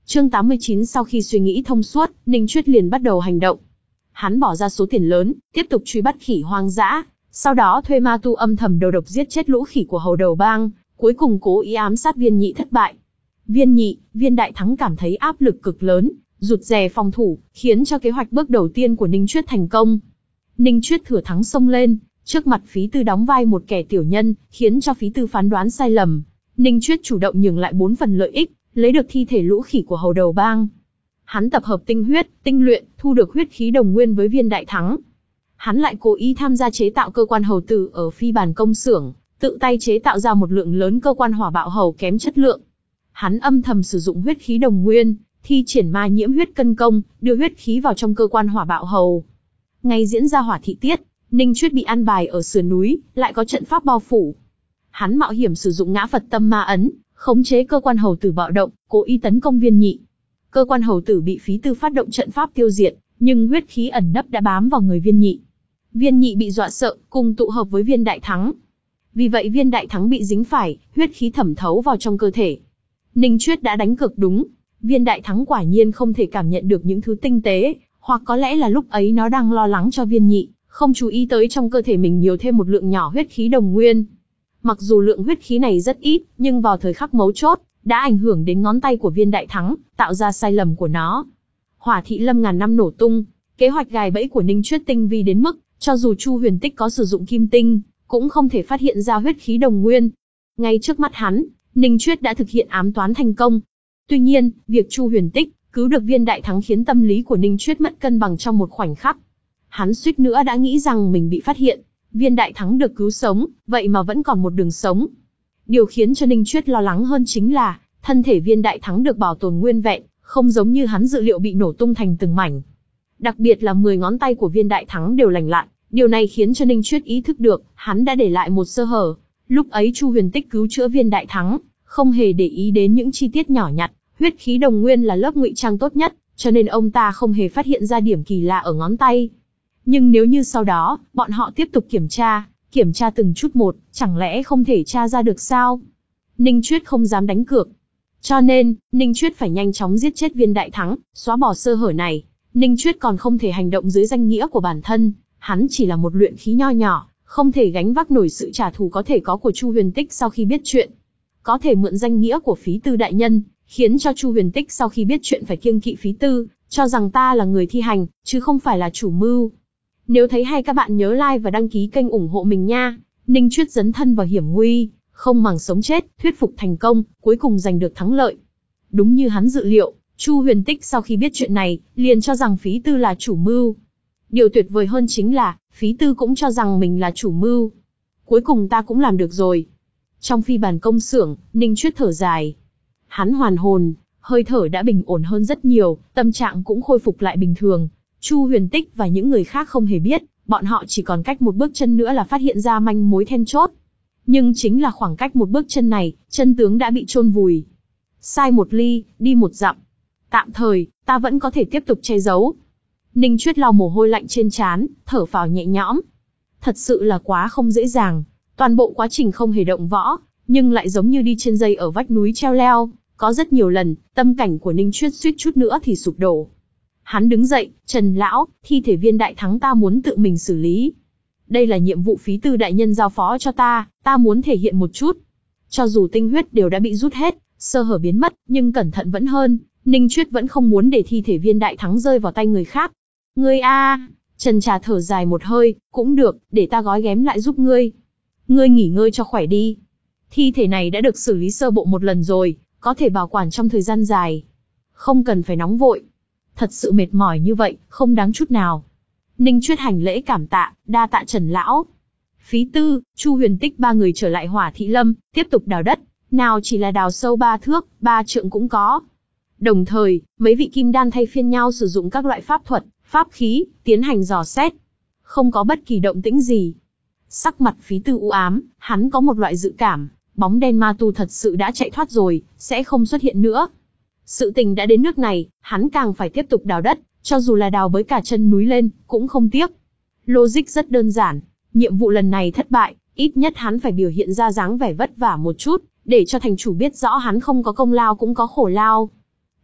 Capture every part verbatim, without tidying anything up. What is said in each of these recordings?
Chương tám mươi chín sau khi suy nghĩ thông suốt, Ninh Chuyết liền bắt đầu hành động. Hắn bỏ ra số tiền lớn, tiếp tục truy bắt khỉ hoang dã, sau đó thuê ma tu âm thầm đầu độc giết chết lũ khỉ của hầu đầu bang, cuối cùng cố ý ám sát Viên Nhị thất bại. Viên Nhị, Viên Đại Thắng cảm thấy áp lực cực lớn, rụt rè phòng thủ, khiến cho kế hoạch bước đầu tiên của Ninh Chuyết thành công. Ninh Chuyết thừa thắng xông lên, trước mặt Phí Tư đóng vai một kẻ tiểu nhân, khiến cho Phí Tư phán đoán sai lầm. Ninh Chuyết chủ động nhường lại bốn phần lợi ích, lấy được thi thể lũ khỉ của hầu đầu bang. Hắn tập hợp tinh huyết, tinh luyện, thu được huyết khí đồng nguyên với Viên Đại Thắng. Hắn lại cố ý tham gia chế tạo cơ quan hầu tử ở phi bàn công xưởng, tự tay chế tạo ra một lượng lớn cơ quan hỏa bạo hầu kém chất lượng. Hắn âm thầm sử dụng huyết khí đồng nguyên, thi triển ma nhiễm huyết cân công, đưa huyết khí vào trong cơ quan hỏa bạo hầu. Ngày diễn ra hỏa thị tiết, Ninh Chuyết bị an bài ở sườn núi, lại có trận pháp bao phủ. Hắn mạo hiểm sử dụng ngã Phật tâm ma ấn, khống chế cơ quan hầu tử bạo động, cố ý tấn công Viên Nhị. Cơ quan hầu tử bị Phí Tư phát động trận pháp tiêu diệt, nhưng huyết khí ẩn nấp đã bám vào người Viên Nhị. Viên Nhị bị dọa sợ, cùng tụ hợp với Viên Đại Thắng. Vì vậy Viên Đại Thắng bị dính phải, huyết khí thẩm thấu vào trong cơ thể. Ninh Chuyết đã đánh cược đúng, Viên Đại Thắng quả nhiên không thể cảm nhận được những thứ tinh tế, hoặc có lẽ là lúc ấy nó đang lo lắng cho Viên Nhị, không chú ý tới trong cơ thể mình nhiều thêm một lượng nhỏ huyết khí đồng nguyên. Mặc dù lượng huyết khí này rất ít, nhưng vào thời khắc mấu chốt, đã ảnh hưởng đến ngón tay của Viên Đại Thắng, tạo ra sai lầm của nó. Hỏa thị lâm ngàn năm nổ tung, kế hoạch gài bẫy của Ninh Chuyết tinh vi đến mức, cho dù Chu Huyền Tích có sử dụng kim tinh, cũng không thể phát hiện ra huyết khí đồng nguyên. Ngay trước mắt hắn, Ninh Chuyết đã thực hiện ám toán thành công. Tuy nhiên, việc Chu Huyền Tích cứu được Viên Đại Thắng khiến tâm lý của Ninh Chuyết mất cân bằng trong một khoảnh khắc. Hắn suýt nữa đã nghĩ rằng mình bị phát hiện. Viên Đại Thắng được cứu sống, vậy mà vẫn còn một đường sống. Điều khiến cho Ninh Chuyết lo lắng hơn chính là, thân thể Viên Đại Thắng được bảo tồn nguyên vẹn, không giống như hắn dự liệu bị nổ tung thành từng mảnh. Đặc biệt là mười ngón tay của Viên Đại Thắng đều lành lặn, điều này khiến cho Ninh Chuyết ý thức được, hắn đã để lại một sơ hở. Lúc ấy Chu Huyền Tích cứu chữa Viên Đại Thắng, không hề để ý đến những chi tiết nhỏ nhặt, huyết khí đồng nguyên là lớp ngụy trang tốt nhất, cho nên ông ta không hề phát hiện ra điểm kỳ lạ ở ngón tay. Nhưng nếu như sau đó, bọn họ tiếp tục kiểm tra, kiểm tra từng chút một, chẳng lẽ không thể tra ra được sao? Ninh Chuyết không dám đánh cược. Cho nên, Ninh Chuyết phải nhanh chóng giết chết Viên Đại Thắng, xóa bỏ sơ hở này. Ninh Chuyết còn không thể hành động dưới danh nghĩa của bản thân, hắn chỉ là một luyện khí nho nhỏ, không thể gánh vác nổi sự trả thù có thể có của Chu Huyền Tích sau khi biết chuyện. Có thể mượn danh nghĩa của Phí Tư đại nhân, khiến cho Chu Huyền Tích sau khi biết chuyện phải kiêng kỵ Phí Tư, cho rằng ta là người thi hành, chứ không phải là chủ mưu. Nếu thấy hay các bạn nhớ like và đăng ký kênh ủng hộ mình nha. Ninh Chuyết dấn thân vào hiểm nguy, không màng sống chết, thuyết phục thành công, cuối cùng giành được thắng lợi. Đúng như hắn dự liệu, Chu Huyền Tích sau khi biết chuyện này, liền cho rằng Phí Tư là chủ mưu. Điều tuyệt vời hơn chính là, Phí Tư cũng cho rằng mình là chủ mưu. Cuối cùng ta cũng làm được rồi. Trong phi bàn công xưởng, Ninh Chuyết thở dài. Hắn hoàn hồn, hơi thở đã bình ổn hơn rất nhiều, tâm trạng cũng khôi phục lại bình thường. Chu Huyền Tích và những người khác không hề biết, bọn họ chỉ còn cách một bước chân nữa là phát hiện ra manh mối then chốt. Nhưng chính là khoảng cách một bước chân này, chân tướng đã bị chôn vùi. Sai một ly, đi một dặm. Tạm thời, ta vẫn có thể tiếp tục che giấu. Ninh Chuyết lau mồ hôi lạnh trên trán, thở phào nhẹ nhõm. Thật sự là quá không dễ dàng. Toàn bộ quá trình không hề động võ, nhưng lại giống như đi trên dây ở vách núi treo leo. Có rất nhiều lần, tâm cảnh của Ninh Chuyết suýt chút nữa thì sụp đổ. Hắn đứng dậy, Trần lão, thi thể Viên Đại Thắng ta muốn tự mình xử lý. Đây là nhiệm vụ Phí Tư đại nhân giao phó cho ta, ta muốn thể hiện một chút. Cho dù tinh huyết đều đã bị rút hết, sơ hở biến mất, nhưng cẩn thận vẫn hơn. Ninh Chuyết vẫn không muốn để thi thể Viên Đại Thắng rơi vào tay người khác. Ngươi a, Trần Trà thở dài một hơi, cũng được, để ta gói ghém lại giúp ngươi. Ngươi nghỉ ngơi cho khỏe đi. Thi thể này đã được xử lý sơ bộ một lần rồi, có thể bảo quản trong thời gian dài. Không cần phải nóng vội. Thật sự mệt mỏi như vậy, không đáng chút nào. Ninh Chuyết hành lễ cảm tạ, đa tạ Trần lão. Phí Tư, Chu Huyền Tích ba người trở lại Hỏa Thị Lâm, tiếp tục đào đất, nào chỉ là đào sâu ba thước, ba trượng cũng có. Đồng thời, mấy vị kim đan thay phiên nhau sử dụng các loại pháp thuật, pháp khí, tiến hành dò xét. Không có bất kỳ động tĩnh gì. Sắc mặt Phí Tư u ám, hắn có một loại dự cảm, bóng đen ma tu thật sự đã chạy thoát rồi, sẽ không xuất hiện nữa. Sự tình đã đến nước này, hắn càng phải tiếp tục đào đất, cho dù là đào bới cả chân núi lên, cũng không tiếc. Logic rất đơn giản, nhiệm vụ lần này thất bại, ít nhất hắn phải biểu hiện ra dáng vẻ vất vả một chút, để cho thành chủ biết rõ hắn không có công lao cũng có khổ lao.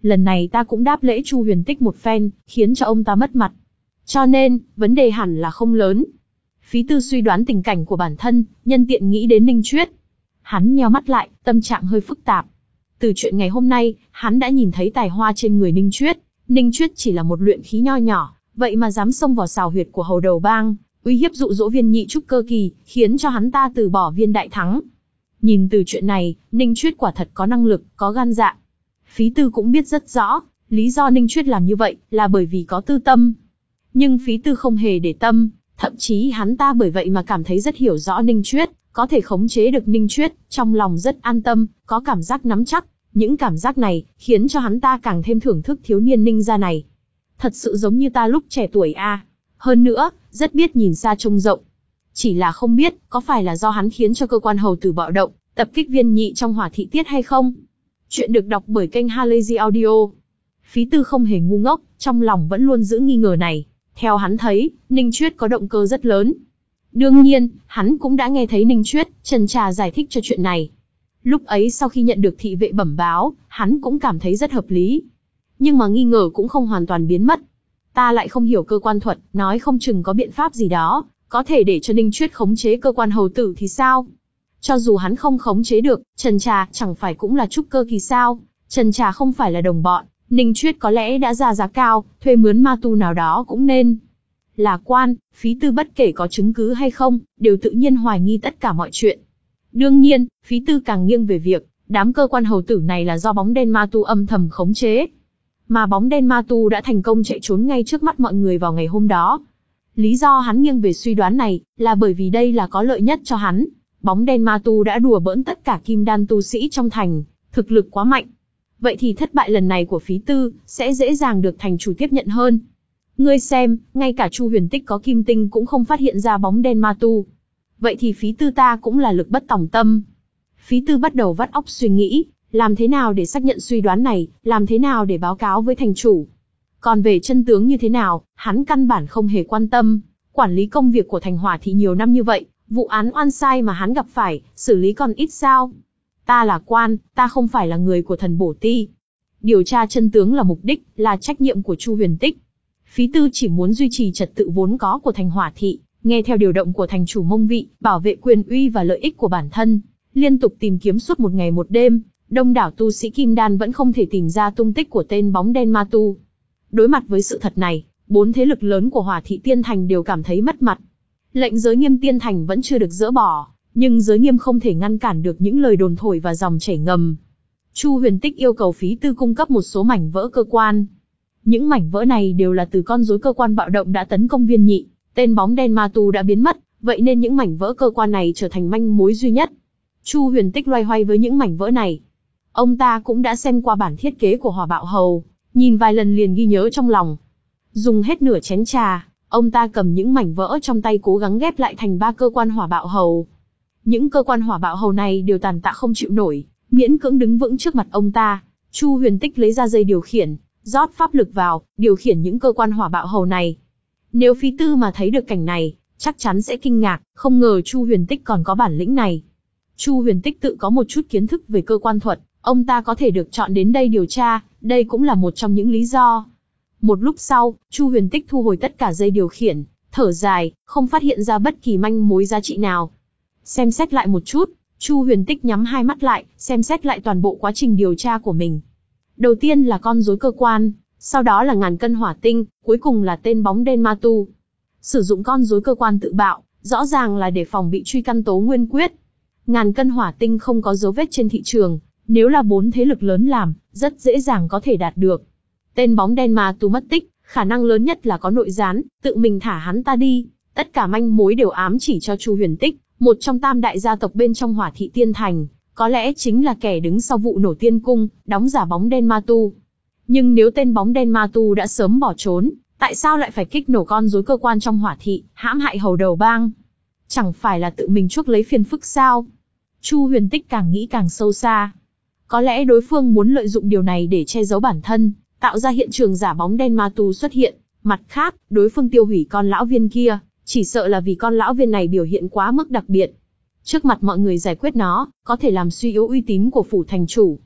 lần này ta cũng đáp lễ Chu Huyền Tích một phen, khiến cho ông ta mất mặt. Cho nên, vấn đề hẳn là không lớn. Phí Tư suy đoán tình cảnh của bản thân, nhân tiện nghĩ đến Ninh Chuyết. Hắn nheo mắt lại, tâm trạng hơi phức tạp. Từ chuyện ngày hôm nay, hắn đã nhìn thấy tài hoa trên người Ninh Chuyết. Ninh Chuyết chỉ là một luyện khí nho nhỏ, vậy mà dám xông vào sào huyệt của hầu đầu bang, uy hiếp dụ dỗ viên nhị trúc cơ kỳ, khiến cho hắn ta từ bỏ viên đại thắng. Nhìn từ chuyện này, Ninh Chuyết quả thật có năng lực, có gan dạ. Phí Tư cũng biết rất rõ, lý do Ninh Chuyết làm như vậy là bởi vì có tư tâm. Nhưng Phí Tư không hề để tâm, thậm chí hắn ta bởi vậy mà cảm thấy rất hiểu rõ Ninh Chuyết, có thể khống chế được Ninh Chuyết, trong lòng rất an tâm, có cảm giác nắm chắc. Những cảm giác này khiến cho hắn ta càng thêm thưởng thức thiếu niên Ninh gia này. Thật sự giống như ta lúc trẻ tuổi a. À. Hơn nữa, rất biết nhìn xa trông rộng. Chỉ là không biết, có phải là do hắn khiến cho cơ quan hầu tử bạo động, tập kích viên nhị trong hỏa thị tiết hay không? Chuyện được đọc bởi kênh Halazy Audio. Phí Tư không hề ngu ngốc, trong lòng vẫn luôn giữ nghi ngờ này. Theo hắn thấy, Ninh Chuyết có động cơ rất lớn. Đương nhiên, hắn cũng đã nghe thấy Ninh Chuyết, chần chà giải thích cho chuyện này. Lúc ấy sau khi nhận được thị vệ bẩm báo, hắn cũng cảm thấy rất hợp lý. Nhưng mà nghi ngờ cũng không hoàn toàn biến mất. Ta lại không hiểu cơ quan thuật, nói không chừng có biện pháp gì đó, có thể để cho Ninh Chuyết khống chế cơ quan hầu tử thì sao? Cho dù hắn không khống chế được, Trần Trà chẳng phải cũng là trúc cơ kỳ sao? Trần Trà không phải là đồng bọn, Ninh Chuyết có lẽ đã ra giá cao, thuê mướn ma tu nào đó cũng nên. Là quan, Phí Tư bất kể có chứng cứ hay không, đều tự nhiên hoài nghi tất cả mọi chuyện. Đương nhiên, Phí Tư càng nghiêng về việc, đám cơ quan hầu tử này là do bóng đen ma tu âm thầm khống chế. Mà bóng đen ma tu đã thành công chạy trốn ngay trước mắt mọi người vào ngày hôm đó. Lý do hắn nghiêng về suy đoán này, là bởi vì đây là có lợi nhất cho hắn. Bóng đen ma tu đã đùa bỡn tất cả kim đan tu sĩ trong thành, thực lực quá mạnh. Vậy thì thất bại lần này của Phí Tư, sẽ dễ dàng được thành chủ tiếp nhận hơn. Ngươi xem, ngay cả Chu Huyền Tích có kim tinh cũng không phát hiện ra bóng đen ma tu. Vậy thì Phí Tư ta cũng là lực bất tòng tâm. Phí Tư bắt đầu vắt óc suy nghĩ, làm thế nào để xác nhận suy đoán này, làm thế nào để báo cáo với thành chủ. Còn về chân tướng như thế nào, hắn căn bản không hề quan tâm. Quản lý công việc của thành hỏa thị nhiều năm như vậy, vụ án oan sai mà hắn gặp phải, xử lý còn ít sao. Ta là quan, ta không phải là người của thần bổ ti. Điều tra chân tướng là mục đích, là trách nhiệm của Chu Huyền Tích. Phí Tư chỉ muốn duy trì trật tự vốn có của thành hỏa thị, nghe theo điều động của thành chủ mông vị, bảo vệ quyền uy và lợi ích của bản thân. Liên tục tìm kiếm suốt một ngày một đêm, đông đảo tu sĩ kim đan vẫn không thể tìm ra tung tích của tên bóng đen ma tu. Đối mặt với sự thật này, bốn thế lực lớn của hỏa thị tiên thành đều cảm thấy mất mặt. Lệnh giới nghiêm tiên thành vẫn chưa được dỡ bỏ, nhưng giới nghiêm không thể ngăn cản được những lời đồn thổi và dòng chảy ngầm. Chu Huyền Tích yêu cầu Phí Tư cung cấp một số mảnh vỡ cơ quan. Những mảnh vỡ này đều là từ con rối cơ quan bạo động đã tấn công viên nhị, tên bóng đen ma tu đã biến mất, vậy nên những mảnh vỡ cơ quan này trở thành manh mối duy nhất. Chu Huyền Tích loay hoay với những mảnh vỡ này. Ông ta cũng đã xem qua bản thiết kế của Hỏa Bạo Hầu, nhìn vài lần liền ghi nhớ trong lòng. Dùng hết nửa chén trà, ông ta cầm những mảnh vỡ trong tay cố gắng ghép lại thành ba cơ quan Hỏa Bạo Hầu. Những cơ quan Hỏa Bạo Hầu này đều tàn tạ không chịu nổi, miễn cưỡng đứng vững trước mặt ông ta. Chu Huyền Tích lấy ra dây điều khiển, rót pháp lực vào, điều khiển những cơ quan Hỏa Bạo Hầu này. Nếu Phí Tư mà thấy được cảnh này, chắc chắn sẽ kinh ngạc, không ngờ Chu Huyền Tích còn có bản lĩnh này. Chu Huyền Tích tự có một chút kiến thức về cơ quan thuật, ông ta có thể được chọn đến đây điều tra, đây cũng là một trong những lý do. Một lúc sau, Chu Huyền Tích thu hồi tất cả dây điều khiển, thở dài, không phát hiện ra bất kỳ manh mối giá trị nào. Xem xét lại một chút, Chu Huyền Tích nhắm hai mắt lại, xem xét lại toàn bộ quá trình điều tra của mình. Đầu tiên là con rối cơ quan, sau đó là ngàn cân hỏa tinh, cuối cùng là tên bóng đen ma tu. Sử dụng con rối cơ quan tự bạo, rõ ràng là để phòng bị truy căn tố nguyên quyết. Ngàn cân hỏa tinh không có dấu vết trên thị trường, nếu là bốn thế lực lớn làm, rất dễ dàng có thể đạt được. Tên bóng đen ma tu mất tích, khả năng lớn nhất là có nội gián, tự mình thả hắn ta đi. Tất cả manh mối đều ám chỉ cho Chu Huyền Tích, một trong tam đại gia tộc bên trong hỏa thị tiên thành, có lẽ chính là kẻ đứng sau vụ nổ tiên cung, đóng giả bóng đen ma tu. Nhưng nếu tên bóng đen ma tu đã sớm bỏ trốn, tại sao lại phải kích nổ con rối cơ quan trong hỏa thị, hãm hại hầu đầu bang? Chẳng phải là tự mình chuốc lấy phiền phức sao? Chu Huyền Tích càng nghĩ càng sâu xa. Có lẽ đối phương muốn lợi dụng điều này để che giấu bản thân, tạo ra hiện trường giả bóng đen ma tu xuất hiện. Mặt khác, đối phương tiêu hủy con lão viên kia, chỉ sợ là vì con lão viên này biểu hiện quá mức đặc biệt. Trước mặt mọi người giải quyết nó, có thể làm suy yếu uy tín của phủ thành chủ.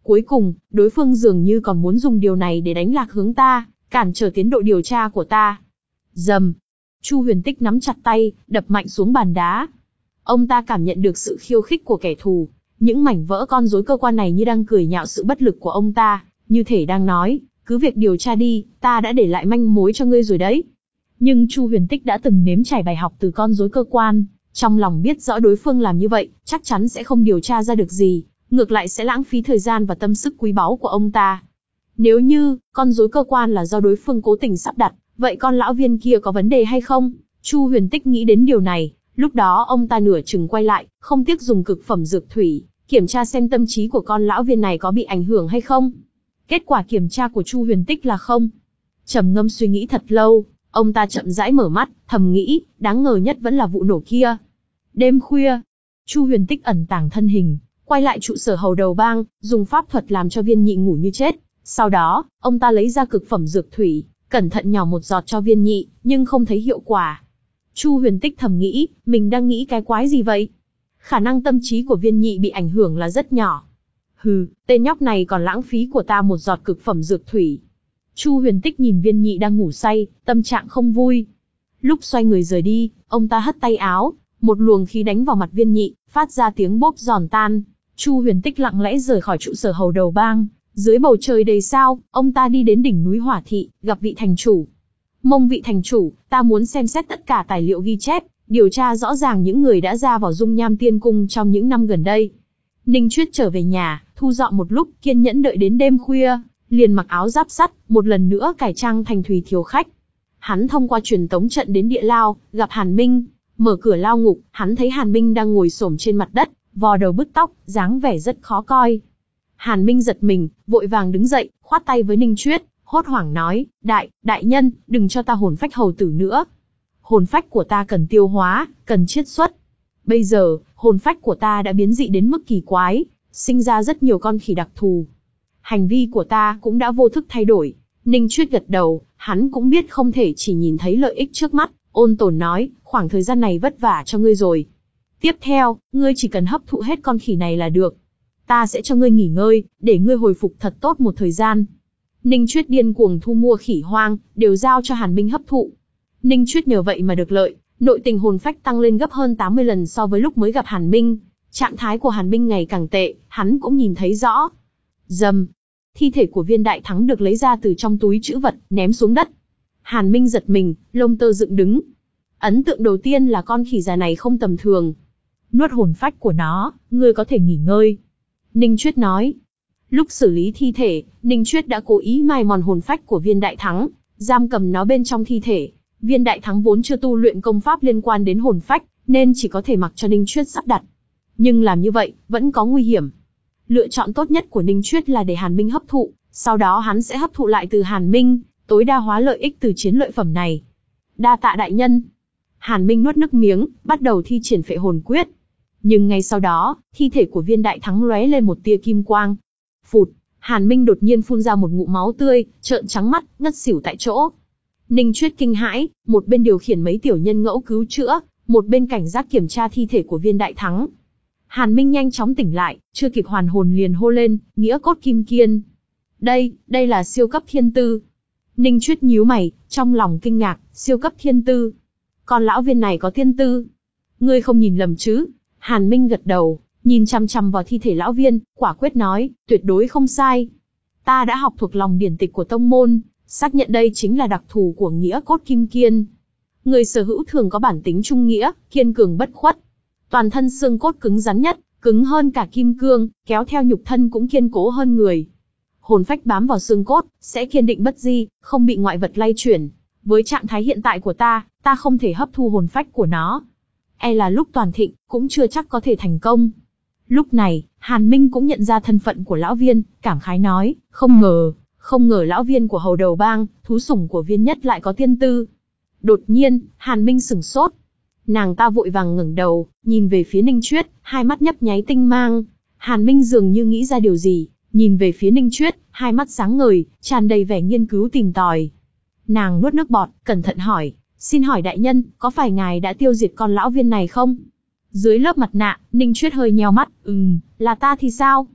Cuối cùng, đối phương dường như còn muốn dùng điều này để đánh lạc hướng ta, cản trở tiến độ điều tra của ta. Rầm. Chu Huyền Tích nắm chặt tay, đập mạnh xuống bàn đá. Ông ta cảm nhận được sự khiêu khích của kẻ thù. Những mảnh vỡ con rối cơ quan này như đang cười nhạo sự bất lực của ông ta, như thể đang nói, cứ việc điều tra đi, ta đã để lại manh mối cho ngươi rồi đấy. Nhưng Chu Huyền Tích đã từng nếm trải bài học từ con rối cơ quan, trong lòng biết rõ đối phương làm như vậy, chắc chắn sẽ không điều tra ra được gì, ngược lại sẽ lãng phí thời gian và tâm sức quý báu của ông ta. Nếu như, con rối cơ quan là do đối phương cố tình sắp đặt, vậy con lão viên kia có vấn đề hay không? Chu Huyền Tích nghĩ đến điều này, lúc đó ông ta nửa chừng quay lại, không tiếc dùng cực phẩm dược thủy, kiểm tra xem tâm trí của con lão viên này có bị ảnh hưởng hay không. Kết quả kiểm tra của Chu Huyền Tích là không. Trầm ngâm suy nghĩ thật lâu, ông ta chậm rãi mở mắt, thầm nghĩ, đáng ngờ nhất vẫn là vụ nổ kia. Đêm khuya, Chu Huyền Tích ẩn tàng thân hình, quay lại trụ sở hầu đầu bang, dùng pháp thuật làm cho Viên Nhị ngủ như chết. Sau đó, ông ta lấy ra cực phẩm dược thủy, cẩn thận nhỏ một giọt cho Viên Nhị, nhưng không thấy hiệu quả. Chu Huyền Tích thầm nghĩ, mình đang nghĩ cái quái gì vậy? Khả năng tâm trí của Viên Nhị bị ảnh hưởng là rất nhỏ. Hừ, tên nhóc này còn lãng phí của ta một giọt cực phẩm dược thủy. Chu Huyền Tích nhìn Viên Nhị đang ngủ say, tâm trạng không vui. Lúc xoay người rời đi, ông ta hất tay áo, một luồng khí đánh vào mặt Viên Nhị, phát ra tiếng bốp giòn tan. Chu Huyền Tích lặng lẽ rời khỏi trụ sở hầu đầu bang. Dưới bầu trời đầy sao, ông ta đi đến đỉnh núi Hỏa Thị, gặp vị thành chủ. Mong vị thành chủ, ta muốn xem xét tất cả tài liệu ghi chép, điều tra rõ ràng những người đã ra vào Dung Nham Tiên Cung trong những năm gần đây. Ninh Chuyết trở về nhà, thu dọn một lúc, kiên nhẫn đợi đến đêm khuya, liền mặc áo giáp sắt, một lần nữa cải trang thành Thùy Thiếu Khách. Hắn thông qua truyền tống trận đến địa lao, gặp Hàn Minh, mở cửa lao ngục, hắn thấy Hàn Minh đang ngồi xổm trên mặt đất, vò đầu bứt tóc, dáng vẻ rất khó coi. Hàn Minh giật mình, vội vàng đứng dậy, khoát tay với Ninh Chuyết, hốt hoảng nói, đại, đại nhân, đừng cho ta hồn phách hầu tử nữa. Hồn phách của ta cần tiêu hóa, cần chiết xuất. Bây giờ, hồn phách của ta đã biến dị đến mức kỳ quái, sinh ra rất nhiều con khỉ đặc thù. Hành vi của ta cũng đã vô thức thay đổi. Ninh Chuyết gật đầu, hắn cũng biết không thể chỉ nhìn thấy lợi ích trước mắt, ôn tồn nói, khoảng thời gian này vất vả cho ngươi rồi. Tiếp theo, ngươi chỉ cần hấp thụ hết con khỉ này là được. Ta sẽ cho ngươi nghỉ ngơi, để ngươi hồi phục thật tốt một thời gian. Ninh Chuyết điên cuồng thu mua khỉ hoang, đều giao cho Hàn Minh hấp thụ. Ninh Chuyết nhờ vậy mà được lợi, nội tình hồn phách tăng lên gấp hơn tám mươi lần so với lúc mới gặp Hàn Minh. Trạng thái của Hàn Minh ngày càng tệ, hắn cũng nhìn thấy rõ. Rầm, thi thể của Viên Đại Thắng được lấy ra từ trong túi trữ vật, ném xuống đất. Hàn Minh giật mình, lông tơ dựng đứng. Ấn tượng đầu tiên là con khỉ già này không tầm thường. Nuốt hồn phách của nó, ngươi có thể nghỉ ngơi. Ninh Chuyết nói. Lúc xử lý thi thể, Ninh Chuyết đã cố ý mài mòn hồn phách của Viên Đại Thắng, giam cầm nó bên trong thi thể. Viên Đại Thắng vốn chưa tu luyện công pháp liên quan đến hồn phách, nên chỉ có thể mặc cho Ninh Chuyết sắp đặt. Nhưng làm như vậy, vẫn có nguy hiểm. Lựa chọn tốt nhất của Ninh Chuyết là để Hàn Minh hấp thụ, sau đó hắn sẽ hấp thụ lại từ Hàn Minh, tối đa hóa lợi ích từ chiến lợi phẩm này. Đa tạ đại nhân. Hàn Minh nuốt nước miếng, bắt đầu thi triển phệ hồn quyết. Nhưng ngay sau đó, thi thể của Viên Đại Thắng lóe lên một tia kim quang. Phụt, Hàn Minh đột nhiên phun ra một ngụm máu tươi, trợn trắng mắt, ngất xỉu tại chỗ. Ninh Chuyết kinh hãi, một bên điều khiển mấy tiểu nhân ngẫu cứu chữa, một bên cảnh giác kiểm tra thi thể của Viên Đại Thắng. Hàn Minh nhanh chóng tỉnh lại, chưa kịp hoàn hồn liền hô lên, nghĩa cốt kim kiên. Đây, đây là siêu cấp thiên tư. Ninh Chuyết nhíu mày, trong lòng kinh ngạc, siêu cấp thiên tư. Con lão viên này có thiên tư. Ngươi không nhìn lầm chứ? Hàn Minh gật đầu, nhìn chăm chăm vào thi thể lão viên, quả quyết nói, tuyệt đối không sai. Ta đã học thuộc lòng điển tịch của tông môn, xác nhận đây chính là đặc thù của nghĩa cốt kim kiên. Người sở hữu thường có bản tính trung nghĩa, kiên cường bất khuất. Toàn thân xương cốt cứng rắn nhất, cứng hơn cả kim cương, kéo theo nhục thân cũng kiên cố hơn người. Hồn phách bám vào xương cốt, sẽ kiên định bất di, không bị ngoại vật lay chuyển. Với trạng thái hiện tại của ta, ta không thể hấp thu hồn phách của nó. E là lúc toàn thịnh, cũng chưa chắc có thể thành công. Lúc này, Hàn Minh cũng nhận ra thân phận của lão viên, cảm khái nói, không ngờ, không ngờ lão viên của hầu đầu bang, thú sủng của viên nhất lại có tiên tư. Đột nhiên, Hàn Minh sửng sốt. Nàng ta vội vàng ngẩng đầu, nhìn về phía Ninh Chuyết, hai mắt nhấp nháy tinh mang. Hàn Minh dường như nghĩ ra điều gì, nhìn về phía Ninh Chuyết, hai mắt sáng ngời, tràn đầy vẻ nghiên cứu tìm tòi. Nàng nuốt nước bọt, cẩn thận hỏi, xin hỏi đại nhân, có phải ngài đã tiêu diệt con lão viên này không? Dưới lớp mặt nạ, Ninh Chuyết hơi nheo mắt, ừm, là ta thì sao?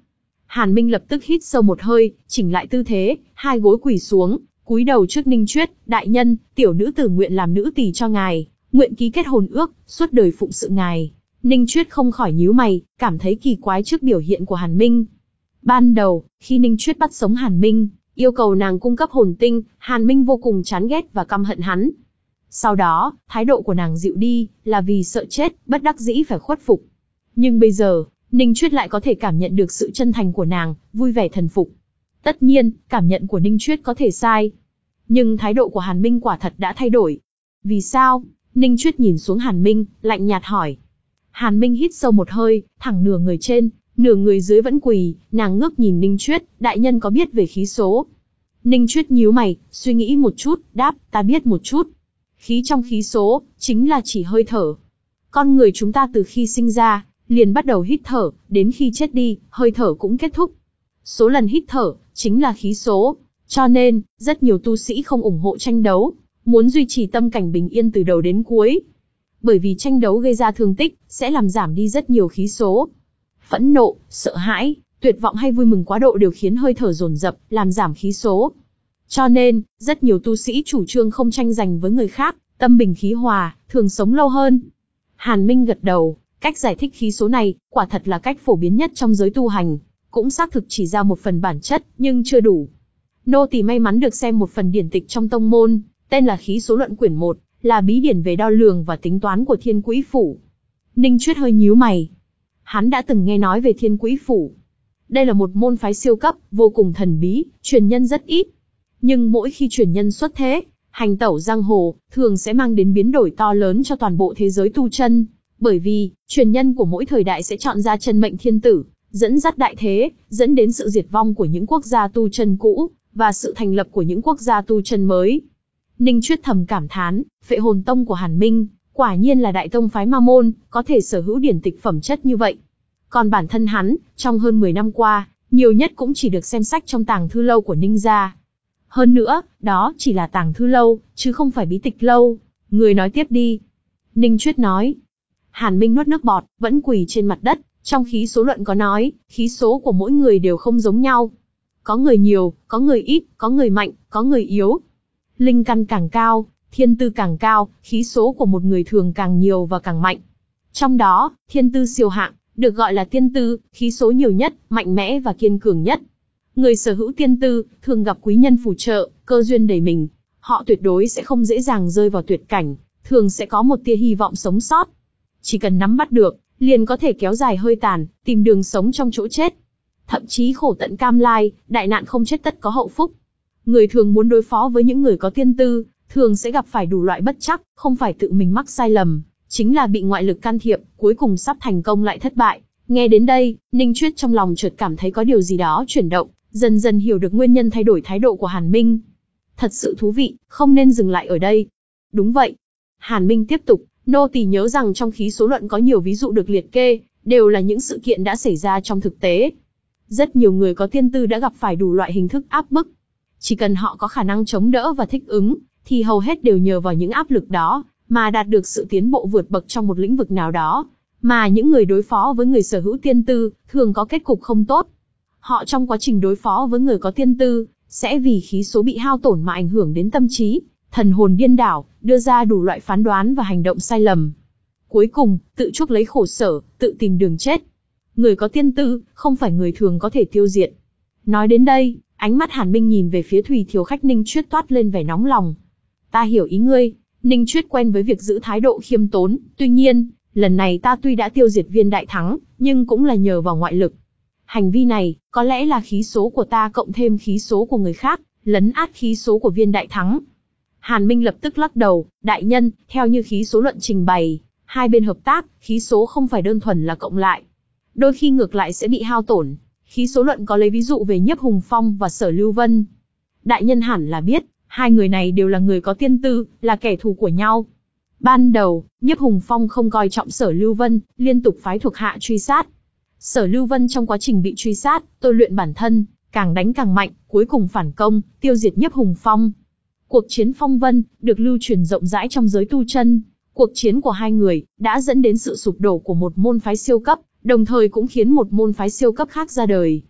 Hàn Minh lập tức hít sâu một hơi, chỉnh lại tư thế, hai gối quỳ xuống, cúi đầu trước Ninh Chuyết, đại nhân, tiểu nữ tử nguyện làm nữ tỳ cho ngài, nguyện ký kết hôn ước, suốt đời phụng sự ngài. Ninh Chuyết không khỏi nhíu mày, cảm thấy kỳ quái trước biểu hiện của Hàn Minh. Ban đầu, khi Ninh Chuyết bắt sống Hàn Minh, yêu cầu nàng cung cấp hồn tinh, Hàn Minh vô cùng chán ghét và căm hận hắn. Sau đó, thái độ của nàng dịu đi, là vì sợ chết, bất đắc dĩ phải khuất phục. Nhưng bây giờ, Ninh Chuyết lại có thể cảm nhận được sự chân thành của nàng, vui vẻ thần phục. Tất nhiên, cảm nhận của Ninh Chuyết có thể sai. Nhưng thái độ của Hàn Minh quả thật đã thay đổi. Vì sao? Ninh Chuyết nhìn xuống Hàn Minh, lạnh nhạt hỏi. Hàn Minh hít sâu một hơi, thẳng nửa người trên, nửa người dưới vẫn quỳ, nàng ngước nhìn Ninh Chuyết, đại nhân có biết về khí số? Ninh Chuyết nhíu mày, suy nghĩ một chút, đáp, ta biết một chút. Khí trong khí số, chính là chỉ hơi thở. Con người chúng ta từ khi sinh ra, liền bắt đầu hít thở, đến khi chết đi, hơi thở cũng kết thúc. Số lần hít thở, chính là khí số. Cho nên, rất nhiều tu sĩ không ủng hộ tranh đấu, muốn duy trì tâm cảnh bình yên từ đầu đến cuối. Bởi vì tranh đấu gây ra thương tích, sẽ làm giảm đi rất nhiều khí số. Phẫn nộ, sợ hãi, tuyệt vọng hay vui mừng quá độ đều khiến hơi thở dồn dập, làm giảm khí số. Cho nên, rất nhiều tu sĩ chủ trương không tranh giành với người khác, tâm bình khí hòa, thường sống lâu hơn. Hàn Minh gật đầu, cách giải thích khí số này, quả thật là cách phổ biến nhất trong giới tu hành, cũng xác thực chỉ ra một phần bản chất, nhưng chưa đủ. Nô tỳ may mắn được xem một phần điển tịch trong tông môn, tên là Khí số luận quyển một, là bí điển về đo lường và tính toán của Thiên Quỹ Phủ. Ninh Chuyết hơi nhíu mày. Hắn đã từng nghe nói về Thiên Quỹ Phủ. Đây là một môn phái siêu cấp, vô cùng thần bí, truyền nhân rất ít. Nhưng mỗi khi truyền nhân xuất thế, hành tẩu giang hồ, thường sẽ mang đến biến đổi to lớn cho toàn bộ thế giới tu chân. Bởi vì, truyền nhân của mỗi thời đại sẽ chọn ra chân mệnh thiên tử, dẫn dắt đại thế, dẫn đến sự diệt vong của những quốc gia tu chân cũ, và sự thành lập của những quốc gia tu chân mới. Ninh Chuyết thầm cảm thán, Phệ Hồn Tông của Hàn Minh, quả nhiên là đại tông phái ma môn, có thể sở hữu điển tịch phẩm chất như vậy. Còn bản thân hắn, trong hơn mười năm qua, nhiều nhất cũng chỉ được xem sách trong tàng thư lâu của Ninh gia. Hơn nữa, đó chỉ là tàng thư lâu, chứ không phải bí tịch lâu. Người nói tiếp đi. Ninh Chuyết nói. Hàn Minh nuốt nước bọt, vẫn quỳ trên mặt đất. Trong khí số luận có nói, khí số của mỗi người đều không giống nhau. Có người nhiều, có người ít, có người mạnh, có người yếu. Linh căn càng cao, thiên tư càng cao, khí số của một người thường càng nhiều và càng mạnh. Trong đó, thiên tư siêu hạng, được gọi là tiên tư, khí số nhiều nhất, mạnh mẽ và kiên cường nhất. Người sở hữu tiên tư, thường gặp quý nhân phù trợ, cơ duyên đầy mình. Họ tuyệt đối sẽ không dễ dàng rơi vào tuyệt cảnh, thường sẽ có một tia hy vọng sống sót. Chỉ cần nắm bắt được, liền có thể kéo dài hơi tàn, tìm đường sống trong chỗ chết. Thậm chí khổ tận cam lai, đại nạn không chết tất có hậu phúc. Người thường muốn đối phó với những người có tiên tư, thường sẽ gặp phải đủ loại bất trắc, không phải tự mình mắc sai lầm, chính là bị ngoại lực can thiệp, cuối cùng sắp thành công lại thất bại. Nghe đến đây, Ninh Chuyết trong lòng chợt cảm thấy có điều gì đó chuyển động, dần dần hiểu được nguyên nhân thay đổi thái độ của Hàn Minh. Thật sự thú vị, không nên dừng lại ở đây. Đúng vậy. Hàn Minh tiếp tục, nô tỳ nhớ rằng trong khí số luận có nhiều ví dụ được liệt kê, đều là những sự kiện đã xảy ra trong thực tế. Rất nhiều người có tiên tư đã gặp phải đủ loại hình thức áp bức. Chỉ cần họ có khả năng chống đỡ và thích ứng, thì hầu hết đều nhờ vào những áp lực đó, mà đạt được sự tiến bộ vượt bậc trong một lĩnh vực nào đó. Mà những người đối phó với người sở hữu tiên tư, thường có kết cục không tốt. Họ trong quá trình đối phó với người có tiên tư, sẽ vì khí số bị hao tổn mà ảnh hưởng đến tâm trí, thần hồn điên đảo, đưa ra đủ loại phán đoán và hành động sai lầm. Cuối cùng, tự chuốc lấy khổ sở, tự tìm đường chết. Người có tiên tư, không phải người thường có thể tiêu diệt. Nói đến đây, ánh mắt Hàn Minh nhìn về phía Thùy Thiếu khách Ninh Chuyết toát lên vẻ nóng lòng. Ta hiểu ý ngươi. Ninh Chuyết quen với việc giữ thái độ khiêm tốn, tuy nhiên, lần này ta tuy đã tiêu diệt Viên Đại Thắng, nhưng cũng là nhờ vào ngoại lực. Hành vi này, có lẽ là khí số của ta cộng thêm khí số của người khác, lấn át khí số của Viên Đại Thắng. Hàn Minh lập tức lắc đầu, đại nhân, theo như khí số luận trình bày, hai bên hợp tác, khí số không phải đơn thuần là cộng lại. Đôi khi ngược lại sẽ bị hao tổn. Khí số luận có lấy ví dụ về Nhiếp Hùng Phong và Sở Lưu Vân. Đại nhân hẳn là biết, hai người này đều là người có tiên tư, là kẻ thù của nhau. Ban đầu, Nhiếp Hùng Phong không coi trọng Sở Lưu Vân, liên tục phái thuộc hạ truy sát. Sở Lưu Vân trong quá trình bị truy sát, tôi luyện bản thân, càng đánh càng mạnh, cuối cùng phản công, tiêu diệt Nhiếp Hùng Phong. Cuộc chiến Phong Vân, được lưu truyền rộng rãi trong giới tu chân. Cuộc chiến của hai người, đã dẫn đến sự sụp đổ của một môn phái siêu cấp, đồng thời cũng khiến một môn phái siêu cấp khác ra đời.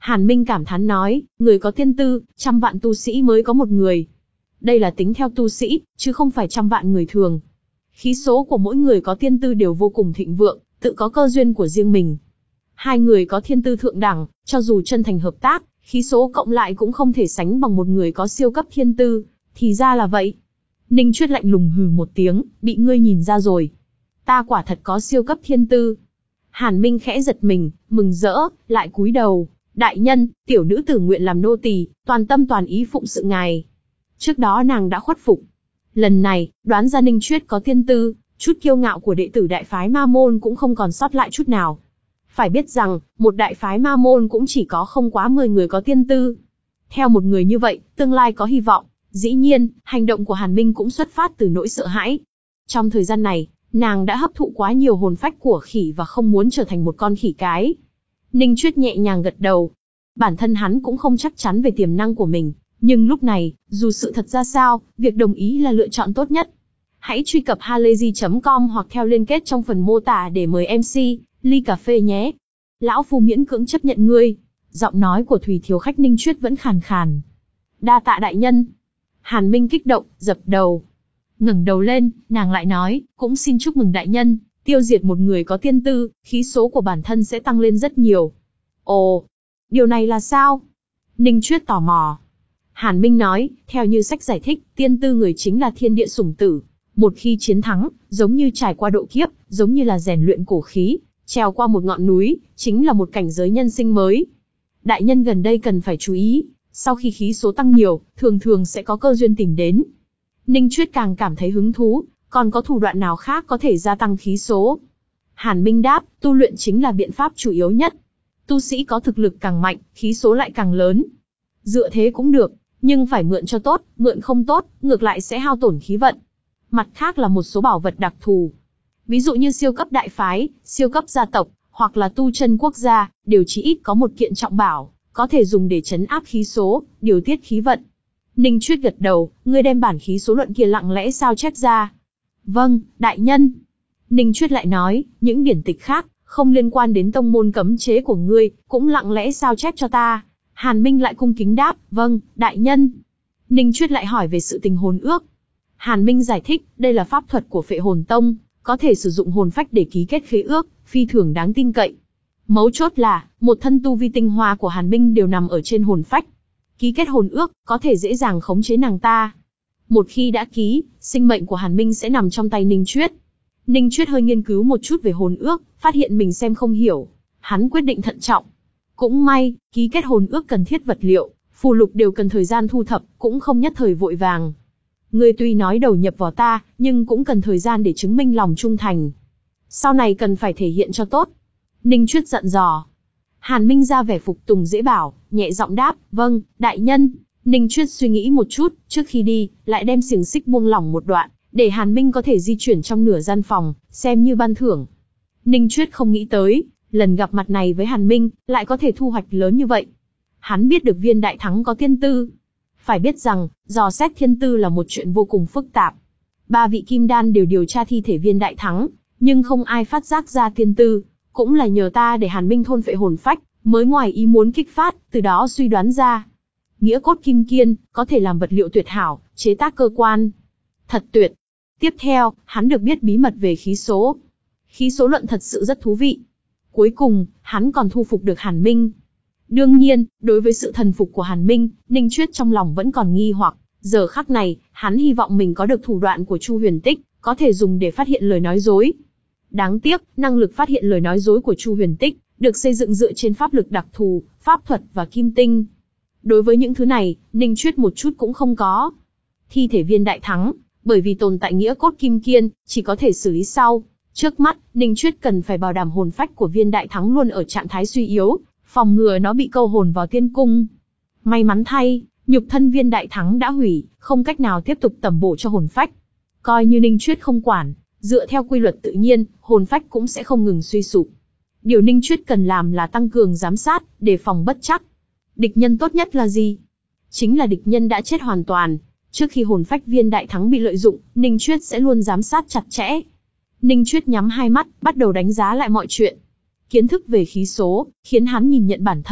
Hàn Minh cảm thán nói, người có thiên tư, trăm vạn tu sĩ mới có một người. Đây là tính theo tu sĩ, chứ không phải trăm vạn người thường. Khí số của mỗi người có thiên tư đều vô cùng thịnh vượng, tự có cơ duyên của riêng mình. Hai người có thiên tư thượng đẳng, cho dù chân thành hợp tác, khí số cộng lại cũng không thể sánh bằng một người có siêu cấp thiên tư. Thì ra là vậy. Ninh Chuyết lạnh lùng hừ một tiếng, bị ngươi nhìn ra rồi. Ta quả thật có siêu cấp thiên tư. Hàn Minh khẽ giật mình, mừng rỡ, lại cúi đầu. Đại nhân, tiểu nữ tử nguyện làm nô tỳ, toàn tâm toàn ý phụng sự ngài. Trước đó nàng đã khuất phục. Lần này, đoán ra Ninh Chuyết có thiên tư, chút kiêu ngạo của đệ tử đại phái Ma Môn cũng không còn sót lại chút nào. Phải biết rằng, một đại phái Ma Môn cũng chỉ có không quá mười người có thiên tư. Theo một người như vậy, tương lai có hy vọng. Dĩ nhiên, hành động của Hàn Minh cũng xuất phát từ nỗi sợ hãi. Trong thời gian này, nàng đã hấp thụ quá nhiều hồn phách của khỉ và không muốn trở thành một con khỉ cái. Ninh Chuyết nhẹ nhàng gật đầu. Bản thân hắn cũng không chắc chắn về tiềm năng của mình, nhưng lúc này, dù sự thật ra sao, việc đồng ý là lựa chọn tốt nhất. Hãy truy cập halayzi chấm com hoặc theo liên kết trong phần mô tả để mời em xê, ly cà phê nhé. Lão phu miễn cưỡng chấp nhận ngươi. Giọng nói của Thủy thiếu khách Ninh Chuyết vẫn khàn khàn. Đa tạ đại nhân. Hàn Minh kích động, dập đầu. Ngẩng đầu lên, nàng lại nói, cũng xin chúc mừng đại nhân, tiêu diệt một người có thiên tư, khí số của bản thân sẽ tăng lên rất nhiều. Ồ, điều này là sao? Ninh Chuyết tò mò. Hàn Minh nói, theo như sách giải thích, thiên tư người chính là thiên địa sủng tử. Một khi chiến thắng, giống như trải qua độ kiếp, giống như là rèn luyện cổ khí, trèo qua một ngọn núi, chính là một cảnh giới nhân sinh mới. Đại nhân gần đây cần phải chú ý, sau khi khí số tăng nhiều, thường thường sẽ có cơ duyên tìm đến. Ninh Chuyết càng cảm thấy hứng thú, còn có thủ đoạn nào khác có thể gia tăng khí số? Hàn Minh đáp, tu luyện chính là biện pháp chủ yếu nhất. Tu sĩ có thực lực càng mạnh, khí số lại càng lớn. Dựa thế cũng được, nhưng phải mượn cho tốt, mượn không tốt, ngược lại sẽ hao tổn khí vận. Mặt khác là một số bảo vật đặc thù. Ví dụ như siêu cấp đại phái, siêu cấp gia tộc, hoặc là tu chân quốc gia, đều chỉ ít có một kiện trọng bảo, có thể dùng để trấn áp khí số, điều tiết khí vận. Ninh Chuyết gật đầu, ngươi đem bản khí số luận kia lặng lẽ sao chép ra. Vâng, đại nhân. Ninh Chuyết lại nói, những điển tịch khác, không liên quan đến tông môn cấm chế của ngươi, cũng lặng lẽ sao chép cho ta. Hàn Minh lại cung kính đáp, vâng, đại nhân. Ninh Chuyết lại hỏi về sự tình hồn ước. Hàn Minh giải thích, đây là pháp thuật của Phệ Hồn Tông, có thể sử dụng hồn phách để ký kết khế ước, phi thường đáng tin cậy. Mấu chốt là, một thân tu vi tinh hoa của Hàn Minh đều nằm ở trên hồn phách. Ký kết hồn ước, có thể dễ dàng khống chế nàng ta. Một khi đã ký, sinh mệnh của Hàn Minh sẽ nằm trong tay Ninh Chuyết. Ninh Chuyết hơi nghiên cứu một chút về hồn ước, phát hiện mình xem không hiểu. Hắn quyết định thận trọng. Cũng may, ký kết hồn ước cần thiết vật liệu, phù lục đều cần thời gian thu thập, cũng không nhất thời vội vàng. Ngươi tuy nói đầu nhập vào ta, nhưng cũng cần thời gian để chứng minh lòng trung thành. Sau này cần phải thể hiện cho tốt. Ninh Chuyết dặn dò. Hàn Minh ra vẻ phục tùng dễ bảo, nhẹ giọng đáp, vâng, đại nhân. Ninh Chuyết suy nghĩ một chút, trước khi đi, lại đem xiềng xích buông lỏng một đoạn, để Hàn Minh có thể di chuyển trong nửa gian phòng, xem như ban thưởng. Ninh Chuyết không nghĩ tới, lần gặp mặt này với Hàn Minh, lại có thể thu hoạch lớn như vậy. Hắn biết được viên đại thắng có thiên tư. Phải biết rằng, dò xét thiên tư là một chuyện vô cùng phức tạp. Ba vị kim đan đều điều tra thi thể viên đại thắng, nhưng không ai phát giác ra thiên tư. Cũng là nhờ ta để Hàn Minh thôn phệ hồn phách, mới ngoài ý muốn kích phát, từ đó suy đoán ra. Nghĩa cốt kim kiên, có thể làm vật liệu tuyệt hảo, chế tác cơ quan. Thật tuyệt. Tiếp theo, hắn được biết bí mật về khí số. Khí số luận thật sự rất thú vị. Cuối cùng, hắn còn thu phục được Hàn Minh. Đương nhiên, đối với sự thần phục của Hàn Minh, Ninh Chuyết trong lòng vẫn còn nghi hoặc. Giờ khắc này, hắn hy vọng mình có được thủ đoạn của Chu Huyền Tích, có thể dùng để phát hiện lời nói dối. Đáng tiếc, năng lực phát hiện lời nói dối của Chu Huyền Tích, được xây dựng dựa trên pháp lực đặc thù, pháp thuật và kim tinh. Đối với những thứ này, Ninh Chuyết một chút cũng không có. Thi thể viên đại thắng, bởi vì tồn tại nghĩa cốt kim kiên, chỉ có thể xử lý sau. Trước mắt, Ninh Chuyết cần phải bảo đảm hồn phách của viên đại thắng luôn ở trạng thái suy yếu, phòng ngừa nó bị câu hồn vào tiên cung. May mắn thay, nhục thân viên đại thắng đã hủy, không cách nào tiếp tục tẩm bổ cho hồn phách. Coi như Ninh Chuyết không quản, dựa theo quy luật tự nhiên, hồn phách cũng sẽ không ngừng suy sụp. Điều Ninh Chuyết cần làm là tăng cường giám sát, đề phòng bất trắc. Địch nhân tốt nhất là gì? Chính là địch nhân đã chết hoàn toàn. Trước khi hồn phách viên đại thắng bị lợi dụng, Ninh Chuyết sẽ luôn giám sát chặt chẽ. Ninh Chuyết nhắm hai mắt, bắt đầu đánh giá lại mọi chuyện. Kiến thức về khí số, khiến hắn nhìn nhận bản thân,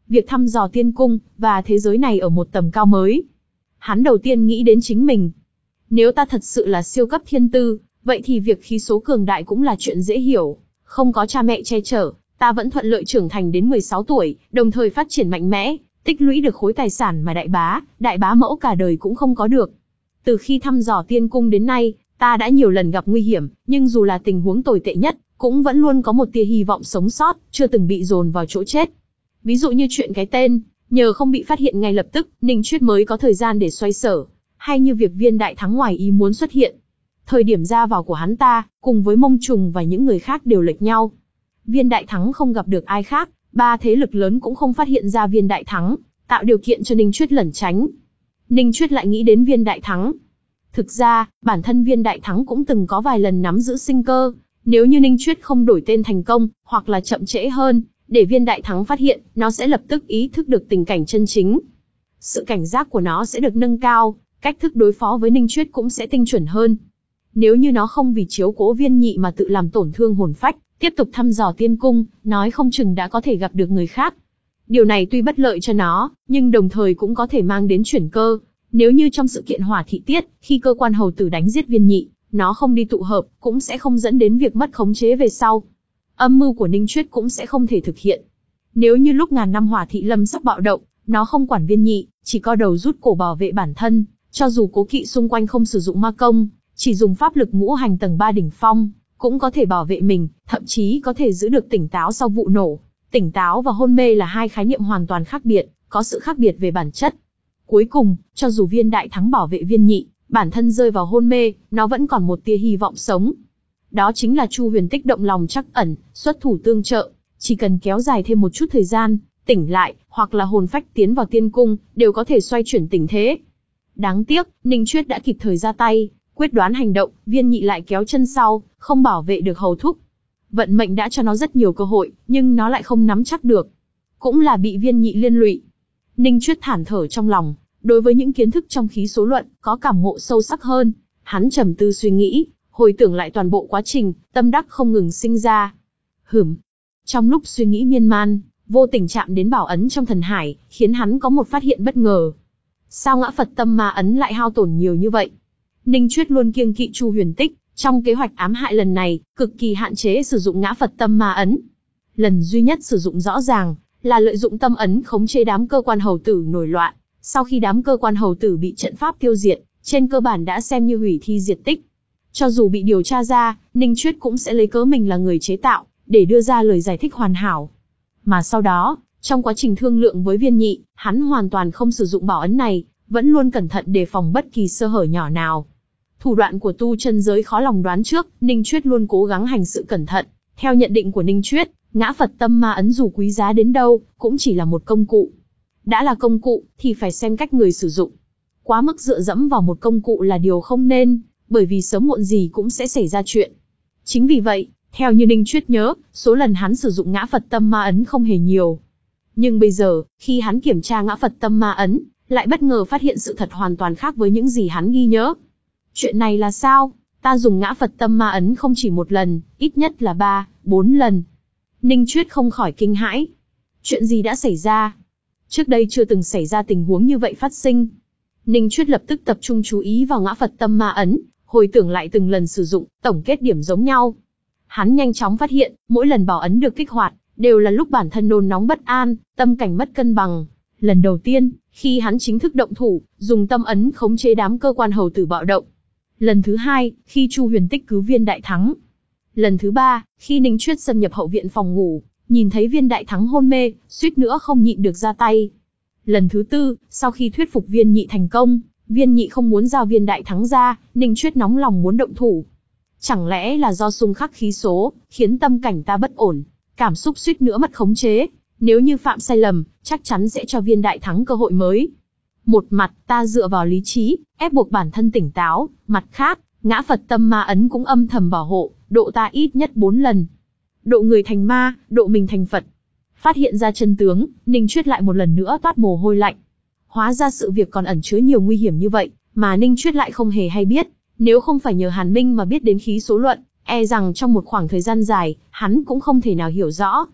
việc thăm dò tiên cung và thế giới này ở một tầm cao mới. Hắn đầu tiên nghĩ đến chính mình. Nếu ta thật sự là siêu cấp thiên tư, vậy thì việc khí số cường đại cũng là chuyện dễ hiểu. Không có cha mẹ che chở, ta vẫn thuận lợi trưởng thành đến mười sáu tuổi, đồng thời phát triển mạnh mẽ, tích lũy được khối tài sản mà đại bá, đại bá mẫu cả đời cũng không có được. Từ khi thăm dò tiên cung đến nay, ta đã nhiều lần gặp nguy hiểm, nhưng dù là tình huống tồi tệ nhất, cũng vẫn luôn có một tia hy vọng sống sót, chưa từng bị dồn vào chỗ chết. Ví dụ như chuyện cái tên, nhờ không bị phát hiện ngay lập tức, Ninh Chuyết mới có thời gian để xoay sở, hay như việc Viên Đại Thắng ngoài ý muốn xuất hiện. Thời điểm ra vào của hắn ta, cùng với Mông Trùng và những người khác đều lệch nhau. Viên Đại Thắng không gặp được ai khác, ba thế lực lớn cũng không phát hiện ra Viên Đại Thắng, tạo điều kiện cho Ninh Chuyết lẩn tránh. Ninh Chuyết lại nghĩ đến Viên Đại Thắng. Thực ra, bản thân Viên Đại Thắng cũng từng có vài lần nắm giữ sinh cơ, nếu như Ninh Chuyết không đổi tên thành công, hoặc là chậm trễ hơn, để Viên Đại Thắng phát hiện, nó sẽ lập tức ý thức được tình cảnh chân chính. Sự cảnh giác của nó sẽ được nâng cao, cách thức đối phó với Ninh Chuyết cũng sẽ tinh chuẩn hơn. Nếu như nó không vì chiếu cố Viên Nhị mà tự làm tổn thương hồn phách, tiếp tục thăm dò tiên cung, nói không chừng đã có thể gặp được người khác. Điều này tuy bất lợi cho nó, nhưng đồng thời cũng có thể mang đến chuyển cơ. Nếu như trong sự kiện hỏa thị tiết, khi cơ quan hầu tử đánh giết Viên Nhị, nó không đi tụ hợp, cũng sẽ không dẫn đến việc mất khống chế về sau. Âm mưu của Ninh Chuyết cũng sẽ không thể thực hiện. Nếu như lúc ngàn năm hỏa thị lâm sắp bạo động, nó không quản Viên Nhị, chỉ co đầu rút cổ bảo vệ bản thân, cho dù cố kỵ xung quanh không sử dụng ma công, chỉ dùng pháp lực ngũ hành tầng ba đỉnh phong, cũng có thể bảo vệ mình, thậm chí có thể giữ được tỉnh táo sau vụ nổ. Tỉnh táo và hôn mê là hai khái niệm hoàn toàn khác biệt, có sự khác biệt về bản chất. Cuối cùng, cho dù Viên Đại Thắng bảo vệ Viên Nhị, bản thân rơi vào hôn mê, nó vẫn còn một tia hy vọng sống. Đó chính là Chu Huyền Tích động lòng trắc ẩn, xuất thủ tương trợ, chỉ cần kéo dài thêm một chút thời gian, tỉnh lại, hoặc là hồn phách tiến vào tiên cung, đều có thể xoay chuyển tình thế. Đáng tiếc, Ninh Chuyết đã kịp thời ra tay, quyết đoán hành động, Viên Nhị lại kéo chân sau, không bảo vệ được hầu thúc. Vận mệnh đã cho nó rất nhiều cơ hội, nhưng nó lại không nắm chắc được. Cũng là bị Viên Nhị liên lụy. Ninh Chuyết thản thở trong lòng, đối với những kiến thức trong khí số luận, có cảm ngộ sâu sắc hơn. Hắn trầm tư suy nghĩ, hồi tưởng lại toàn bộ quá trình, tâm đắc không ngừng sinh ra. Hửm. Trong lúc suy nghĩ miên man, vô tình chạm đến bảo ấn trong thần hải, khiến hắn có một phát hiện bất ngờ. Sao ngã Phật tâm ma ấn lại hao tổn nhiều như vậy? Ninh Chuyết luôn kiêng kỵ Chu Huyền Tích, trong kế hoạch ám hại lần này, cực kỳ hạn chế sử dụng ngã Phật tâm ma ấn. Lần duy nhất sử dụng rõ ràng, là lợi dụng tâm ấn khống chế đám cơ quan hầu tử nổi loạn. Sau khi đám cơ quan hầu tử bị trận pháp tiêu diệt, trên cơ bản đã xem như hủy thi diệt tích. Cho dù bị điều tra ra, Ninh Chuyết cũng sẽ lấy cớ mình là người chế tạo, để đưa ra lời giải thích hoàn hảo. Mà sau đó, trong quá trình thương lượng với Viên Nhị, hắn hoàn toàn không sử dụng bảo ấn này, vẫn luôn cẩn thận đề phòng bất kỳ sơ hở nhỏ nào. Thủ đoạn của tu chân giới khó lòng đoán trước, Ninh Chuyết luôn cố gắng hành sự cẩn thận. Theo nhận định của Ninh Chuyết, ngã Phật tâm ma ấn dù quý giá đến đâu, cũng chỉ là một công cụ. Đã là công cụ, thì phải xem cách người sử dụng. Quá mức dựa dẫm vào một công cụ là điều không nên, bởi vì sớm muộn gì cũng sẽ xảy ra chuyện. Chính vì vậy, theo như Ninh Chuyết nhớ, số lần hắn sử dụng ngã Phật tâm ma ấn không hề nhiều. Nhưng bây giờ, khi hắn kiểm tra ngã Phật tâm ma ấn, lại bất ngờ phát hiện sự thật hoàn toàn khác với những gì hắn ghi nhớ. Chuyện này là sao? Ta dùng ngã Phật tâm ma ấn không chỉ một lần, ít nhất là ba, bốn lần. Ninh Chuyết không khỏi kinh hãi. Chuyện gì đã xảy ra? Trước đây chưa từng xảy ra tình huống như vậy phát sinh. Ninh Chuyết lập tức tập trung chú ý vào ngã Phật tâm ma ấn, hồi tưởng lại từng lần sử dụng, tổng kết điểm giống nhau. Hắn nhanh chóng phát hiện, mỗi lần bảo ấn được kích hoạt, đều là lúc bản thân nôn nóng bất an, tâm cảnh mất cân bằng. Lần đầu tiên, khi hắn chính thức động thủ, dùng tâm ấn khống chế đám cơ quan hầu tử bạo động. Lần thứ hai, khi Chu Huyền Tích cứu Viên Đại Thắng. Lần thứ ba, khi Ninh Chuyết xâm nhập hậu viện phòng ngủ, nhìn thấy Viên Đại Thắng hôn mê, suýt nữa không nhịn được ra tay. Lần thứ tư, sau khi thuyết phục Viên Nhị thành công, Viên Nhị không muốn giao Viên Đại Thắng ra, Ninh Chuyết nóng lòng muốn động thủ. Chẳng lẽ là do xung khắc khí số, khiến tâm cảnh ta bất ổn, cảm xúc suýt nữa mất khống chế. Nếu như phạm sai lầm, chắc chắn sẽ cho Viên Đại Thắng cơ hội mới. Một mặt, ta dựa vào lý trí, ép buộc bản thân tỉnh táo, mặt khác, ngã Phật tâm ma ấn cũng âm thầm bảo hộ, độ ta ít nhất bốn lần. Độ người thành ma, độ mình thành Phật. Phát hiện ra chân tướng, Ninh Chuyết lại một lần nữa toát mồ hôi lạnh. Hóa ra sự việc còn ẩn chứa nhiều nguy hiểm như vậy, mà Ninh Chuyết lại không hề hay biết. Nếu không phải nhờ Hàn Minh mà biết đến khí số luận, e rằng trong một khoảng thời gian dài, hắn cũng không thể nào hiểu rõ.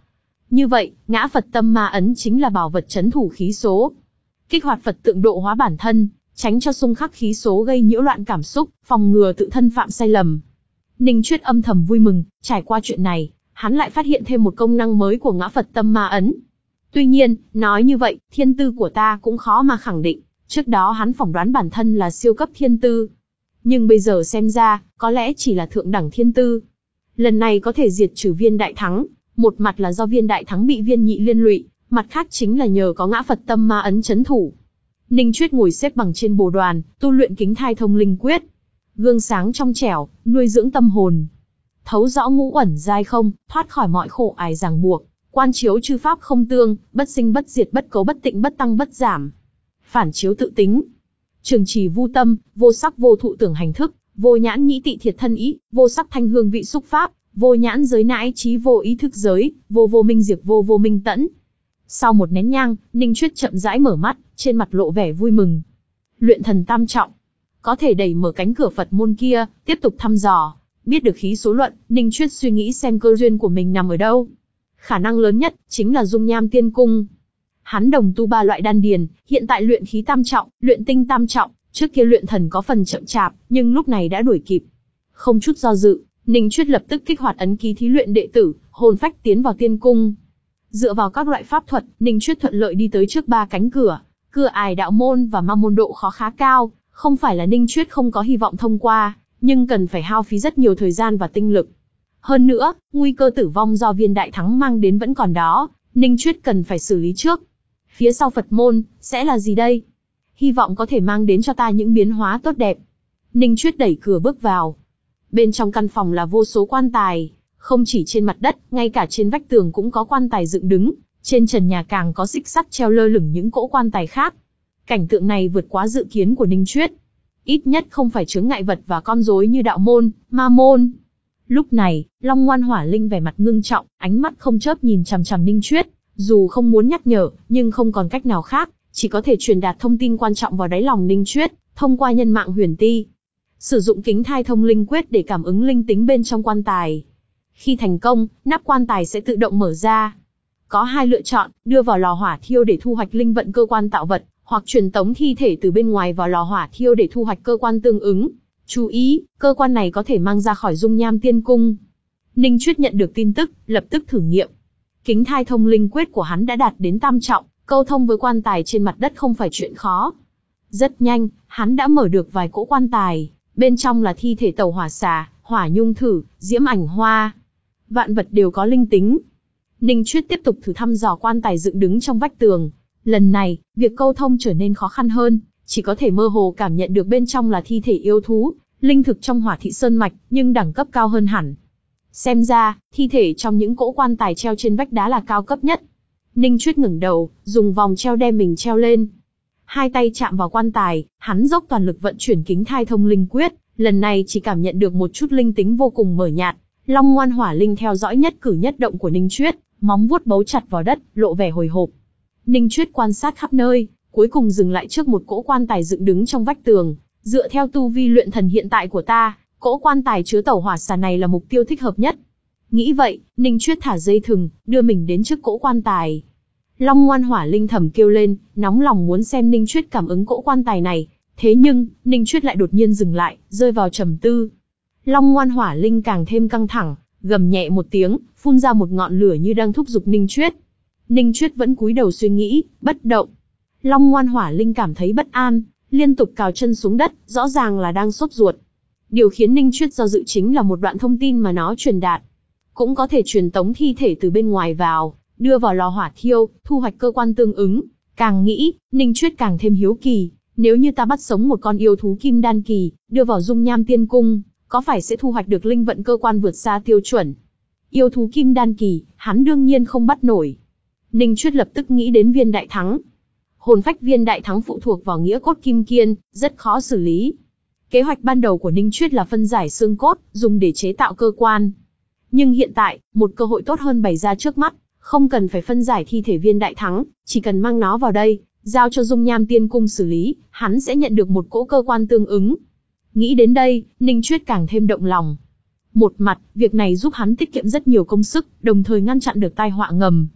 Như vậy, ngã Phật tâm ma ấn chính là bảo vật trấn thủ khí số. Kích hoạt Phật tượng độ hóa bản thân, tránh cho xung khắc khí số gây nhiễu loạn cảm xúc, phòng ngừa tự thân phạm sai lầm. Ninh Chuyết âm thầm vui mừng, trải qua chuyện này, hắn lại phát hiện thêm một công năng mới của ngã Phật tâm ma ấn. Tuy nhiên, nói như vậy, thiên tư của ta cũng khó mà khẳng định, trước đó hắn phỏng đoán bản thân là siêu cấp thiên tư. Nhưng bây giờ xem ra, có lẽ chỉ là thượng đẳng thiên tư. Lần này có thể diệt trừ viên đại thắng, một mặt là do viên đại thắng bị viên nhị liên lụy, mặt khác chính là nhờ có ngã Phật tâm ma ấn trấn thủ. Ninh Chuyết ngồi xếp bằng trên bồ đoàn, tu luyện kính thai thông linh quyết. Gương sáng trong trẻo, nuôi dưỡng tâm hồn. Thấu rõ ngũ uẩn giai không, thoát khỏi mọi khổ ải ràng buộc. Quan chiếu chư pháp không tương, bất sinh bất diệt bất cấu bất tịnh bất tăng bất giảm. Phản chiếu tự tính. Trường trì vu tâm, vô sắc vô thụ tưởng hành thức, vô nhãn nhĩ tị thiệt thân ý, vô sắc thanh hương vị xúc pháp, vô nhãn giới nãi trí vô ý thức giới, vô vô minh diệt vô vô minh tẫn. Sau một nén nhang, Ninh Chuyết chậm rãi mở mắt, trên mặt lộ vẻ vui mừng. Luyện thần tam trọng. Có thể đẩy mở cánh cửa Phật môn kia, tiếp tục thăm dò. Biết được khí số luận, Ninh Chuyết suy nghĩ xem cơ duyên của mình nằm ở đâu. Khả năng lớn nhất, chính là dung nham tiên cung. Hắn đồng tu ba loại đan điền, hiện tại luyện khí tam trọng, luyện tinh tam trọng, trước kia luyện thần có phần chậm chạp, nhưng lúc này đã đuổi kịp. Không chút do dự, Ninh Chuyết lập tức kích hoạt ấn ký thí luyện đệ tử, hồn phách tiến vào tiên cung. Dựa vào các loại pháp thuật, Ninh Chuyết thuận lợi đi tới trước ba cánh cửa. Cửa ải đạo môn và ma môn độ khó khá cao, không phải là Ninh Chuyết không có hy vọng thông qua, nhưng cần phải hao phí rất nhiều thời gian và tinh lực. Hơn nữa, nguy cơ tử vong do viên đại thắng mang đến vẫn còn đó, Ninh Chuyết cần phải xử lý trước. Phía sau Phật môn, sẽ là gì đây? Hy vọng có thể mang đến cho ta những biến hóa tốt đẹp. Ninh Chuyết đẩy cửa bước vào. Bên trong căn phòng là vô số quan tài, không chỉ trên mặt đất, ngay cả trên vách tường cũng có quan tài dựng đứng, trên trần nhà càng có xích sắt treo lơ lửng những cỗ quan tài khác. Cảnh tượng này vượt quá dự kiến của Ninh Chuyết. Ít nhất không phải chướng ngại vật và con rối như đạo môn, ma môn. Lúc này, Long Ngoan Hỏa Linh vẻ mặt ngưng trọng, ánh mắt không chớp nhìn chằm chằm Ninh Chuyết, dù không muốn nhắc nhở, nhưng không còn cách nào khác, chỉ có thể truyền đạt thông tin quan trọng vào đáy lòng Ninh Chuyết, thông qua nhân mạng huyền ti. Sử dụng kính thai thông linh quyết để cảm ứng linh tính bên trong quan tài. Khi thành công, nắp quan tài sẽ tự động mở ra. Có hai lựa chọn, đưa vào lò hỏa thiêu để thu hoạch linh vận cơ quan tạo vật, hoặc truyền tống thi thể từ bên ngoài vào lò hỏa thiêu để thu hoạch cơ quan tương ứng. Chú ý, cơ quan này có thể mang ra khỏi dung nham tiên cung. Ninh Chuyết nhận được tin tức, lập tức thử nghiệm. Kính thai thông linh quyết của hắn đã đạt đến tam trọng, câu thông với quan tài trên mặt đất không phải chuyện khó. Rất nhanh, hắn đã mở được vài cỗ quan tài, bên trong là thi thể tàu hỏa xà, hỏa nhung thử, diễm ảnh hoa. Vạn vật đều có linh tính. Ninh Chuyết tiếp tục thử thăm dò quan tài dựng đứng trong vách tường. Lần này, việc câu thông trở nên khó khăn hơn, chỉ có thể mơ hồ cảm nhận được bên trong là thi thể yêu thú, linh thực trong Hỏa Thị Sơn Mạch, nhưng đẳng cấp cao hơn hẳn. Xem ra, thi thể trong những cỗ quan tài treo trên vách đá là cao cấp nhất. Ninh Chuyết ngẩng đầu, dùng vòng treo đem mình treo lên. Hai tay chạm vào quan tài, hắn dốc toàn lực vận chuyển kính thai thông linh quyết, lần này chỉ cảm nhận được một chút linh tính vô cùng mờ nhạt. Long Ngoan Hỏa Linh theo dõi nhất cử nhất động của Ninh Chuyết, móng vuốt bấu chặt vào đất, lộ vẻ hồi hộp. Ninh Chuyết quan sát khắp nơi, cuối cùng dừng lại trước một cỗ quan tài dựng đứng trong vách tường. Dựa theo tu vi luyện thần hiện tại của ta, cỗ quan tài chứa tẩu hỏa xà này là mục tiêu thích hợp nhất. Nghĩ vậy, Ninh Chuyết thả dây thừng, đưa mình đến trước cỗ quan tài. Long Ngoan Hỏa Linh thầm kêu lên, nóng lòng muốn xem Ninh Chuyết cảm ứng cỗ quan tài này. Thế nhưng, Ninh Chuyết lại đột nhiên dừng lại, rơi vào trầm tư. Long Ngoan Hỏa Linh càng thêm căng thẳng, gầm nhẹ một tiếng, phun ra một ngọn lửa như đang thúc giục Ninh Chuyết. Ninh Chuyết vẫn cúi đầu suy nghĩ, bất động. Long Ngoan Hỏa Linh cảm thấy bất an, liên tục cào chân xuống đất, rõ ràng là đang sốt ruột. Điều khiến Ninh Chuyết do dự chính là một đoạn thông tin mà nó truyền đạt. Cũng có thể truyền tống thi thể từ bên ngoài vào, đưa vào lò hỏa thiêu, thu hoạch cơ quan tương ứng. Càng nghĩ, Ninh Chuyết càng thêm hiếu kỳ, nếu như ta bắt sống một con yêu thú kim đan kỳ, đưa vào dung nham tiên cung, có phải sẽ thu hoạch được linh vận cơ quan vượt xa tiêu chuẩn? Yêu thú kim đan kỳ, hắn đương nhiên không bắt nổi. Ninh Chuyết lập tức nghĩ đến viên đại thắng. Hồn phách viên đại thắng phụ thuộc vào nghĩa cốt kim kiên, rất khó xử lý. Kế hoạch ban đầu của Ninh Chuyết là phân giải xương cốt, dùng để chế tạo cơ quan. Nhưng hiện tại, một cơ hội tốt hơn bày ra trước mắt, không cần phải phân giải thi thể viên đại thắng, chỉ cần mang nó vào đây, giao cho dung nham tiên cung xử lý, hắn sẽ nhận được một cỗ cơ quan tương ứng. Nghĩ đến đây, Ninh Chuyết càng thêm động lòng. Một mặt, việc này giúp hắn tiết kiệm rất nhiều công sức, đồng thời ngăn chặn được tai họa ngầm.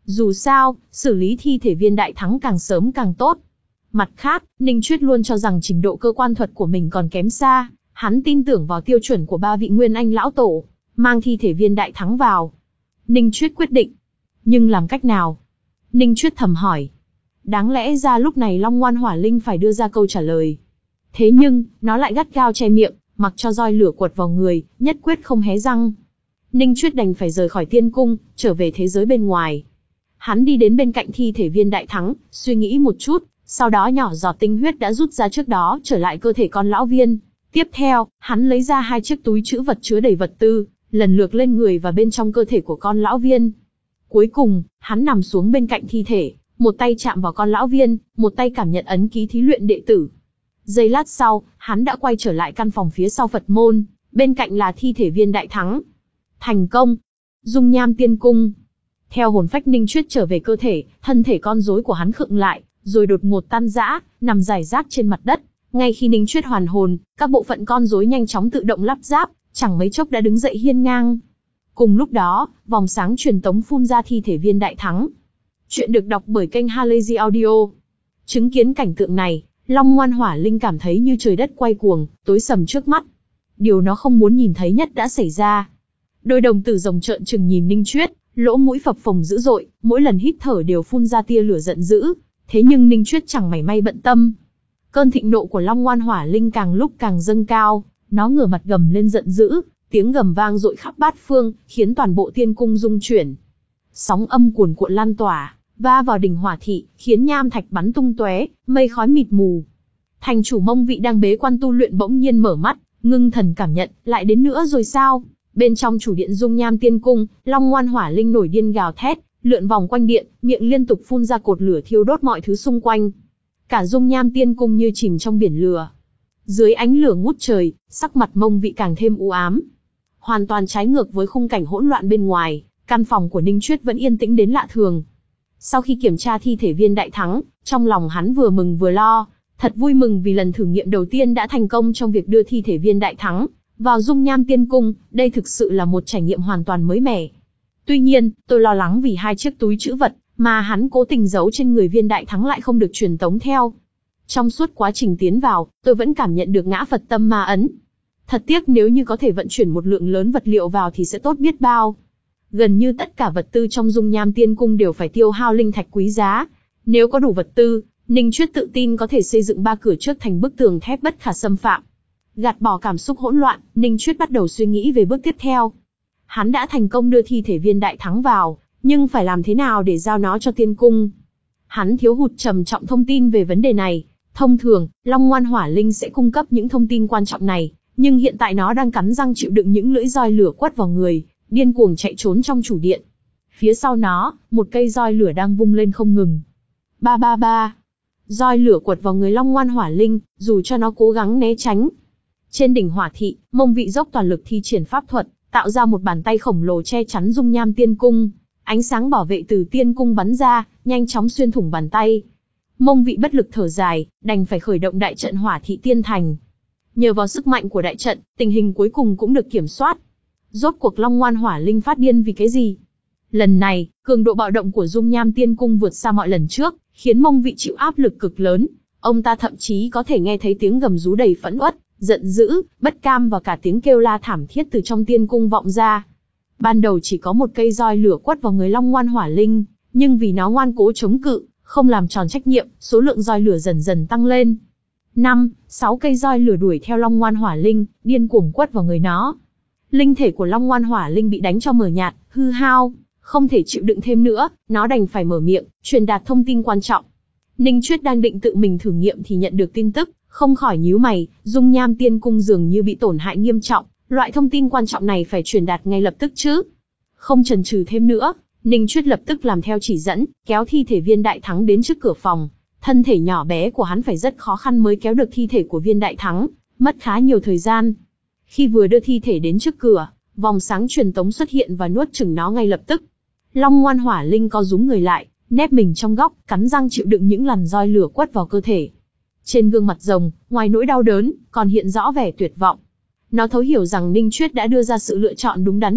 Dù sao, xử lý thi thể viên đại thắng càng sớm càng tốt. Mặt khác, Ninh Chuyết luôn cho rằng trình độ cơ quan thuật của mình còn kém xa, hắn tin tưởng vào tiêu chuẩn của ba vị Nguyên Anh lão tổ, mang thi thể viên đại thắng vào. Ninh Chuyết quyết định. Nhưng làm cách nào? Ninh Chuyết thầm hỏi. Đáng lẽ ra lúc này Long Ngoan Hỏa Linh phải đưa ra câu trả lời. Thế nhưng, nó lại gắt gao che miệng, mặc cho roi lửa quật vào người, nhất quyết không hé răng. Ninh Chuyết đành phải rời khỏi tiên cung, trở về thế giới bên ngoài. Hắn đi đến bên cạnh thi thể viên đại thắng, suy nghĩ một chút, sau đó nhỏ giọt tinh huyết đã rút ra trước đó trở lại cơ thể con lão viên. Tiếp theo, hắn lấy ra hai chiếc túi trữ vật chứa đầy vật tư, lần lượt lên người và bên trong cơ thể của con lão viên. Cuối cùng, hắn nằm xuống bên cạnh thi thể, một tay chạm vào con lão viên, một tay cảm nhận ấn ký thí luyện đệ tử. Giây lát sau, hắn đã quay trở lại căn phòng phía sau Phật môn, bên cạnh là thi thể viên đại thắng. Thành công! Dung Nham Tiên Cung. Theo hồn phách Ninh Chuyết trở về cơ thể, thân thể con rối của hắn khựng lại, rồi đột ngột tan rã, nằm rải rác trên mặt đất. Ngay khi Ninh Chuyết hoàn hồn, các bộ phận con rối nhanh chóng tự động lắp ráp, chẳng mấy chốc đã đứng dậy hiên ngang. Cùng lúc đó, vòng sáng truyền tống phun ra thi thể viên đại thắng. Chuyện được đọc bởi kênh Halazy Audio. Chứng kiến cảnh tượng này, Long Ngoan Hỏa Linh cảm thấy như trời đất quay cuồng, tối sầm trước mắt. Điều nó không muốn nhìn thấy nhất đã xảy ra. Đôi đồng tử rồng trợn trừng nhìn Ninh Chuyết, lỗ mũi phập phồng dữ dội, mỗi lần hít thở đều phun ra tia lửa giận dữ. Thế nhưng Ninh Chuyết chẳng mảy may bận tâm. Cơn thịnh nộ của Long Ngoan Hỏa Linh càng lúc càng dâng cao, nó ngửa mặt gầm lên giận dữ, tiếng gầm vang dội khắp bát phương, khiến toàn bộ tiên cung rung chuyển. Sóng âm cuồn cuộn lan tỏa, va vào đỉnh hỏa thị, khiến nham thạch bắn tung tóe, mây khói mịt mù. Thành chủ Mông Vị đang bế quan tu luyện bỗng nhiên mở mắt, ngưng thần cảm nhận, lại đến nữa rồi sao? Bên trong chủ điện Dung Nham Tiên Cung, Long Ngoan Hỏa Linh nổi điên gào thét, lượn vòng quanh điện, miệng liên tục phun ra cột lửa thiêu đốt mọi thứ xung quanh. Cả Dung Nham Tiên Cung như chìm trong biển lửa. Dưới ánh lửa ngút trời, sắc mặt Mông Vị càng thêm u ám. Hoàn toàn trái ngược với khung cảnh hỗn loạn bên ngoài, căn phòng của Ninh Chuyết vẫn yên tĩnh đến lạ thường. Sau khi kiểm tra thi thể viên đại thắng, trong lòng hắn vừa mừng vừa lo, thật vui mừng vì lần thử nghiệm đầu tiên đã thành công trong việc đưa thi thể viên đại thắng vào Dung Nham Tiên Cung, đây thực sự là một trải nghiệm hoàn toàn mới mẻ. Tuy nhiên, tôi lo lắng vì hai chiếc túi trữ vật mà hắn cố tình giấu trên người viên đại thắng lại không được truyền tống theo. Trong suốt quá trình tiến vào, tôi vẫn cảm nhận được ngã Phật tâm ma ấn. Thật tiếc nếu như có thể vận chuyển một lượng lớn vật liệu vào thì sẽ tốt biết bao. Gần như tất cả vật tư trong Dung Nham Tiên Cung đều phải tiêu hao linh thạch quý giá. Nếu có đủ vật tư, Ninh Chuyết tự tin có thể xây dựng ba cửa trước thành bức tường thép bất khả xâm phạm. Gạt bỏ cảm xúc hỗn loạn, Ninh Chuyết bắt đầu suy nghĩ về bước tiếp theo. Hắn đã thành công đưa thi thể viên đại thắng vào, nhưng phải làm thế nào để giao nó cho tiên cung? Hắn thiếu hụt trầm trọng thông tin về vấn đề này. Thông thường, Long Ngoan Hỏa Linh sẽ cung cấp những thông tin quan trọng này, nhưng hiện tại nó đang cắn răng chịu đựng những lưỡi roi lửa quất vào người, điên cuồng chạy trốn trong chủ điện. Phía sau nó, một cây roi lửa đang vung lên không ngừng. Ba ba ba. Roi lửa quật vào người Long Ngoan Hỏa Linh, dù cho nó cố gắng né tránh. Trên đỉnh hỏa thị, Mông Vị dốc toàn lực thi triển pháp thuật, tạo ra một bàn tay khổng lồ che chắn Dung Nham Tiên Cung. Ánh sáng bảo vệ từ tiên cung bắn ra, nhanh chóng xuyên thủng bàn tay. Mông Vị bất lực thở dài, đành phải khởi động đại trận hỏa thị tiên thành. Nhờ vào sức mạnh của đại trận, tình hình cuối cùng cũng được kiểm soát. Rốt cuộc Long Ngoan Hỏa Linh phát điên vì cái gì? Lần này, cường độ bạo động của Dung Nham Tiên Cung vượt xa mọi lần trước, khiến Mông Vị chịu áp lực cực lớn. Ông ta thậm chí có thể nghe thấy tiếng gầm rú đầy phẫn uất, giận dữ, bất cam và cả tiếng kêu la thảm thiết từ trong tiên cung vọng ra. Ban đầu chỉ có một cây roi lửa quất vào người Long Ngoan Hỏa Linh, nhưng vì nó ngoan cố chống cự, không làm tròn trách nhiệm, số lượng roi lửa dần dần tăng lên. Năm, sáu cây roi lửa đuổi theo Long Ngoan Hỏa Linh, điên cuồng quất vào người nó. Linh thể của Long Ngoan Hỏa Linh bị đánh cho mờ nhạt, hư hao, không thể chịu đựng thêm nữa, nó đành phải mở miệng, truyền đạt thông tin quan trọng. Ninh Chuyết đang định tự mình thử nghiệm thì nhận được tin tức, không khỏi nhíu mày, Dung Nham Tiên Cung dường như bị tổn hại nghiêm trọng, loại thông tin quan trọng này phải truyền đạt ngay lập tức chứ. Không chần chừ thêm nữa, Ninh Chuyết lập tức làm theo chỉ dẫn, kéo thi thể viên đại thắng đến trước cửa phòng. Thân thể nhỏ bé của hắn phải rất khó khăn mới kéo được thi thể của viên đại thắng, mất khá nhiều thời gian. Khi vừa đưa thi thể đến trước cửa, vòng sáng truyền tống xuất hiện và nuốt chửng nó ngay lập tức. Long Ngoan Hỏa Linh co rúm người lại, nép mình trong góc, cắn răng chịu đựng những làn roi lửa quất vào cơ thể. Trên gương mặt rồng, ngoài nỗi đau đớn, còn hiện rõ vẻ tuyệt vọng. Nó thấu hiểu rằng Ninh Chuyết đã đưa ra sự lựa chọn đúng đắn nhất,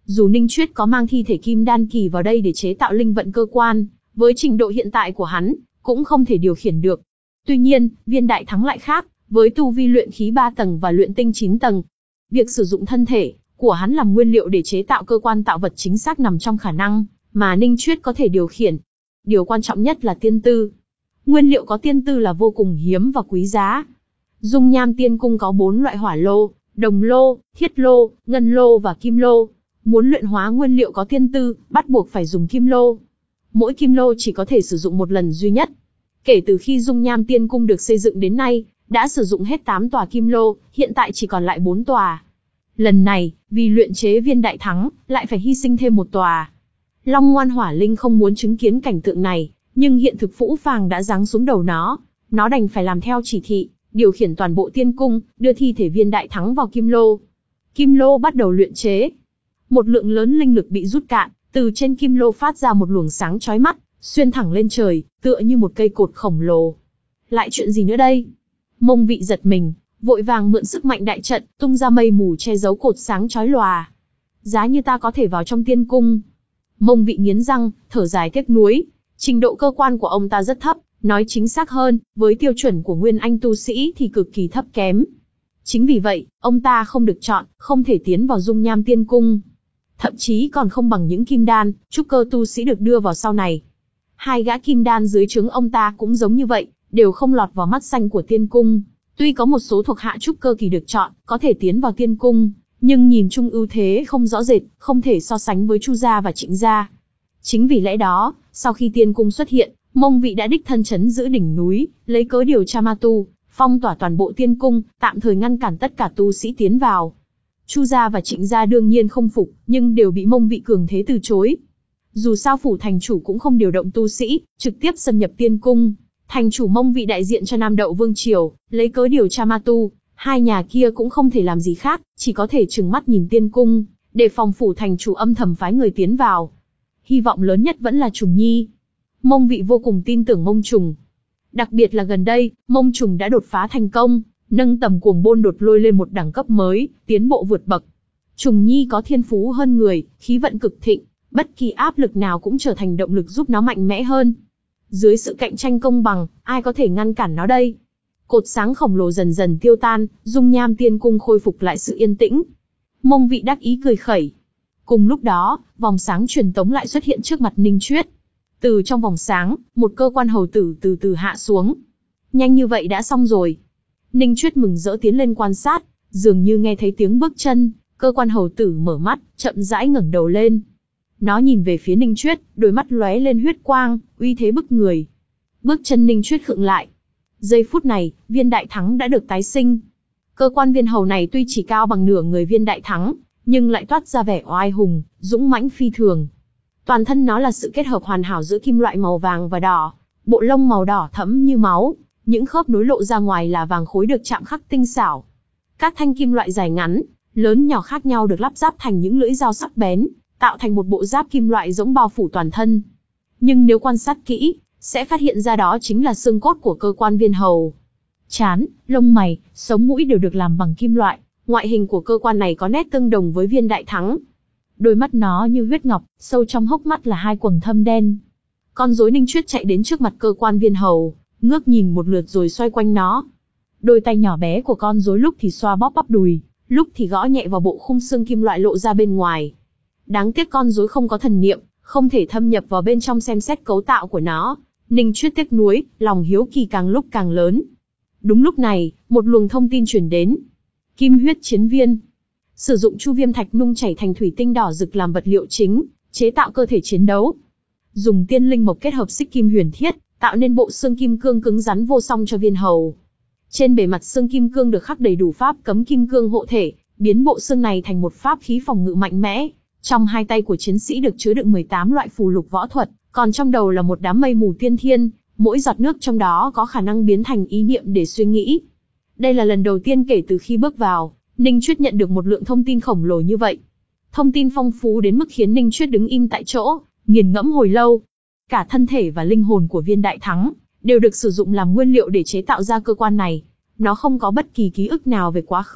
Dù Ninh Chuyết có mang thi thể kim đan kỳ vào đây để chế tạo linh vận cơ quan, với trình độ hiện tại của hắn, cũng không thể điều khiển được. Tuy nhiên, Viên Đại Thắng lại khác, với tu vi luyện khí ba tầng và luyện tinh chín tầng. Việc sử dụng thân thể của hắn làm nguyên liệu để chế tạo cơ quan tạo vật chính xác nằm trong khả năng mà Ninh Chuyết có thể điều khiển. Điều quan trọng nhất là tiên tư. Nguyên liệu có tiên tư là vô cùng hiếm và quý giá. Dung Nham Tiên Cung có bốn loại hỏa lô, đồng lô, thiết lô, ngân lô và kim lô. Muốn luyện hóa nguyên liệu có tiên tư, bắt buộc phải dùng kim lô. Mỗi kim lô chỉ có thể sử dụng một lần duy nhất. Kể từ khi Dung Nham Tiên Cung được xây dựng đến nay, đã sử dụng hết tám tòa kim lô, hiện tại chỉ còn lại bốn tòa. Lần này, vì luyện chế Viên Đại Thắng, lại phải hy sinh thêm một tòa. Long Ngoan Hỏa Linh không muốn chứng kiến cảnh tượng này, nhưng hiện thực phũ phàng đã giáng xuống đầu nó. Nó đành phải làm theo chỉ thị, điều khiển toàn bộ tiên cung, đưa thi thể Viên Đại Thắng vào kim lô. Kim lô bắt đầu luyện chế. Một lượng lớn linh lực bị rút cạn, từ trên kim lô phát ra một luồng sáng chói mắt, xuyên thẳng lên trời, tựa như một cây cột khổng lồ. Lại chuyện gì nữa đây? Mông Vị giật mình, vội vàng mượn sức mạnh đại trận, tung ra mây mù che giấu cột sáng chói lòa. Giá như ta có thể vào trong tiên cung. Mông Vị nghiến răng, thở dài tiếc nuối. Trình độ cơ quan của ông ta rất thấp, nói chính xác hơn, với tiêu chuẩn của nguyên anh tu sĩ thì cực kỳ thấp kém. Chính vì vậy, ông ta không được chọn, không thể tiến vào Dung Nham Tiên Cung. Thậm chí còn không bằng những kim đan, trúc cơ tu sĩ được đưa vào sau này. Hai gã kim đan dưới trướng ông ta cũng giống như vậy, đều không lọt vào mắt xanh của tiên cung. Tuy có một số thuộc hạ trúc cơ kỳ được chọn, có thể tiến vào tiên cung, nhưng nhìn chung ưu thế không rõ rệt, không thể so sánh với Chu gia và Trịnh gia. Chính vì lẽ đó, sau khi tiên cung xuất hiện, Mông Vị đã đích thân chấn giữ đỉnh núi, lấy cớ điều tra ma tu, phong tỏa toàn bộ tiên cung, tạm thời ngăn cản tất cả tu sĩ tiến vào. Chu gia và Trịnh gia đương nhiên không phục, nhưng đều bị Mông Vị cường thế từ chối. Dù sao phủ thành chủ cũng không điều động tu sĩ, trực tiếp xâm nhập tiên cung. Thành chủ Mông Vị đại diện cho Nam Đậu Vương Triều, lấy cớ điều tra ma tu, hai nhà kia cũng không thể làm gì khác, chỉ có thể trừng mắt nhìn tiên cung, để phòng phủ thành chủ âm thầm phái người tiến vào. Hy vọng lớn nhất vẫn là Trùng Nhi. Mông Vị vô cùng tin tưởng Mông Trùng. Đặc biệt là gần đây, Mông Trùng đã đột phá thành công, nâng tầm Cuồng Bôn đột lôi lên một đẳng cấp mới, tiến bộ vượt bậc. Trùng Nhi có thiên phú hơn người, khí vận cực thịnh, bất kỳ áp lực nào cũng trở thành động lực giúp nó mạnh mẽ hơn. Dưới sự cạnh tranh công bằng, ai có thể ngăn cản nó đây? Cột sáng khổng lồ dần dần tiêu tan, Dung Nham Tiên Cung khôi phục lại sự yên tĩnh. Mông Vị đắc ý cười khẩy. Cùng lúc đó, vòng sáng truyền tống lại xuất hiện trước mặt Ninh Chuyết. Từ trong vòng sáng, một cơ quan hầu tử từ từ hạ xuống. Nhanh như vậy đã xong rồi. Ninh Chuyết mừng rỡ tiến lên quan sát, dường như nghe thấy tiếng bước chân, cơ quan hầu tử mở mắt, chậm rãi ngẩng đầu lên. Nó nhìn về phía Ninh Chuyết, đôi mắt lóe lên huyết quang, uy thế bức người. Bước chân Ninh Chuyết khựng lại. Giây phút này, Viên Đại Thắng đã được tái sinh. Cơ quan viên hầu này tuy chỉ cao bằng nửa người Viên Đại Thắng, nhưng lại toát ra vẻ oai hùng, dũng mãnh phi thường. Toàn thân nó là sự kết hợp hoàn hảo giữa kim loại màu vàng và đỏ, bộ lông màu đỏ thẫm như máu, những khớp nối lộ ra ngoài là vàng khối được chạm khắc tinh xảo. Các thanh kim loại dài ngắn, lớn nhỏ khác nhau được lắp ráp thành những lưỡi dao sắc bén, tạo thành một bộ giáp kim loại giống bao phủ toàn thân. Nhưng nếu quan sát kỹ, sẽ phát hiện ra đó chính là xương cốt của cơ quan viên hầu. Trán, lông mày, sống mũi đều được làm bằng kim loại, ngoại hình của cơ quan này có nét tương đồng với Viên Đại Thắng. Đôi mắt nó như huyết ngọc, sâu trong hốc mắt là hai quầng thâm đen. Con rối Ninh Chuyết chạy đến trước mặt cơ quan viên hầu, ngước nhìn một lượt rồi xoay quanh nó. Đôi tay nhỏ bé của con rối lúc thì xoa bóp bắp đùi, lúc thì gõ nhẹ vào bộ khung xương kim loại lộ ra bên ngoài. Đáng tiếc con rối không có thần niệm, không thể thâm nhập vào bên trong xem xét cấu tạo của nó. Ninh Chuyết tiếc nuối, lòng hiếu kỳ càng lúc càng lớn. Đúng lúc này, một luồng thông tin truyền đến. Kim huyết chiến viên. Sử dụng chu viêm thạch nung chảy thành thủy tinh đỏ rực làm vật liệu chính, chế tạo cơ thể chiến đấu. Dùng tiên linh mộc kết hợp xích kim huyền thiết, tạo nên bộ xương kim cương cứng rắn vô song cho viên hầu. Trên bề mặt xương kim cương được khắc đầy đủ pháp cấm kim cương hộ thể, biến bộ xương này thành một pháp khí phòng ngự mạnh mẽ. Trong hai tay của chiến sĩ được chứa đựng mười tám loại phù lục võ thuật, còn trong đầu là một đám mây mù tiên thiên, mỗi giọt nước trong đó có khả năng biến thành ý niệm để suy nghĩ. Đây là lần đầu tiên kể từ khi bước vào, Ninh Chuyết nhận được một lượng thông tin khổng lồ như vậy. Thông tin phong phú đến mức khiến Ninh Chuyết đứng im tại chỗ, nghiền ngẫm hồi lâu. Cả thân thể và linh hồn của Viên Đại Thắng đều được sử dụng làm nguyên liệu để chế tạo ra cơ quan này. Nó không có bất kỳ ký ức nào về quá khứ,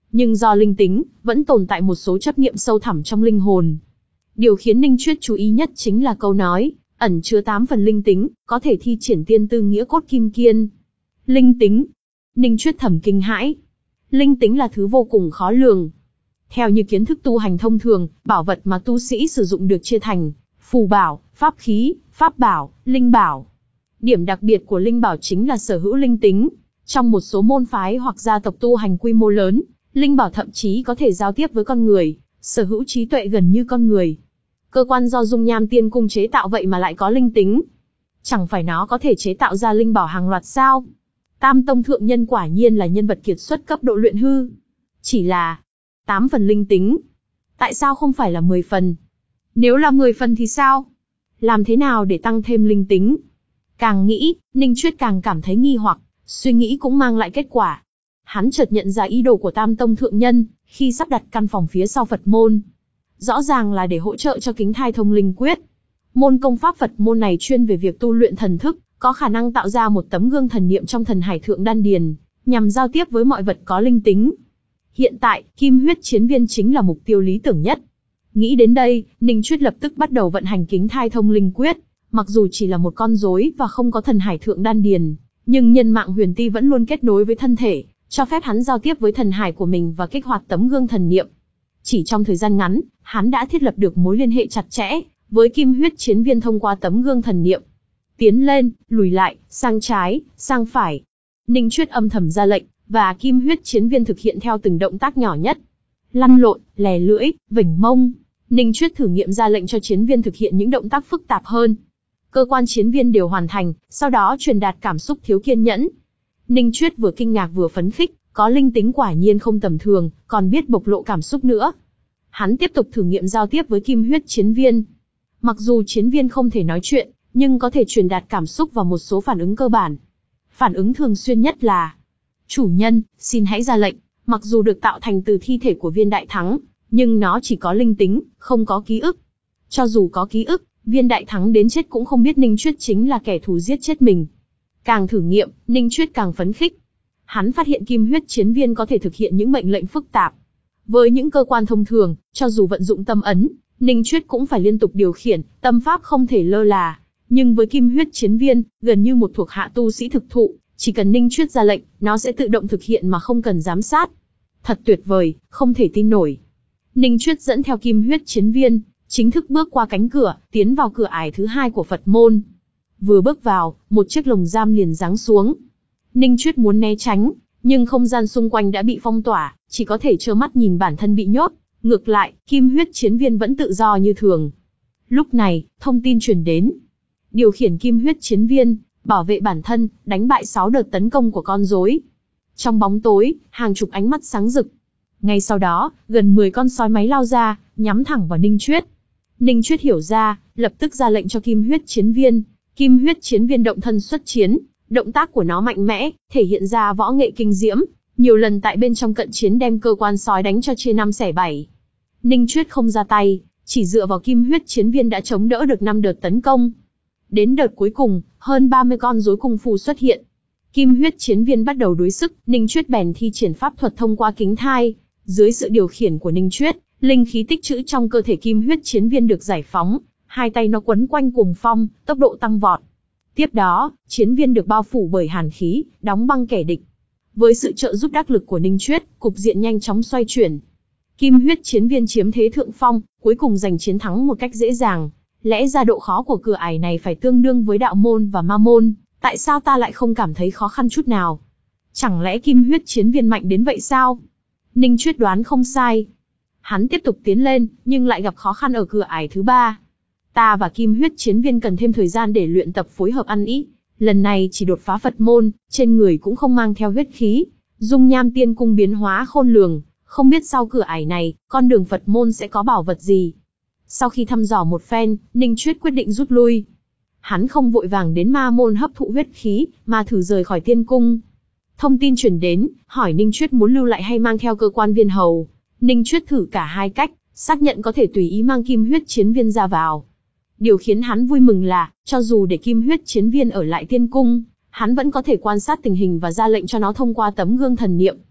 Nhưng do linh tính, vẫn tồn tại một số chấp niệm sâu thẳm trong linh hồn. Điều khiến Ninh Chuyết chú ý nhất chính là câu nói, ẩn chứa tám phần linh tính, có thể thi triển tiên tư nghĩa cốt kim kiên. Linh tính. Ninh Chuyết thầm kinh hãi. Linh tính là thứ vô cùng khó lường. Theo như kiến thức tu hành thông thường, bảo vật mà tu sĩ sử dụng được chia thành phù bảo, pháp khí, pháp bảo, linh bảo. Điểm đặc biệt của linh bảo chính là sở hữu linh tính. Trong một số môn phái hoặc gia tộc tu hành quy mô lớn, linh bảo thậm chí có thể giao tiếp với con người, sở hữu trí tuệ gần như con người. Cơ quan do Dung Nham Tiên Cung chế tạo vậy mà lại có linh tính. Chẳng phải nó có thể chế tạo ra linh bảo hàng loạt sao? Tam Tông Thượng Nhân quả nhiên là nhân vật kiệt xuất cấp độ luyện hư. Chỉ là tám phần linh tính. Tại sao không phải là mười phần? Nếu là mười phần thì sao? Làm thế nào để tăng thêm linh tính? Càng nghĩ, Ninh Chuyết càng cảm thấy nghi hoặc, suy nghĩ cũng mang lại kết quả. Hắn chợt nhận ra ý đồ của Tam Tông Thượng Nhân, khi sắp đặt căn phòng phía sau Phật môn. Rõ ràng là để hỗ trợ cho Kính Thai Thông Linh Quyết. Môn công pháp Phật môn này chuyên về việc tu luyện thần thức, có khả năng tạo ra một tấm gương thần niệm trong thần hải thượng đan điền, nhằm giao tiếp với mọi vật có linh tính. Hiện tại, kim huyết chiến viên chính là mục tiêu lý tưởng nhất. Nghĩ đến đây, Ninh Chuyết lập tức bắt đầu vận hành Kính Thai Thông Linh Quyết. Mặc dù chỉ là một con rối và không có thần hải thượng đan điền, nhưng nhân mạng huyền ti vẫn luôn kết nối với thân thể, cho phép hắn giao tiếp với thần hải của mình và kích hoạt tấm gương thần niệm. Chỉ trong thời gian ngắn, hắn đã thiết lập được mối liên hệ chặt chẽ với kim huyết chiến viên thông qua tấm gương thần niệm. Tiến lên, lùi lại, sang trái, sang phải. Ninh Chuyết âm thầm ra lệnh, và kim huyết chiến viên thực hiện theo từng động tác nhỏ nhất. Lăn lộn, lè lưỡi, vểnh mông. Ninh Chuyết thử nghiệm ra lệnh cho chiến viên thực hiện những động tác phức tạp hơn. Cơ quan chiến viên đều hoàn thành, sau đó truyền đạt cảm xúc thiếu kiên nhẫn. Ninh Chuyết vừa kinh ngạc vừa phấn khích, có linh tính quả nhiên không tầm thường, còn biết bộc lộ cảm xúc nữa. Hắn tiếp tục thử nghiệm giao tiếp với kim huyết chiến viên. Mặc dù chiến viên không thể nói chuyện, nhưng có thể truyền đạt cảm xúc và một số phản ứng cơ bản. Phản ứng thường xuyên nhất là: chủ nhân, xin hãy ra lệnh. Mặc dù được tạo thành từ thi thể của viên đại thắng, nhưng nó chỉ có linh tính, không có ký ức. Cho dù có ký ức, viên đại thắng đến chết cũng không biết Ninh Chuyết chính là kẻ thù giết chết mình. Càng thử nghiệm, Ninh Chuyết càng phấn khích. Hắn phát hiện kim huyết chiến viên có thể thực hiện những mệnh lệnh phức tạp. Với những cơ quan thông thường, cho dù vận dụng tâm ấn, Ninh Chuyết cũng phải liên tục điều khiển, tâm pháp không thể lơ là. Nhưng với kim huyết chiến viên, gần như một thuộc hạ tu sĩ thực thụ, chỉ cần Ninh Chuyết ra lệnh, nó sẽ tự động thực hiện mà không cần giám sát. Thật tuyệt vời, không thể tin nổi. Ninh Chuyết dẫn theo kim huyết chiến viên, chính thức bước qua cánh cửa, tiến vào cửa ải thứ hai của Phật môn. Vừa bước vào, một chiếc lồng giam liền giáng xuống. Ninh Chuyết muốn né tránh, nhưng không gian xung quanh đã bị phong tỏa, chỉ có thể trơ mắt nhìn bản thân bị nhốt. Ngược lại, kim huyết chiến viên vẫn tự do như thường. Lúc này, thông tin truyền đến. Điều khiển kim huyết chiến viên, bảo vệ bản thân, đánh bại sáu đợt tấn công của con rối. Trong bóng tối, hàng chục ánh mắt sáng rực. Ngay sau đó, gần mười con sói máy lao ra, nhắm thẳng vào Ninh Chuyết. Ninh Chuyết hiểu ra, lập tức ra lệnh cho kim huyết chiến viên. Kim huyết chiến viên động thân xuất chiến, động tác của nó mạnh mẽ, thể hiện ra võ nghệ kinh diễm, nhiều lần tại bên trong cận chiến đem cơ quan sói đánh cho chia năm xẻ bảy. Ninh Chuyết không ra tay, chỉ dựa vào kim huyết chiến viên đã chống đỡ được năm đợt tấn công. Đến đợt cuối cùng, hơn ba mươi con rối cung phu xuất hiện. Kim huyết chiến viên bắt đầu đuối sức, Ninh Chuyết bèn thi triển pháp thuật thông qua kính thai. Dưới sự điều khiển của Ninh Chuyết, linh khí tích trữ trong cơ thể kim huyết chiến viên được giải phóng, hai tay nó quấn quanh cuồng phong, tốc độ tăng vọt. Tiếp đó, chiến viên được bao phủ bởi hàn khí, đóng băng kẻ địch. Với sự trợ giúp đắc lực của Ninh Chuyết, cục diện nhanh chóng xoay chuyển. Kim huyết chiến viên chiếm thế thượng phong, cuối cùng giành chiến thắng một cách dễ dàng. Lẽ ra độ khó của cửa ải này phải tương đương với đạo môn và ma môn, tại sao ta lại không cảm thấy khó khăn chút nào? Chẳng lẽ kim huyết chiến viên mạnh đến vậy sao? Ninh Chuyết đoán không sai. Hắn tiếp tục tiến lên, nhưng lại gặp khó khăn ở cửa ải thứ ba. Ta và kim huyết chiến viên cần thêm thời gian để luyện tập phối hợp ăn ý. Lần này chỉ đột phá Phật môn, trên người cũng không mang theo huyết khí. Dung Nham Tiên Cung biến hóa khôn lường, không biết sau cửa ải này, con đường Phật môn sẽ có bảo vật gì. Sau khi thăm dò một phen, Ninh Chuyết quyết định rút lui. Hắn không vội vàng đến ma môn hấp thụ huyết khí, mà thử rời khỏi tiên cung. Thông tin truyền đến, hỏi Ninh Chuyết muốn lưu lại hay mang theo cơ quan viên hầu. Ninh Chuyết thử cả hai cách, xác nhận có thể tùy ý mang kim huyết chiến viên ra vào. Điều khiến hắn vui mừng là, cho dù để kim huyết chiến viên ở lại tiên cung, hắn vẫn có thể quan sát tình hình và ra lệnh cho nó thông qua tấm gương thần niệm.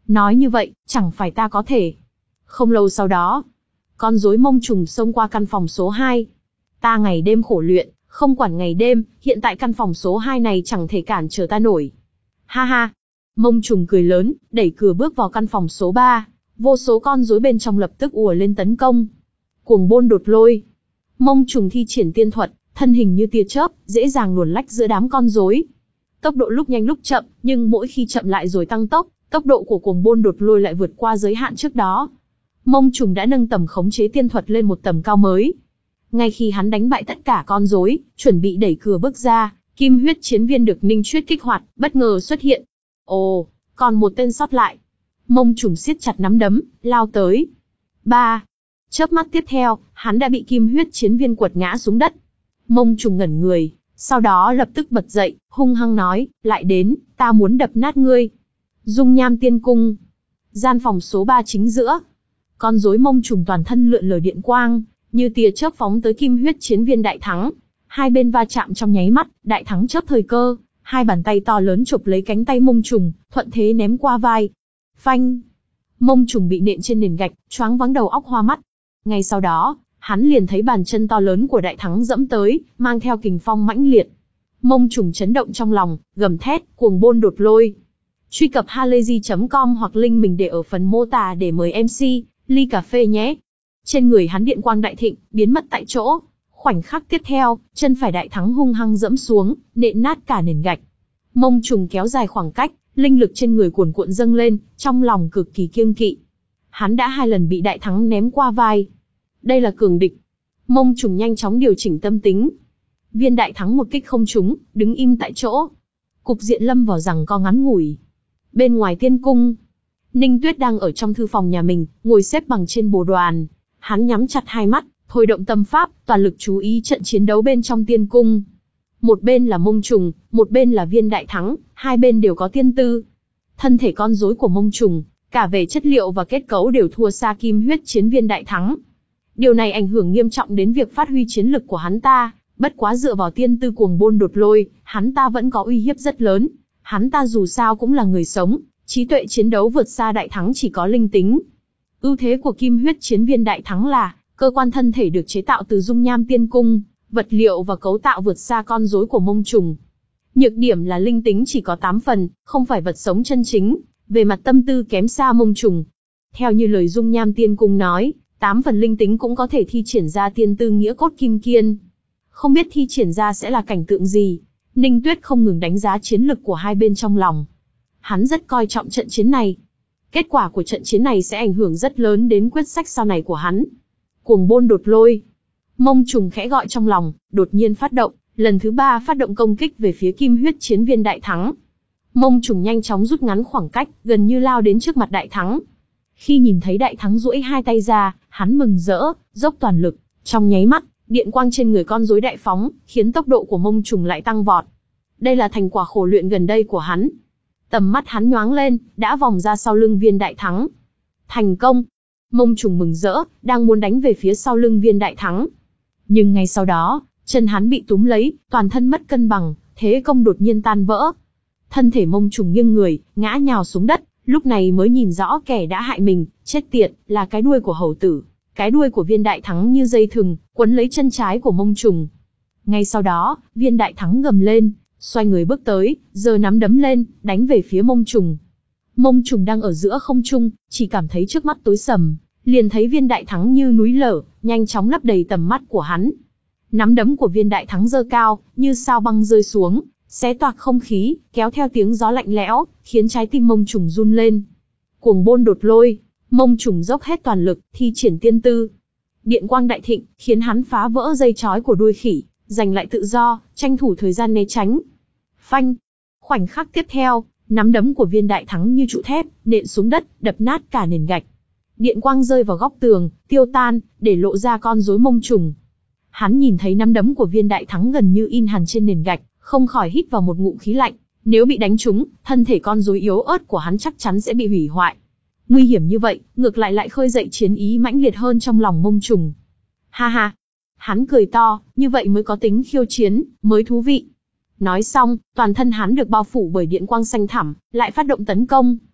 Nói như vậy, chẳng phải ta có thể. Không lâu sau đó, con rối mông trùng xông qua căn phòng số hai. Ta ngày đêm khổ luyện, không quản ngày đêm, hiện tại căn phòng số hai này chẳng thể cản trở ta nổi. Ha ha. Mông trùng cười lớn, đẩy cửa bước vào căn phòng số ba. Vô số con rối bên trong lập tức ùa lên tấn công. Cuồng bôn đột lôi. Mông trùng thi triển tiên thuật, thân hình như tia chớp, dễ dàng luồn lách giữa đám con rối. Tốc độ lúc nhanh lúc chậm, nhưng mỗi khi chậm lại rồi tăng tốc, tốc độ của cuồng bôn đột lôi lại vượt qua giới hạn trước đó. Mông trùng đã nâng tầm khống chế tiên thuật lên một tầm cao mới. Ngay khi hắn đánh bại tất cả con rối, chuẩn bị đẩy cửa bước ra, kim huyết chiến viên được Ninh Chuyết kích hoạt, bất ngờ xuất hiện. Ồ, còn một tên sót lại. Mông trùng siết chặt nắm đấm, lao tới. Ba. Chớp mắt tiếp theo, hắn đã bị kim huyết chiến viên quật ngã xuống đất. Mông trùng ngẩn người, sau đó lập tức bật dậy, hung hăng nói, lại đến, ta muốn đập nát ngươi. Dung nham tiên cung. Gian phòng số ba chính giữa. Con rối mông trùng toàn thân lượn lờ điện quang, như tia chớp phóng tới kim huyết chiến viên Đại Thắng. Hai bên va chạm trong nháy mắt, Đại Thắng chớp thời cơ, hai bàn tay to lớn chụp lấy cánh tay mông trùng, thuận thế ném qua vai. Phanh! Mông trùng bị nện trên nền gạch, choáng váng đầu óc hoa mắt. Ngay sau đó, hắn liền thấy bàn chân to lớn của Đại Thắng dẫm tới, mang theo kình phong mãnh liệt. Mông trùng chấn động trong lòng, gầm thét, cuồng bôn đột lôi. Truy cập halayzi chấm com hoặc link mình để ở phần mô tả để mời em xê, ly cà phê nhé. Trên người hắn điện quang đại thịnh, biến mất tại chỗ. Khoảnh khắc tiếp theo, chân phải Đại Thắng hung hăng dẫm xuống, nện nát cả nền gạch. Mông trùng kéo dài khoảng cách, linh lực trên người cuồn cuộn dâng lên, trong lòng cực kỳ kiêng kỵ. Hắn đã hai lần bị Đại Thắng ném qua vai. Đây là cường địch. Mông trùng nhanh chóng điều chỉnh tâm tính. Viên Đại Thắng một kích không trúng, đứng im tại chỗ. Cục diện lâm vào giằng co ngắn ngủi. Bên ngoài tiên cung, Ninh Tuyết đang ở trong thư phòng nhà mình, ngồi xếp bằng trên bồ đoàn. Hắn nhắm chặt hai mắt, thôi động tâm pháp, toàn lực chú ý trận chiến đấu bên trong tiên cung. Một bên là mông trùng, một bên là viên Đại Thắng, hai bên đều có tiên tư. Thân thể con rối của mông trùng, cả về chất liệu và kết cấu đều thua xa kim huyết chiến viên Đại Thắng. Điều này ảnh hưởng nghiêm trọng đến việc phát huy chiến lực của hắn ta, bất quá dựa vào tiên tư cuồng bôn đột lôi, hắn ta vẫn có uy hiếp rất lớn. Hắn ta dù sao cũng là người sống, trí tuệ chiến đấu vượt xa Đại Thắng chỉ có linh tính. Ưu thế của kim huyết chiến viên Đại Thắng là, cơ quan thân thể được chế tạo từ dung nham tiên cung, vật liệu và cấu tạo vượt xa con rối của mông trùng. Nhược điểm là linh tính chỉ có tám phần, không phải vật sống chân chính, về mặt tâm tư kém xa mông trùng. Theo như lời dung nham tiên cung nói, tám phần linh tính cũng có thể thi triển ra tiên tư nghĩa cốt kim kiên. Không biết thi triển ra sẽ là cảnh tượng gì, Ninh Tuyết không ngừng đánh giá chiến lực của hai bên trong lòng. Hắn rất coi trọng trận chiến này. Kết quả của trận chiến này sẽ ảnh hưởng rất lớn đến quyết sách sau này của hắn. Cuồng bôn đột lôi. Mông trùng khẽ gọi trong lòng, đột nhiên phát động, lần thứ ba phát động công kích về phía kim huyết chiến viên Đại Thắng. Mông trùng nhanh chóng rút ngắn khoảng cách, gần như lao đến trước mặt Đại Thắng. Khi nhìn thấy Đại Thắng duỗi hai tay ra, hắn mừng rỡ, dốc toàn lực. Trong nháy mắt, điện quang trên người con rối đại phóng, khiến tốc độ của mông trùng lại tăng vọt. Đây là thành quả khổ luyện gần đây của hắn. Tầm mắt hắn nhoáng lên, đã vòng ra sau lưng viên Đại Thắng. Thành công! Mông trùng mừng rỡ, đang muốn đánh về phía sau lưng viên Đại Thắng. Nhưng ngay sau đó, chân hắn bị túm lấy, toàn thân mất cân bằng, thế công đột nhiên tan vỡ. Thân thể mông trùng nghiêng người, ngã nhào xuống đất, lúc này mới nhìn rõ kẻ đã hại mình, chết tiệt, là cái đuôi của hầu tử. Cái đuôi của viên Đại Thắng như dây thừng, quấn lấy chân trái của mông trùng. Ngay sau đó, viên Đại Thắng gầm lên, xoay người bước tới, giơ nắm đấm lên, đánh về phía mông trùng. Mông trùng đang ở giữa không trung, chỉ cảm thấy trước mắt tối sầm, liền thấy viên Đại Thắng như núi lở, nhanh chóng lấp đầy tầm mắt của hắn. Nắm đấm của viên Đại Thắng giơ cao, như sao băng rơi xuống, xé toạc không khí, kéo theo tiếng gió lạnh lẽo, khiến trái tim mông trùng run lên. Cuồng bôn đột lôi, mông trùng dốc hết toàn lực, thi triển tiên tư. Điện quang đại thịnh, khiến hắn phá vỡ dây chói của đuôi khỉ, giành lại tự do, tranh thủ thời gian né tránh. Phanh! Khoảnh khắc tiếp theo, nắm đấm của viên Đại Thắng như trụ thép, nện xuống đất, đập nát cả nền gạch. Điện quang rơi vào góc tường, tiêu tan, để lộ ra con rối mông trùng. Hắn nhìn thấy nắm đấm của viên Đại Thắng gần như in hằn trên nền gạch, không khỏi hít vào một ngụm khí lạnh. Nếu bị đánh trúng, thân thể con rối yếu ớt của hắn chắc chắn sẽ bị hủy hoại. Nguy hiểm như vậy, ngược lại lại khơi dậy chiến ý mãnh liệt hơn trong lòng mông trùng. Ha ha! Hắn cười to, như vậy mới có tính khiêu chiến, mới thú vị. Nói xong, toàn thân hắn được bao phủ bởi điện quang xanh thẳm, lại phát động tấn công.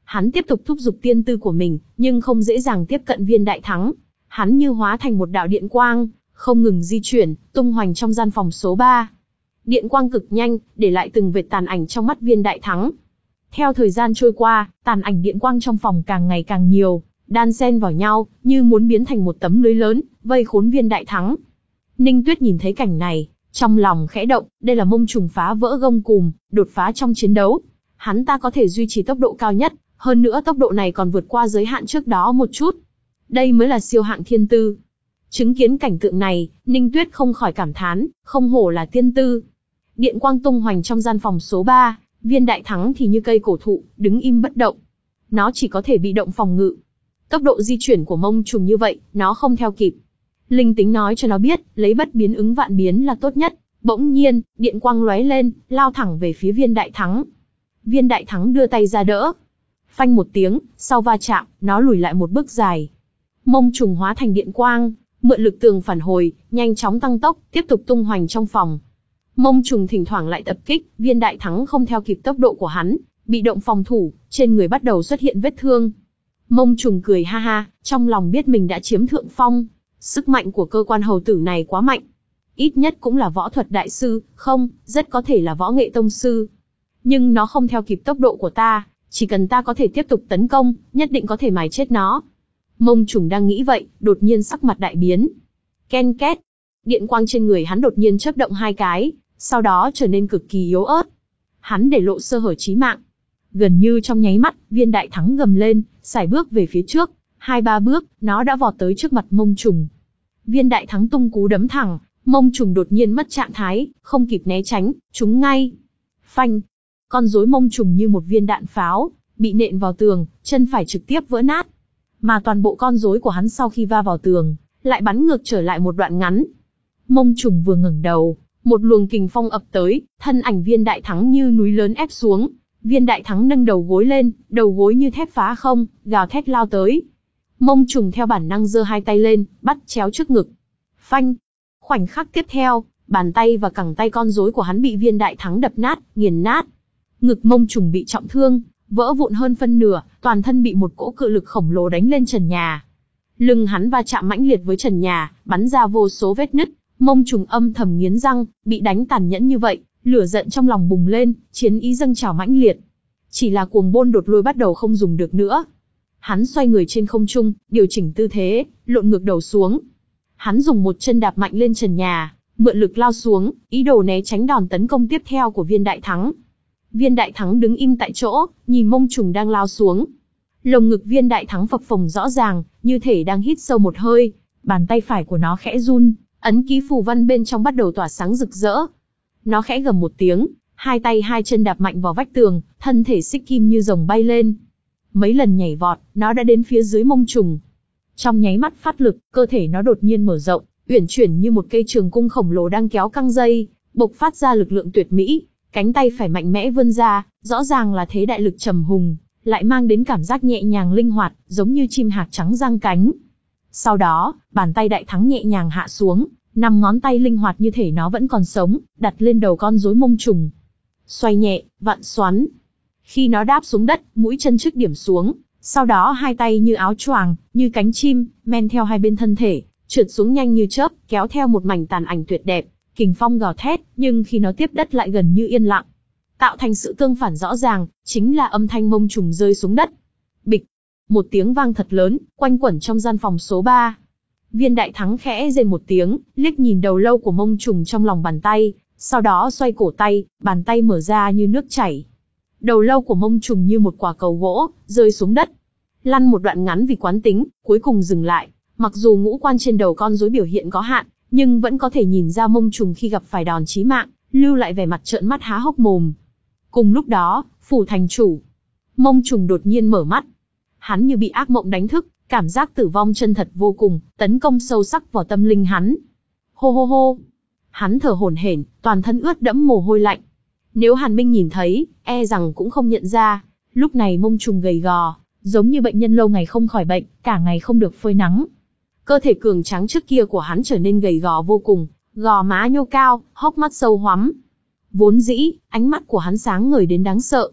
Hắn tiếp tục thúc giục tiên tư của mình, nhưng không dễ dàng tiếp cận viên đại thắng. Hắn như hóa thành một đạo điện quang, không ngừng di chuyển, tung hoành trong gian phòng số ba. Điện quang cực nhanh, để lại từng vệt tàn ảnh trong mắt viên đại thắng. Theo thời gian trôi qua, tàn ảnh điện quang trong phòng càng ngày càng nhiều, đan xen vào nhau, như muốn biến thành một tấm lưới lớn, vây khốn viên đại thắng. Ninh Tuyết nhìn thấy cảnh này, trong lòng khẽ động, đây là Mông Trùng phá vỡ gông cùm, đột phá trong chiến đấu. Hắn ta có thể duy trì tốc độ cao nhất, hơn nữa tốc độ này còn vượt qua giới hạn trước đó một chút. Đây mới là siêu hạng thiên tư. Chứng kiến cảnh tượng này, Ninh Tuyết không khỏi cảm thán, không hổ là tiên tư. Điện quang tung hoành trong gian phòng số ba, viên đại thắng thì như cây cổ thụ, đứng im bất động. Nó chỉ có thể bị động phòng ngự. Tốc độ di chuyển của Mông Trùng như vậy, nó không theo kịp. Linh tính nói cho nó biết, lấy bất biến ứng vạn biến là tốt nhất. Bỗng nhiên, điện quang lóe lên, lao thẳng về phía viên đại thắng. Viên đại thắng đưa tay ra đỡ. Phanh một tiếng, sau va chạm, nó lùi lại một bước dài. Mông Trùng hóa thành điện quang, mượn lực tường phản hồi, nhanh chóng tăng tốc, tiếp tục tung hoành trong phòng. Mông Trùng thỉnh thoảng lại tập kích, viên đại thắng không theo kịp tốc độ của hắn, bị động phòng thủ, trên người bắt đầu xuất hiện vết thương. Mông Trùng cười ha ha, trong lòng biết mình đã chiếm thượng phong. Sức mạnh của cơ quan hầu tử này quá mạnh. Ít nhất cũng là võ thuật đại sư, không, rất có thể là võ nghệ tông sư. Nhưng nó không theo kịp tốc độ của ta, chỉ cần ta có thể tiếp tục tấn công, nhất định có thể mài chết nó. Mông Trùng đang nghĩ vậy, đột nhiên sắc mặt đại biến. Ken két, điện quang trên người hắn đột nhiên chớp động hai cái, sau đó trở nên cực kỳ yếu ớt. Hắn để lộ sơ hở chí mạng. Gần như trong nháy mắt, viên đại thắng gầm lên, sải bước về phía trước. Hai ba bước, nó đã vọt tới trước mặt Mông Trùng. Viên đại thắng tung cú đấm thẳng, Mông Trùng đột nhiên mất trạng thái, không kịp né tránh, trúng ngay. Phanh, con rối Mông Trùng như một viên đạn pháo, bị nện vào tường, chân phải trực tiếp vỡ nát. Mà toàn bộ con rối của hắn sau khi va vào tường, lại bắn ngược trở lại một đoạn ngắn. Mông Trùng vừa ngẩng đầu, một luồng kình phong ập tới, thân ảnh viên đại thắng như núi lớn ép xuống. Viên đại thắng nâng đầu gối lên, đầu gối như thép phá không, gào thét lao tới. Mông Trùng theo bản năng giơ hai tay lên, bắt chéo trước ngực. Phanh! Khoảnh khắc tiếp theo, bàn tay và cẳng tay con rối của hắn bị viên đại thắng đập nát, nghiền nát. Ngực Mông Trùng bị trọng thương, vỡ vụn hơn phân nửa, toàn thân bị một cỗ cự lực khổng lồ đánh lên trần nhà. Lưng hắn va chạm mãnh liệt với trần nhà, bắn ra vô số vết nứt. Mông Trùng âm thầm nghiến răng, bị đánh tàn nhẫn như vậy, lửa giận trong lòng bùng lên, chiến ý dâng trào mãnh liệt. Chỉ là cuồng bôn đột lôi bắt đầu không dùng được nữa. Hắn xoay người trên không trung, điều chỉnh tư thế, lộn ngược đầu xuống. Hắn dùng một chân đạp mạnh lên trần nhà, mượn lực lao xuống, ý đồ né tránh đòn tấn công tiếp theo của viên đại thắng. Viên đại thắng đứng im tại chỗ, nhìn Mông Trùng đang lao xuống. Lồng ngực viên đại thắng phập phồng rõ ràng, như thể đang hít sâu một hơi. Bàn tay phải của nó khẽ run, ấn ký phù văn bên trong bắt đầu tỏa sáng rực rỡ. Nó khẽ gầm một tiếng, hai tay hai chân đạp mạnh vào vách tường, thân thể xích kim như rồng bay lên. Mấy lần nhảy vọt, nó đã đến phía dưới Mông Trùng. Trong nháy mắt phát lực, cơ thể nó đột nhiên mở rộng, uyển chuyển như một cây trường cung khổng lồ đang kéo căng dây, bộc phát ra lực lượng tuyệt mỹ. Cánh tay phải mạnh mẽ vươn ra, rõ ràng là thế đại lực trầm hùng, lại mang đến cảm giác nhẹ nhàng linh hoạt, giống như chim hạc trắng giang cánh. Sau đó, bàn tay đại thắng nhẹ nhàng hạ xuống, năm ngón tay linh hoạt như thể nó vẫn còn sống, đặt lên đầu con rối Mông Trùng. Xoay nhẹ, vặn xoắn. Khi nó đáp xuống đất, mũi chân trước điểm xuống, sau đó hai tay như áo choàng, như cánh chim, men theo hai bên thân thể, trượt xuống nhanh như chớp, kéo theo một mảnh tàn ảnh tuyệt đẹp. Kình phong gào thét, nhưng khi nó tiếp đất lại gần như yên lặng. Tạo thành sự tương phản rõ ràng, chính là âm thanh Mông Trùng rơi xuống đất. Bịch! Một tiếng vang thật lớn, quanh quẩn trong gian phòng số ba. Viên đại thắng khẽ rên một tiếng, liếc nhìn đầu lâu của Mông Trùng trong lòng bàn tay, sau đó xoay cổ tay, bàn tay mở ra như nước chảy. Đầu lâu của Mông Trùng như một quả cầu gỗ, rơi xuống đất. Lăn một đoạn ngắn vì quán tính, cuối cùng dừng lại. Mặc dù ngũ quan trên đầu con rối biểu hiện có hạn, nhưng vẫn có thể nhìn ra Mông Trùng khi gặp phải đòn chí mạng, lưu lại vẻ mặt trợn mắt há hốc mồm. Cùng lúc đó, phủ thành chủ. Mông Trùng đột nhiên mở mắt. Hắn như bị ác mộng đánh thức, cảm giác tử vong chân thật vô cùng, tấn công sâu sắc vào tâm linh hắn. Hô hô hô. Hắn thở hổn hển, toàn thân ướt đẫm mồ hôi lạnh. Nếu Hàn Minh nhìn thấy, e rằng cũng không nhận ra. Lúc này Mông Trùng gầy gò, giống như bệnh nhân lâu ngày không khỏi bệnh, cả ngày không được phơi nắng. Cơ thể cường tráng trước kia của hắn trở nên gầy gò vô cùng, gò má nhô cao, hốc mắt sâu hoắm. Vốn dĩ, ánh mắt của hắn sáng ngời đến đáng sợ.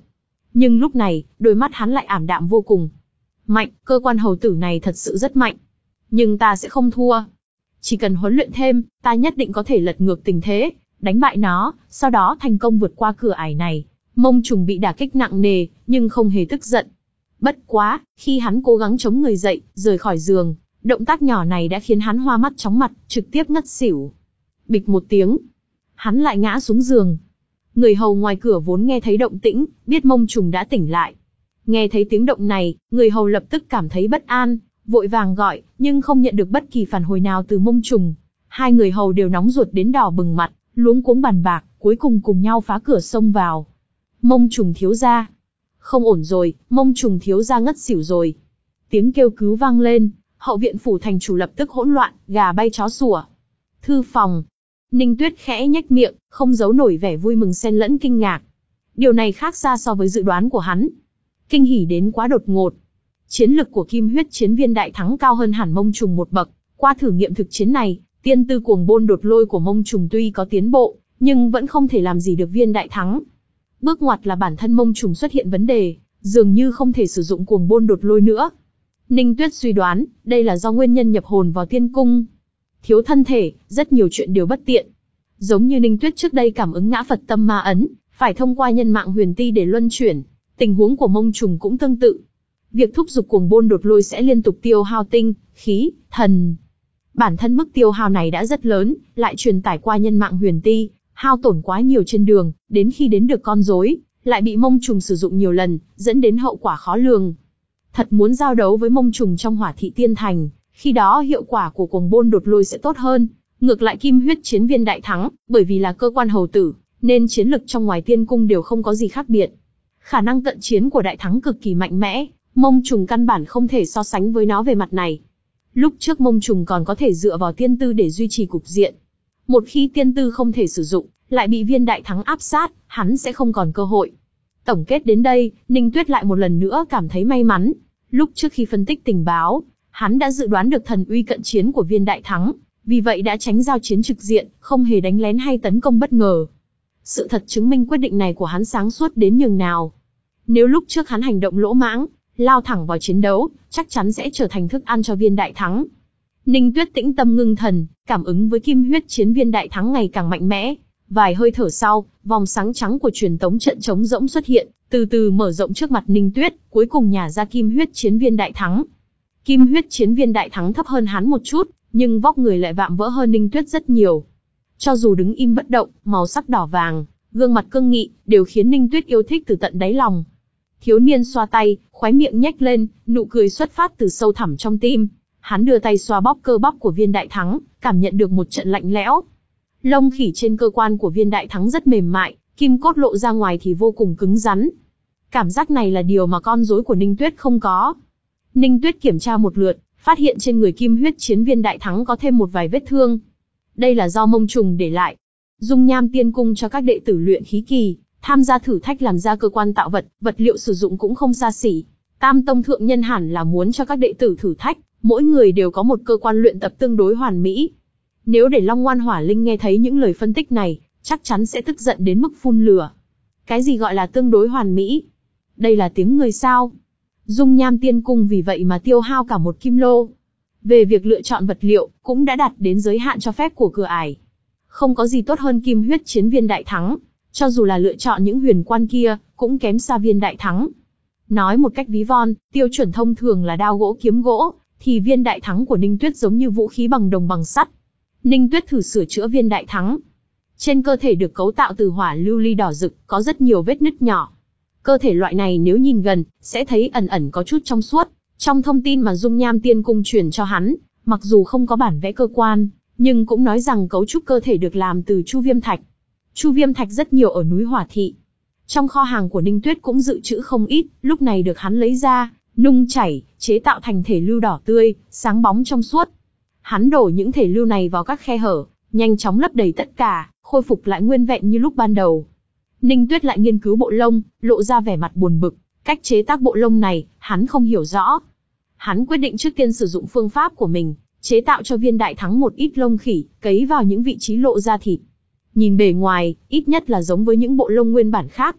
Nhưng lúc này, đôi mắt hắn lại ảm đạm vô cùng. Mạnh, cơ quan hầu tử này thật sự rất mạnh. Nhưng ta sẽ không thua. Chỉ cần huấn luyện thêm, ta nhất định có thể lật ngược tình thế, đánh bại nó, sau đó thành công vượt qua cửa ải này. Mông Trùng bị đả kích nặng nề, nhưng không hề tức giận. Bất quá, khi hắn cố gắng chống người dậy, rời khỏi giường, động tác nhỏ này đã khiến hắn hoa mắt chóng mặt, trực tiếp ngất xỉu. Bịch một tiếng, hắn lại ngã xuống giường. Người hầu ngoài cửa vốn nghe thấy động tĩnh, biết Mông Trùng đã tỉnh lại. Nghe thấy tiếng động này, người hầu lập tức cảm thấy bất an, vội vàng gọi, nhưng không nhận được bất kỳ phản hồi nào từ Mông Trùng. Hai người hầu đều nóng ruột đến đỏ bừng mặt, luống cuống bàn bạc, cuối cùng cùng nhau phá cửa xông vào. Mông Trùng thiếu gia, không ổn rồi, Mông Trùng thiếu gia ngất xỉu rồi. Tiếng kêu cứu vang lên, hậu viện phủ thành chủ lập tức hỗn loạn, gà bay chó sủa. Thư phòng, Ninh Tuyết khẽ nhếch miệng, không giấu nổi vẻ vui mừng xen lẫn kinh ngạc. Điều này khác xa so với dự đoán của hắn. Kinh hỉ đến quá đột ngột. Chiến lực của Kim Huyết Chiến Viên Đại Thắng cao hơn hẳn Mông Trùng một bậc. Qua thử nghiệm thực chiến này, tiên tư cuồng bôn đột lôi của Mông Trùng tuy có tiến bộ, nhưng vẫn không thể làm gì được Viên Đại Thắng. Bước ngoặt là bản thân Mông Trùng xuất hiện vấn đề, dường như không thể sử dụng cuồng bôn đột lôi nữa. Ninh Tuyết suy đoán, đây là do nguyên nhân nhập hồn vào tiên cung. Thiếu thân thể, rất nhiều chuyện đều bất tiện. Giống như Ninh Tuyết trước đây cảm ứng ngã Phật tâm ma ấn, phải thông qua nhân mạng huyền ti để luân chuyển. Tình huống của Mông Trùng cũng tương tự. Việc thúc giục cuồng bôn đột lôi sẽ liên tục tiêu hao tinh, khí, thần. Bản thân mức tiêu hao này đã rất lớn, lại truyền tải qua nhân mạng huyền ti, hao tổn quá nhiều trên đường, đến khi đến được con rối, lại bị Mông Trùng sử dụng nhiều lần, dẫn đến hậu quả khó lường. Thật muốn giao đấu với Mông Trùng trong Hỏa Thị Tiên Thành, khi đó hiệu quả của cuồng bôn đột lôi sẽ tốt hơn. Ngược lại Kim Huyết Chiến Viên Đại Thắng, bởi vì là cơ quan hầu tử, nên chiến lực trong ngoài tiên cung đều không có gì khác biệt. Khả năng cận chiến của Đại Thắng cực kỳ mạnh mẽ, Mông Trùng căn bản không thể so sánh với nó về mặt này. Lúc trước Mông Trùng còn có thể dựa vào tiên tư để duy trì cục diện. Một khi tiên tư không thể sử dụng, lại bị Viên Đại Thắng áp sát, hắn sẽ không còn cơ hội. Tổng kết đến đây, Ninh Tuyết lại một lần nữa cảm thấy may mắn. Lúc trước khi phân tích tình báo, hắn đã dự đoán được thần uy cận chiến của Viên Đại Thắng, vì vậy đã tránh giao chiến trực diện, không hề đánh lén hay tấn công bất ngờ. Sự thật chứng minh quyết định này của hắn sáng suốt đến nhường nào. Nếu lúc trước hắn hành động lỗ mãng, lao thẳng vào chiến đấu, chắc chắn sẽ trở thành thức ăn cho Viên Đại Thắng. Ninh Tuyết tĩnh tâm ngưng thần, cảm ứng với Kim Huyết Chiến Viên Đại Thắng ngày càng mạnh mẽ. Vài hơi thở sau, vòng sáng trắng của truyền tống trận trống rỗng xuất hiện, từ từ mở rộng trước mặt Ninh Tuyết, cuối cùng nhả ra Kim Huyết Chiến Viên Đại Thắng. Kim Huyết Chiến Viên Đại Thắng thấp hơn hắn một chút, nhưng vóc người lại vạm vỡ hơn Ninh Tuyết rất nhiều. Cho dù đứng im bất động, màu sắc đỏ vàng, gương mặt cương nghị, đều khiến Ninh Tuyết yêu thích từ tận đáy lòng. Thiếu niên xoa tay, khóe miệng nhếch lên, nụ cười xuất phát từ sâu thẳm trong tim. Hắn đưa tay xoa bóp cơ bắp của Viên Đại Thắng, cảm nhận được một trận lạnh lẽo. Lông khỉ trên cơ quan của Viên Đại Thắng rất mềm mại, kim cốt lộ ra ngoài thì vô cùng cứng rắn. Cảm giác này là điều mà con rối của Ninh Tuyết không có. Ninh Tuyết kiểm tra một lượt, phát hiện trên người Kim Huyết Chiến Viên Đại Thắng có thêm một vài vết thương. Đây là do Mông Trùng để lại. Dung nham tiên cung cho các đệ tử luyện khí kỳ, tham gia thử thách làm ra cơ quan tạo vật, vật liệu sử dụng cũng không xa xỉ. Tam tông thượng nhân hẳn là muốn cho các đệ tử thử thách, mỗi người đều có một cơ quan luyện tập tương đối hoàn mỹ. Nếu để Long Ngoan Hỏa Linh nghe thấy những lời phân tích này, chắc chắn sẽ tức giận đến mức phun lửa. Cái gì gọi là tương đối hoàn mỹ? Đây là tiếng người sao? Dung nham tiên cung vì vậy mà tiêu hao cả một kim lô. Về việc lựa chọn vật liệu, cũng đã đạt đến giới hạn cho phép của cửa ải. Không có gì tốt hơn Kim Huyết Chiến Viên Đại Thắng, cho dù là lựa chọn những huyền quan kia, cũng kém xa Viên Đại Thắng. Nói một cách ví von, tiêu chuẩn thông thường là đao gỗ kiếm gỗ, thì Viên Đại Thắng của Ninh Tuyết giống như vũ khí bằng đồng bằng sắt. Ninh Tuyết thử sửa chữa Viên Đại Thắng. Trên cơ thể được cấu tạo từ hỏa lưu ly đỏ rực, có rất nhiều vết nứt nhỏ. Cơ thể loại này nếu nhìn gần, sẽ thấy ẩn ẩn có chút trong suốt. Trong thông tin mà Dung Nham Tiên Cung truyền cho hắn, mặc dù không có bản vẽ cơ quan, nhưng cũng nói rằng cấu trúc cơ thể được làm từ chu viêm thạch. Chu viêm thạch rất nhiều ở núi Hỏa Thị. Trong kho hàng của Ninh Tuyết cũng dự trữ không ít, lúc này được hắn lấy ra, nung chảy, chế tạo thành thể lưu đỏ tươi, sáng bóng trong suốt. Hắn đổ những thể lưu này vào các khe hở, nhanh chóng lấp đầy tất cả, khôi phục lại nguyên vẹn như lúc ban đầu. Ninh Tuyết lại nghiên cứu bộ lông, lộ ra vẻ mặt buồn bực. Cách chế tác bộ lông này, hắn không hiểu rõ. Hắn quyết định trước tiên sử dụng phương pháp của mình, chế tạo cho Viên Đại Thắng một ít lông khỉ, cấy vào những vị trí lộ ra thịt. Nhìn bề ngoài, ít nhất là giống với những bộ lông nguyên bản khác.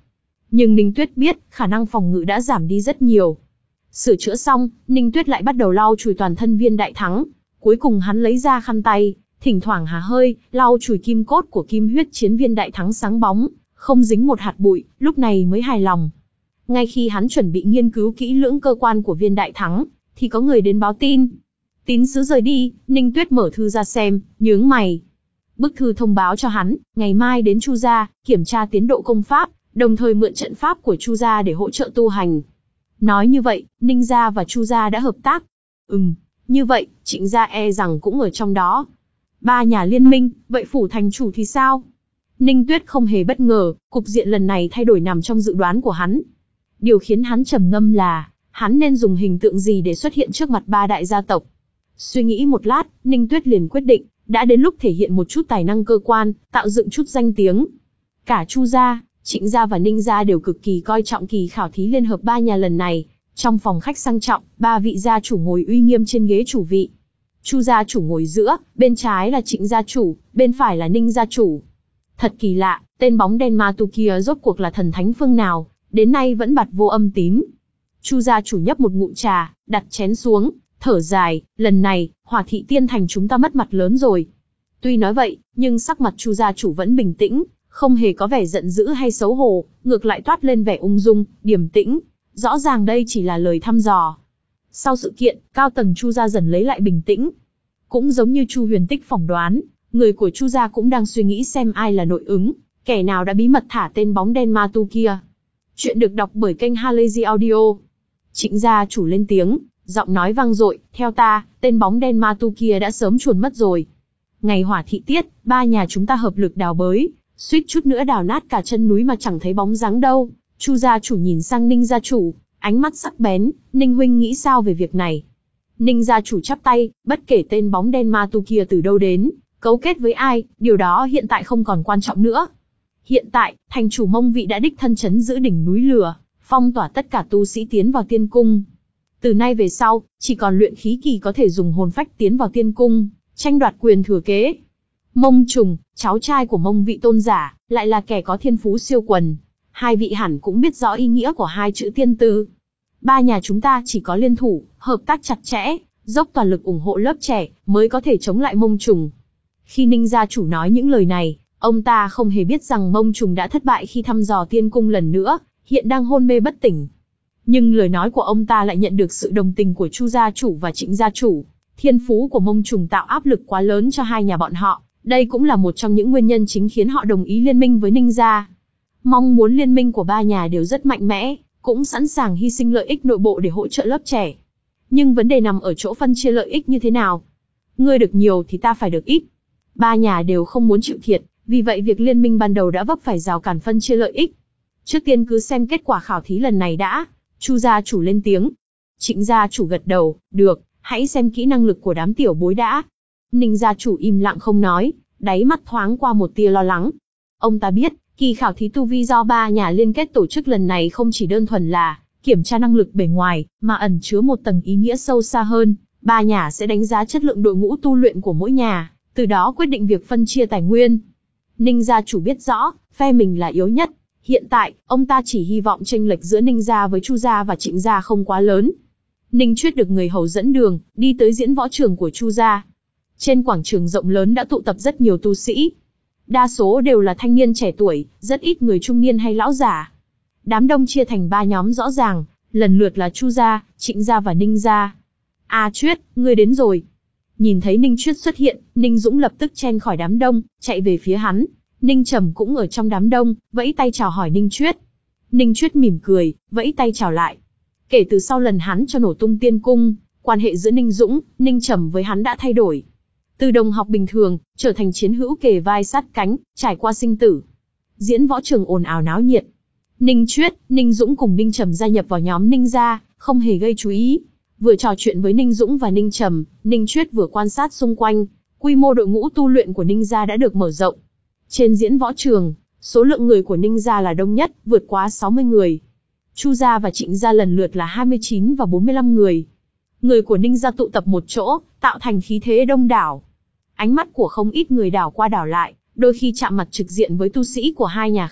Nhưng Ninh Tuyết biết, khả năng phòng ngự đã giảm đi rất nhiều. Sửa chữa xong, Ninh Tuyết lại bắt đầu lau chùi toàn thân Viên Đại Thắng. Cuối cùng hắn lấy ra khăn tay, thỉnh thoảng há hơi, lau chùi kim cốt của Kim Huyết Chiến Viên Đại Thắng sáng bóng, không dính một hạt bụi, lúc này mới hài lòng. Ngay khi hắn chuẩn bị nghiên cứu kỹ lưỡng cơ quan của Viên Đại Thắng, thì có người đến báo tin. Tín sứ rời đi, Ninh Tuyết mở thư ra xem, nhướng mày. Bức thư thông báo cho hắn, ngày mai đến Chu gia, kiểm tra tiến độ công pháp, đồng thời mượn trận pháp của Chu gia để hỗ trợ tu hành. Nói như vậy, Ninh gia và Chu gia đã hợp tác. Ừm, như vậy, Trịnh gia e rằng cũng ở trong đó. Ba nhà liên minh, vậy phủ thành chủ thì sao? Ninh Tuyết không hề bất ngờ, cục diện lần này thay đổi nằm trong dự đoán của hắn. Điều khiến hắn trầm ngâm là, hắn nên dùng hình tượng gì để xuất hiện trước mặt ba đại gia tộc. Suy nghĩ một lát, Ninh Tuyết liền quyết định, đã đến lúc thể hiện một chút tài năng cơ quan, tạo dựng chút danh tiếng. Cả Chu gia, Trịnh gia và Ninh gia đều cực kỳ coi trọng kỳ khảo thí liên hợp ba nhà lần này. Trong phòng khách sang trọng, ba vị gia chủ ngồi uy nghiêm trên ghế chủ vị. Chu gia chủ ngồi giữa, bên trái là Trịnh gia chủ, bên phải là Ninh gia chủ. Thật kỳ lạ, tên bóng đen ma tu kia rốt cuộc là thần thánh phương nào, đến nay vẫn bặt vô âm tín. Chu gia chủ nhấp một ngụm trà, đặt chén xuống, thở dài, lần này, Hỏa Thị Tiên Thành chúng ta mất mặt lớn rồi. Tuy nói vậy, nhưng sắc mặt Chu gia chủ vẫn bình tĩnh, không hề có vẻ giận dữ hay xấu hổ, ngược lại toát lên vẻ ung dung, điềm tĩnh. Rõ ràng đây chỉ là lời thăm dò. Sau sự kiện, cao tầng Chu gia dần lấy lại bình tĩnh. Cũng giống như Chu Huyền Tích phỏng đoán, người của Chu gia cũng đang suy nghĩ xem ai là nội ứng, kẻ nào đã bí mật thả tên bóng đen ma tu kia. Chuyện được đọc bởi kênh Halazy Audio. Trịnh gia chủ lên tiếng, giọng nói vang dội, theo ta, tên bóng đen ma tu kia đã sớm chuồn mất rồi. Ngày Hỏa Thị Tiết, ba nhà chúng ta hợp lực đào bới, suýt chút nữa đào nát cả chân núi mà chẳng thấy bóng dáng đâu. Chu gia chủ nhìn sang Ninh gia chủ, ánh mắt sắc bén, Ninh huynh nghĩ sao về việc này? Ninh gia chủ chắp tay, bất kể tên bóng đen ma tu kia từ đâu đến, cấu kết với ai, điều đó hiện tại không còn quan trọng nữa. Hiện tại, thành chủ Mông Vị đã đích thân chấn giữ đỉnh núi lửa, phong tỏa tất cả tu sĩ tiến vào tiên cung. Từ nay về sau, chỉ còn luyện khí kỳ có thể dùng hồn phách tiến vào tiên cung, tranh đoạt quyền thừa kế. Mông Trùng, cháu trai của Mông Vị tôn giả, lại là kẻ có thiên phú siêu quần. Hai vị hẳn cũng biết rõ ý nghĩa của hai chữ tiên tư. Ba nhà chúng ta chỉ có liên thủ, hợp tác chặt chẽ, dốc toàn lực ủng hộ lớp trẻ, mới có thể chống lại Mông Trùng. Khi Ninh gia chủ nói những lời này, ông ta không hề biết rằng Mông Trùng đã thất bại khi thăm dò tiên cung lần nữa, hiện đang hôn mê bất tỉnh. Nhưng lời nói của ông ta lại nhận được sự đồng tình của Chu gia chủ và Trịnh gia chủ. Thiên phú của Mông Trùng tạo áp lực quá lớn cho hai nhà bọn họ, đây cũng là một trong những nguyên nhân chính khiến họ đồng ý liên minh với Ninh gia. Mong muốn liên minh của ba nhà đều rất mạnh mẽ, cũng sẵn sàng hy sinh lợi ích nội bộ để hỗ trợ lớp trẻ. Nhưng vấn đề nằm ở chỗ phân chia lợi ích như thế nào. Ngươi được nhiều thì ta phải được ít. Ba nhà đều không muốn chịu thiệt, vì vậy việc liên minh ban đầu đã vấp phải rào cản phân chia lợi ích. Trước tiên cứ xem kết quả khảo thí lần này đã. Chu gia chủ lên tiếng. Trịnh gia chủ gật đầu, được, hãy xem kỹ năng lực của đám tiểu bối đã. Ninh gia chủ im lặng không nói, đáy mắt thoáng qua một tia lo lắng. Ông ta biết, kỳ khảo thí tu vi do ba nhà liên kết tổ chức lần này không chỉ đơn thuần là kiểm tra năng lực bề ngoài, mà ẩn chứa một tầng ý nghĩa sâu xa hơn. Ba nhà sẽ đánh giá chất lượng đội ngũ tu luyện của mỗi nhà, từ đó quyết định việc phân chia tài nguyên. Ninh gia chủ biết rõ, phe mình là yếu nhất. Hiện tại, ông ta chỉ hy vọng chênh lệch giữa Ninh gia với Chu gia và Trịnh gia không quá lớn. Ninh Chuyết được người hầu dẫn đường, đi tới diễn võ trường của Chu gia. Trên quảng trường rộng lớn đã tụ tập rất nhiều tu sĩ. Đa số đều là thanh niên trẻ tuổi, rất ít người trung niên hay lão giả. Đám đông chia thành ba nhóm rõ ràng, lần lượt là Chu gia, Trịnh gia và Ninh gia. A Chuyết, ngươi đến rồi. Nhìn thấy Ninh Chuyết xuất hiện, Ninh Dũng lập tức chen khỏi đám đông, chạy về phía hắn. Ninh Trầm cũng ở trong đám đông, vẫy tay chào hỏi Ninh Chuyết. Ninh Chuyết mỉm cười, vẫy tay chào lại. Kể từ sau lần hắn cho nổ tung tiên cung, quan hệ giữa Ninh Dũng, Ninh Trầm với hắn đã thay đổi. Từ đồng học bình thường, trở thành chiến hữu kề vai sát cánh, trải qua sinh tử. Diễn võ trường ồn ào náo nhiệt. Ninh Chuyết, Ninh Dũng cùng Ninh Trầm gia nhập vào nhóm Ninh gia, không hề gây chú ý. Vừa trò chuyện với Ninh Dũng và Ninh Trầm, Ninh Chuyết vừa quan sát xung quanh, quy mô đội ngũ tu luyện của Ninh gia đã được mở rộng. Trên diễn võ trường, số lượng người của Ninh gia là đông nhất, vượt quá sáu mươi người. Chu gia và Trịnh gia lần lượt là hai mươi chín và bốn mươi lăm người. Người của Ninh gia tụ tập một chỗ, tạo thành khí thế đông đảo. Ánh mắt của không ít người đảo qua đảo lại, đôi khi chạm mặt trực diện với tu sĩ của hai nhà khác,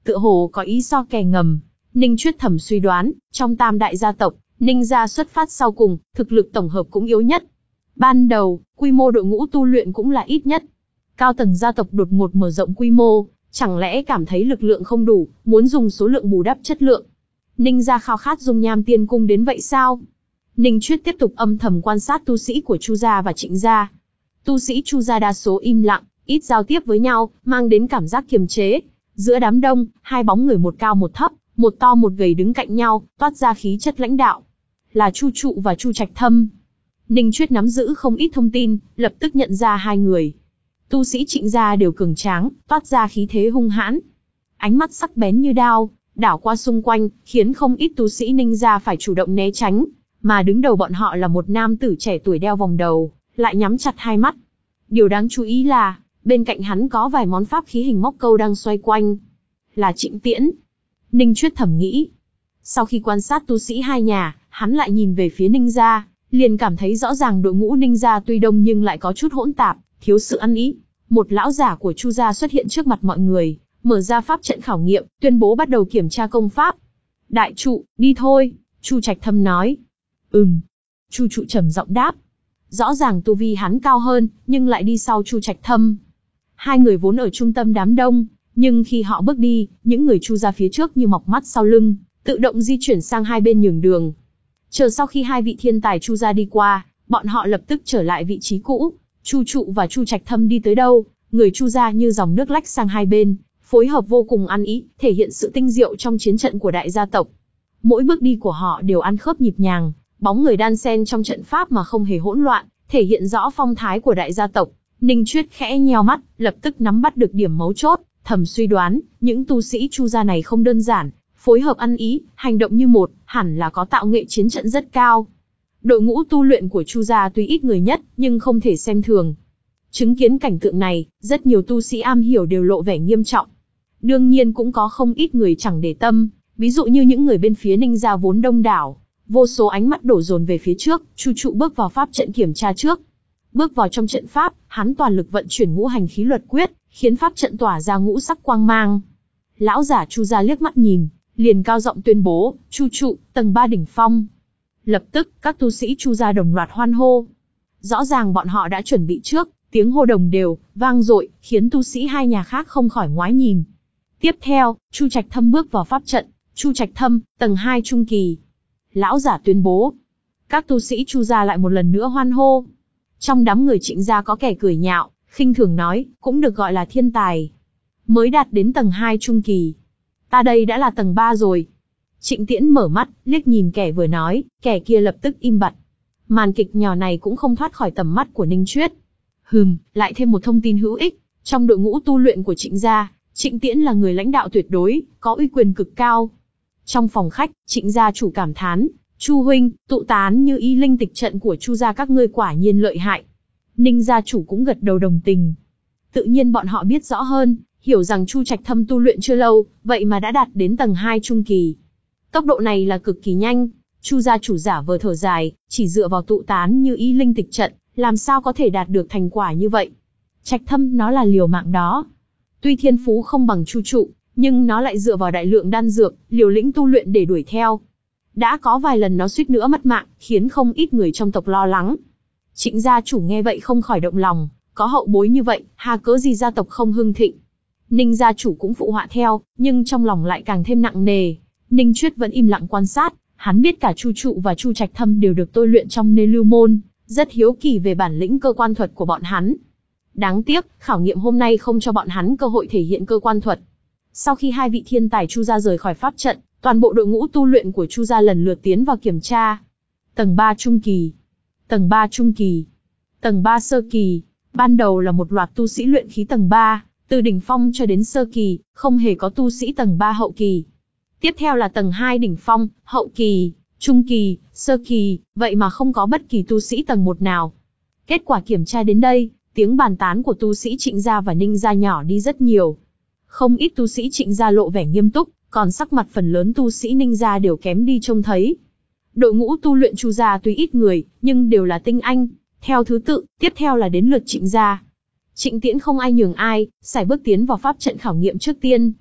tựa hồ có ý so kè ngầm. Ninh Chuyết thầm suy đoán, trong tam đại gia tộc, Ninh gia xuất phát sau cùng, thực lực tổng hợp cũng yếu nhất. Ban đầu, quy mô đội ngũ tu luyện cũng là ít nhất. Cao tầng gia tộc đột ngột mở rộng quy mô, chẳng lẽ cảm thấy lực lượng không đủ, muốn dùng số lượng bù đắp chất lượng. Ninh gia khao khát dung nham tiên cung đến vậy sao? Ninh Chuyết tiếp tục âm thầm quan sát tu sĩ của Chu gia và Trịnh gia. Tu sĩ Chu gia đa số im lặng, ít giao tiếp với nhau, mang đến cảm giác kiềm chế. Giữa đám đông, hai bóng người một cao một thấp, một to một gầy đứng cạnh nhau, toát ra khí chất lãnh đạo. Là Chu Trụ và Chu Trạch Thâm. Ninh Chuyết nắm giữ không ít thông tin, lập tức nhận ra hai người. Tu sĩ Trịnh gia đều cường tráng, toát ra khí thế hung hãn. Ánh mắt sắc bén như đao, đảo qua xung quanh, khiến không ít tu sĩ Ninh gia phải chủ động né tránh. Mà đứng đầu bọn họ là một nam tử trẻ tuổi đeo vòng đầu, lại nhắm chặt hai mắt. Điều đáng chú ý là, bên cạnh hắn có vài món pháp khí hình móc câu đang xoay quanh. Là Trịnh Tiễn. Ninh Chuyết thầm nghĩ. Sau khi quan sát tu sĩ hai nhà, hắn lại nhìn về phía Ninh gia, liền cảm thấy rõ ràng đội ngũ Ninh gia tuy đông nhưng lại có chút hỗn tạp, thiếu sự ăn ý. Một lão giả của Chu gia xuất hiện trước mặt mọi người, mở ra pháp trận khảo nghiệm, tuyên bố bắt đầu kiểm tra công pháp. Đại trụ, đi thôi, Chu Trạch Thâm nói. Ừm. Chu Trụ trầm giọng đáp. Rõ ràng tu vi hắn cao hơn, nhưng lại đi sau Chu Trạch Thâm. Hai người vốn ở trung tâm đám đông, nhưng khi họ bước đi, những người Chu gia phía trước như mọc mắt sau lưng, tự động di chuyển sang hai bên nhường đường. Chờ sau khi hai vị thiên tài Chu gia đi qua, bọn họ lập tức trở lại vị trí cũ. Chu Trụ và Chu Trạch Thâm đi tới đâu, người Chu gia như dòng nước lách sang hai bên, phối hợp vô cùng ăn ý, thể hiện sự tinh diệu trong chiến trận của đại gia tộc. Mỗi bước đi của họ đều ăn khớp nhịp nhàng, bóng người đan xen trong trận pháp mà không hề hỗn loạn, thể hiện rõ phong thái của đại gia tộc. Ninh Chuyết khẽ nheo mắt, lập tức nắm bắt được điểm mấu chốt, thầm suy đoán, những tu sĩ Chu gia này không đơn giản, phối hợp ăn ý, hành động như một, hẳn là có tạo nghệ chiến trận rất cao. Đội ngũ tu luyện của Chu gia tuy ít người nhất, nhưng không thể xem thường. Chứng kiến cảnh tượng này, rất nhiều tu sĩ am hiểu đều lộ vẻ nghiêm trọng. Đương nhiên cũng có không ít người chẳng để tâm, ví dụ như những người bên phía Ninh gia vốn đông đảo. Vô số ánh mắt đổ dồn về phía trước, Chu Trụ bước vào pháp trận kiểm tra trước. Bước vào trong trận pháp, hắn toàn lực vận chuyển ngũ hành khí luật quyết, khiến pháp trận tỏa ra ngũ sắc quang mang. Lão giả Chu gia liếc mắt nhìn, liền cao giọng tuyên bố, Chu Trụ, tầng ba đỉnh phong. Lập tức, các tu sĩ Chu gia đồng loạt hoan hô. Rõ ràng bọn họ đã chuẩn bị trước, tiếng hô đồng đều, vang dội, khiến tu sĩ hai nhà khác không khỏi ngoái nhìn. Tiếp theo, Chu Trạch Thâm bước vào pháp trận, Chu Trạch Thâm, tầng hai trung kỳ. Lão giả tuyên bố. Các tu sĩ Chu gia lại một lần nữa hoan hô. Trong đám người Trịnh gia có kẻ cười nhạo, khinh thường nói, cũng được gọi là thiên tài. Mới đạt đến tầng hai trung kỳ. Ta đây đã là tầng ba rồi. Trịnh Tiễn mở mắt, liếc nhìn kẻ vừa nói, kẻ kia lập tức im bặt. Màn kịch nhỏ này cũng không thoát khỏi tầm mắt của Ninh Chuyết. Hừm, lại thêm một thông tin hữu ích. Trong đội ngũ tu luyện của Trịnh gia, Trịnh Tiễn là người lãnh đạo tuyệt đối, có uy quyền cực cao. Trong phòng khách, Trịnh gia chủ cảm thán, Chu huynh, tụ tán như ý linh tịch trận của Chu gia các ngươi quả nhiên lợi hại. Ninh gia chủ cũng gật đầu đồng tình. Tự nhiên bọn họ biết rõ hơn, hiểu rằng Chu Trạch Thâm tu luyện chưa lâu, vậy mà đã đạt đến tầng hai trung kỳ. Tốc độ này là cực kỳ nhanh. Chu gia chủ giả vờ thở dài, chỉ dựa vào tụ tán như ý linh tịch trận, làm sao có thể đạt được thành quả như vậy? Trạch Thâm nó là liều mạng đó. Tuy thiên phú không bằng Chu Trụ, nhưng nó lại dựa vào đại lượng đan dược, liều lĩnh tu luyện để đuổi theo. Đã có vài lần nó suýt nữa mất mạng, khiến không ít người trong tộc lo lắng. Trịnh gia chủ nghe vậy không khỏi động lòng, có hậu bối như vậy, hà cớ gì gia tộc không hưng thịnh. Ninh gia chủ cũng phụ họa theo, nhưng trong lòng lại càng thêm nặng nề. Ninh Chuyết vẫn im lặng quan sát, hắn biết cả Chu Trụ và Chu Trạch Thâm đều được tôi luyện trong nơi lưu môn, rất hiếu kỳ về bản lĩnh cơ quan thuật của bọn hắn. Đáng tiếc, khảo nghiệm hôm nay không cho bọn hắn cơ hội thể hiện cơ quan thuật. Sau khi hai vị thiên tài Chu gia rời khỏi pháp trận, toàn bộ đội ngũ tu luyện của Chu gia lần lượt tiến vào kiểm tra. Tầng ba trung kỳ, tầng ba trung kỳ, tầng ba sơ kỳ. Ban đầu là một loạt tu sĩ luyện khí tầng ba, từ đỉnh phong cho đến sơ kỳ, không hề có tu sĩ tầng ba hậu kỳ. Tiếp theo là tầng hai đỉnh phong, hậu kỳ, trung kỳ, sơ kỳ, vậy mà không có bất kỳ tu sĩ tầng một nào. Kết quả kiểm tra đến đây, tiếng bàn tán của tu sĩ Trịnh gia và Ninh gia nhỏ đi rất nhiều. Không ít tu sĩ Trịnh gia lộ vẻ nghiêm túc, còn sắc mặt phần lớn tu sĩ Ninh gia đều kém đi trông thấy. Đội ngũ tu luyện Chu gia tuy ít người, nhưng đều là tinh anh. Theo thứ tự, tiếp theo là đến lượt Trịnh gia. Trịnh Tiễn không ai nhường ai, sải bước tiến vào pháp trận khảo nghiệm trước tiên.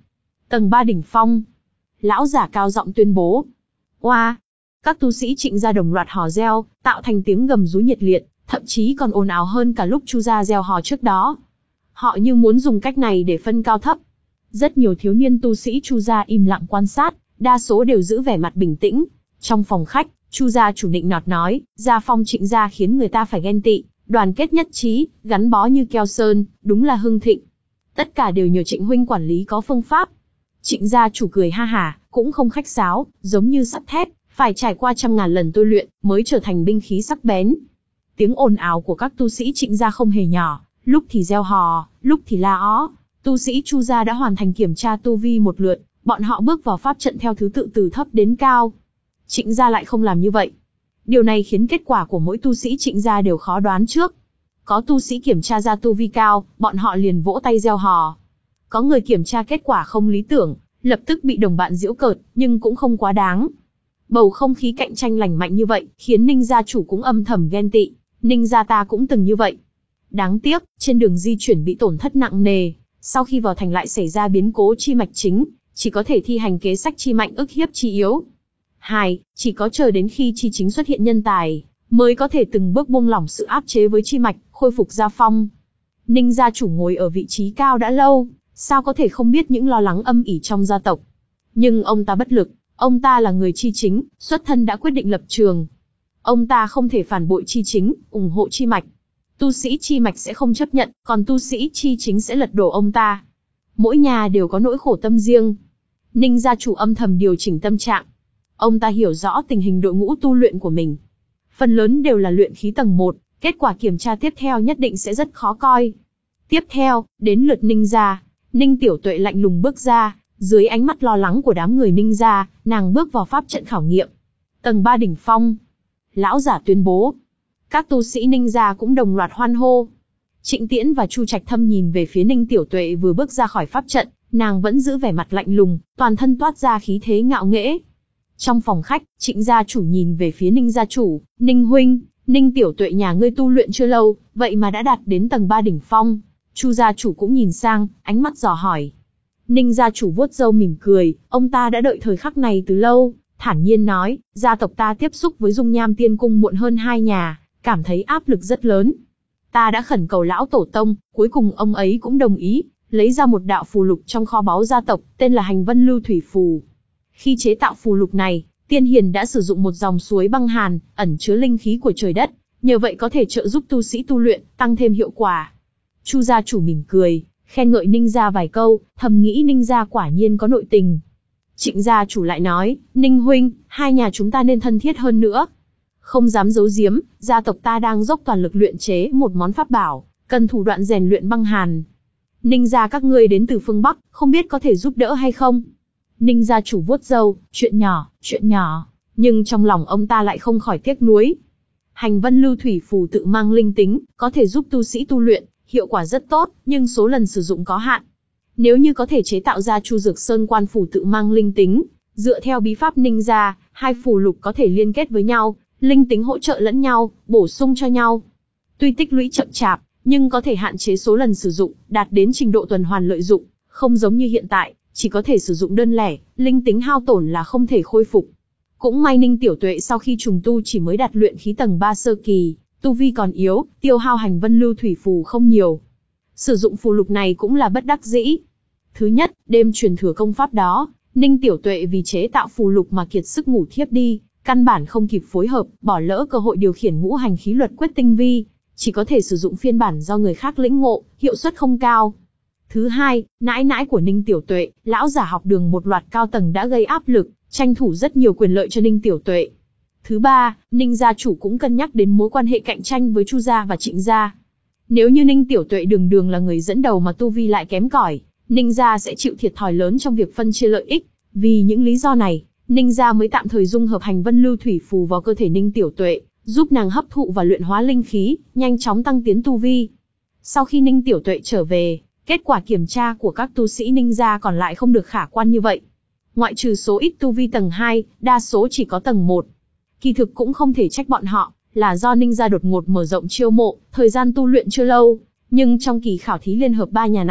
Tầng ba đỉnh phong. Lão giả cao giọng tuyên bố. Oa! Các tu sĩ Trịnh gia đồng loạt hò reo, tạo thành tiếng gầm rú nhiệt liệt, thậm chí còn ồn ào hơn cả lúc Chu gia reo hò trước đó. Họ như muốn dùng cách này để phân cao thấp. Rất nhiều thiếu niên tu sĩ Chu gia im lặng quan sát, đa số đều giữ vẻ mặt bình tĩnh. Trong phòng khách, Chu gia chủ nịnh nọt nói, gia phong Trịnh gia khiến người ta phải ghen tị, đoàn kết nhất trí, gắn bó như keo sơn, đúng là hưng thịnh. Tất cả đều nhờ Trịnh huynh quản lý có phương pháp. Trịnh gia chủ cười ha hả, cũng không khách sáo, giống như sắt thép, phải trải qua trăm ngàn lần tôi luyện, mới trở thành binh khí sắc bén. Tiếng ồn ào của các tu sĩ Trịnh gia không hề nhỏ, lúc thì reo hò, lúc thì la ó. Tu sĩ Chu gia đã hoàn thành kiểm tra tu vi một lượt, bọn họ bước vào pháp trận theo thứ tự từ thấp đến cao. Trịnh gia lại không làm như vậy. Điều này khiến kết quả của mỗi tu sĩ Trịnh gia đều khó đoán trước. Có tu sĩ kiểm tra ra tu vi cao, bọn họ liền vỗ tay reo hò. Có người kiểm tra kết quả không lý tưởng, lập tức bị đồng bạn giễu cợt, nhưng cũng không quá đáng. Bầu không khí cạnh tranh lành mạnh như vậy, khiến Ninh gia chủ cũng âm thầm ghen tị. Ninh gia ta cũng từng như vậy. Đáng tiếc, trên đường di chuyển bị tổn thất nặng nề, sau khi vào thành lại xảy ra biến cố chi mạch chính, chỉ có thể thi hành kế sách chi mạnh ức hiếp chi yếu. Hai, chỉ có chờ đến khi chi chính xuất hiện nhân tài, mới có thể từng bước buông lỏng sự áp chế với chi mạch, khôi phục gia phong. Ninh gia chủ ngồi ở vị trí cao đã lâu, sao có thể không biết những lo lắng âm ỉ trong gia tộc. Nhưng ông ta bất lực, ông ta là người chi chính, xuất thân đã quyết định lập trường. Ông ta không thể phản bội chi chính, ủng hộ chi mạch. Tu sĩ chi mạch sẽ không chấp nhận, còn tu sĩ chi chính sẽ lật đổ ông ta. Mỗi nhà đều có nỗi khổ tâm riêng. Ninh gia chủ âm thầm điều chỉnh tâm trạng. Ông ta hiểu rõ tình hình đội ngũ tu luyện của mình. Phần lớn đều là luyện khí tầng một, kết quả kiểm tra tiếp theo nhất định sẽ rất khó coi. Tiếp theo, đến lượt Ninh gia. Ninh Tiểu Tuệ lạnh lùng bước ra, dưới ánh mắt lo lắng của đám người Ninh gia, nàng bước vào pháp trận khảo nghiệm. Tầng ba đỉnh phong. Lão giả tuyên bố. Các tu sĩ Ninh gia cũng đồng loạt hoan hô. Trịnh Tiễn và Chu Trạch Thâm nhìn về phía Ninh Tiểu Tuệ vừa bước ra khỏi pháp trận, nàng vẫn giữ vẻ mặt lạnh lùng, toàn thân toát ra khí thế ngạo nghễ. Trong phòng khách, Trịnh gia chủ nhìn về phía Ninh gia chủ, Ninh huynh, Ninh Tiểu Tuệ nhà ngươi tu luyện chưa lâu, vậy mà đã đạt đến tầng ba đỉnh phong. Chu gia chủ cũng nhìn sang, ánh mắt dò hỏi. Ninh gia chủ vuốt râu mỉm cười, ông ta đã đợi thời khắc này từ lâu, thản nhiên nói, gia tộc ta tiếp xúc với Dung Nham Tiên Cung muộn hơn hai nhà, cảm thấy áp lực rất lớn. Ta đã khẩn cầu lão tổ tông, cuối cùng ông ấy cũng đồng ý, lấy ra một đạo phù lục trong kho báu gia tộc, tên là Hành Vân Lưu Thủy Phù. Khi chế tạo phù lục này, Tiên Hiền đã sử dụng một dòng suối băng hàn, ẩn chứa linh khí của trời đất, nhờ vậy có thể trợ giúp tu sĩ tu luyện, tăng thêm hiệu quả. Chu gia chủ mỉm cười, khen ngợi Ninh gia vài câu, thầm nghĩ Ninh gia quả nhiên có nội tình. Trịnh gia chủ lại nói, Ninh huynh, hai nhà chúng ta nên thân thiết hơn nữa. Không dám giấu giếm, gia tộc ta đang dốc toàn lực luyện chế một món pháp bảo, cần thủ đoạn rèn luyện băng hàn. Ninh gia các ngươi đến từ phương Bắc, không biết có thể giúp đỡ hay không? Ninh gia chủ vuốt râu, chuyện nhỏ, chuyện nhỏ, nhưng trong lòng ông ta lại không khỏi tiếc nuối. Hành Vân Lưu Thủy Phù tự mang linh tính, có thể giúp tu sĩ tu luyện, hiệu quả rất tốt, nhưng số lần sử dụng có hạn. Nếu như có thể chế tạo ra Chu Dược Sơn Quan Phù tự mang linh tính, dựa theo bí pháp Ninh gia, hai phù lục có thể liên kết với nhau, linh tính hỗ trợ lẫn nhau, bổ sung cho nhau. Tuy tích lũy chậm chạp, nhưng có thể hạn chế số lần sử dụng, đạt đến trình độ tuần hoàn lợi dụng, không giống như hiện tại, chỉ có thể sử dụng đơn lẻ, linh tính hao tổn là không thể khôi phục. Cũng may Ninh Tiểu Tuệ sau khi trùng tu chỉ mới đạt luyện khí tầng ba sơ kỳ, tu vi còn yếu, tiêu hao Hành Vân Lưu Thủy Phù không nhiều. Sử dụng phù lục này cũng là bất đắc dĩ. Thứ nhất, đêm truyền thừa công pháp đó, Ninh Tiểu Tuệ vì chế tạo phù lục mà kiệt sức ngủ thiếp đi, căn bản không kịp phối hợp, bỏ lỡ cơ hội điều khiển ngũ hành khí luật quyết tinh vi, chỉ có thể sử dụng phiên bản do người khác lĩnh ngộ, hiệu suất không cao. Thứ hai, nãi nãi của Ninh Tiểu Tuệ, lão giả học đường một loạt cao tầng đã gây áp lực, tranh thủ rất nhiều quyền lợi cho Ninh Tiểu Tuệ. Thứ ba, Ninh gia chủ cũng cân nhắc đến mối quan hệ cạnh tranh với Chu gia và Trịnh gia. Nếu như Ninh Tiểu Tuệ đường đường là người dẫn đầu mà tu vi lại kém cỏi, Ninh gia sẽ chịu thiệt thòi lớn trong việc phân chia lợi ích. Vì những lý do này, Ninh gia mới tạm thời dung hợp Hành Vân Lưu Thủy Phù vào cơ thể Ninh Tiểu Tuệ, giúp nàng hấp thụ và luyện hóa linh khí, nhanh chóng tăng tiến tu vi. Sau khi Ninh Tiểu Tuệ trở về, kết quả kiểm tra của các tu sĩ Ninh gia còn lại không được khả quan như vậy. Ngoại trừ số ít tu vi tầng hai, đa số chỉ có tầng một. Kỳ thực cũng không thể trách bọn họ, là do Ninh gia đột ngột mở rộng chiêu mộ, thời gian tu luyện chưa lâu, nhưng trong kỳ khảo thí liên hợp ba nhà này,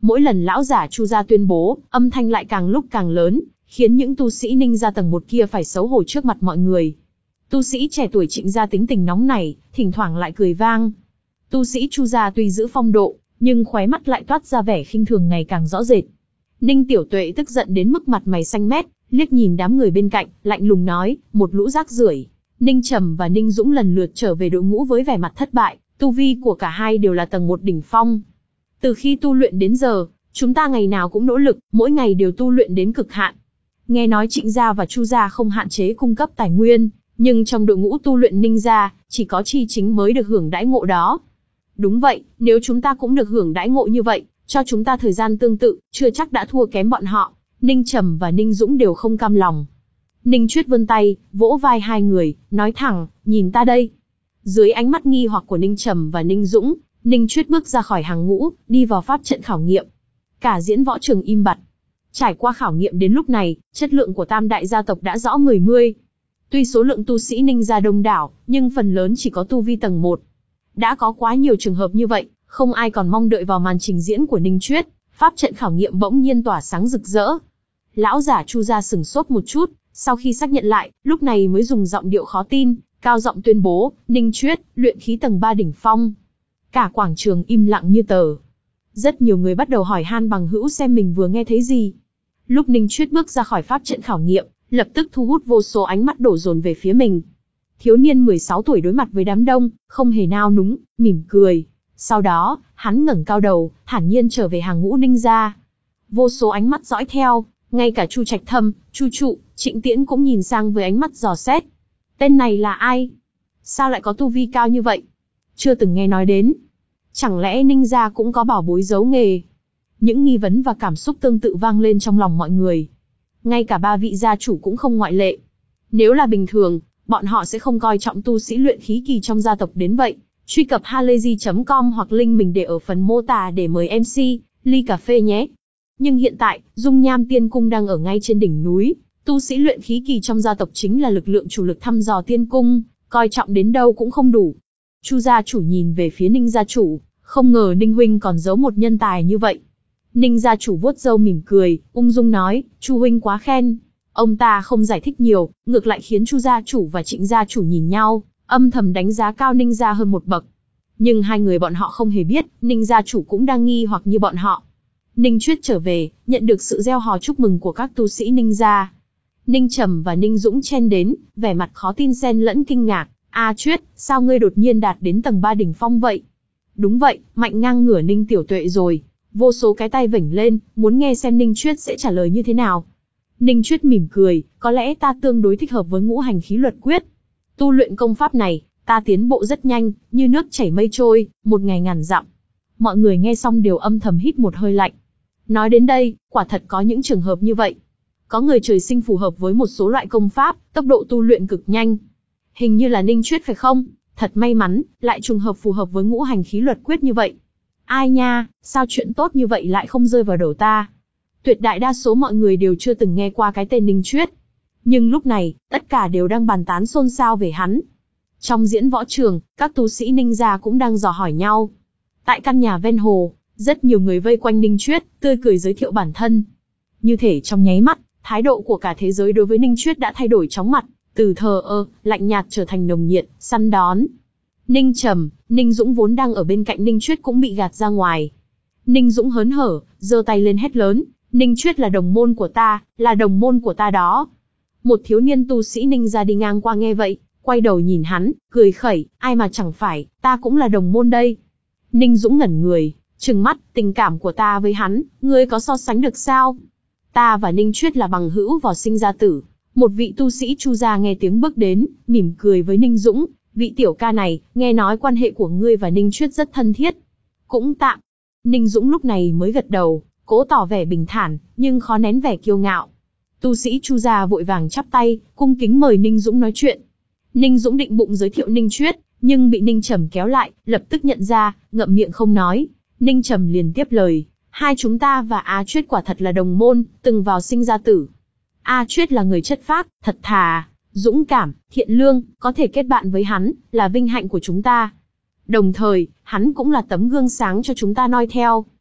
Mỗi lần lão giả Chu gia tuyên bố, âm thanh lại càng lúc càng lớn, khiến những tu sĩ Ninh gia tầng một kia phải xấu hổ trước mặt mọi người. Tu sĩ trẻ tuổi Trịnh gia tính tình nóng nảy, thỉnh thoảng lại cười vang. Tu sĩ Chu gia tuy giữ phong độ, nhưng khóe mắt lại toát ra vẻ khinh thường ngày càng rõ rệt. Ninh Tiểu Tuệ tức giận đến mức mặt mày xanh mét, liếc nhìn đám người bên cạnh, lạnh lùng nói, một lũ rác rưởi. Ninh Trầm và Ninh Dũng lần lượt trở về đội ngũ với vẻ mặt thất bại, tu vi của cả hai đều là tầng một đỉnh phong. Từ khi tu luyện đến giờ, chúng ta ngày nào cũng nỗ lực, mỗi ngày đều tu luyện đến cực hạn. Nghe nói Trịnh gia và Chu gia không hạn chế cung cấp tài nguyên, nhưng trong đội ngũ tu luyện Ninh gia, chỉ có Chi Chính mới được hưởng đãi ngộ đó. Đúng vậy, nếu chúng ta cũng được hưởng đãi ngộ như vậy, cho chúng ta thời gian tương tự, chưa chắc đã thua kém bọn họ. Ninh Trầm và Ninh Dũng đều không cam lòng. Ninh Chuyết vươn tay, vỗ vai hai người, nói thẳng, nhìn ta đây. Dưới ánh mắt nghi hoặc của Ninh Trầm và Ninh Dũng, Ninh Chuyết bước ra khỏi hàng ngũ, đi vào pháp trận khảo nghiệm. Cả diễn võ trường im bặt. Trải qua khảo nghiệm đến lúc này, chất lượng của tam đại gia tộc đã rõ mười mươi. Tuy số lượng tu sĩ Ninh gia đông đảo, nhưng phần lớn chỉ có tu vi tầng một. Đã có quá nhiều trường hợp như vậy, không ai còn mong đợi vào màn trình diễn của Ninh Chuyết, pháp trận khảo nghiệm bỗng nhiên tỏa sáng rực rỡ. Lão giả Chu gia sửng sốt một chút, sau khi xác nhận lại, lúc này mới dùng giọng điệu khó tin, cao giọng tuyên bố, Ninh Chuyết, luyện khí tầng ba đỉnh phong. Cả quảng trường im lặng như tờ. Rất nhiều người bắt đầu hỏi han bằng hữu xem mình vừa nghe thấy gì. Lúc Ninh Chuyết bước ra khỏi pháp trận khảo nghiệm, lập tức thu hút vô số ánh mắt đổ dồn về phía mình. Thiếu niên mười sáu tuổi đối mặt với đám đông, không hề nao núng, mỉm cười. Sau đó, hắn ngẩng cao đầu, thản nhiên trở về hàng ngũ Ninh gia. Vô số ánh mắt dõi theo, ngay cả Chu Trạch Thâm, Chu Trụ, Trịnh Tiễn cũng nhìn sang với ánh mắt dò xét. Tên này là ai? Sao lại có tu vi cao như vậy? Chưa từng nghe nói đến. Chẳng lẽ Ninh gia cũng có bảo bối giấu nghề? Những nghi vấn và cảm xúc tương tự vang lên trong lòng mọi người. Ngay cả ba vị gia chủ cũng không ngoại lệ. Nếu là bình thường, bọn họ sẽ không coi trọng tu sĩ luyện khí kỳ trong gia tộc đến vậy. Truy cập halayzi chấm com hoặc link mình để ở phần mô tả để mời em xê, ly cà phê nhé. Nhưng hiện tại, Dung Nham Tiên Cung đang ở ngay trên đỉnh núi. Tu sĩ luyện khí kỳ trong gia tộc chính là lực lượng chủ lực thăm dò tiên cung, coi trọng đến đâu cũng không đủ. Chu gia chủ nhìn về phía Ninh gia chủ, không ngờ Ninh huynh còn giấu một nhân tài như vậy. Ninh gia chủ vuốt râu mỉm cười, ung dung nói, Chu huynh quá khen. Ông ta không giải thích nhiều, ngược lại khiến Chu gia chủ và Trịnh gia chủ nhìn nhau, âm thầm đánh giá cao Ninh gia hơn một bậc. Nhưng hai người bọn họ không hề biết, Ninh gia chủ cũng đang nghi hoặc như bọn họ. Ninh Chuyết trở về, nhận được sự reo hò chúc mừng của các tu sĩ Ninh gia. Ninh Trầm và Ninh Dũng chen đến, vẻ mặt khó tin xen lẫn kinh ngạc. A Chuyết, sao ngươi đột nhiên đạt đến tầng ba đỉnh phong vậy? Đúng vậy, mạnh ngang ngửa Ninh Tiểu Tuệ rồi. Vô số cái tay vểnh lên, muốn nghe xem Ninh Chuyết sẽ trả lời như thế nào. Ninh Chuyết mỉm cười, có lẽ ta tương đối thích hợp với ngũ hành khí luật quyết. Tu luyện công pháp này, ta tiến bộ rất nhanh, như nước chảy mây trôi, một ngày ngàn dặm. Mọi người nghe xong đều âm thầm hít một hơi lạnh. Nói đến đây, quả thật có những trường hợp như vậy. Có người trời sinh phù hợp với một số loại công pháp, tốc độ tu luyện cực nhanh. Hình như là Ninh Chuyết phải không? Thật may mắn, lại trùng hợp phù hợp với ngũ hành khí luật quyết như vậy. Ai nha, sao chuyện tốt như vậy lại không rơi vào đầu ta? Tuyệt đại đa số mọi người đều chưa từng nghe qua cái tên Ninh Chuyết. Nhưng lúc này, tất cả đều đang bàn tán xôn xao về hắn. Trong diễn võ trường, các tu sĩ Ninh gia cũng đang dò hỏi nhau. Tại căn nhà ven hồ, rất nhiều người vây quanh Ninh Chuyết, tươi cười giới thiệu bản thân. Như thể trong nháy mắt, thái độ của cả thế giới đối với Ninh Chuyết đã thay đổi chóng mặt, từ thờ ơ, lạnh nhạt trở thành nồng nhiệt, săn đón. Ninh Trầm, Ninh Dũng vốn đang ở bên cạnh Ninh Chuyết cũng bị gạt ra ngoài. Ninh Dũng hớn hở, giơ tay lên hét lớn, Ninh Chuyết là đồng môn của ta, là đồng môn của ta đó. Một thiếu niên tu sĩ Ninh gia đi ngang qua nghe vậy, quay đầu nhìn hắn, cười khẩy, ai mà chẳng phải, ta cũng là đồng môn đây. Ninh Dũng ngẩn người, trừng mắt, tình cảm của ta với hắn, ngươi có so sánh được sao? Ta và Ninh Chuyết là bằng hữu vào sinh ra tử. Một vị tu sĩ Chu gia nghe tiếng bước đến, mỉm cười với Ninh Dũng, vị tiểu ca này, nghe nói quan hệ của ngươi và Ninh Chuyết rất thân thiết. Cũng tạm. Ninh Dũng lúc này mới gật đầu, cố tỏ vẻ bình thản, nhưng khó nén vẻ kiêu ngạo. Tu sĩ Chu gia vội vàng chắp tay, cung kính mời Ninh Dũng nói chuyện. Ninh Dũng định bụng giới thiệu Ninh Chuyết, nhưng bị Ninh Trầm kéo lại, lập tức nhận ra, ngậm miệng không nói. Ninh Trầm liền tiếp lời, hai chúng ta và A Chuyết quả thật là đồng môn, từng vào sinh ra tử. A Chuyết là người chất phác, thật thà, dũng cảm, thiện lương, có thể kết bạn với hắn, là vinh hạnh của chúng ta. Đồng thời, hắn cũng là tấm gương sáng cho chúng ta noi theo.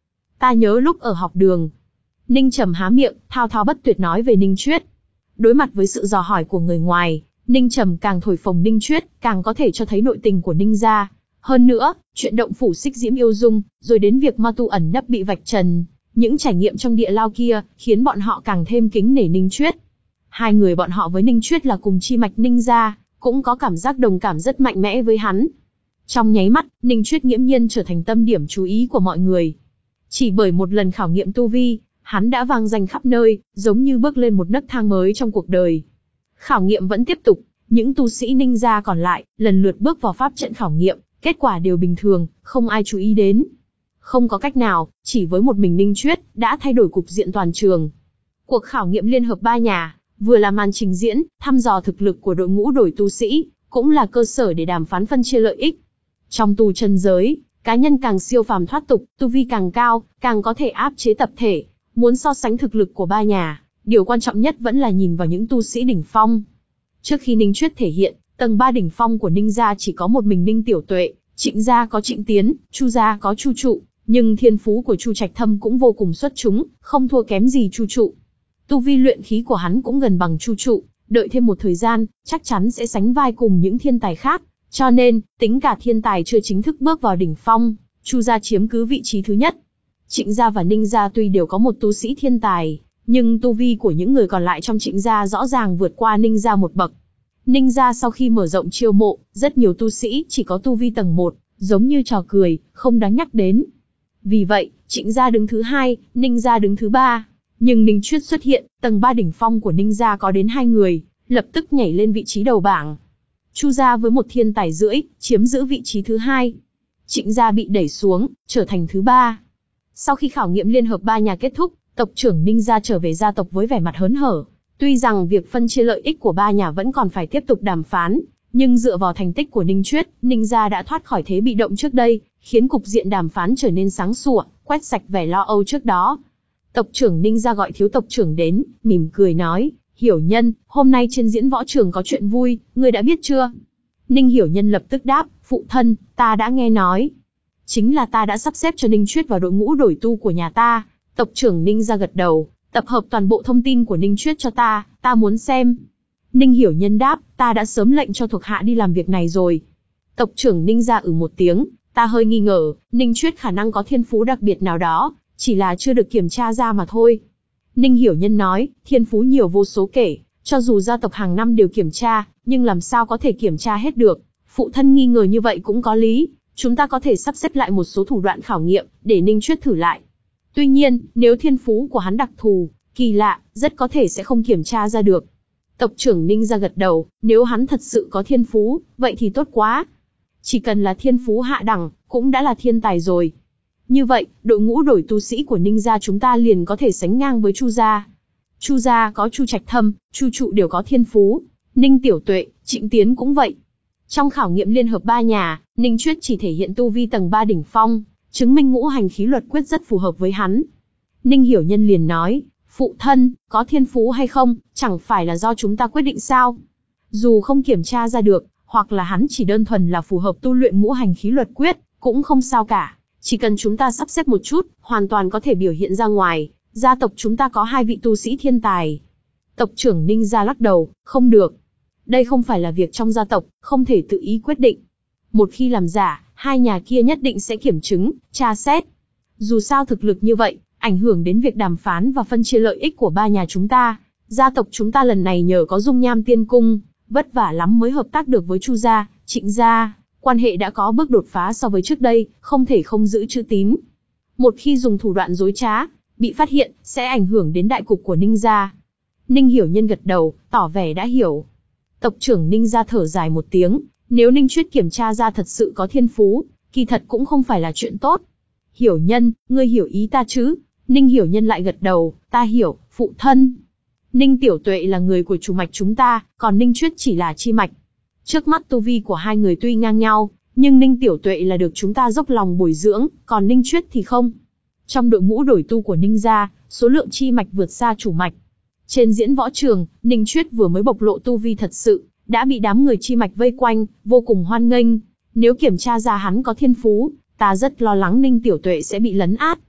Ta nhớ lúc ở học đường. Ninh Trầm há miệng, thao thao bất tuyệt nói về Ninh Chuyết. Đối mặt với sự dò hỏi của người ngoài, Ninh Trầm càng thổi phồng Ninh Chuyết, càng có thể cho thấy nội tình của Ninh gia. Hơn nữa, chuyện động phủ xích diễm yêu dung, rồi đến việc ma tu ẩn nấp bị vạch trần, những trải nghiệm trong địa lao kia, khiến bọn họ càng thêm kính nể Ninh Chuyết. Hai người bọn họ với Ninh Chuyết là cùng chi mạch Ninh gia, cũng có cảm giác đồng cảm rất mạnh mẽ với hắn. Trong nháy mắt, Ninh Chuyết nghiễm nhiên trở thành tâm điểm chú ý của mọi người. Chỉ bởi một lần khảo nghiệm tu vi, hắn đã vang danh khắp nơi, giống như bước lên một nấc thang mới trong cuộc đời. Khảo nghiệm vẫn tiếp tục, những tu sĩ Ninh gia còn lại, lần lượt bước vào pháp trận khảo nghiệm, kết quả đều bình thường, không ai chú ý đến. Không có cách nào, chỉ với một mình Ninh Chuyết, đã thay đổi cục diện toàn trường. Cuộc khảo nghiệm liên hợp ba nhà, vừa là màn trình diễn, thăm dò thực lực của đội ngũ đổi tu sĩ, cũng là cơ sở để đàm phán phân chia lợi ích. Trong tu chân giới, cá nhân càng siêu phàm thoát tục, tu vi càng cao, càng có thể áp chế tập thể. Muốn so sánh thực lực của ba nhà, điều quan trọng nhất vẫn là nhìn vào những tu sĩ đỉnh phong. Trước khi Ninh Chuyết thể hiện, tầng ba đỉnh phong của Ninh gia chỉ có một mình Ninh Tiểu Tuệ, Trịnh gia có Trịnh Tiến, Chu gia có Chu Trụ, nhưng thiên phú của Chu Trạch Thâm cũng vô cùng xuất chúng, không thua kém gì Chu Trụ. Tu vi luyện khí của hắn cũng gần bằng Chu Trụ, đợi thêm một thời gian, chắc chắn sẽ sánh vai cùng những thiên tài khác. Cho nên, tính cả thiên tài chưa chính thức bước vào đỉnh phong, Chu gia chiếm cứ vị trí thứ nhất. Trịnh gia và Ninh gia tuy đều có một tu sĩ thiên tài, nhưng tu vi của những người còn lại trong Trịnh gia rõ ràng vượt qua Ninh gia một bậc. Ninh gia sau khi mở rộng chiêu mộ, rất nhiều tu sĩ chỉ có tu vi tầng một, giống như trò cười, không đáng nhắc đến. Vì vậy, Trịnh gia đứng thứ hai, Ninh gia đứng thứ ba. Nhưng Ninh Chuyết xuất hiện, tầng ba đỉnh phong của Ninh gia có đến hai người, lập tức nhảy lên vị trí đầu bảng. Chu gia với một thiên tài rưỡi, chiếm giữ vị trí thứ hai. Trịnh gia bị đẩy xuống, trở thành thứ ba. Sau khi khảo nghiệm liên hợp ba nhà kết thúc, tộc trưởng Ninh gia trở về gia tộc với vẻ mặt hớn hở. Tuy rằng việc phân chia lợi ích của ba nhà vẫn còn phải tiếp tục đàm phán, nhưng dựa vào thành tích của Ninh Chuyết, Ninh gia đã thoát khỏi thế bị động trước đây, khiến cục diện đàm phán trở nên sáng sủa, quét sạch vẻ lo âu trước đó. Tộc trưởng Ninh gia gọi thiếu tộc trưởng đến, mỉm cười nói, Hiểu Nhân, hôm nay trên diễn võ trường có chuyện vui, ngươi đã biết chưa? Ninh Hiểu Nhân lập tức đáp, phụ thân, ta đã nghe nói. Chính là ta đã sắp xếp cho Ninh Chuyết vào đội ngũ đổi tu của nhà ta. Tộc trưởng Ninh gia gật đầu, tập hợp toàn bộ thông tin của Ninh Chuyết cho ta, ta muốn xem. Ninh Hiểu Nhân đáp, ta đã sớm lệnh cho thuộc hạ đi làm việc này rồi. Tộc trưởng Ninh gia ử một tiếng, ta hơi nghi ngờ, Ninh Chuyết khả năng có thiên phú đặc biệt nào đó, chỉ là chưa được kiểm tra ra mà thôi. Ninh Hiểu Nhân nói, thiên phú nhiều vô số kể, cho dù gia tộc hàng năm đều kiểm tra, nhưng làm sao có thể kiểm tra hết được. Phụ thân nghi ngờ như vậy cũng có lý, chúng ta có thể sắp xếp lại một số thủ đoạn khảo nghiệm, để Ninh Chuyết thử lại. Tuy nhiên, nếu thiên phú của hắn đặc thù, kỳ lạ, rất có thể sẽ không kiểm tra ra được. Tộc trưởng Ninh gia gật đầu, nếu hắn thật sự có thiên phú, vậy thì tốt quá. Chỉ cần là thiên phú hạ đẳng, cũng đã là thiên tài rồi. Như vậy, đội ngũ đổi tu sĩ của Ninh gia chúng ta liền có thể sánh ngang với Chu gia. Chu gia có Chu Trạch Thâm, Chu Trụ đều có thiên phú, Ninh Tiểu Tuệ, Trịnh Tiến cũng vậy. Trong khảo nghiệm liên hợp ba nhà, Ninh Chuyết chỉ thể hiện tu vi tầng ba đỉnh phong, chứng minh ngũ hành khí luật quyết rất phù hợp với hắn. Ninh Hiểu Nhân liền nói, phụ thân, có thiên phú hay không, chẳng phải là do chúng ta quyết định sao? Dù không kiểm tra ra được, hoặc là hắn chỉ đơn thuần là phù hợp tu luyện ngũ hành khí luật quyết, cũng không sao cả. Chỉ cần chúng ta sắp xếp một chút, hoàn toàn có thể biểu hiện ra ngoài. Gia tộc chúng ta có hai vị tu sĩ thiên tài. Tộc trưởng Ninh gia lắc đầu, không được. Đây không phải là việc trong gia tộc, không thể tự ý quyết định. Một khi làm giả, hai nhà kia nhất định sẽ kiểm chứng, tra xét. Dù sao thực lực như vậy, ảnh hưởng đến việc đàm phán và phân chia lợi ích của ba nhà chúng ta. Gia tộc chúng ta lần này nhờ có dung nham tiên cung, vất vả lắm mới hợp tác được với Chu gia, Trịnh gia. Quan hệ đã có bước đột phá so với trước đây, không thể không giữ chữ tín. Một khi dùng thủ đoạn dối trá, bị phát hiện, sẽ ảnh hưởng đến đại cục của Ninh gia. Ninh Hiểu Nhân gật đầu, tỏ vẻ đã hiểu. Tộc trưởng Ninh gia thở dài một tiếng, nếu Ninh Chuyết kiểm tra ra thật sự có thiên phú, kỳ thật cũng không phải là chuyện tốt. Hiểu Nhân, ngươi hiểu ý ta chứ? Ninh Hiểu Nhân lại gật đầu, ta hiểu, phụ thân. Ninh Tiểu Tuệ là người của chủ mạch chúng ta, còn Ninh Chuyết chỉ là chi mạch. Trước mắt tu vi của hai người tuy ngang nhau, nhưng Ninh Tiểu Tuệ là được chúng ta dốc lòng bồi dưỡng, còn Ninh Chuyết thì không. Trong đội ngũ đổi tu của Ninh gia, số lượng chi mạch vượt xa chủ mạch. Trên diễn võ trường, Ninh Chuyết vừa mới bộc lộ tu vi thật sự, đã bị đám người chi mạch vây quanh, vô cùng hoan nghênh. Nếu kiểm tra ra hắn có thiên phú, ta rất lo lắng Ninh Tiểu Tuệ sẽ bị lấn át.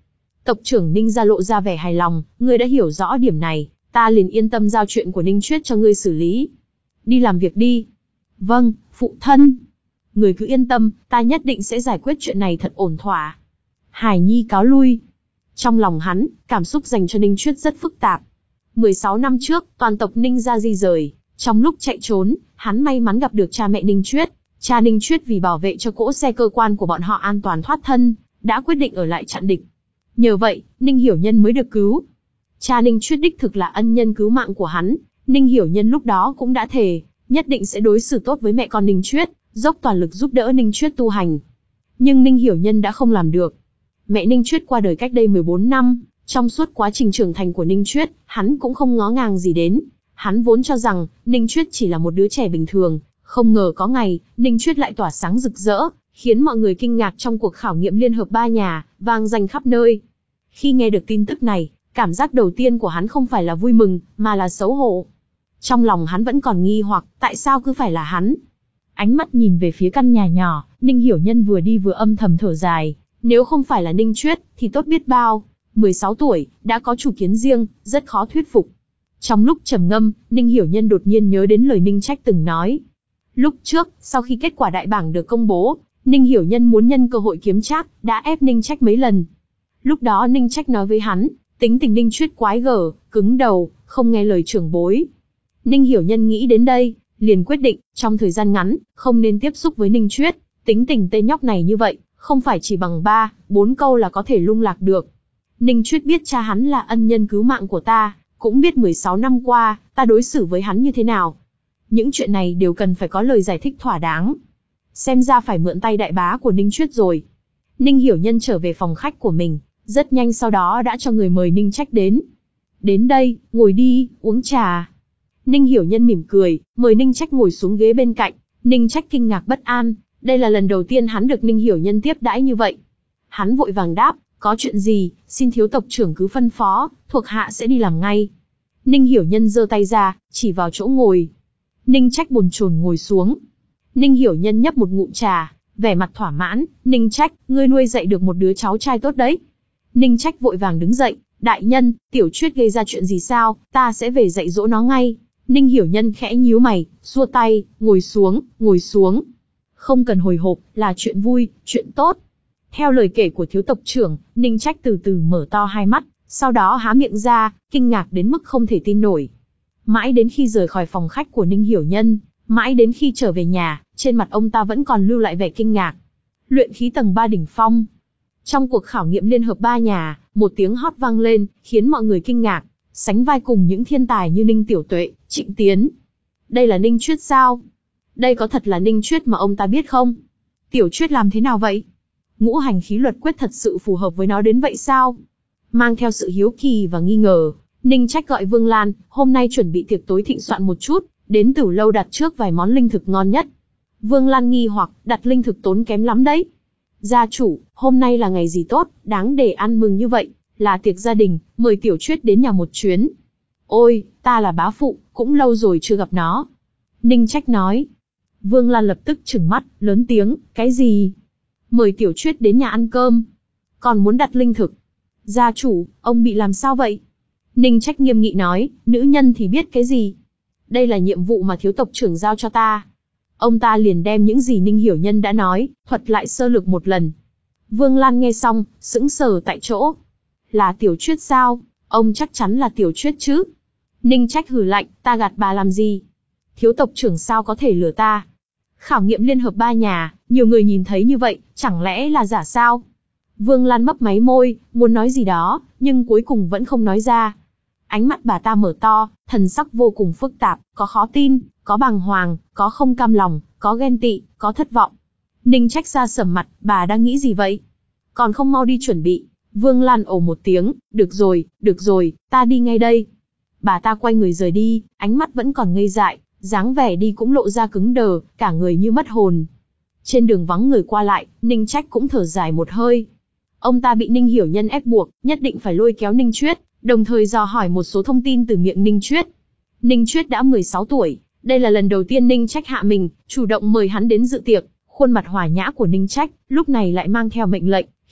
Tộc trưởng Ninh gia lộ ra vẻ hài lòng, ngươi đã hiểu rõ điểm này, ta liền yên tâm giao chuyện của Ninh Chuyết cho ngươi xử lý. Đi làm việc đi. Vâng, phụ thân. Người cứ yên tâm, ta nhất định sẽ giải quyết chuyện này thật ổn thỏa. Hải Nhi cáo lui. Trong lòng hắn, cảm xúc dành cho Ninh Chuyết rất phức tạp. mười sáu năm trước, toàn tộc Ninh gia di rời. Trong lúc chạy trốn, hắn may mắn gặp được cha mẹ Ninh Chuyết. Cha Ninh Chuyết vì bảo vệ cho cỗ xe cơ quan của bọn họ an toàn thoát thân, đã quyết định ở lại chặn địch. Nhờ vậy, Ninh Hiểu Nhân mới được cứu. Cha Ninh Chuyết đích thực là ân nhân cứu mạng của hắn. Ninh Hiểu Nhân lúc đó cũng đã thề, nhất định sẽ đối xử tốt với mẹ con Ninh Chuyết, dốc toàn lực giúp đỡ Ninh Chuyết tu hành. Nhưng Ninh Hiểu Nhân đã không làm được. Mẹ Ninh Chuyết qua đời cách đây mười bốn năm, trong suốt quá trình trưởng thành của Ninh Chuyết, hắn cũng không ngó ngàng gì đến. Hắn vốn cho rằng, Ninh Chuyết chỉ là một đứa trẻ bình thường, không ngờ có ngày, Ninh Chuyết lại tỏa sáng rực rỡ, khiến mọi người kinh ngạc trong cuộc khảo nghiệm liên hợp ba nhà, vang danh khắp nơi. Khi nghe được tin tức này, cảm giác đầu tiên của hắn không phải là vui mừng, mà là xấu hổ. Trong lòng hắn vẫn còn nghi hoặc, tại sao cứ phải là hắn? Ánh mắt nhìn về phía căn nhà nhỏ, Ninh Hiểu Nhân vừa đi vừa âm thầm thở dài. Nếu không phải là Ninh Chuyết, thì tốt biết bao. mười sáu tuổi, đã có chủ kiến riêng, rất khó thuyết phục. Trong lúc trầm ngâm, Ninh Hiểu Nhân đột nhiên nhớ đến lời Ninh Trách từng nói. Lúc trước, sau khi kết quả đại bảng được công bố, Ninh Hiểu Nhân muốn nhân cơ hội kiếm trác, đã ép Ninh Trách mấy lần. Lúc đó Ninh Trách nói với hắn, tính tình Ninh Chuyết quái gở, cứng đầu, không nghe lời trưởng bối. Ninh Hiểu Nhân nghĩ đến đây, liền quyết định, trong thời gian ngắn, không nên tiếp xúc với Ninh Chuyết. Tính tình tên nhóc này như vậy, không phải chỉ bằng ba, bốn câu là có thể lung lạc được. Ninh Chuyết biết cha hắn là ân nhân cứu mạng của ta, cũng biết mười sáu năm qua, ta đối xử với hắn như thế nào. Những chuyện này đều cần phải có lời giải thích thỏa đáng. Xem ra phải mượn tay đại bá của Ninh Chuyết rồi. Ninh Hiểu Nhân trở về phòng khách của mình, rất nhanh sau đó đã cho người mời Ninh Trách đến. Đến đây, ngồi đi, uống trà. Ninh Hiểu Nhân mỉm cười, mời Ninh Trách ngồi xuống ghế bên cạnh. Ninh Trách kinh ngạc bất an, đây là lần đầu tiên hắn được Ninh Hiểu Nhân tiếp đãi như vậy. Hắn vội vàng đáp, có chuyện gì, xin thiếu tộc trưởng cứ phân phó, thuộc hạ sẽ đi làm ngay. Ninh Hiểu Nhân giơ tay ra, chỉ vào chỗ ngồi. Ninh Trách bồn chồn ngồi xuống. Ninh Hiểu Nhân nhấp một ngụm trà, vẻ mặt thỏa mãn, Ninh Trách, ngươi nuôi dạy được một đứa cháu trai tốt đấy. Ninh Trách vội vàng đứng dậy, đại nhân, Tiểu Chuyết gây ra chuyện gì sao, ta sẽ về dạy dỗ nó ngay. Ninh Hiểu Nhân khẽ nhíu mày, xua tay, ngồi xuống, ngồi xuống. Không cần hồi hộp, là chuyện vui, chuyện tốt. Theo lời kể của thiếu tộc trưởng, Ninh Trách từ từ mở to hai mắt, sau đó há miệng ra, kinh ngạc đến mức không thể tin nổi. Mãi đến khi rời khỏi phòng khách của Ninh Hiểu Nhân, mãi đến khi trở về nhà, trên mặt ông ta vẫn còn lưu lại vẻ kinh ngạc. Luyện khí tầng ba đỉnh phong. Trong cuộc khảo nghiệm liên hợp ba nhà, một tiếng hót vang lên, khiến mọi người kinh ngạc, sánh vai cùng những thiên tài như Ninh Tiểu Tuệ, Trịnh Tiến. Đây là Ninh Chuyết sao? Đây có thật là Ninh Chuyết mà ông ta biết không? Tiểu Chuyết làm thế nào vậy? Ngũ hành khí luật quyết thật sự phù hợp với nó đến vậy sao? Mang theo sự hiếu kỳ và nghi ngờ, Ninh Trách gọi Vương Lan, hôm nay chuẩn bị tiệc tối thịnh soạn một chút, đến Tử lâu đặt trước vài món linh thực ngon nhất. Vương Lan nghi hoặc, đặt linh thực tốn kém lắm đấy. Gia chủ, hôm nay là ngày gì tốt, đáng để ăn mừng như vậy, là tiệc gia đình, mời Tiểu Chuyết đến nhà một chuyến. Ôi, ta là bá phụ, cũng lâu rồi chưa gặp nó. Ninh Trách nói. Vương Lan lập tức trừng mắt, lớn tiếng, cái gì? Mời Tiểu Chuyết đến nhà ăn cơm. Còn muốn đặt linh thực. Gia chủ, ông bị làm sao vậy? Ninh Trách nghiêm nghị nói, nữ nhân thì biết cái gì? Đây là nhiệm vụ mà thiếu tộc trưởng giao cho ta. Ông ta liền đem những gì Ninh Hiểu Nhân đã nói, thuật lại sơ lược một lần. Vương Lan nghe xong, sững sờ tại chỗ. Là Tiểu Chuyết sao? Ông chắc chắn là Tiểu Chuyết chứ? Ninh Trách hừ lạnh, ta gạt bà làm gì? Thiếu tộc trưởng sao có thể lừa ta? Khảo nghiệm liên hợp ba nhà, nhiều người nhìn thấy như vậy, chẳng lẽ là giả sao? Vương Lan mấp máy môi, muốn nói gì đó, nhưng cuối cùng vẫn không nói ra. Ánh mắt bà ta mở to, thần sắc vô cùng phức tạp, có khó tin, có bàng hoàng, có không cam lòng, có ghen tị, có thất vọng. Ninh Trách ra sầm mặt, bà đang nghĩ gì vậy? Còn không mau đi chuẩn bị. Vương Lan ồ một tiếng, được rồi, được rồi, ta đi ngay đây. Bà ta quay người rời đi, ánh mắt vẫn còn ngây dại, dáng vẻ đi cũng lộ ra cứng đờ, cả người như mất hồn. Trên đường vắng người qua lại, Ninh Trách cũng thở dài một hơi. Ông ta bị Ninh Hiểu Nhân ép buộc, nhất định phải lôi kéo Ninh Chuyết, đồng thời dò hỏi một số thông tin từ miệng Ninh Chuyết. Ninh Chuyết đã mười sáu tuổi, đây là lần đầu tiên Ninh Trách hạ mình, chủ động mời hắn đến dự tiệc. Khuôn mặt hòa nhã của Ninh Trách, lúc này lại mang theo mệnh lệnh,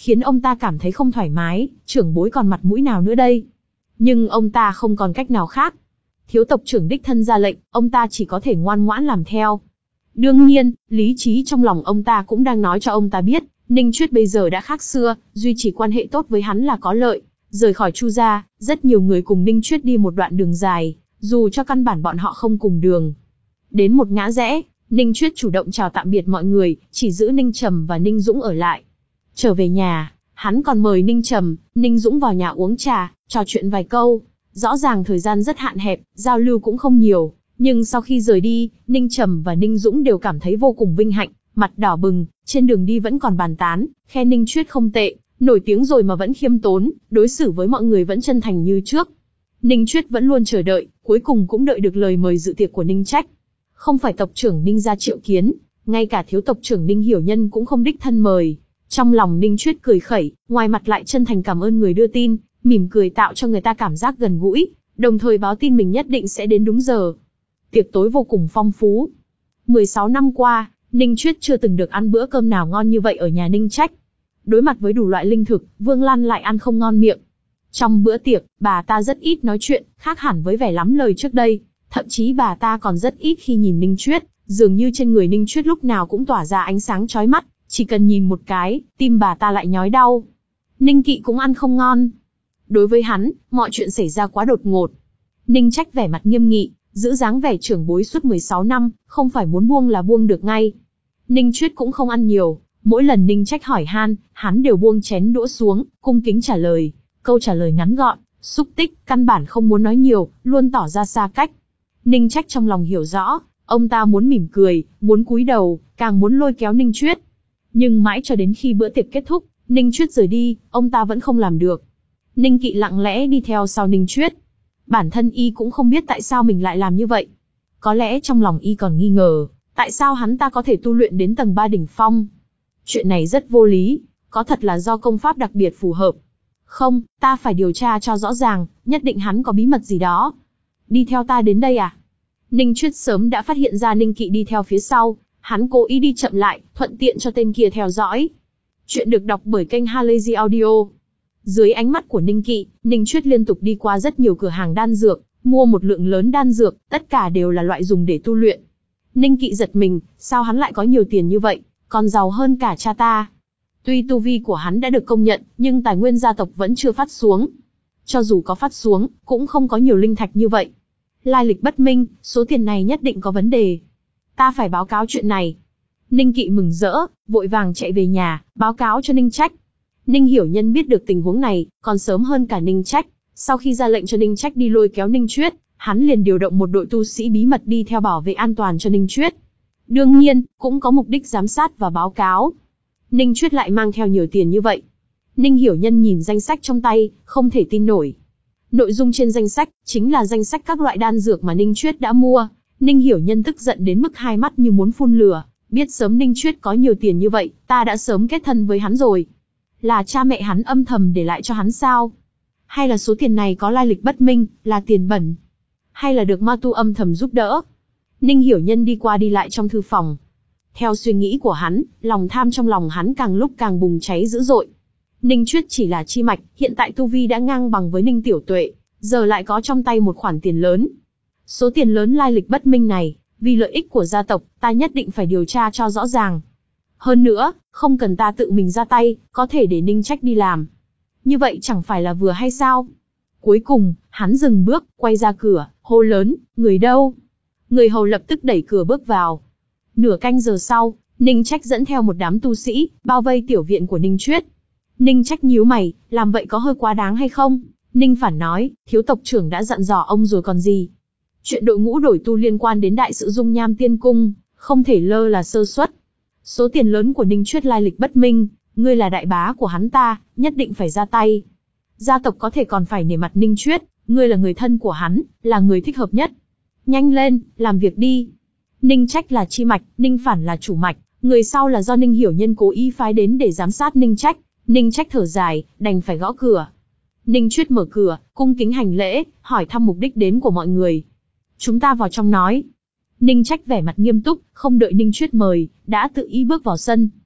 khiến ông ta cảm thấy không thoải mái, trưởng bối còn mặt mũi nào nữa đây. Nhưng ông ta không còn cách nào khác. Thiếu tộc trưởng đích thân ra lệnh, ông ta chỉ có thể ngoan ngoãn làm theo. Đương nhiên, lý trí trong lòng ông ta cũng đang nói cho ông ta biết, Ninh Chuyết bây giờ đã khác xưa, duy trì quan hệ tốt với hắn là có lợi. Rời khỏi Chu gia, rất nhiều người cùng Ninh Chuyết đi một đoạn đường dài, dù cho căn bản bọn họ không cùng đường. Đến một ngã rẽ, Ninh Chuyết chủ động chào tạm biệt mọi người, chỉ giữ Ninh Trầm và Ninh Dũng ở lại. Trở về nhà, hắn còn mời Ninh Trầm, Ninh Dũng vào nhà uống trà, trò chuyện vài câu. Rõ ràng thời gian rất hạn hẹp, giao lưu cũng không nhiều, nhưng sau khi rời đi, Ninh Trầm và Ninh Dũng đều cảm thấy vô cùng vinh hạnh, mặt đỏ bừng, trên đường đi vẫn còn bàn tán, khen Ninh Chuyết không tệ, nổi tiếng rồi mà vẫn khiêm tốn, đối xử với mọi người vẫn chân thành như trước. Ninh Chuyết vẫn luôn chờ đợi, cuối cùng cũng đợi được lời mời dự tiệc của Ninh Trách. Không phải tộc trưởng Ninh gia triệu kiến, ngay cả thiếu tộc trưởng Ninh Hiểu Nhân cũng không đích thân mời. Trong lòng Ninh Chuyết cười khẩy, ngoài mặt lại chân thành cảm ơn người đưa tin, mỉm cười tạo cho người ta cảm giác gần gũi, đồng thời báo tin mình nhất định sẽ đến đúng giờ. Tiệc tối vô cùng phong phú. mười sáu năm qua, Ninh Chuyết chưa từng được ăn bữa cơm nào ngon như vậy ở nhà Ninh Trách. Đối mặt với đủ loại linh thực, Vương Lan lại ăn không ngon miệng. Trong bữa tiệc, bà ta rất ít nói chuyện, khác hẳn với vẻ lắm lời trước đây. Thậm chí bà ta còn rất ít khi nhìn Ninh Chuyết, dường như trên người Ninh Chuyết lúc nào cũng tỏa ra ánh sáng chói mắt, chỉ cần nhìn một cái, tim bà ta lại nhói đau. Ninh Kỵ cũng ăn không ngon. Đối với hắn, mọi chuyện xảy ra quá đột ngột. Ninh Trách vẻ mặt nghiêm nghị, giữ dáng vẻ trưởng bối suốt mười sáu năm, không phải muốn buông là buông được ngay. Ninh Chuyết cũng không ăn nhiều, mỗi lần Ninh Trách hỏi han, hắn đều buông chén đũa xuống, cung kính trả lời, câu trả lời ngắn gọn, xúc tích, căn bản không muốn nói nhiều, luôn tỏ ra xa cách. Ninh Trách trong lòng hiểu rõ, ông ta muốn mỉm cười, muốn cúi đầu, càng muốn lôi kéo Ninh Chuyết. Nhưng mãi cho đến khi bữa tiệc kết thúc, Ninh Chuyết rời đi, ông ta vẫn không làm được. Ninh Kỵ lặng lẽ đi theo sau Ninh Chuyết. Bản thân y cũng không biết tại sao mình lại làm như vậy. Có lẽ trong lòng y còn nghi ngờ, tại sao hắn ta có thể tu luyện đến tầng ba đỉnh phong. Chuyện này rất vô lý, có thật là do công pháp đặc biệt phù hợp. Không, ta phải điều tra cho rõ ràng, nhất định hắn có bí mật gì đó. Đi theo ta đến đây à? Ninh Chuyết sớm đã phát hiện ra Ninh Kỵ đi theo phía sau, hắn cố ý đi chậm lại, thuận tiện cho tên kia theo dõi. Chuyện được đọc bởi kênh Halazy Audio. Dưới ánh mắt của Ninh Kỵ, Ninh Chuyết liên tục đi qua rất nhiều cửa hàng đan dược, mua một lượng lớn đan dược, tất cả đều là loại dùng để tu luyện. Ninh Kỵ giật mình, sao hắn lại có nhiều tiền như vậy, còn giàu hơn cả cha ta. Tuy tu vi của hắn đã được công nhận, nhưng tài nguyên gia tộc vẫn chưa phát xuống. Cho dù có phát xuống, cũng không có nhiều linh thạch như vậy. Lai lịch bất minh, số tiền này nhất định có vấn đề. Ta phải báo cáo chuyện này. Ninh Kỵ mừng rỡ, vội vàng chạy về nhà, báo cáo cho Ninh Trách. Ninh Hiểu Nhân biết được tình huống này, còn sớm hơn cả Ninh Trách. Sau khi ra lệnh cho Ninh Trách đi lôi kéo Ninh Chuyết, hắn liền điều động một đội tu sĩ bí mật đi theo bảo vệ an toàn cho Ninh Chuyết. Đương nhiên, cũng có mục đích giám sát và báo cáo. Ninh Chuyết lại mang theo nhiều tiền như vậy. Ninh Hiểu Nhân nhìn danh sách trong tay, không thể tin nổi. Nội dung trên danh sách, chính là danh sách các loại đan dược mà Ninh Chuyết đã mua. Ninh Hiểu Nhân tức giận đến mức hai mắt như muốn phun lửa, biết sớm Ninh Chuyết có nhiều tiền như vậy, ta đã sớm kết thân với hắn rồi. Là cha mẹ hắn âm thầm để lại cho hắn sao? Hay là số tiền này có lai lịch bất minh, là tiền bẩn? Hay là được ma tu âm thầm giúp đỡ? Ninh Hiểu Nhân đi qua đi lại trong thư phòng. Theo suy nghĩ của hắn, lòng tham trong lòng hắn càng lúc càng bùng cháy dữ dội. Ninh Chuyết chỉ là chi mạch, hiện tại tu vi đã ngang bằng với Ninh Tiểu Tuệ, giờ lại có trong tay một khoản tiền lớn. Số tiền lớn lai lịch bất minh này, vì lợi ích của gia tộc, ta nhất định phải điều tra cho rõ ràng. Hơn nữa, không cần ta tự mình ra tay, có thể để Ninh Trách đi làm. Như vậy chẳng phải là vừa hay sao? Cuối cùng, hắn dừng bước, quay ra cửa, hô lớn, người đâu? Người hầu lập tức đẩy cửa bước vào. Nửa canh giờ sau, Ninh Trách dẫn theo một đám tu sĩ, bao vây tiểu viện của Ninh Chuyết. Ninh Trách nhíu mày, làm vậy có hơi quá đáng hay không? Ninh phản nói, thiếu tộc trưởng đã dặn dò ông rồi còn gì. Chuyện đội ngũ đổi tu liên quan đến đại sự dung nham tiên cung, không thể lơ là sơ suất. Số tiền lớn của Ninh Chuyết lai lịch bất minh, ngươi là đại bá của hắn ta, nhất định phải ra tay. Gia tộc có thể còn phải nể mặt Ninh Chuyết, ngươi là người thân của hắn, là người thích hợp nhất. Nhanh lên, làm việc đi. Ninh Trách là chi mạch, Ninh phản là chủ mạch, người sau là do Ninh Hiểu Nhân cố ý phái đến để giám sát Ninh Trách. Ninh Trách thở dài, đành phải gõ cửa. Ninh Chuyết mở cửa, cung kính hành lễ, hỏi thăm mục đích đến của mọi người. Chúng ta vào trong nói. Ninh Trách vẻ mặt nghiêm túc, không đợi Ninh Chuyết mời, đã tự ý bước vào sân.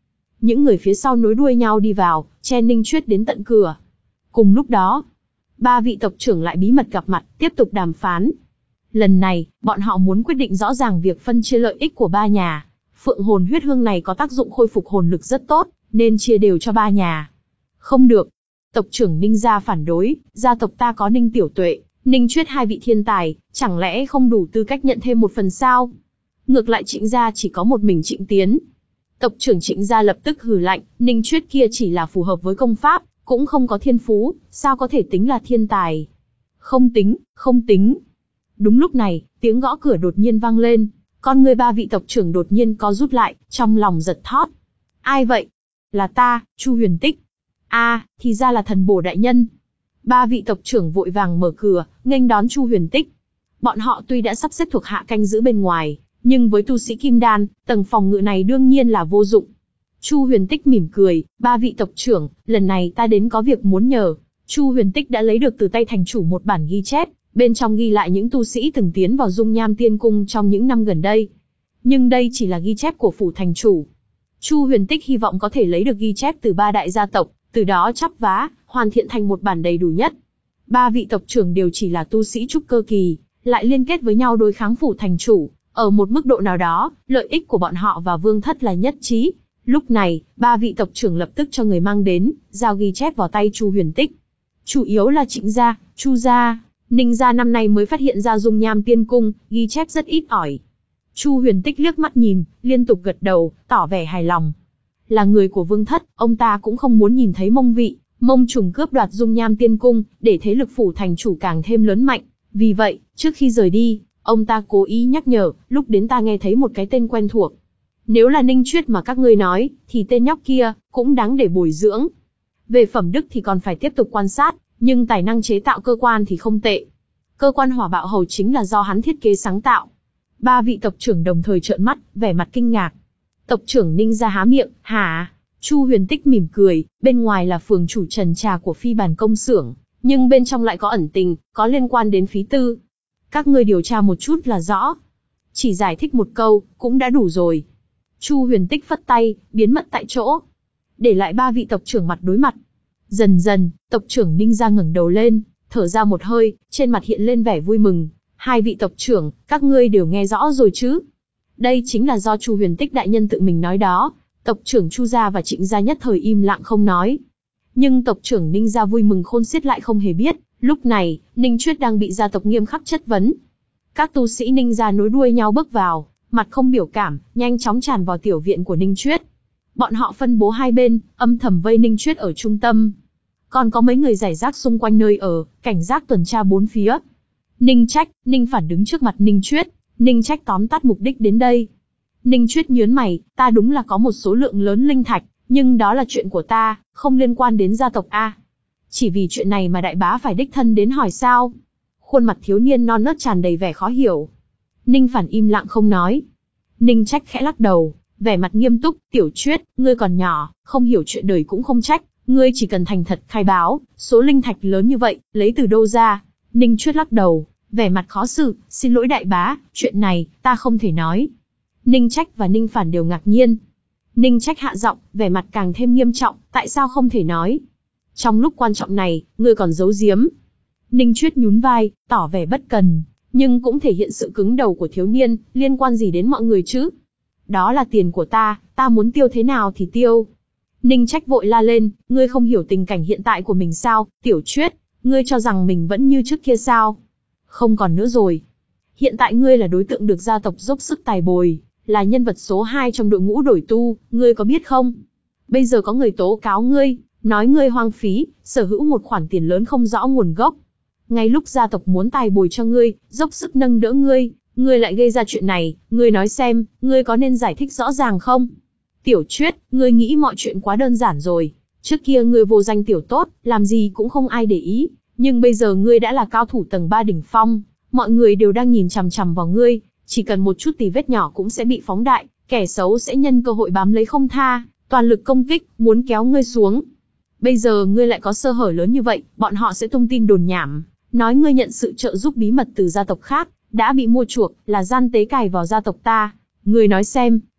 những người phía sau nối đuôi nhau đi vào, chen Ninh Chuyết đến tận cửa. Cùng lúc đó, ba vị tộc trưởng lại bí mật gặp mặt, tiếp tục đàm phán. Lần này, bọn họ muốn quyết định rõ ràng việc phân chia lợi ích của ba nhà. Phượng hồn huyết hương này có tác dụng khôi phục hồn lực rất tốt, nên chia đều cho ba nhà. Không được. Tộc trưởng Ninh gia phản đối, gia tộc ta có Ninh Tiểu Tuệ, Ninh Chuyết hai vị thiên tài, chẳng lẽ không đủ tư cách nhận thêm một phần sao? Ngược lại Trịnh gia chỉ có một mình Trịnh Tiến. Tộc trưởng Trịnh gia lập tức hừ lạnh, Ninh Chuyết kia chỉ là phù hợp với công pháp, cũng không có thiên phú, sao có thể tính là thiên tài? Không tính, không tính. Đúng lúc này, tiếng gõ cửa đột nhiên vang lên, con người ba vị tộc trưởng đột nhiên co rút lại, trong lòng giật thót. Ai vậy? Là ta, Chu Huyền Tích. A, à, thì ra là thần bổ đại nhân. Ba vị tộc trưởng vội vàng mở cửa, nghênh đón Chu Huyền Tích. Bọn họ tuy đã sắp xếp thuộc hạ canh giữ bên ngoài, nhưng với tu sĩ kim đan, tầng phòng ngự này đương nhiên là vô dụng. Chu Huyền Tích mỉm cười, ba vị tộc trưởng, lần này ta đến có việc muốn nhờ. Chu Huyền Tích đã lấy được từ tay thành chủ một bản ghi chép, bên trong ghi lại những tu sĩ từng tiến vào Dung Nham Tiên Cung trong những năm gần đây. Nhưng đây chỉ là ghi chép của phủ thành chủ. Chu Huyền Tích hy vọng có thể lấy được ghi chép từ ba đại gia tộc, từ đó chắp vá, hoàn thiện thành một bản đầy đủ nhất. Ba vị tộc trưởng đều chỉ là tu sĩ trúc cơ kỳ, lại liên kết với nhau đối kháng phủ thành chủ. Ở một mức độ nào đó, lợi ích của bọn họ và Vương Thất là nhất trí. Lúc này, ba vị tộc trưởng lập tức cho người mang đến, giao ghi chép vào tay Chu Huyền Tích. Chủ yếu là Trịnh gia, Chu gia, Ninh gia năm nay mới phát hiện ra Dung Nham Tiên Cung, ghi chép rất ít ỏi. Chu Huyền Tích liếc mắt nhìn, liên tục gật đầu, tỏ vẻ hài lòng. Là người của Vương Thất, ông ta cũng không muốn nhìn thấy Mông vị, Mông trùng cướp đoạt Dung Nham Tiên Cung, để thế lực phủ thành chủ càng thêm lớn mạnh. Vì vậy, trước khi rời đi, ông ta cố ý nhắc nhở, lúc đến ta nghe thấy một cái tên quen thuộc. Nếu là Ninh Chuyết mà các ngươi nói, thì tên nhóc kia cũng đáng để bồi dưỡng. Về phẩm đức thì còn phải tiếp tục quan sát, nhưng tài năng chế tạo cơ quan thì không tệ. Cơ quan hỏa bạo hầu chính là do hắn thiết kế sáng tạo. Ba vị tộc trưởng đồng thời trợn mắt, vẻ mặt kinh ngạc. Tộc trưởng Ninh ra há miệng, hả? Chu Huyền Tích mỉm cười, bên ngoài là phường chủ trần trà của phi bản công xưởng, nhưng bên trong lại có ẩn tình, có liên quan đến phí tư. Các ngươi điều tra một chút là rõ. Chỉ giải thích một câu, cũng đã đủ rồi. Chu Huyền Tích phất tay, biến mất tại chỗ. Để lại ba vị tộc trưởng mặt đối mặt. Dần dần, tộc trưởng Ninh ra ngẩng đầu lên, thở ra một hơi, trên mặt hiện lên vẻ vui mừng. Hai vị tộc trưởng, các ngươi đều nghe rõ rồi chứ? Đây chính là do Chu Huyền Tích đại nhân tự mình nói đó. Tộc trưởng Chu gia và Trịnh gia nhất thời im lặng không nói. Nhưng tộc trưởng Ninh gia vui mừng khôn xiết lại không hề biết, lúc này, Ninh Chuyết đang bị gia tộc nghiêm khắc chất vấn. Các tu sĩ Ninh gia nối đuôi nhau bước vào, mặt không biểu cảm, nhanh chóng tràn vào tiểu viện của Ninh Chuyết. Bọn họ phân bố hai bên, âm thầm vây Ninh Chuyết ở trung tâm. Còn có mấy người rải rác xung quanh nơi ở, cảnh giác tuần tra bốn phía. Ninh Trách, Ninh Phản đứng trước mặt Ninh Chuyết, Ninh Trách tóm tắt mục đích đến đây. Ninh Chuyết nhớn mày, ta đúng là có một số lượng lớn linh thạch, nhưng đó là chuyện của ta, không liên quan đến gia tộc A. Chỉ vì chuyện này mà đại bá phải đích thân đến hỏi sao? Khuôn mặt thiếu niên non nớt tràn đầy vẻ khó hiểu. Ninh Phản im lặng không nói. Ninh Trách khẽ lắc đầu, vẻ mặt nghiêm túc, Tiểu Chuyết, ngươi còn nhỏ, không hiểu chuyện đời cũng không trách, ngươi chỉ cần thành thật khai báo, số linh thạch lớn như vậy, lấy từ đâu ra? Ninh Chuyết lắc đầu, vẻ mặt khó xử, xin lỗi đại bá, chuyện này, ta không thể nói. Ninh Trách và Ninh Phản đều ngạc nhiên. Ninh Trách hạ giọng, vẻ mặt càng thêm nghiêm trọng, tại sao không thể nói? Trong lúc quan trọng này, ngươi còn giấu giếm. Ninh Chuyết nhún vai, tỏ vẻ bất cần, nhưng cũng thể hiện sự cứng đầu của thiếu niên, liên quan gì đến mọi người chứ? Đó là tiền của ta, ta muốn tiêu thế nào thì tiêu. Ninh Trách vội la lên, ngươi không hiểu tình cảnh hiện tại của mình sao, Tiểu Chuyết, ngươi cho rằng mình vẫn như trước kia sao? Không còn nữa rồi. Hiện tại ngươi là đối tượng được gia tộc dốc sức tài bồi, là nhân vật số hai trong đội ngũ đổi tu, ngươi có biết không? Bây giờ có người tố cáo ngươi, nói ngươi hoang phí, sở hữu một khoản tiền lớn không rõ nguồn gốc. Ngay lúc gia tộc muốn tài bồi cho ngươi, dốc sức nâng đỡ ngươi, ngươi lại gây ra chuyện này, ngươi nói xem, ngươi có nên giải thích rõ ràng không? Tiểu Chuyết, ngươi nghĩ mọi chuyện quá đơn giản rồi. Trước kia ngươi vô danh tiểu tốt, làm gì cũng không ai để ý, nhưng bây giờ ngươi đã là cao thủ tầng ba đỉnh phong, mọi người đều đang nhìn chằm chằm vào ngươi, chỉ cần một chút tì vết nhỏ cũng sẽ bị phóng đại, kẻ xấu sẽ nhân cơ hội bám lấy không tha, toàn lực công kích, muốn kéo ngươi xuống. Bây giờ ngươi lại có sơ hở lớn như vậy, bọn họ sẽ tung tin đồn nhảm, nói ngươi nhận sự trợ giúp bí mật từ gia tộc khác, đã bị mua chuộc, là gian tế cài vào gia tộc ta. Ngươi nói xem,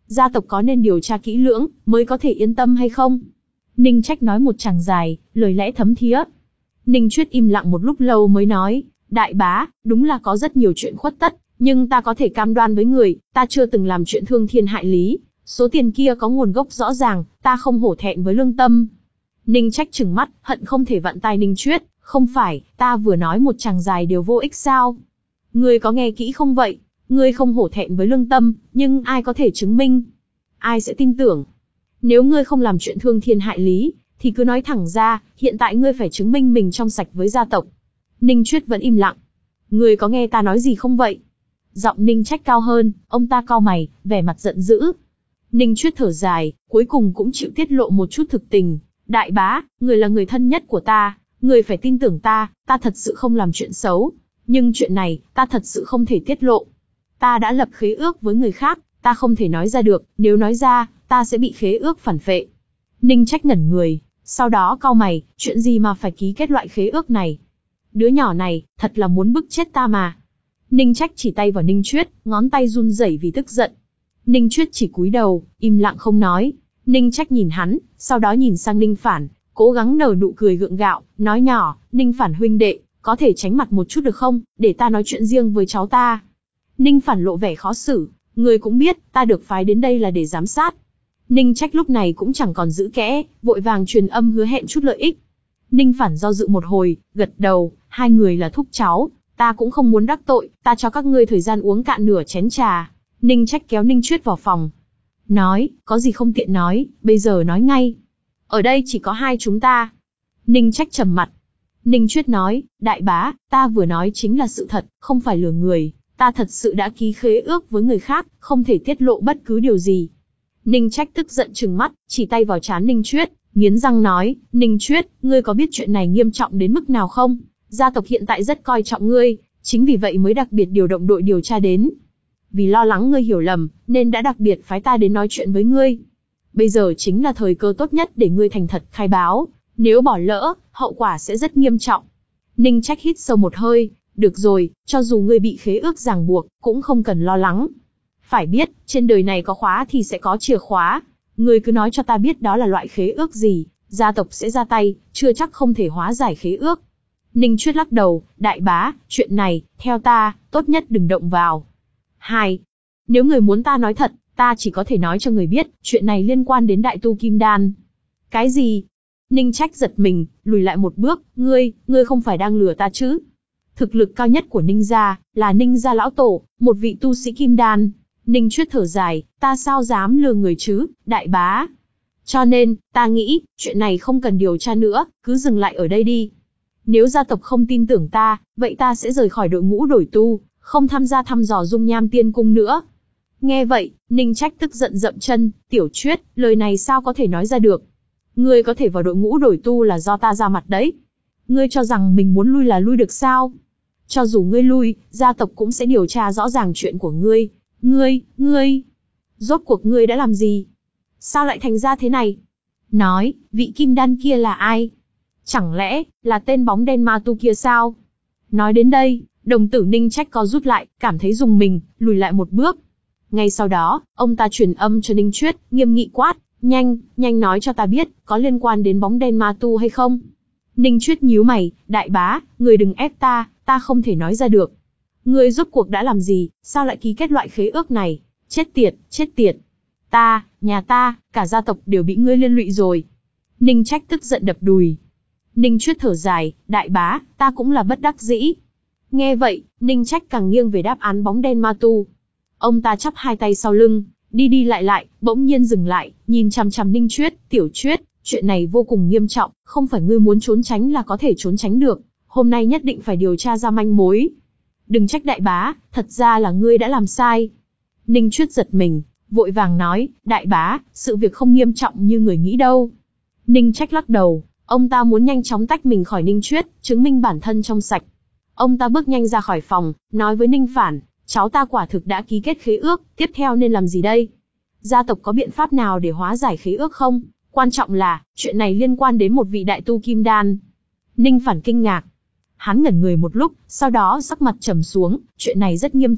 Gia tộc có nên điều tra kỹ lưỡng, mới có thể yên tâm hay không? Ninh Trách nói một tràng dài, lời lẽ thấm thía. Ninh Chuyết im lặng một lúc lâu mới nói, đại bá, đúng là có rất nhiều chuyện khuất tất, nhưng ta có thể cam đoan với người, ta chưa từng làm chuyện thương thiên hại lý. Số tiền kia có nguồn gốc rõ ràng, ta không hổ thẹn với lương tâm. Ninh Trách trừng mắt, hận không thể vặn tai Ninh Chuyết, không phải, ta vừa nói một tràng dài đều vô ích sao? Ngươi có nghe kỹ không vậy? Ngươi không hổ thẹn với lương tâm, nhưng ai có thể chứng minh? Ai sẽ tin tưởng? Nếu ngươi không làm chuyện thương thiên hại lý, thì cứ nói thẳng ra, hiện tại ngươi phải chứng minh mình trong sạch với gia tộc. Ninh Chuyết vẫn im lặng. Ngươi có nghe ta nói gì không vậy? Giọng Ninh Trách cao hơn, ông ta cau mày, vẻ mặt giận dữ. Ninh Chuyết thở dài, cuối cùng cũng chịu tiết lộ một chút thực tình. Đại bá, người là người thân nhất của ta, người phải tin tưởng ta, ta thật sự không làm chuyện xấu. Nhưng chuyện này, ta thật sự không thể tiết lộ. Ta đã lập khế ước với người khác, ta không thể nói ra được, nếu nói ra, ta sẽ bị khế ước phản phệ. Ninh Trách ngẩn người, sau đó cau mày, chuyện gì mà phải ký kết loại khế ước này? Đứa nhỏ này, thật là muốn bức chết ta mà. Ninh Trách chỉ tay vào Ninh Chuyết, ngón tay run rẩy vì tức giận. Ninh Chuyết chỉ cúi đầu, im lặng không nói. Ninh Trách nhìn hắn, sau đó nhìn sang Ninh Phản, cố gắng nở nụ cười gượng gạo, nói nhỏ, Ninh Phản huynh đệ, có thể tránh mặt một chút được không, để ta nói chuyện riêng với cháu ta. Ninh Phản lộ vẻ khó xử, người cũng biết, ta được phái đến đây là để giám sát. Ninh Trách lúc này cũng chẳng còn giữ kẽ, vội vàng truyền âm hứa hẹn chút lợi ích. Ninh Phản do dự một hồi, gật đầu, hai người là thúc cháu, ta cũng không muốn đắc tội, ta cho các ngươi thời gian uống cạn nửa chén trà. Ninh Trách kéo Ninh Chuyết vào phòng. Nói, có gì không tiện nói, bây giờ nói ngay. Ở đây chỉ có hai chúng ta. Ninh Trách trầm mặt. Ninh Chuyết nói, đại bá, ta vừa nói chính là sự thật, không phải lừa người. Ta thật sự đã ký khế ước với người khác, không thể tiết lộ bất cứ điều gì. Ninh Trách tức giận trừng mắt, chỉ tay vào trán Ninh Chuyết, nghiến răng nói, Ninh Chuyết, ngươi có biết chuyện này nghiêm trọng đến mức nào không? Gia tộc hiện tại rất coi trọng ngươi, chính vì vậy mới đặc biệt điều động đội điều tra đến. Vì lo lắng ngươi hiểu lầm, nên đã đặc biệt phái ta đến nói chuyện với ngươi. Bây giờ chính là thời cơ tốt nhất để ngươi thành thật khai báo, nếu bỏ lỡ, hậu quả sẽ rất nghiêm trọng. Ninh Trách hít sâu một hơi, được rồi, cho dù ngươi bị khế ước ràng buộc, cũng không cần lo lắng. Phải biết, trên đời này có khóa thì sẽ có chìa khóa. Ngươi cứ nói cho ta biết đó là loại khế ước gì, gia tộc sẽ ra tay, chưa chắc không thể hóa giải khế ước. Ninh Chuyết lắc đầu, đại bá, chuyện này, theo ta, tốt nhất đừng động vào. Hai, nếu người muốn ta nói thật, ta chỉ có thể nói cho người biết, chuyện này liên quan đến đại tu kim đan. Cái gì? Ninh Trách giật mình, lùi lại một bước, ngươi, ngươi không phải đang lừa ta chứ? Thực lực cao nhất của Ninh gia, là Ninh gia lão tổ, một vị tu sĩ kim đan. Ninh Chuyết thở dài, ta sao dám lừa người chứ, đại bá. Cho nên, ta nghĩ, chuyện này không cần điều tra nữa, cứ dừng lại ở đây đi. Nếu gia tộc không tin tưởng ta, vậy ta sẽ rời khỏi đội ngũ đổi tu, không tham gia thăm dò dung nham tiên cung nữa. Nghe vậy, Ninh Trách tức giận dậm chân, Tiểu Chuyết, lời này sao có thể nói ra được. Ngươi có thể vào đội ngũ đổi tu là do ta ra mặt đấy. Ngươi cho rằng mình muốn lui là lui được sao? Cho dù ngươi lui, gia tộc cũng sẽ điều tra rõ ràng chuyện của ngươi. Ngươi, ngươi, rốt cuộc ngươi đã làm gì? Sao lại thành ra thế này? Nói, vị kim đan kia là ai? Chẳng lẽ, là tên bóng đen ma tu kia sao? Nói đến đây, đồng tử Ninh Trách co rút lại, cảm thấy rùng mình, lùi lại một bước. Ngay sau đó, ông ta truyền âm cho Ninh Chuyết, nghiêm nghị quát, nhanh, nhanh nói cho ta biết, có liên quan đến bóng đen ma tu hay không? Ninh Chuyết nhíu mày, đại bá, người đừng ép ta, ta không thể nói ra được. Ngươi rốt cuộc đã làm gì, sao lại ký kết loại khế ước này? Chết tiệt, chết tiệt. Ta, nhà ta, cả gia tộc đều bị ngươi liên lụy rồi. Ninh Trách tức giận đập đùi. Ninh Chuyết thở dài, đại bá, ta cũng là bất đắc dĩ. Nghe vậy, Ninh Trách càng nghiêng về đáp án bóng đen ma tu. Ông ta chắp hai tay sau lưng, đi đi lại lại, bỗng nhiên dừng lại, nhìn chằm chằm Ninh Chuyết, Tiểu Chuyết, chuyện này vô cùng nghiêm trọng, không phải ngươi muốn trốn tránh là có thể trốn tránh được, hôm nay nhất định phải điều tra ra manh mối. Đừng trách đại bá, thật ra là ngươi đã làm sai. Ninh Chuyết giật mình, vội vàng nói, đại bá, sự việc không nghiêm trọng như người nghĩ đâu. Ninh Trách lắc đầu, ông ta muốn nhanh chóng tách mình khỏi Ninh Chuyết, chứng minh bản thân trong sạch. Ông ta bước nhanh ra khỏi phòng, nói với Ninh Phản, cháu ta quả thực đã ký kết khế ước, tiếp theo nên làm gì đây? Gia tộc có biện pháp nào để hóa giải khế ước không? Quan trọng là, chuyện này liên quan đến một vị đại tu kim đan. Ninh Phản kinh ngạc. Hắn ngẩn người một lúc, sau đó sắc mặt trầm xuống, chuyện này rất nghiêm trọng,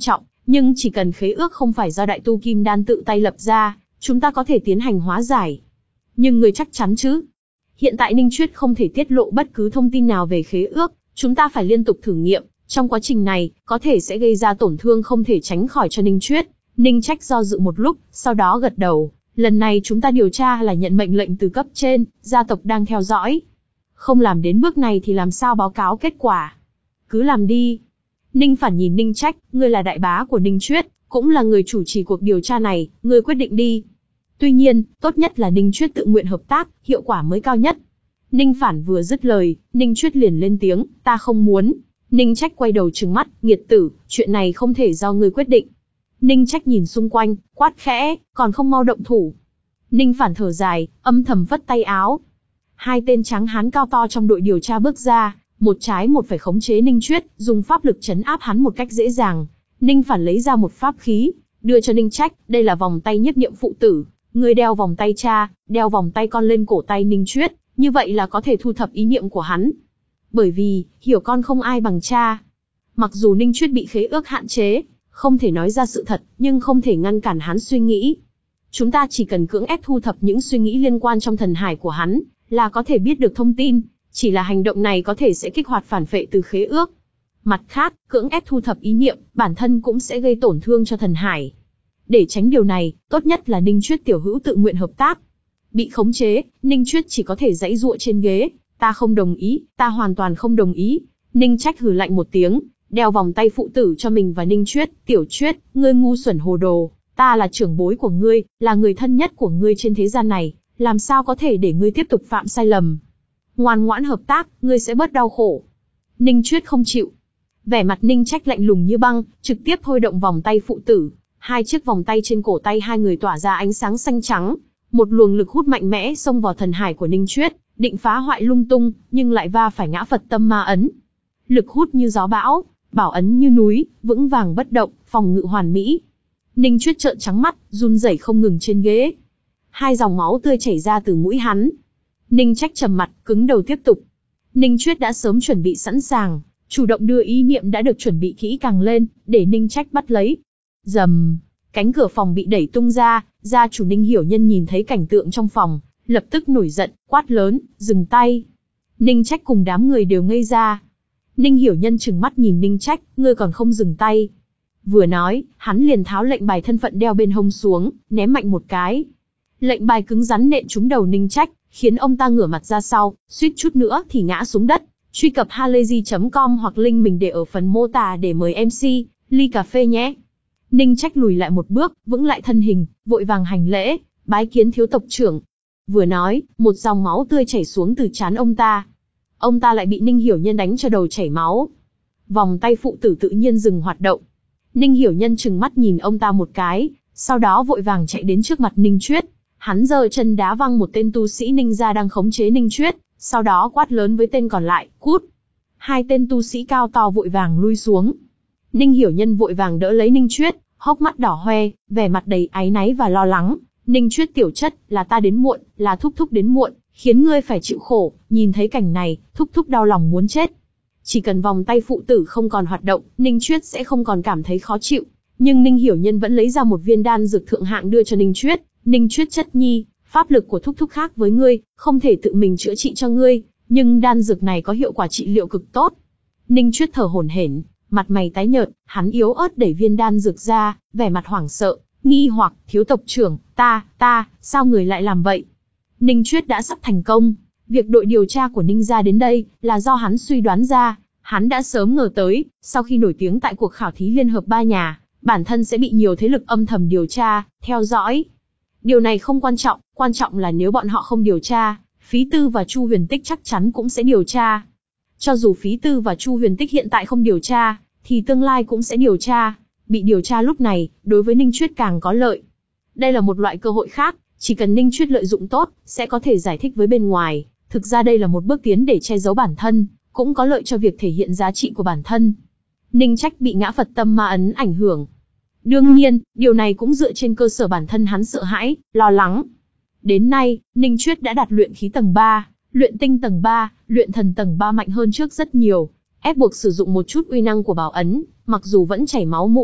Nhưng chỉ cần khế ước không phải do đại tu kim đan tự tay lập ra, chúng ta có thể tiến hành hóa giải. Nhưng người chắc chắn chứ? Hiện tại Ninh Chuyết không thể tiết lộ bất cứ thông tin nào về khế ước, chúng ta phải liên tục thử nghiệm, trong quá trình này, có thể sẽ gây ra tổn thương không thể tránh khỏi cho Ninh Chuyết. Ninh Trách do dự một lúc, sau đó gật đầu, lần này chúng ta điều tra là nhận mệnh lệnh từ cấp trên, gia tộc đang theo dõi. Không làm đến bước này thì làm sao báo cáo kết quả? Cứ làm đi. Ninh Phản nhìn Ninh Trách, ngươi là đại bá của Ninh Chuyết, cũng là người chủ trì cuộc điều tra này, ngươi quyết định đi. Tuy nhiên, tốt nhất là Ninh Chuyết tự nguyện hợp tác, hiệu quả mới cao nhất. Ninh Phản vừa dứt lời, Ninh Chuyết liền lên tiếng, ta không muốn. Ninh Trách quay đầu trừng mắt, nghiệt tử, chuyện này không thể do ngươi quyết định. Ninh Trách nhìn xung quanh, quát khẽ, còn không mau động thủ. Ninh Phản thở dài, âm thầm vất tay áo. Hai tên tráng hán cao to trong đội điều tra bước ra, một trái một phải khống chế Ninh Chuyết, dùng pháp lực trấn áp hắn một cách dễ dàng. Ninh Phản lấy ra một pháp khí, đưa cho Ninh Trách, đây là vòng tay nhiếp niệm phụ tử. Ngươi đeo vòng tay cha, đeo vòng tay con lên cổ tay Ninh Chuyết, như vậy là có thể thu thập ý niệm của hắn. Bởi vì, hiểu con không ai bằng cha. Mặc dù Ninh Chuyết bị khế ước hạn chế, không thể nói ra sự thật, nhưng không thể ngăn cản hắn suy nghĩ. Chúng ta chỉ cần cưỡng ép thu thập những suy nghĩ liên quan trong thần hải của hắn, là có thể biết được thông tin, chỉ là hành động này có thể sẽ kích hoạt phản phệ từ khế ước. Mặt khác, cưỡng ép thu thập ý niệm, bản thân cũng sẽ gây tổn thương cho thần hải. Để tránh điều này, tốt nhất là Ninh Chuyết tiểu hữu tự nguyện hợp tác. Bị khống chế, Ninh Chuyết chỉ có thể giãy giụa trên ghế, ta không đồng ý, ta hoàn toàn không đồng ý. Ninh Trách hừ lạnh một tiếng, đeo vòng tay phụ tử cho mình và Ninh Chuyết, tiểu Chuyết, ngươi ngu xuẩn hồ đồ, ta là trưởng bối của ngươi, là người thân nhất của ngươi trên thế gian này, làm sao có thể để ngươi tiếp tục phạm sai lầm. Ngoan ngoãn hợp tác, ngươi sẽ bớt đau khổ. Ninh Chuyết không chịu. Vẻ mặt Ninh Trách lạnh lùng như băng, trực tiếp thôi động vòng tay phụ tử. Hai chiếc vòng tay trên cổ tay hai người tỏa ra ánh sáng xanh trắng. Một luồng lực hút mạnh mẽ xông vào thần hải của Ninh Chuyết, định phá hoại lung tung, nhưng lại va phải ngã Phật tâm ma ấn. Lực hút như gió bão, bảo ấn như núi, vững vàng bất động, phòng ngự hoàn mỹ. Ninh Chuyết trợn trắng mắt, run rẩy không ngừng trên ghế. Hai dòng máu tươi chảy ra từ mũi hắn. Ninh Trách trầm mặt, cứng đầu tiếp tục. Ninh Chuyết đã sớm chuẩn bị sẵn sàng, chủ động đưa ý niệm đã được chuẩn bị kỹ càng lên, để Ninh Trách bắt lấy. Rầm, cánh cửa phòng bị đẩy tung ra, gia chủ Ninh Hiểu Nhân nhìn thấy cảnh tượng trong phòng, lập tức nổi giận, quát lớn, dừng tay. Ninh Trách cùng đám người đều ngây ra. Ninh Hiểu Nhân trừng mắt nhìn Ninh Trách, ngươi còn không dừng tay. Vừa nói, hắn liền tháo lệnh bài thân phận đeo bên hông xuống, ném mạnh một cái. Lệnh bài cứng rắn nện trúng đầu Ninh Trách, khiến ông ta ngửa mặt ra sau, suýt chút nữa thì ngã xuống đất. Truy cập halayzi chấm com hoặc link mình để ở phần mô tả để mời em xê, ly cà phê nhé. Ninh Trách lùi lại một bước, vững lại thân hình, vội vàng hành lễ, bái kiến thiếu tộc trưởng. Vừa nói, một dòng máu tươi chảy xuống từ trán ông ta. Ông ta lại bị Ninh Hiểu Nhân đánh cho đầu chảy máu. Vòng tay phụ tử tự nhiên dừng hoạt động. Ninh Hiểu Nhân trừng mắt nhìn ông ta một cái, sau đó vội vàng chạy đến trước mặt Ninh Chuyết. Hắn giơ chân đá văng một tên tu sĩ Ninh gia đang khống chế Ninh Chuyết, sau đó quát lớn với tên còn lại, cút. Hai tên tu sĩ cao to vội vàng lui xuống. Ninh Hiểu Nhân vội vàng đỡ lấy Ninh Chuyết, hốc mắt đỏ hoe, vẻ mặt đầy áy náy và lo lắng. Ninh Chuyết tiểu chất, là ta đến muộn, là thúc thúc đến muộn, khiến ngươi phải chịu khổ. Nhìn thấy cảnh này, thúc thúc đau lòng muốn chết. Chỉ cần vòng tay phụ tử không còn hoạt động, Ninh Chuyết sẽ không còn cảm thấy khó chịu. Nhưng Ninh Hiểu Nhân vẫn lấy ra một viên đan dược thượng hạng đưa cho Ninh Chuyết. Ninh Chuyết chất nhi, pháp lực của thúc thúc khác với ngươi, không thể tự mình chữa trị cho ngươi, nhưng đan dược này có hiệu quả trị liệu cực tốt. Ninh Chuyết thở hổn hển, mặt mày tái nhợt, hắn yếu ớt đẩy viên đan dược ra, vẻ mặt hoảng sợ, nghi hoặc, thiếu tộc trưởng, ta, ta, sao người lại làm vậy? Ninh Chuyết đã sắp thành công, việc đội điều tra của Ninh gia đến đây, là do hắn suy đoán ra, hắn đã sớm ngờ tới, sau khi nổi tiếng tại cuộc khảo thí liên hợp ba nhà, bản thân sẽ bị nhiều thế lực âm thầm điều tra, theo dõi. Điều này không quan trọng, quan trọng là nếu bọn họ không điều tra, Phí Tư và Chu Huyền Tích chắc chắn cũng sẽ điều tra. Cho dù Phí Tư và Chu Huyền Tích hiện tại không điều tra, thì tương lai cũng sẽ điều tra. Bị điều tra lúc này, đối với Ninh Chuyết càng có lợi. Đây là một loại cơ hội khác, chỉ cần Ninh Chuyết lợi dụng tốt, sẽ có thể giải thích với bên ngoài. Thực ra đây là một bước tiến để che giấu bản thân, cũng có lợi cho việc thể hiện giá trị của bản thân. Ninh Trách bị ngã Phật tâm ma ấn ảnh hưởng. Đương nhiên, điều này cũng dựa trên cơ sở bản thân hắn sợ hãi, lo lắng. Đến nay, Ninh Chuyết đã đạt luyện khí tầng ba, luyện tinh tầng ba, luyện thần tầng ba mạnh hơn trước rất nhiều. Ép buộc sử dụng một chút uy năng của bảo ấn, mặc dù vẫn chảy máu mũi,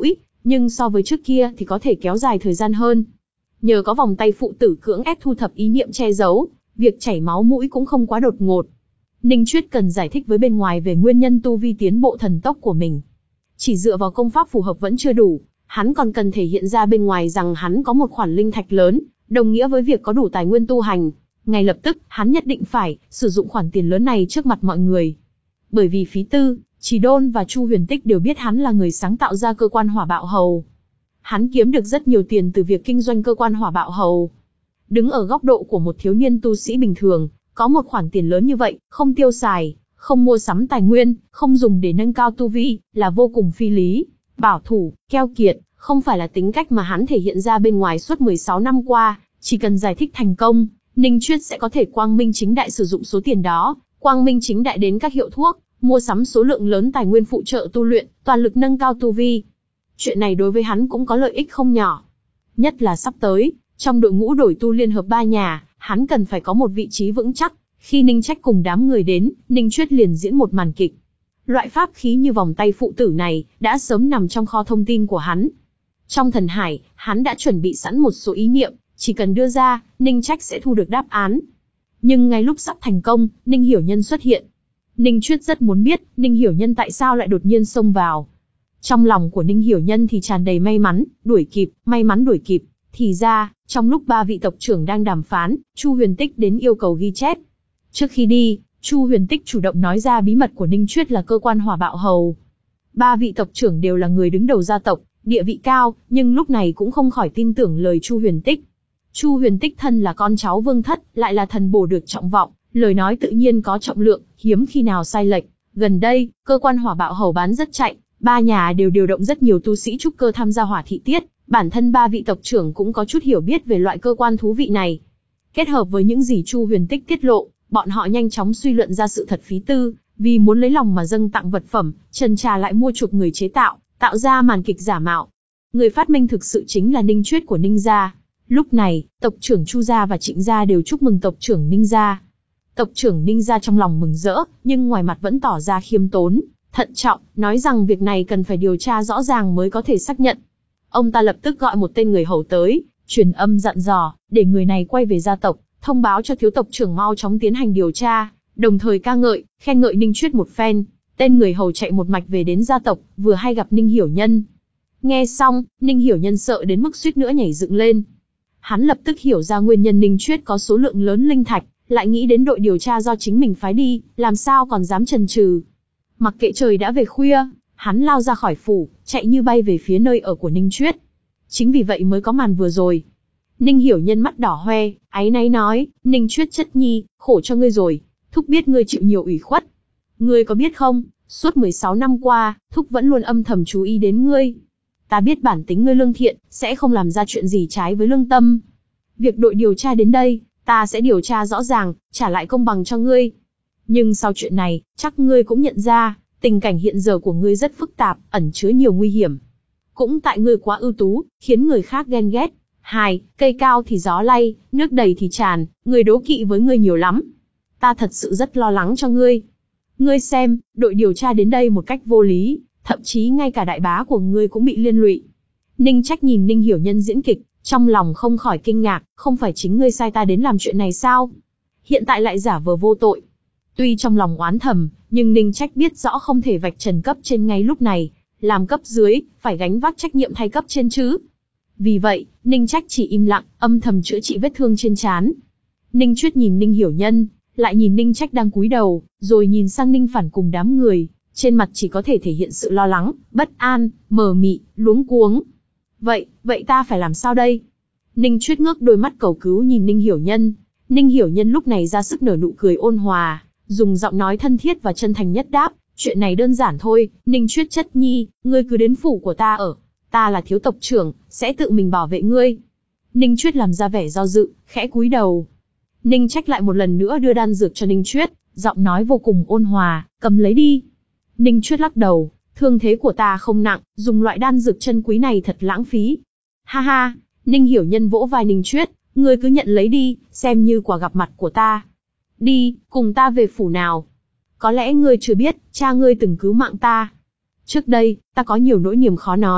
nhưng so với trước kia thì có thể kéo dài thời gian hơn. Nhờ có vòng tay phụ tử cưỡng ép thu thập ý niệm che giấu, việc chảy máu mũi cũng không quá đột ngột. Ninh Chuyết cần giải thích với bên ngoài về nguyên nhân tu vi tiến bộ thần tốc của mình. Chỉ dựa vào công pháp phù hợp vẫn chưa đủ, hắn còn cần thể hiện ra bên ngoài rằng hắn có một khoản linh thạch lớn, đồng nghĩa với việc có đủ tài nguyên tu hành. Ngay lập tức, hắn nhất định phải sử dụng khoản tiền lớn này trước mặt mọi người. Bởi vì Phí Tư, Trì Đôn và Chu Huyền Tích đều biết hắn là người sáng tạo ra cơ quan hỏa bạo hầu. Hắn kiếm được rất nhiều tiền từ việc kinh doanh cơ quan hỏa bạo hầu. Đứng ở góc độ của một thiếu niên tu sĩ bình thường, có một khoản tiền lớn như vậy, không tiêu xài, không mua sắm tài nguyên, không dùng để nâng cao tu vi, là vô cùng phi lý, bảo thủ, keo kiệt, không phải là tính cách mà hắn thể hiện ra bên ngoài suốt mười sáu năm qua. Chỉ cần giải thích thành công, Ninh Chuyết sẽ có thể quang minh chính đại sử dụng số tiền đó, quang minh chính đại đến các hiệu thuốc, mua sắm số lượng lớn tài nguyên phụ trợ tu luyện, toàn lực nâng cao tu vi. Chuyện này đối với hắn cũng có lợi ích không nhỏ. Nhất là sắp tới, trong đội ngũ đổi tu liên hợp ba nhà, hắn cần phải có một vị trí vững chắc. Khi Ninh Trách cùng đám người đến, Ninh Chuyết liền diễn một màn kịch. Loại pháp khí như vòng tay phụ tử này, đã sớm nằm trong kho thông tin của hắn. Trong thần hải, hắn đã chuẩn bị sẵn một số ý niệm, chỉ cần đưa ra, Ninh Trách sẽ thu được đáp án. Nhưng ngay lúc sắp thành công, Ninh Hiểu Nhân xuất hiện. Ninh Chuyết rất muốn biết, Ninh Hiểu Nhân tại sao lại đột nhiên xông vào. Trong lòng của Ninh Hiểu Nhân thì tràn đầy may mắn, đuổi kịp, may mắn đuổi kịp. Thì ra, trong lúc ba vị tộc trưởng đang đàm phán, Chu Huyền Tích đến yêu cầu ghi chép. Trước khi đi, Chu Huyền Tích chủ động nói ra bí mật của Ninh Chuyết là cơ quan hỏa bạo hầu. Ba vị tộc trưởng đều là người đứng đầu gia tộc, địa vị cao, nhưng lúc này cũng không khỏi tin tưởng lời Chu Huyền Tích. Chu Huyền Tích thân là con cháu vương thất, lại là thần bổ được trọng vọng, lời nói tự nhiên có trọng lượng, hiếm khi nào sai lệch. Gần đây, cơ quan hỏa bạo hầu bán rất chạy, ba nhà đều điều động rất nhiều tu sĩ trúc cơ tham gia hỏa thị tiết, bản thân ba vị tộc trưởng cũng có chút hiểu biết về loại cơ quan thú vị này. Kết hợp với những gì Chu Huyền Tích tiết lộ, bọn họ nhanh chóng suy luận ra sự thật Phí Tư, vì muốn lấy lòng mà dâng tặng vật phẩm, trần trà lại mua chuộc người chế tạo, tạo ra màn kịch giả mạo. Người phát minh thực sự chính là Ninh Chuyết của Ninh gia. Lúc này, tộc trưởng Chu gia và Trịnh gia đều chúc mừng tộc trưởng Ninh gia. Tộc trưởng Ninh gia trong lòng mừng rỡ, nhưng ngoài mặt vẫn tỏ ra khiêm tốn, thận trọng, nói rằng việc này cần phải điều tra rõ ràng mới có thể xác nhận. Ông ta lập tức gọi một tên người hầu tới, truyền âm dặn dò, để người này quay về gia tộc, thông báo cho thiếu tộc trưởng mau chóng tiến hành điều tra, đồng thời ca ngợi, khen ngợi Ninh Chuyết một phen. Tên người hầu chạy một mạch về đến gia tộc, vừa hay gặp Ninh Hiểu Nhân. Nghe xong, Ninh Hiểu Nhân sợ đến mức suýt nữa nhảy dựng lên. Hắn lập tức hiểu ra nguyên nhân Ninh Chuyết có số lượng lớn linh thạch, lại nghĩ đến đội điều tra do chính mình phái đi, làm sao còn dám chần chừ. Mặc kệ trời đã về khuya, hắn lao ra khỏi phủ, chạy như bay về phía nơi ở của Ninh Chuyết. Chính vì vậy mới có màn vừa rồi. Ninh Hiểu Nhân mắt đỏ hoe, áy náy nói, Ninh Chuyết chất nhi, khổ cho ngươi rồi, thúc biết ngươi chịu nhiều ủy khuất. Ngươi có biết không, suốt mười sáu năm qua, thúc vẫn luôn âm thầm chú ý đến ngươi. Ta biết bản tính ngươi lương thiện, sẽ không làm ra chuyện gì trái với lương tâm. Việc đội điều tra đến đây, ta sẽ điều tra rõ ràng, trả lại công bằng cho ngươi. Nhưng sau chuyện này, chắc ngươi cũng nhận ra, tình cảnh hiện giờ của ngươi rất phức tạp, ẩn chứa nhiều nguy hiểm. Cũng tại ngươi quá ưu tú, khiến người khác ghen ghét. Hai, cây cao thì gió lay, nước đầy thì tràn, người đố kỵ với ngươi nhiều lắm. Ta thật sự rất lo lắng cho ngươi. Ngươi xem, đội điều tra đến đây một cách vô lý, thậm chí ngay cả đại bá của ngươi cũng bị liên lụy. Ninh Trách nhìn Ninh Hiểu Nhân diễn kịch, trong lòng không khỏi kinh ngạc, không phải chính ngươi sai ta đến làm chuyện này sao? Hiện tại lại giả vờ vô tội. Tuy trong lòng oán thầm, nhưng Ninh Trách biết rõ không thể vạch trần cấp trên ngay lúc này, làm cấp dưới, phải gánh vác trách nhiệm thay cấp trên chứ. Vì vậy, Ninh Trách chỉ im lặng, âm thầm chữa trị vết thương trên trán. Ninh Chuyết nhìn Ninh Hiểu Nhân, lại nhìn Ninh Trách đang cúi đầu, rồi nhìn sang Ninh Phản cùng đám người, trên mặt chỉ có thể thể hiện sự lo lắng, bất an, mờ mị, luống cuống. Vậy, vậy ta phải làm sao đây? Ninh Chuyết ngước đôi mắt cầu cứu nhìn Ninh Hiểu Nhân. Ninh Hiểu Nhân lúc này ra sức nở nụ cười ôn hòa, dùng giọng nói thân thiết và chân thành nhất đáp, chuyện này đơn giản thôi, Ninh Chuyết chất nhi, ngươi cứ đến phủ của ta ở, ta là thiếu tộc trưởng, sẽ tự mình bảo vệ ngươi. Ninh Chuyết làm ra vẻ do dự, khẽ cúi đầu. Ninh Trách lại một lần nữa đưa đan dược cho Ninh Chuyết, giọng nói vô cùng ôn hòa, cầm lấy đi. Ninh Chuyết lắc đầu, thương thế của ta không nặng, dùng loại đan dược chân quý này thật lãng phí. Ha ha, Ninh Hiểu Nhân vỗ vai Ninh Chuyết, ngươi cứ nhận lấy đi, xem như quà gặp mặt của ta. Đi, cùng ta về phủ nào. Có lẽ ngươi chưa biết, cha ngươi từng cứu mạng ta. Trước đây, ta có nhiều nỗi niềm khó nói,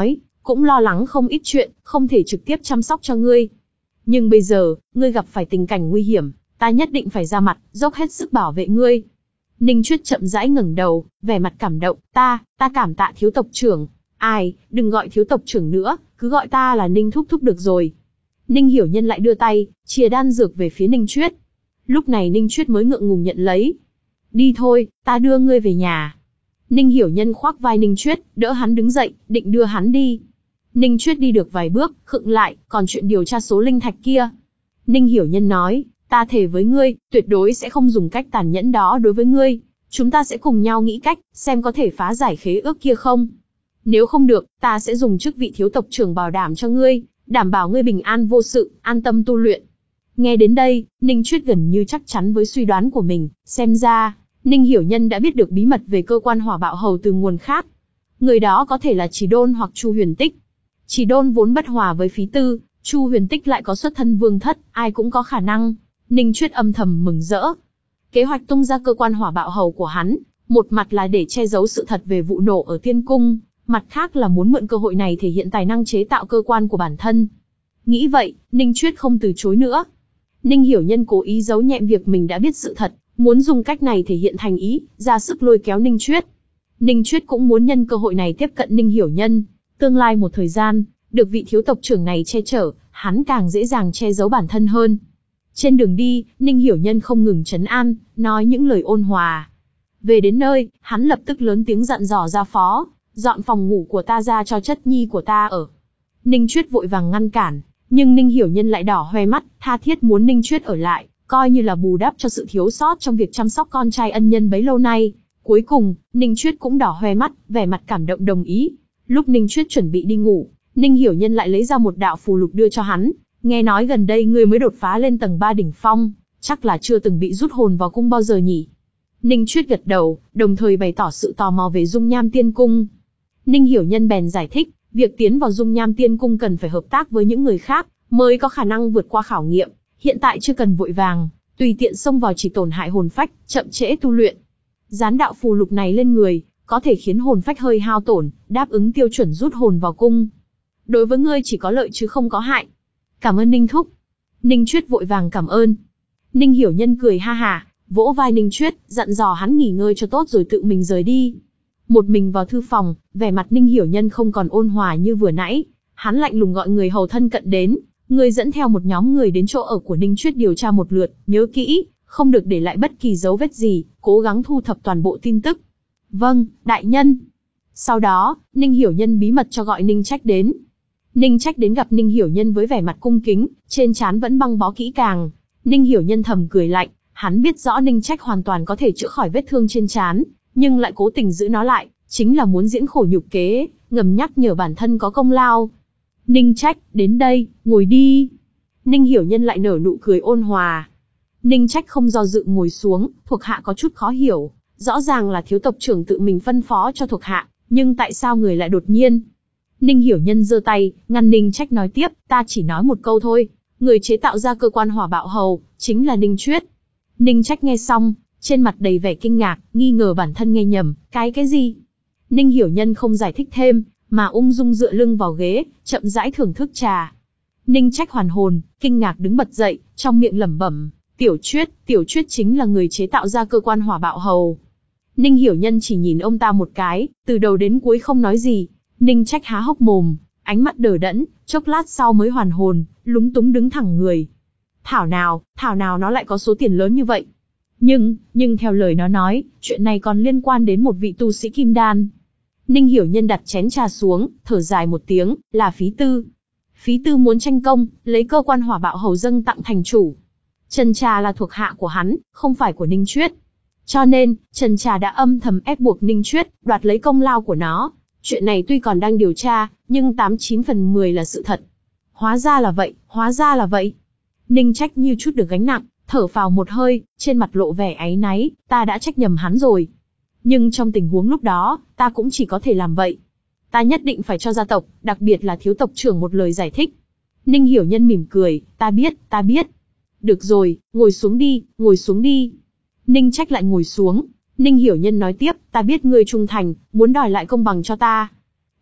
cũng lo lắng không ít chuyện, không thể trực tiếp chăm sóc cho ngươi. Nhưng bây giờ, ngươi gặp phải tình cảnh nguy hiểm, ta nhất định phải ra mặt, dốc hết sức bảo vệ ngươi. Ninh Chuyết chậm rãi ngẩng đầu, vẻ mặt cảm động, ta, ta cảm tạ thiếu tộc trưởng. Ai, đừng gọi thiếu tộc trưởng nữa, cứ gọi ta là Ninh Thúc Thúc được rồi. Ninh Hiểu Nhân lại đưa tay, chìa đan dược về phía Ninh Chuyết. Lúc này Ninh Chuyết mới ngượng ngùng nhận lấy. Đi thôi, ta đưa ngươi về nhà. Ninh Hiểu Nhân khoác vai Ninh Chuyết, đỡ hắn đứng dậy, định đưa hắn đi. Ninh Chuyết đi được vài bước, khựng lại, còn chuyện điều tra số linh thạch kia. Ninh Hiểu Nhân nói, ta thề với ngươi, tuyệt đối sẽ không dùng cách tàn nhẫn đó đối với ngươi. Chúng ta sẽ cùng nhau nghĩ cách, xem có thể phá giải khế ước kia không. Nếu không được, ta sẽ dùng chức vị thiếu tộc trưởng bảo đảm cho ngươi, đảm bảo ngươi bình an vô sự, an tâm tu luyện. Nghe đến đây, Ninh Chuyết gần như chắc chắn với suy đoán của mình, xem ra, Ninh Hiểu Nhân đã biết được bí mật về cơ quan hỏa bạo hầu từ nguồn khác. Người đó có thể là Chỉ Đôn hoặc Chu Huyền Tích. Chỉ Đôn vốn bất hòa với Phí Tư, Chu Huyền Tích lại có xuất thân vương thất, ai cũng có khả năng. Ninh Chuyết âm thầm mừng rỡ. Kế hoạch tung ra cơ quan hỏa bạo hầu của hắn, một mặt là để che giấu sự thật về vụ nổ ở Tiên Cung, mặt khác là muốn mượn cơ hội này thể hiện tài năng chế tạo cơ quan của bản thân. Nghĩ vậy, Ninh Chuyết không từ chối nữa. Ninh Hiểu Nhân cố ý giấu nhẹm việc mình đã biết sự thật, muốn dùng cách này thể hiện thành ý, ra sức lôi kéo Ninh Chuyết. Ninh Chuyết cũng muốn nhân cơ hội này tiếp cận Ninh Hiểu Nhân. Tương lai một thời gian, được vị thiếu tộc trưởng này che chở, hắn càng dễ dàng che giấu bản thân hơn. Trên đường đi, Ninh Hiểu Nhân không ngừng trấn an, nói những lời ôn hòa. Về đến nơi, hắn lập tức lớn tiếng dặn dò gia phó, dọn phòng ngủ của ta ra cho chất nhi của ta ở. Ninh Chuyết vội vàng ngăn cản, nhưng Ninh Hiểu Nhân lại đỏ hoe mắt, tha thiết muốn Ninh Chuyết ở lại, coi như là bù đắp cho sự thiếu sót trong việc chăm sóc con trai ân nhân bấy lâu nay. Cuối cùng, Ninh Chuyết cũng đỏ hoe mắt, vẻ mặt cảm động đồng ý. Lúc Ninh Chuyết chuẩn bị đi ngủ, Ninh Hiểu Nhân lại lấy ra một đạo phù lục đưa cho hắn. Nghe nói gần đây ngươi mới đột phá lên tầng ba đỉnh phong, chắc là chưa từng bị rút hồn vào cung bao giờ nhỉ? Ninh Chuyết gật đầu, đồng thời bày tỏ sự tò mò về Dung Nham Tiên Cung. Ninh Hiểu Nhân bèn giải thích, việc tiến vào Dung Nham Tiên Cung cần phải hợp tác với những người khác, mới có khả năng vượt qua khảo nghiệm, hiện tại chưa cần vội vàng, tùy tiện xông vào chỉ tổn hại hồn phách, chậm trễ tu luyện. Dán đạo phù lục này lên người, có thể khiến hồn phách hơi hao tổn, đáp ứng tiêu chuẩn rút hồn vào cung. Đối với ngươi chỉ có lợi chứ không có hại. Cảm ơn Ninh Thúc. Ninh Chuyết vội vàng cảm ơn. Ninh Hiểu Nhân cười ha hả, vỗ vai Ninh Chuyết, dặn dò hắn nghỉ ngơi cho tốt rồi tự mình rời đi. Một mình vào thư phòng, vẻ mặt Ninh Hiểu Nhân không còn ôn hòa như vừa nãy. Hắn lạnh lùng gọi người hầu thân cận đến, người dẫn theo một nhóm người đến chỗ ở của Ninh Chuyết điều tra một lượt, nhớ kỹ, không được để lại bất kỳ dấu vết gì, cố gắng thu thập toàn bộ tin tức. Vâng, đại nhân. Sau đó, Ninh Hiểu Nhân bí mật cho gọi Ninh Trách đến. Ninh Trách đến gặp Ninh Hiểu Nhân với vẻ mặt cung kính, trên trán vẫn băng bó kỹ càng. Ninh Hiểu Nhân thầm cười lạnh, hắn biết rõ Ninh Trách hoàn toàn có thể chữa khỏi vết thương trên trán, nhưng lại cố tình giữ nó lại, chính là muốn diễn khổ nhục kế, ngầm nhắc nhở bản thân có công lao. Ninh Trách, đến đây, ngồi đi. Ninh Hiểu Nhân lại nở nụ cười ôn hòa. Ninh Trách không do dự ngồi xuống, thuộc hạ có chút khó hiểu, rõ ràng là thiếu tộc trưởng tự mình phân phó cho thuộc hạ, nhưng tại sao người lại đột nhiên? Ninh Hiểu Nhân giơ tay, ngăn Ninh Trách nói tiếp, ta chỉ nói một câu thôi, người chế tạo ra cơ quan hỏa bạo hầu, chính là Ninh Chuyết. Ninh Trách nghe xong, trên mặt đầy vẻ kinh ngạc, nghi ngờ bản thân nghe nhầm, cái cái gì? Ninh Hiểu Nhân không giải thích thêm, mà ung dung dựa lưng vào ghế, chậm rãi thưởng thức trà. Ninh Trách hoàn hồn, kinh ngạc đứng bật dậy, trong miệng lẩm bẩm, Tiểu Chuyết, Tiểu Chuyết chính là người chế tạo ra cơ quan hỏa bạo hầu. Ninh Hiểu Nhân chỉ nhìn ông ta một cái, từ đầu đến cuối không nói gì. Ninh Trách há hốc mồm, ánh mắt đờ đẫn, chốc lát sau mới hoàn hồn, lúng túng đứng thẳng người. Thảo nào, thảo nào nó lại có số tiền lớn như vậy. Nhưng, nhưng theo lời nó nói, chuyện này còn liên quan đến một vị tu sĩ kim đan. Ninh Hiểu Nhân đặt chén trà xuống, thở dài một tiếng, là Phí Tư. Phí Tư muốn tranh công, lấy cơ quan hỏa bạo hầu dâng tặng thành chủ. Trần Trà là thuộc hạ của hắn, không phải của Ninh Chuyết. Cho nên, Trần Trà đã âm thầm ép buộc Ninh Chuyết, đoạt lấy công lao của nó. Chuyện này tuy còn đang điều tra, nhưng tám chín phần mười là sự thật. Hóa ra là vậy, hóa ra là vậy. Ninh Trách như chút được gánh nặng, thở phào một hơi, trên mặt lộ vẻ áy náy, ta đã trách nhầm hắn rồi. Nhưng trong tình huống lúc đó, ta cũng chỉ có thể làm vậy. Ta nhất định phải cho gia tộc, đặc biệt là thiếu tộc trưởng một lời giải thích. Ninh Hiểu Nhân mỉm cười, ta biết, ta biết. Được rồi, ngồi xuống đi, ngồi xuống đi. Ninh Trách lại ngồi xuống. Ninh Hiểu Nhân nói tiếp, ta biết ngươi trung thành, muốn đòi lại công bằng cho ta.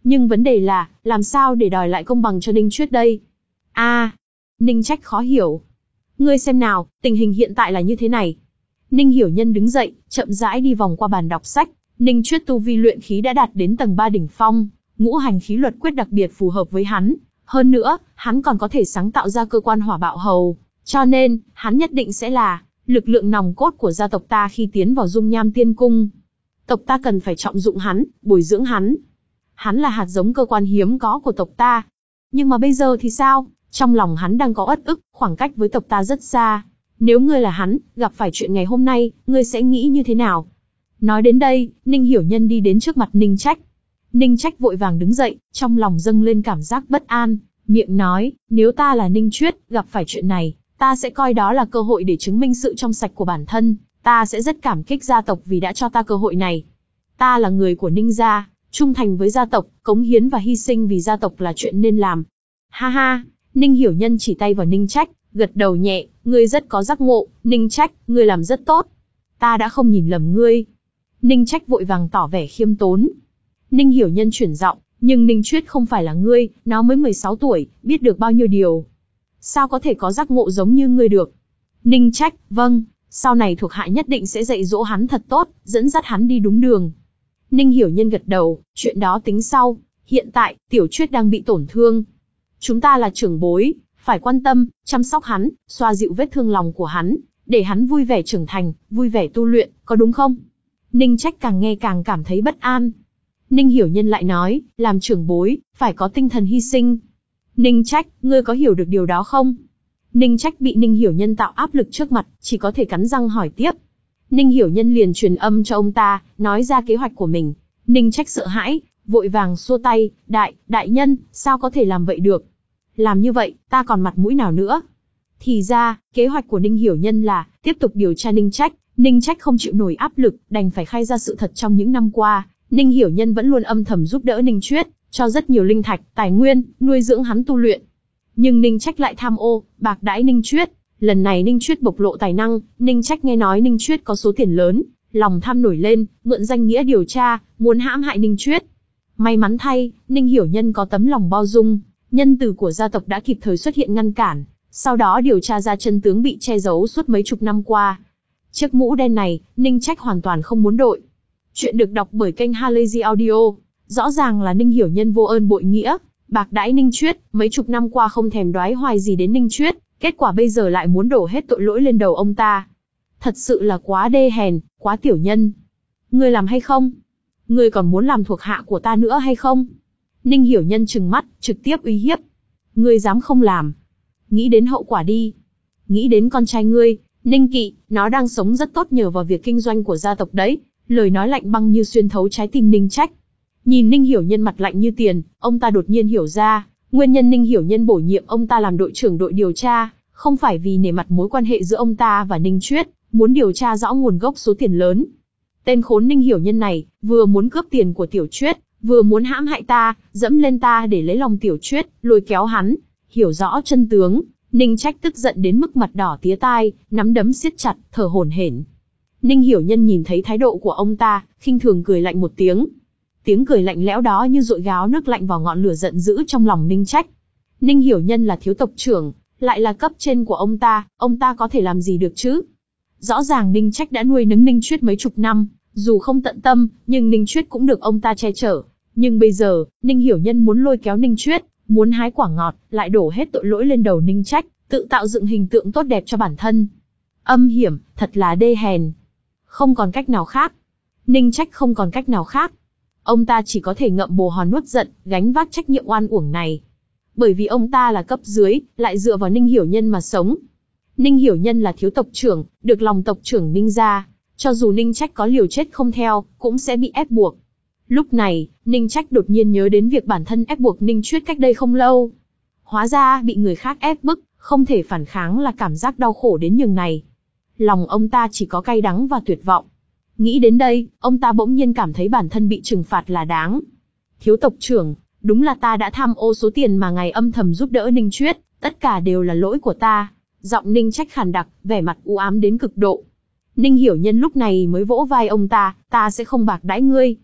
Nhưng vấn đề là, làm sao để đòi lại công bằng cho Ninh Chuyết đây? a à, Ninh Trách khó hiểu. Ngươi xem nào, tình hình hiện tại là như thế này. Ninh Hiểu Nhân đứng dậy, chậm rãi đi vòng qua bàn đọc sách. Ninh Chuyết tu vi luyện khí đã đạt đến tầng ba đỉnh phong, ngũ hành khí luật quyết đặc biệt phù hợp với hắn. Hơn nữa, hắn còn có thể sáng tạo ra cơ quan hỏa bạo hầu. Cho nên, hắn nhất định sẽ là lực lượng nòng cốt của gia tộc ta khi tiến vào dung nham tiên cung. Tộc ta cần phải trọng dụng hắn, bồi dưỡng hắn. Hắn là hạt giống cơ quan hiếm có của tộc ta. Nhưng mà bây giờ thì sao? Trong lòng hắn đang có uất ức, khoảng cách với tộc ta rất xa. Nếu ngươi là hắn, gặp phải chuyện ngày hôm nay, ngươi sẽ nghĩ như thế nào? Nói đến đây, Ninh Hiểu Nhân đi đến trước mặt Ninh Trách. Ninh Trách vội vàng đứng dậy, trong lòng dâng lên cảm giác bất an, miệng nói, nếu ta là Ninh Chuyết, gặp phải chuyện này, ta sẽ coi đó là cơ hội để chứng minh sự trong sạch của bản thân, ta sẽ rất cảm kích gia tộc vì đã cho ta cơ hội này. Ta là người của Ninh gia, trung thành với gia tộc, cống hiến và hy sinh vì gia tộc là chuyện nên làm. Ha ha, Ninh Hiểu Nhân chỉ tay vào Ninh Trách, gật đầu nhẹ, ngươi rất có giác ngộ, Ninh Trách, ngươi làm rất tốt. Ta đã không nhìn lầm ngươi. Ninh Trách vội vàng tỏ vẻ khiêm tốn. Ninh Hiểu Nhân chuyển giọng, nhưng Ninh Chuyết không phải là ngươi, nó mới mười sáu tuổi, biết được bao nhiêu điều. Sao có thể có giác ngộ giống như ngươi được? Ninh Trách, vâng, sau này thuộc hạ nhất định sẽ dạy dỗ hắn thật tốt, dẫn dắt hắn đi đúng đường. Ninh Hiểu Nhân gật đầu, chuyện đó tính sau, hiện tại, Tiểu Chuyết đang bị tổn thương. Chúng ta là trưởng bối, phải quan tâm, chăm sóc hắn, xoa dịu vết thương lòng của hắn, để hắn vui vẻ trưởng thành, vui vẻ tu luyện, có đúng không? Ninh Trách càng nghe càng cảm thấy bất an. Ninh Hiểu Nhân lại nói, làm trưởng bối, phải có tinh thần hy sinh. Ninh Trách, ngươi có hiểu được điều đó không? Ninh Trách bị Ninh Hiểu Nhân tạo áp lực trước mặt, chỉ có thể cắn răng hỏi tiếp. Ninh Hiểu Nhân liền truyền âm cho ông ta, nói ra kế hoạch của mình. Ninh Trách sợ hãi, vội vàng xua tay, đại, đại nhân, sao có thể làm vậy được? Làm như vậy, ta còn mặt mũi nào nữa? Thì ra, kế hoạch của Ninh Hiểu Nhân là, tiếp tục điều tra Ninh Trách. Ninh Trách không chịu nổi áp lực, đành phải khai ra sự thật trong những năm qua. Ninh Hiểu Nhân vẫn luôn âm thầm giúp đỡ Ninh Chuyết, cho rất nhiều linh thạch, tài nguyên, nuôi dưỡng hắn tu luyện. Nhưng Ninh Trách lại tham ô, bạc đãi Ninh Chuyết. Lần này Ninh Chuyết bộc lộ tài năng, Ninh Trách nghe nói Ninh Chuyết có số tiền lớn, lòng tham nổi lên, mượn danh nghĩa điều tra, muốn hãm hại Ninh Chuyết. May mắn thay, Ninh Hiểu Nhân có tấm lòng bao dung, nhân từ của gia tộc đã kịp thời xuất hiện ngăn cản, sau đó điều tra ra chân tướng bị che giấu suốt mấy chục năm qua. Chiếc mũ đen này, Ninh Trách hoàn toàn không muốn đội. Chuyện được đọc bởi kênh Halazy Audio. Rõ ràng là Ninh Hiểu Nhân vô ơn bội nghĩa, bạc đãi Ninh Chuyết, mấy chục năm qua không thèm đoái hoài gì đến Ninh Chuyết, kết quả bây giờ lại muốn đổ hết tội lỗi lên đầu ông ta. Thật sự là quá đê hèn, quá tiểu nhân. Ngươi làm hay không? Ngươi còn muốn làm thuộc hạ của ta nữa hay không? Ninh Hiểu Nhân trừng mắt, trực tiếp uy hiếp. Ngươi dám không làm? Nghĩ đến hậu quả đi. Nghĩ đến con trai ngươi, Ninh Kỵ, nó đang sống rất tốt nhờ vào việc kinh doanh của gia tộc đấy. Lời nói lạnh băng như xuyên thấu trái tim Ninh Trách. Nhìn Ninh Hiểu Nhân mặt lạnh như tiền, ông ta đột nhiên hiểu ra, nguyên nhân Ninh Hiểu Nhân bổ nhiệm ông ta làm đội trưởng đội điều tra, không phải vì nể mặt mối quan hệ giữa ông ta và Ninh Chuyết, muốn điều tra rõ nguồn gốc số tiền lớn. Tên khốn Ninh Hiểu Nhân này, vừa muốn cướp tiền của Tiểu Chuyết, vừa muốn hãm hại ta, dẫm lên ta để lấy lòng Tiểu Chuyết, lôi kéo hắn. Hiểu rõ chân tướng, Ninh Trách tức giận đến mức mặt đỏ tía tai, nắm đấm siết chặt, thở hổn hển. Ninh Hiểu Nhân nhìn thấy thái độ của ông ta, khinh thường cười lạnh một tiếng. Tiếng cười lạnh lẽo đó như dội gáo nước lạnh vào ngọn lửa giận dữ trong lòng Ninh Trách. Ninh Hiểu Nhân là thiếu tộc trưởng, lại là cấp trên của ông ta, ông ta có thể làm gì được chứ? Rõ ràng Ninh Trách đã nuôi nấng Ninh Chuyết mấy chục năm, dù không tận tâm, nhưng Ninh Chuyết cũng được ông ta che chở. Nhưng bây giờ, Ninh Hiểu Nhân muốn lôi kéo Ninh Chuyết, muốn hái quả ngọt, lại đổ hết tội lỗi lên đầu Ninh Trách, tự tạo dựng hình tượng tốt đẹp cho bản thân. Âm hiểm, thật là đê hèn. Không còn cách nào khác. Ninh Trách không còn cách nào khác. Ông ta chỉ có thể ngậm bồ hòn nuốt giận, gánh vác trách nhiệm oan uổng này. Bởi vì ông ta là cấp dưới, lại dựa vào Ninh Hiểu Nhân mà sống. Ninh Hiểu Nhân là thiếu tộc trưởng, được lòng tộc trưởng Ninh gia. Cho dù Ninh Trách có liều chết không theo, cũng sẽ bị ép buộc. Lúc này, Ninh Trách đột nhiên nhớ đến việc bản thân ép buộc Ninh Chuyết cách đây không lâu. Hóa ra bị người khác ép bức, không thể phản kháng là cảm giác đau khổ đến nhường này. Lòng ông ta chỉ có cay đắng và tuyệt vọng. Nghĩ đến đây, ông ta bỗng nhiên cảm thấy bản thân bị trừng phạt là đáng. Thiếu tộc trưởng, đúng là ta đã tham ô số tiền mà ngài âm thầm giúp đỡ Ninh Chuyết, tất cả đều là lỗi của ta. Giọng Ninh Trách khàn đặc, vẻ mặt u ám đến cực độ. Ninh Hiểu Nhân lúc này mới vỗ vai ông ta, ta sẽ không bạc đãi ngươi.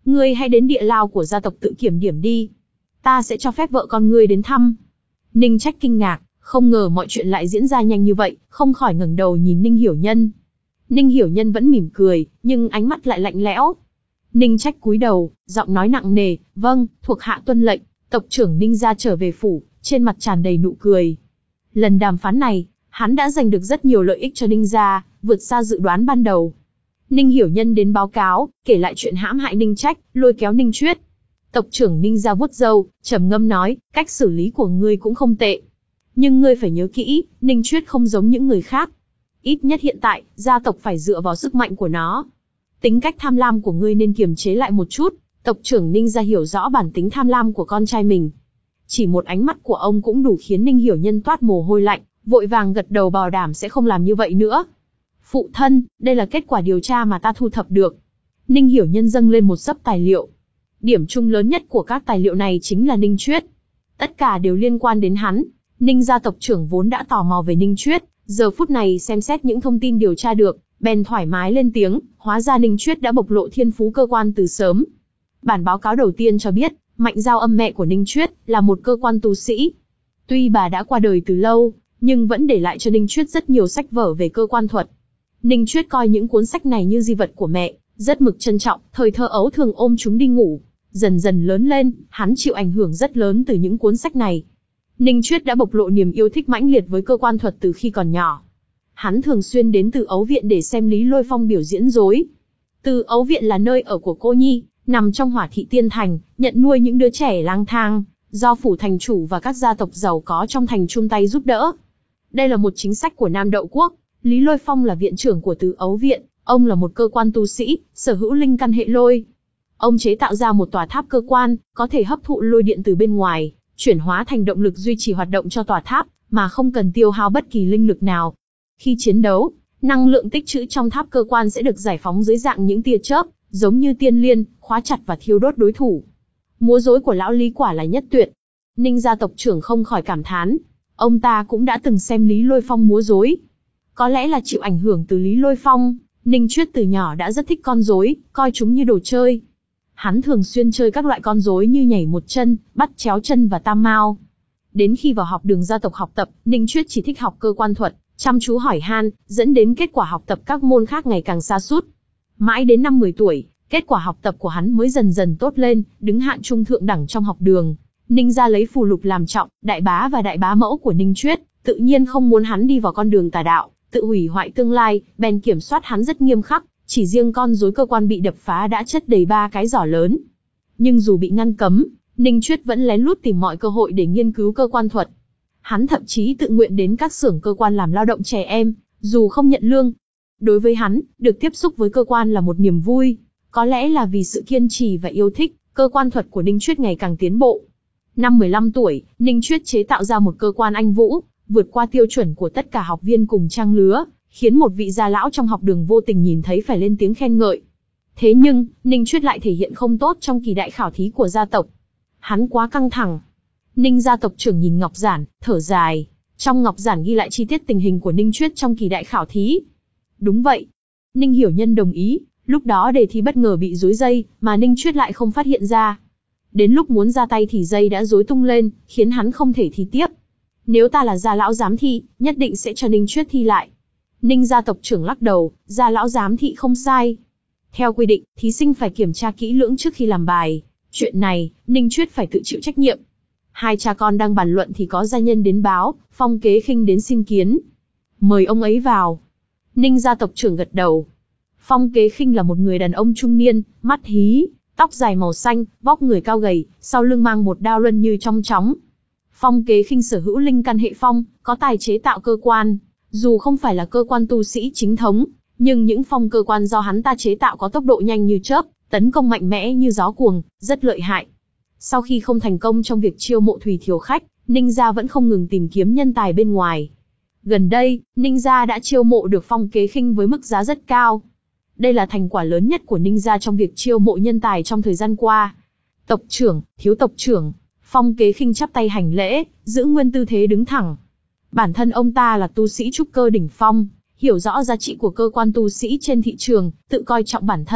ngươi hãy đến địa lao của gia tộc tự kiểm điểm đi. Ta sẽ cho phép vợ con ngươi đến thăm. Ninh Trách kinh ngạc, không ngờ mọi chuyện lại diễn ra nhanh như vậy, không khỏi ngẩng đầu nhìn Ninh Hiểu Nhân. Ninh Hiểu Nhân vẫn mỉm cười, nhưng ánh mắt lại lạnh lẽo. Ninh Trách cúi đầu, giọng nói nặng nề, vâng, thuộc hạ tuân lệnh. Tộc trưởng Ninh gia trở về phủ, trên mặt tràn đầy nụ cười. Lần đàm phán này, hắn đã giành được rất nhiều lợi ích cho Ninh gia, vượt xa dự đoán ban đầu. Ninh Hiểu Nhân đến báo cáo, kể lại chuyện hãm hại Ninh Trách, lôi kéo Ninh Chuyết. Tộc trưởng Ninh gia vuốt râu, trầm ngâm nói, cách xử lý của ngươi cũng không tệ. Nhưng ngươi phải nhớ kỹ, Ninh Chuyết không giống những người khác. Ít nhất hiện tại, gia tộc phải dựa vào sức mạnh của nó. Tính cách tham lam của ngươi nên kiềm chế lại một chút. Tộc trưởng Ninh gia hiểu rõ bản tính tham lam của con trai mình. Chỉ một ánh mắt của ông cũng đủ khiến Ninh Hiểu Nhân toát mồ hôi lạnh, vội vàng gật đầu bảo đảm sẽ không làm như vậy nữa. Phụ thân, đây là kết quả điều tra mà ta thu thập được. Ninh Hiểu Nhân dâng lên một xấp tài liệu. Điểm chung lớn nhất của các tài liệu này chính là Ninh Chuyết. Tất cả đều liên quan đến hắn. Ninh gia tộc trưởng vốn đã tò mò về Ninh Chuyết, giờ phút này xem xét những thông tin điều tra được, bèn thoải mái lên tiếng, hóa ra Ninh Chuyết đã bộc lộ thiên phú cơ quan từ sớm. Bản báo cáo đầu tiên cho biết, Mạnh Giao Âm mẹ của Ninh Chuyết là một cơ quan tu sĩ. Tuy bà đã qua đời từ lâu, nhưng vẫn để lại cho Ninh Chuyết rất nhiều sách vở về cơ quan thuật. Ninh Chuyết coi những cuốn sách này như di vật của mẹ, rất mực trân trọng, thời thơ ấu thường ôm chúng đi ngủ. Dần dần lớn lên, hắn chịu ảnh hưởng rất lớn từ những cuốn sách này. Ninh Chuyết đã bộc lộ niềm yêu thích mãnh liệt với cơ quan thuật từ khi còn nhỏ. Hắn thường xuyên đến Từ Ấu Viện để xem Lý Lôi Phong biểu diễn rối. Từ Ấu Viện là nơi ở của cô nhi, nằm trong Hỏa Thị Tiên Thành, nhận nuôi những đứa trẻ lang thang, do phủ thành chủ và các gia tộc giàu có trong thành chung tay giúp đỡ. Đây là một chính sách của Nam Đậu Quốc. Lý Lôi Phong là viện trưởng của Từ Ấu Viện, ông là một cơ quan tu sĩ, sở hữu linh căn hệ lôi. Ông chế tạo ra một tòa tháp cơ quan, có thể hấp thụ lôi điện từ bên ngoài, chuyển hóa thành động lực duy trì hoạt động cho tòa tháp, mà không cần tiêu hao bất kỳ linh lực nào. Khi chiến đấu, năng lượng tích trữ trong tháp cơ quan sẽ được giải phóng dưới dạng những tia chớp, giống như tiên liên, khóa chặt và thiêu đốt đối thủ. Múa rối của lão Lý quả là nhất tuyệt. Ninh gia tộc trưởng không khỏi cảm thán, ông ta cũng đã từng xem Lý Lôi Phong múa rối. Có lẽ là chịu ảnh hưởng từ Lý Lôi Phong, Ninh Chuyết từ nhỏ đã rất thích con rối, coi chúng như đồ chơi. Hắn thường xuyên chơi các loại con rối như nhảy một chân, bắt chéo chân và tam mao. Đến khi vào học đường gia tộc học tập, Ninh Chuyết chỉ thích học cơ quan thuật, chăm chú hỏi han, dẫn đến kết quả học tập các môn khác ngày càng sa sút. Mãi đến năm mười tuổi, kết quả học tập của hắn mới dần dần tốt lên, đứng hạng trung thượng đẳng trong học đường. Ninh gia lấy phù lục làm trọng, đại bá và đại bá mẫu của Ninh Chuyết, tự nhiên không muốn hắn đi vào con đường tà đạo, tự hủy hoại tương lai, bèn kiểm soát hắn rất nghiêm khắc, chỉ riêng con rối cơ quan bị đập phá đã chất đầy ba cái giỏ lớn. Nhưng dù bị ngăn cấm, Ninh Chuyết vẫn lén lút tìm mọi cơ hội để nghiên cứu cơ quan thuật. Hắn thậm chí tự nguyện đến các xưởng cơ quan làm lao động trẻ em, dù không nhận lương. Đối với hắn, được tiếp xúc với cơ quan là một niềm vui. Có lẽ là vì sự kiên trì và yêu thích, cơ quan thuật của Ninh Chuyết ngày càng tiến bộ. Năm mười lăm tuổi, Ninh Chuyết chế tạo ra một cơ quan anh vũ, vượt qua tiêu chuẩn của tất cả học viên cùng trang lứa, khiến một vị gia lão trong học đường vô tình nhìn thấy phải lên tiếng khen ngợi. Thế nhưng, Ninh Chuyết lại thể hiện không tốt trong kỳ đại khảo thí của gia tộc. Hắn quá căng thẳng. Ninh gia tộc trưởng nhìn ngọc giản, thở dài. Trong ngọc giản ghi lại chi tiết tình hình của Ninh Chuyết trong kỳ đại khảo thí. Đúng vậy. Ninh Hiểu Nhân đồng ý, lúc đó đề thi bất ngờ bị rối dây, mà Ninh Chuyết lại không phát hiện ra. Đến lúc muốn ra tay thì dây đã rối tung lên, khiến hắn không thể thi tiếp. Nếu ta là gia lão giám thị, nhất định sẽ cho Ninh Chuyết thi lại. Ninh gia tộc trưởng lắc đầu, gia lão giám thị không sai. Theo quy định, thí sinh phải kiểm tra kỹ lưỡng trước khi làm bài. Chuyện này, Ninh Chuyết phải tự chịu trách nhiệm. Hai cha con đang bàn luận thì có gia nhân đến báo, Phong Kế Khinh đến xin kiến. Mời ông ấy vào. Ninh gia tộc trưởng gật đầu. Phong Kế Khinh là một người đàn ông trung niên, mắt hí, tóc dài màu xanh, vóc người cao gầy, sau lưng mang một đao luân như trong chóng. Phong Kế Khinh sở hữu linh căn hệ phong, có tài chế tạo cơ quan. Dù không phải là cơ quan tu sĩ chính thống, nhưng những phong cơ quan do hắn ta chế tạo có tốc độ nhanh như chớp, tấn công mạnh mẽ như gió cuồng, rất lợi hại. Sau khi không thành công trong việc chiêu mộ Thủy Thiều khách, Ninh gia vẫn không ngừng tìm kiếm nhân tài bên ngoài. Gần đây, Ninh gia đã chiêu mộ được Phong Kế Khinh với mức giá rất cao. Đây là thành quả lớn nhất của Ninh gia trong việc chiêu mộ nhân tài trong thời gian qua. Tộc trưởng, thiếu tộc trưởng, Phong Kế Khinh chắp tay hành lễ, giữ nguyên tư thế đứng thẳng. Bản thân ông ta là tu sĩ trúc cơ đỉnh phong, hiểu rõ giá trị của cơ quan tu sĩ trên thị trường, tự coi trọng bản thân,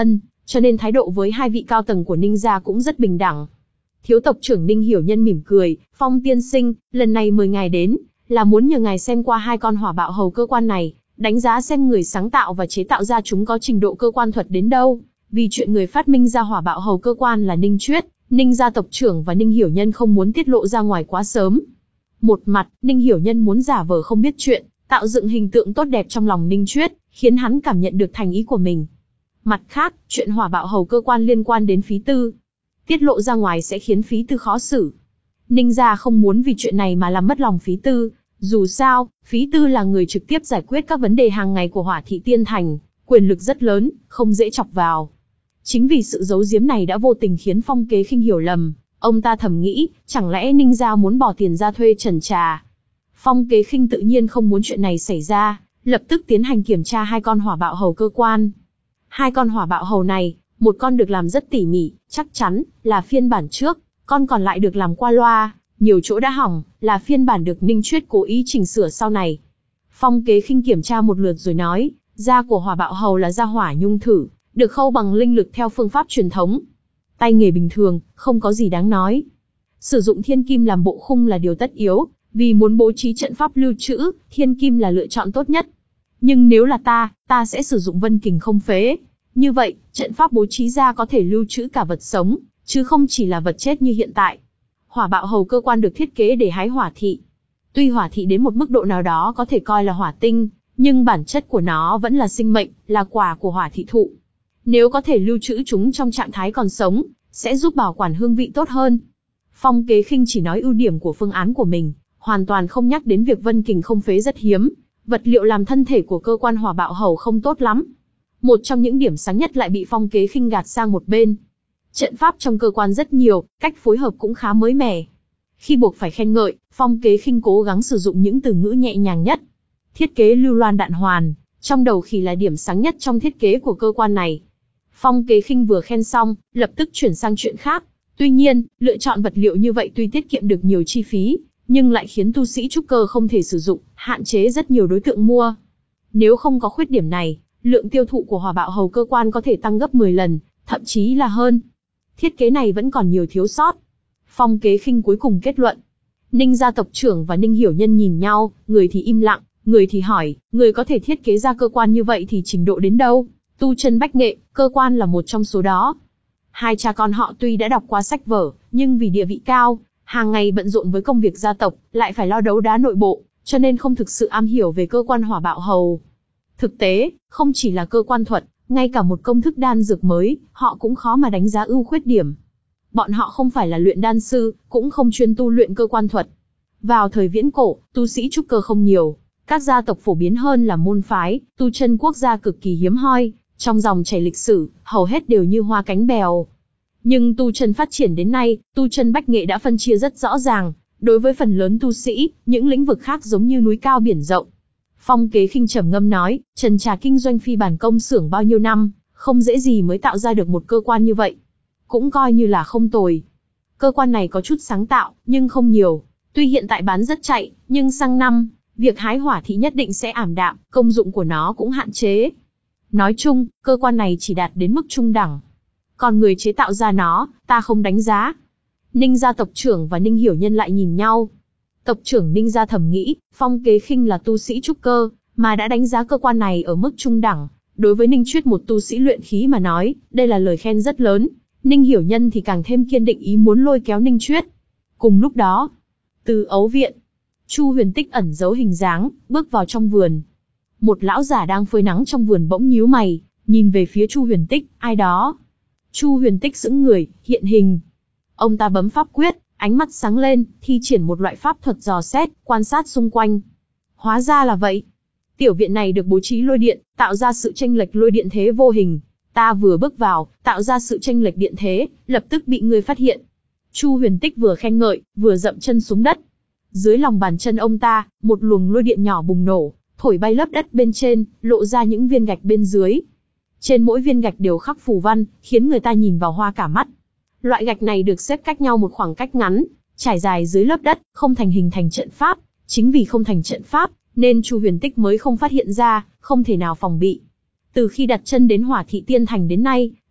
cho nên thái độ với hai vị cao tầng của Ninh gia cũng rất bình đẳng. Thiếu tộc trưởng Ninh Hiểu Nhân mỉm cười, Phong tiên sinh, lần này mời ngài đến, là muốn nhờ ngài xem qua hai con hỏa bạo hầu cơ quan này, đánh giá xem người sáng tạo và chế tạo ra chúng có trình độ cơ quan thuật đến đâu. Vì chuyện người phát minh ra hỏa bạo hầu cơ quan là Ninh Chuyết, Ninh gia tộc trưởng và Ninh Hiểu Nhân không muốn tiết lộ ra ngoài quá sớm. Một mặt, Ninh Hiểu Nhân muốn giả vờ không biết chuyện, tạo dựng hình tượng tốt đẹp trong lòng Ninh Chuyết, khiến hắn cảm nhận được thành ý của mình. Mặt khác, chuyện hỏa bạo hầu cơ quan liên quan đến Phí Tư. Tiết lộ ra ngoài sẽ khiến Phí Tư khó xử. Ninh gia không muốn vì chuyện này mà làm mất lòng Phí Tư. Dù sao, Phí Tư là người trực tiếp giải quyết các vấn đề hàng ngày của Hỏa Thị Tiên Thành, quyền lực rất lớn, không dễ chọc vào. Chính vì sự giấu giếm này đã vô tình khiến Phong Kế Khinh hiểu lầm, ông ta thầm nghĩ, chẳng lẽ Ninh gia muốn bỏ tiền ra thuê Trần Trà. Phong Kế Khinh tự nhiên không muốn chuyện này xảy ra, lập tức tiến hành kiểm tra hai con hỏa bạo hầu cơ quan. Hai con hỏa bạo hầu này, một con được làm rất tỉ mỉ, chắc chắn là phiên bản trước, con còn lại được làm qua loa, nhiều chỗ đã hỏng, là phiên bản được Ninh Chuyết cố ý chỉnh sửa sau này. Phong Kế Khinh kiểm tra một lượt rồi nói, da của hỏa bạo hầu là da hỏa nhung thử, được khâu bằng linh lực theo phương pháp truyền thống. Tay nghề bình thường, không có gì đáng nói. Sử dụng thiên kim làm bộ khung là điều tất yếu, vì muốn bố trí trận pháp lưu trữ, thiên kim là lựa chọn tốt nhất. Nhưng nếu là ta, ta sẽ sử dụng vân kình không phế. Như vậy, trận pháp bố trí ra có thể lưu trữ cả vật sống, chứ không chỉ là vật chết như hiện tại. Hỏa bạo hầu cơ quan được thiết kế để hái hỏa thị. Tuy hỏa thị đến một mức độ nào đó có thể coi là hỏa tinh, nhưng bản chất của nó vẫn là sinh mệnh, là quả của hỏa thị thụ. Nếu có thể lưu trữ chúng trong trạng thái còn sống, sẽ giúp bảo quản hương vị tốt hơn. Phong Kế Khinh chỉ nói ưu điểm của phương án của mình, hoàn toàn không nhắc đến việc vân kình không phế rất hiếm, vật liệu làm thân thể của cơ quan hỏa bạo hầu không tốt lắm. Một trong những điểm sáng nhất lại bị Phong Kế Khinh gạt sang một bên. Trận pháp trong cơ quan rất nhiều, cách phối hợp cũng khá mới mẻ. Khi buộc phải khen ngợi, Phong Kế Khinh cố gắng sử dụng những từ ngữ nhẹ nhàng nhất. Thiết kế lưu loan đạn hoàn, trong đầu khỉ là điểm sáng nhất trong thiết kế của cơ quan này. Phong Kế Khinh vừa khen xong, lập tức chuyển sang chuyện khác. Tuy nhiên, lựa chọn vật liệu như vậy tuy tiết kiệm được nhiều chi phí, nhưng lại khiến tu sĩ trúc cơ không thể sử dụng, hạn chế rất nhiều đối tượng mua. Nếu không có khuyết điểm này, lượng tiêu thụ của hỏa bạo hầu cơ quan có thể tăng gấp mười lần, thậm chí là hơn. Thiết kế này vẫn còn nhiều thiếu sót. Phong Kế Khinh cuối cùng kết luận. Ninh gia tộc trưởng và Ninh Hiểu Nhân nhìn nhau, người thì im lặng, người thì hỏi, người có thể thiết kế ra cơ quan như vậy thì trình độ đến đâu? Tu chân bách nghệ, cơ quan là một trong số đó. Hai cha con họ tuy đã đọc qua sách vở, nhưng vì địa vị cao, hàng ngày bận rộn với công việc gia tộc, lại phải lo đấu đá nội bộ, cho nên không thực sự am hiểu về cơ quan hỏa bạo hầu. Thực tế, không chỉ là cơ quan thuật, ngay cả một công thức đan dược mới, họ cũng khó mà đánh giá ưu khuyết điểm. Bọn họ không phải là luyện đan sư, cũng không chuyên tu luyện cơ quan thuật. Vào thời viễn cổ, tu sĩ trúc cơ không nhiều, các gia tộc phổ biến hơn là môn phái, tu chân quốc gia cực kỳ hiếm hoi, trong dòng chảy lịch sử, hầu hết đều như hoa cánh bèo. Nhưng tu chân phát triển đến nay, tu chân bách nghệ đã phân chia rất rõ ràng, đối với phần lớn tu sĩ, những lĩnh vực khác giống như núi cao biển rộng. Phong Kế Khinh trầm ngâm nói, Trần Trà kinh doanh phi bản công xưởng bao nhiêu năm, không dễ gì mới tạo ra được một cơ quan như vậy. Cũng coi như là không tồi. Cơ quan này có chút sáng tạo, nhưng không nhiều. Tuy hiện tại bán rất chạy, nhưng sang năm, việc hái hỏa thị nhất định sẽ ảm đạm, công dụng của nó cũng hạn chế. Nói chung, cơ quan này chỉ đạt đến mức trung đẳng. Còn người chế tạo ra nó, ta không đánh giá. Ninh gia tộc trưởng và Ninh Hiểu Nhân lại nhìn nhau. Tộc trưởng Ninh gia thầm nghĩ, Phong Kế Khinh là tu sĩ trúc cơ, mà đã đánh giá cơ quan này ở mức trung đẳng. Đối với Ninh Chuyết một tu sĩ luyện khí mà nói, đây là lời khen rất lớn. Ninh Hiểu Nhân thì càng thêm kiên định ý muốn lôi kéo Ninh Chuyết. Cùng lúc đó, từ ấu viện, Chu Huyền Tích ẩn giấu hình dáng, bước vào trong vườn. Một lão giả đang phơi nắng trong vườn bỗng nhíu mày, nhìn về phía Chu Huyền Tích, ai đó. Chu Huyền Tích sững người, hiện hình. Ông ta bấm pháp quyết, ánh mắt sáng lên, thi triển một loại pháp thuật dò xét, quan sát xung quanh. Hóa ra là vậy. Tiểu viện này được bố trí lôi điện, tạo ra sự chênh lệch lôi điện thế vô hình. Ta vừa bước vào, tạo ra sự chênh lệch điện thế, lập tức bị người phát hiện. Chu Huyền Tích vừa khen ngợi, vừa dậm chân xuống đất. Dưới lòng bàn chân ông ta, một luồng lôi điện nhỏ bùng nổ, thổi bay lớp đất bên trên, lộ ra những viên gạch bên dưới. Trên mỗi viên gạch đều khắc phù văn, khiến người ta nhìn vào hoa cả mắt. Loại gạch này được xếp cách nhau một khoảng cách ngắn, trải dài dưới lớp đất, không thành hình thành trận pháp. Chính vì không thành trận pháp, nên Chu Huyền Tích mới không phát hiện ra, không thể nào phòng bị. Từ khi đặt chân đến Hỏa Thị Tiên Thành đến nay,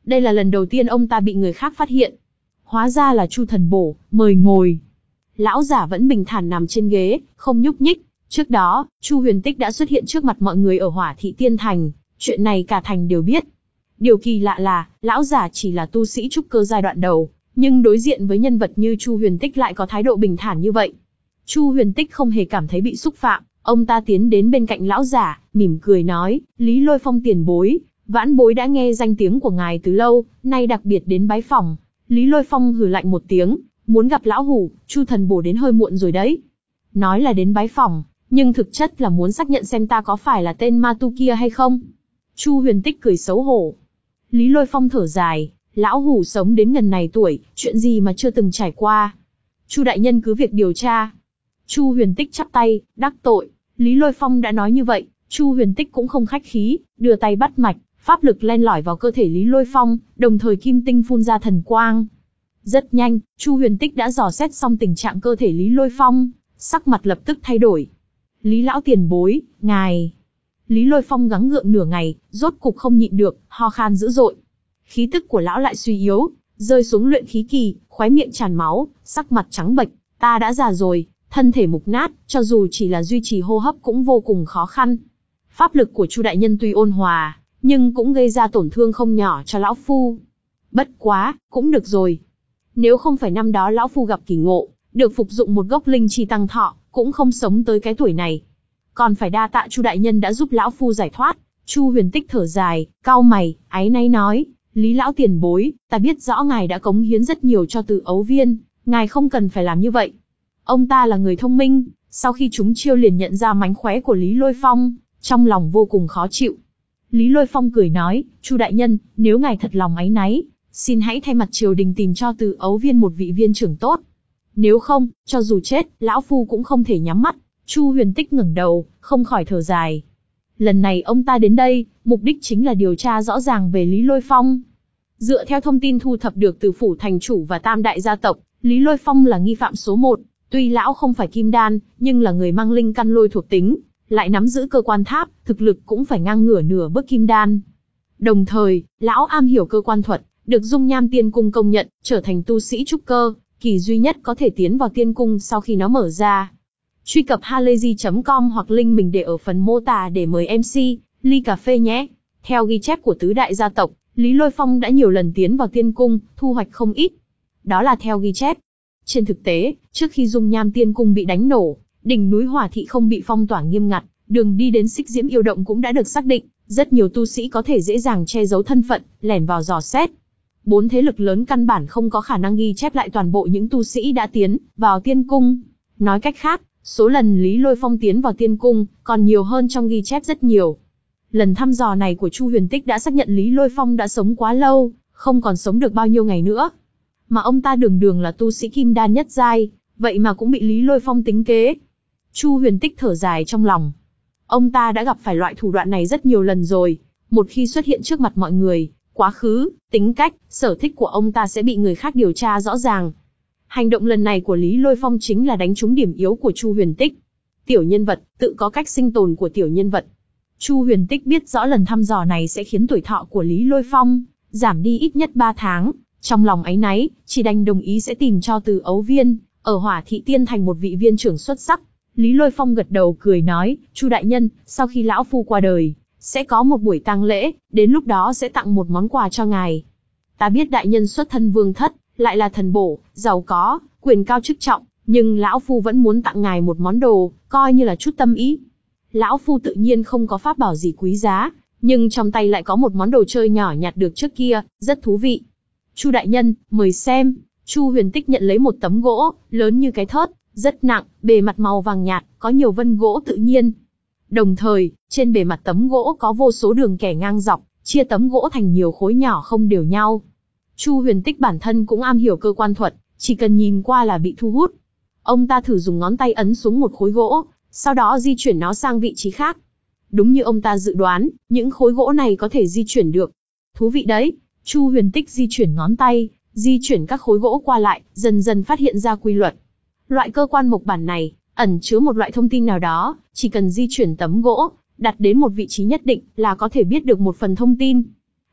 Đây là lần đầu tiên ông ta bị người khác phát hiện. Hóa ra là Chu Thần Bổ, mời ngồi. Lão giả vẫn bình thản nằm trên ghế, không nhúc nhích. Trước đó, Chu Huyền Tích đã xuất hiện trước mặt mọi người ở Hỏa Thị Tiên Thành, chuyện này cả thành đều biết. Điều kỳ lạ là, lão giả chỉ là tu sĩ trúc cơ giai đoạn đầu, nhưng đối diện với nhân vật như Chu Huyền Tích lại có thái độ bình thản như vậy. Chu Huyền Tích không hề cảm thấy bị xúc phạm, ông ta tiến đến bên cạnh lão giả, mỉm cười nói, Lý Lôi Phong tiền bối, vãn bối đã nghe danh tiếng của ngài từ lâu, nay đặc biệt đến bái phỏng. Lý Lôi Phong hừ lạnh một tiếng, muốn gặp lão hủ, Chu Thần Bổ đến hơi muộn rồi đấy. Nói là đến bái phỏng, nhưng thực chất là muốn xác nhận xem ta có phải là tên ma tu kia hay không. Chu Huyền Tích cười xấu hổ. Lý Lôi Phong thở dài, lão hủ sống đến ngần này tuổi, chuyện gì mà chưa từng trải qua. Chu đại nhân cứ việc điều tra. Chu Huyền Tích chắp tay, đắc tội. Lý Lôi Phong đã nói như vậy, Chu Huyền Tích cũng không khách khí, đưa tay bắt mạch, pháp lực len lỏi vào cơ thể Lý Lôi Phong, đồng thời kim tinh phun ra thần quang. Rất nhanh, Chu Huyền Tích đã dò xét xong tình trạng cơ thể Lý Lôi Phong, sắc mặt lập tức thay đổi. Lý lão tiền bối, ngài. Lý Lôi Phong gắng gượng nửa ngày, rốt cục không nhịn được, ho khan dữ dội. Khí tức của lão lại suy yếu, rơi xuống luyện khí kỳ, khóe miệng tràn máu, sắc mặt trắng bệch. Ta đã già rồi, thân thể mục nát, cho dù chỉ là duy trì hô hấp cũng vô cùng khó khăn. Pháp lực của Chu đại nhân tuy ôn hòa, nhưng cũng gây ra tổn thương không nhỏ cho lão phu. Bất quá, cũng được rồi. Nếu không phải năm đó lão phu gặp kỳ ngộ, được phục dụng một gốc linh chi tăng thọ, cũng không sống tới cái tuổi này. Còn phải đa tạ Chu đại nhân đã giúp lão phu giải thoát. Chu Huyền Tích thở dài, cau mày, áy náy nói, Lý lão tiền bối, ta biết rõ ngài đã cống hiến rất nhiều cho Từ Ấu Viên, ngài không cần phải làm như vậy. Ông ta là người thông minh, sau khi chúng chiêu liền nhận ra mánh khóe của Lý Lôi Phong, trong lòng vô cùng khó chịu. Lý Lôi Phong cười nói, Chu đại nhân, nếu ngài thật lòng áy náy, xin hãy thay mặt triều đình tìm cho Từ Ấu Viên một vị viên trưởng tốt. Nếu không, cho dù chết, lão phu cũng không thể nhắm mắt. Chu Huyền Tích ngẩng đầu, không khỏi thở dài. Lần này ông ta đến đây, mục đích chính là điều tra rõ ràng về Lý Lôi Phong. Dựa theo thông tin thu thập được từ phủ thành chủ và tam đại gia tộc, Lý Lôi Phong là nghi phạm số một. Tuy lão không phải kim đan, nhưng là người mang linh căn lôi thuộc tính, lại nắm giữ cơ quan tháp, thực lực cũng phải ngang ngửa nửa bước kim đan. Đồng thời, lão am hiểu cơ quan thuật, được Dung Nham Tiên Cung công nhận, trở thành tu sĩ trúc cơ, kỳ duy nhất có thể tiến vào tiên cung sau khi nó mở ra. Truy cập halayzi chấm com hoặc link mình để ở phần mô tả để mời em xê, ly cà phê nhé. Theo ghi chép của tứ đại gia tộc, Lý Lôi Phong đã nhiều lần tiến vào tiên cung, thu hoạch không ít. Đó là theo ghi chép. Trên thực tế, trước khi Dung Nham Tiên Cung bị đánh nổ, đỉnh núi Hỏa Thị không bị phong tỏa nghiêm ngặt, đường đi đến Xích Diễm Yêu Động cũng đã được xác định, rất nhiều tu sĩ có thể dễ dàng che giấu thân phận, lẻn vào dò xét. Bốn thế lực lớn căn bản không có khả năng ghi chép lại toàn bộ những tu sĩ đã tiến vào tiên cung. Nói cách khác, số lần Lý Lôi Phong tiến vào tiên cung còn nhiều hơn trong ghi chép rất nhiều. Lần thăm dò này của Chu Huyền Tích đã xác nhận Lý Lôi Phong đã sống quá lâu, không còn sống được bao nhiêu ngày nữa. Mà ông ta đường đường là tu sĩ kim đan nhất giai, vậy mà cũng bị Lý Lôi Phong tính kế. Chu Huyền Tích thở dài trong lòng. Ông ta đã gặp phải loại thủ đoạn này rất nhiều lần rồi, một khi xuất hiện trước mặt mọi người, quá khứ, tính cách, sở thích của ông ta sẽ bị người khác điều tra rõ ràng. Hành động lần này của Lý Lôi Phong chính là đánh trúng điểm yếu của Chu Huyền Tích. Tiểu nhân vật, tự có cách sinh tồn của tiểu nhân vật. Chu Huyền Tích biết rõ lần thăm dò này sẽ khiến tuổi thọ của Lý Lôi Phong giảm đi ít nhất ba tháng. Trong lòng áy náy, chỉ đành đồng ý sẽ tìm cho Từ Ấu Viên, ở Hỏa Thị Tiên Thành một vị viên trưởng xuất sắc. Lý Lôi Phong gật đầu cười nói, Chu đại nhân, sau khi lão phu qua đời, sẽ có một buổi tang lễ, đến lúc đó sẽ tặng một món quà cho ngài. Ta biết đại nhân xuất thân vương thất, lại là thần bổ, giàu có, quyền cao chức trọng, nhưng lão phu vẫn muốn tặng ngài một món đồ, coi như là chút tâm ý. Lão phu tự nhiên không có pháp bảo gì quý giá, nhưng trong tay lại có một món đồ chơi nhỏ nhặt được trước kia, rất thú vị. Chu đại nhân, mời xem. Chu Huyền Tích nhận lấy một tấm gỗ, lớn như cái thớt, rất nặng, bề mặt màu vàng nhạt, có nhiều vân gỗ tự nhiên. Đồng thời, trên bề mặt tấm gỗ có vô số đường kẻ ngang dọc, chia tấm gỗ thành nhiều khối nhỏ không đều nhau. Chu Huyền Tích bản thân cũng am hiểu cơ quan thuật, chỉ cần nhìn qua là bị thu hút. Ông ta thử dùng ngón tay ấn xuống một khối gỗ, sau đó di chuyển nó sang vị trí khác. Đúng như ông ta dự đoán, những khối gỗ này có thể di chuyển được. Thú vị đấy. Chu Huyền Tích di chuyển ngón tay, di chuyển các khối gỗ qua lại, dần dần phát hiện ra quy luật. Loại cơ quan mộc bản này, ẩn chứa một loại thông tin nào đó, chỉ cần di chuyển tấm gỗ, đặt đến một vị trí nhất định là có thể biết được một phần thông tin.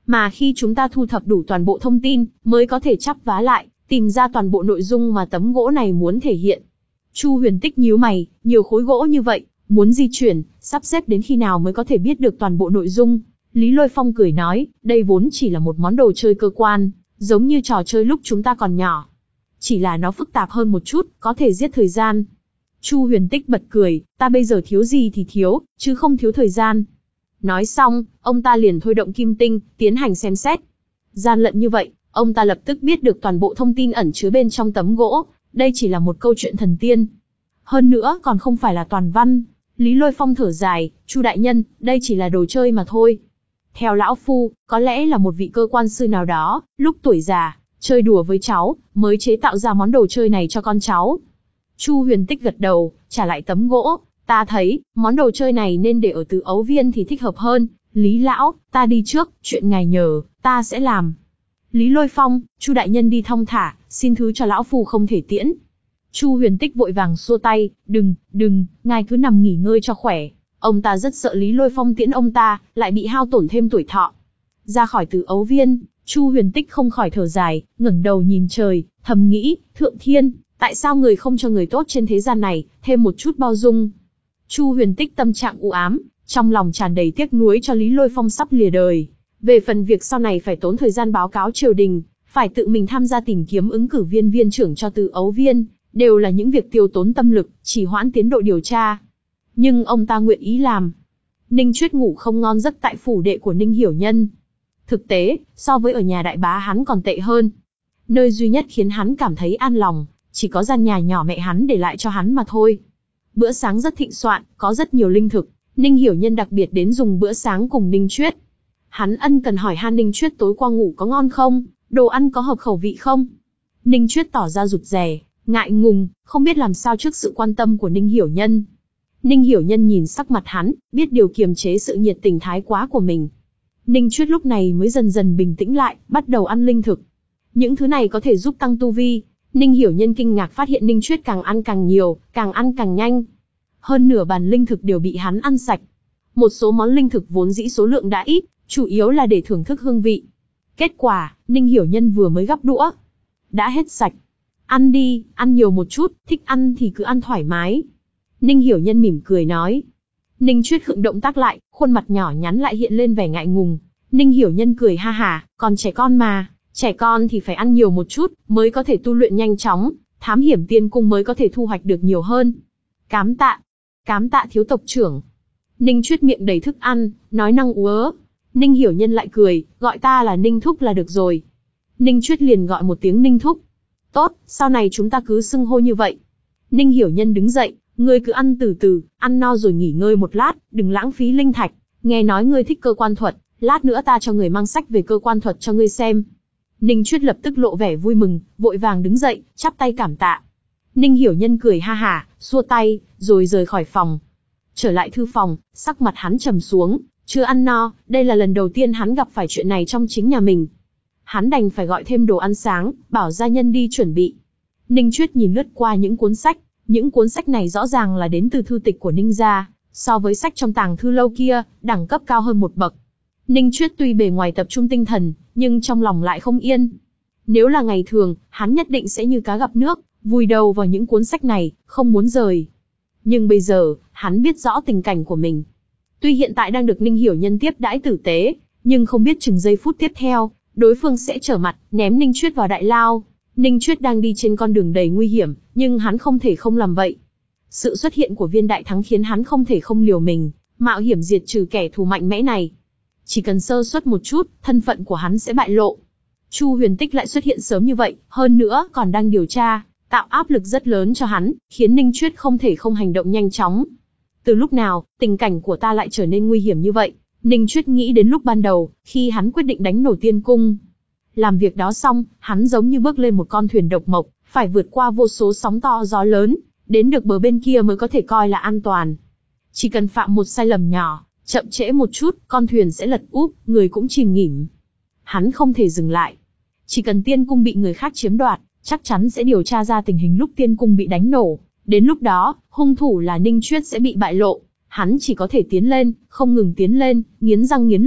Mà khi chúng ta thu thập đủ toàn bộ thông tin, mới có thể chắp vá lại, tìm ra toàn bộ nội dung mà tấm gỗ này muốn thể hiện. Chu Huyền Tích nhíu mày, nhiều khối gỗ như vậy, muốn di chuyển, sắp xếp đến khi nào mới có thể biết được toàn bộ nội dung? Lý Lôi Phong cười nói, đây vốn chỉ là một món đồ chơi cơ quan, giống như trò chơi lúc chúng ta còn nhỏ. Chỉ là nó phức tạp hơn một chút, có thể giết thời gian. Chu Huyền Tích bật cười, ta bây giờ thiếu gì thì thiếu, chứ không thiếu thời gian. Nói xong, ông ta liền thôi động kim tinh, tiến hành xem xét. Gian lận như vậy, ông ta lập tức biết được toàn bộ thông tin ẩn chứa bên trong tấm gỗ, đây chỉ là một câu chuyện thần tiên. Hơn nữa còn không phải là toàn văn. Lý Lôi Phong thở dài, Chu đại nhân, đây chỉ là đồ chơi mà thôi. Theo lão phu, có lẽ là một vị cơ quan sư nào đó, lúc tuổi già, chơi đùa với cháu, mới chế tạo ra món đồ chơi này cho con cháu. Chu Huyền Tích gật đầu, trả lại tấm gỗ, ta thấy, món đồ chơi này nên để ở Từ Ấu Viên thì thích hợp hơn. Lý lão, ta đi trước, chuyện ngài nhờ, ta sẽ làm. Lý Lôi Phong, Chu đại nhân đi thong thả, xin thứ cho lão phu không thể tiễn. Chu Huyền Tích vội vàng xua tay, đừng, đừng, ngài cứ nằm nghỉ ngơi cho khỏe. Ông ta rất sợ Lý Lôi Phong tiễn ông ta, lại bị hao tổn thêm tuổi thọ. Ra khỏi Từ Ấu Viên, Chu Huyền Tích không khỏi thở dài, ngẩng đầu nhìn trời, thầm nghĩ, thượng thiên, tại sao người không cho người tốt trên thế gian này thêm một chút bao dung? Chu Huyền Tích tâm trạng u ám, trong lòng tràn đầy tiếc nuối cho Lý Lôi Phong sắp lìa đời. Về phần việc sau này phải tốn thời gian báo cáo triều đình, phải tự mình tham gia tìm kiếm ứng cử viên viên trưởng cho Từ Ấu Viên, đều là những việc tiêu tốn tâm lực, trì hoãn tiến độ điều tra. Nhưng ông ta nguyện ý làm. Ninh Chuyết ngủ không ngon giấc tại phủ đệ của Ninh Hiểu Nhân. Thực tế, so với ở nhà đại bá hắn còn tệ hơn. Nơi duy nhất khiến hắn cảm thấy an lòng, chỉ có gian nhà nhỏ mẹ hắn để lại cho hắn mà thôi. Bữa sáng rất thịnh soạn, có rất nhiều linh thực. Ninh Hiểu Nhân đặc biệt đến dùng bữa sáng cùng Ninh Chuyết. Hắn ân cần hỏi han Ninh Chuyết tối qua ngủ có ngon không, đồ ăn có hợp khẩu vị không. Ninh Chuyết tỏ ra rụt rè, ngại ngùng, không biết làm sao trước sự quan tâm của Ninh Hiểu Nhân. Ninh Hiểu Nhân nhìn sắc mặt hắn, biết điều kiềm chế sự nhiệt tình thái quá của mình. Ninh Chuyết lúc này mới dần dần bình tĩnh lại, bắt đầu ăn linh thực. Những thứ này có thể giúp tăng tu vi. Ninh Hiểu Nhân kinh ngạc phát hiện Ninh Chuyết càng ăn càng nhiều, càng ăn càng nhanh. Hơn nửa bàn linh thực đều bị hắn ăn sạch. Một số món linh thực vốn dĩ số lượng đã ít, chủ yếu là để thưởng thức hương vị. Kết quả, Ninh Hiểu Nhân vừa mới gắp đũa, đã hết sạch. Ăn đi, ăn nhiều một chút, thích ăn thì cứ ăn thoải mái. Ninh Hiểu Nhân mỉm cười nói. Ninh Chuyết khựng động tác lại, khuôn mặt nhỏ nhắn lại hiện lên vẻ ngại ngùng. Ninh Hiểu Nhân cười ha hả, còn trẻ con mà, trẻ con thì phải ăn nhiều một chút, mới có thể tu luyện nhanh chóng, thám hiểm tiên cung mới có thể thu hoạch được nhiều hơn. Cám tạ, cám tạ thiếu tộc trưởng. Ninh Chuyết miệng đầy thức ăn, nói năng úa. Ninh Hiểu Nhân lại cười, gọi ta là Ninh Thúc là được rồi. Ninh Chuyết liền gọi một tiếng Ninh Thúc. Tốt, sau này chúng ta cứ xưng hô như vậy. Ninh Hiểu Nhân đứng dậy, ngươi cứ ăn từ từ, ăn no rồi nghỉ ngơi một lát, đừng lãng phí linh thạch. Nghe nói ngươi thích cơ quan thuật, lát nữa ta cho người mang sách về cơ quan thuật cho ngươi xem. Ninh Chuyết lập tức lộ vẻ vui mừng, vội vàng đứng dậy, chắp tay cảm tạ. Ninh Hiểu Nhân cười ha hả, xua tay, rồi rời khỏi phòng. Trở lại thư phòng, sắc mặt hắn trầm xuống, chưa ăn no, đây là lần đầu tiên hắn gặp phải chuyện này trong chính nhà mình. Hắn đành phải gọi thêm đồ ăn sáng, bảo gia nhân đi chuẩn bị. Ninh Chuyết nhìn lướt qua những cuốn sách, những cuốn sách này rõ ràng là đến từ thư tịch của Ninh gia, so với sách trong tàng thư lâu kia, đẳng cấp cao hơn một bậc. Ninh Chuyết tuy bề ngoài tập trung tinh thần, nhưng trong lòng lại không yên. Nếu là ngày thường, hắn nhất định sẽ như cá gặp nước, vùi đầu vào những cuốn sách này, không muốn rời. Nhưng bây giờ, hắn biết rõ tình cảnh của mình. Tuy hiện tại đang được Ninh Hiểu Nhân tiếp đãi tử tế, nhưng không biết chừng giây phút tiếp theo, đối phương sẽ trở mặt, ném Ninh Chuyết vào đại lao. Ninh Chuyết đang đi trên con đường đầy nguy hiểm, nhưng hắn không thể không làm vậy. Sự xuất hiện của viên đại thắng khiến hắn không thể không liều mình, mạo hiểm diệt trừ kẻ thù mạnh mẽ này. Chỉ cần sơ suất một chút, thân phận của hắn sẽ bại lộ. Chu Huyền Tích lại xuất hiện sớm như vậy, hơn nữa còn đang điều tra, tạo áp lực rất lớn cho hắn, khiến Ninh Chuyết không thể không hành động nhanh chóng. Từ lúc nào, tình cảnh của ta lại trở nên nguy hiểm như vậy? Ninh Chuyết nghĩ đến lúc ban đầu, khi hắn quyết định đánh nổ tiên cung. Làm việc đó xong, hắn giống như bước lên một con thuyền độc mộc, phải vượt qua vô số sóng to gió lớn, đến được bờ bên kia mới có thể coi là an toàn. Chỉ cần phạm một sai lầm nhỏ, chậm trễ một chút, con thuyền sẽ lật úp, người cũng chìm nghỉm. Hắn không thể dừng lại. Chỉ cần tiên cung bị người khác chiếm đoạt, chắc chắn sẽ điều tra ra tình hình lúc tiên cung bị đánh nổ. Đến lúc đó, hung thủ là Ninh Chuyết sẽ bị bại lộ. Hắn chỉ có thể tiến lên, không ngừng tiến lên, nghiến răng nghiến lợi,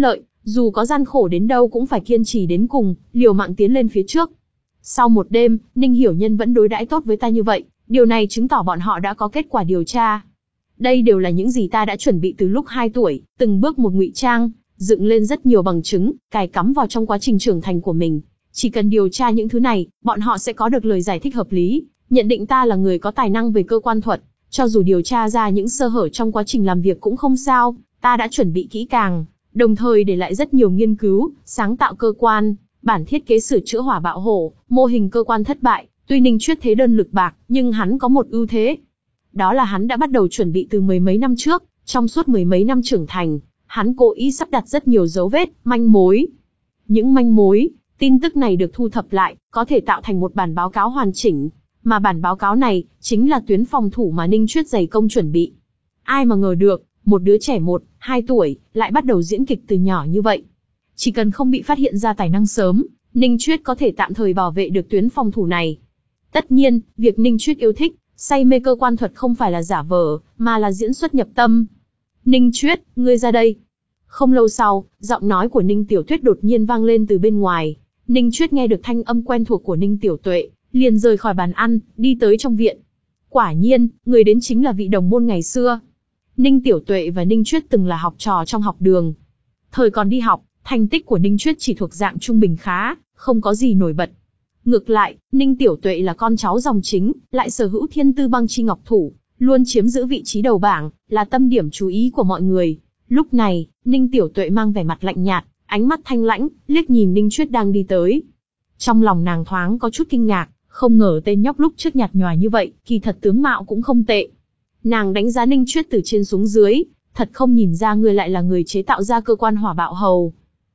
dù có gian khổ đến đâu cũng phải kiên trì đến cùng, liều mạng tiến lên phía trước. Sau một đêm, Ninh Hiểu Nhân vẫn đối đãi tốt với ta như vậy, điều này chứng tỏ bọn họ đã có kết quả điều tra. Đây đều là những gì ta đã chuẩn bị từ lúc hai tuổi, từng bước một ngụy trang, dựng lên rất nhiều bằng chứng, cài cắm vào trong quá trình trưởng thành của mình. Chỉ cần điều tra những thứ này, bọn họ sẽ có được lời giải thích hợp lý, nhận định ta là người có tài năng về cơ quan thuật. Cho dù điều tra ra những sơ hở trong quá trình làm việc cũng không sao, ta đã chuẩn bị kỹ càng, đồng thời để lại rất nhiều nghiên cứu, sáng tạo cơ quan, bản thiết kế sửa chữa hỏa bạo hổ, mô hình cơ quan thất bại. Tuy Ninh Chuyết thế đơn lực bạc, nhưng hắn có một ưu thế. Đó là hắn đã bắt đầu chuẩn bị từ mười mấy năm trước, trong suốt mười mấy năm trưởng thành, hắn cố ý sắp đặt rất nhiều dấu vết, manh mối. Những manh mối, tin tức này được thu thập lại, có thể tạo thành một bản báo cáo hoàn chỉnh. Mà bản báo cáo này, chính là tuyến phòng thủ mà Ninh Chuyết dày công chuẩn bị. Ai mà ngờ được, một đứa trẻ một, hai tuổi, lại bắt đầu diễn kịch từ nhỏ như vậy. Chỉ cần không bị phát hiện ra tài năng sớm, Ninh Chuyết có thể tạm thời bảo vệ được tuyến phòng thủ này. Tất nhiên, việc Ninh Chuyết yêu thích, say mê cơ quan thuật không phải là giả vờ, mà là diễn xuất nhập tâm. Ninh Chuyết, ngươi ra đây. Không lâu sau, giọng nói của Ninh Tiểu Tuyết đột nhiên vang lên từ bên ngoài. Ninh Chuyết nghe được thanh âm quen thuộc của Ninh Tiểu Tuệ, liền rời khỏi bàn ăn, đi tới trong viện. Quả nhiên, người đến chính là vị đồng môn ngày xưa. Ninh Tiểu Tuệ và Ninh Chuyết từng là học trò trong học đường. Thời còn đi học, thành tích của Ninh Chuyết chỉ thuộc dạng trung bình khá, không có gì nổi bật. Ngược lại, Ninh Tiểu Tuệ là con cháu dòng chính, lại sở hữu thiên tư băng chi ngọc thủ, luôn chiếm giữ vị trí đầu bảng, là tâm điểm chú ý của mọi người. Lúc này, Ninh Tiểu Tuệ mang vẻ mặt lạnh nhạt, ánh mắt thanh lãnh, liếc nhìn Ninh Chuyết đang đi tới. Trong lòng nàng thoáng có chút kinh ngạc, không ngờ tên nhóc lúc trước nhạt nhòa như vậy, kỳ thật tướng mạo cũng không tệ. Nàng đánh giá Ninh Chuyết từ trên xuống dưới, thật không nhìn ra ngươi lại là người chế tạo ra cơ quan hỏa bạo hầu.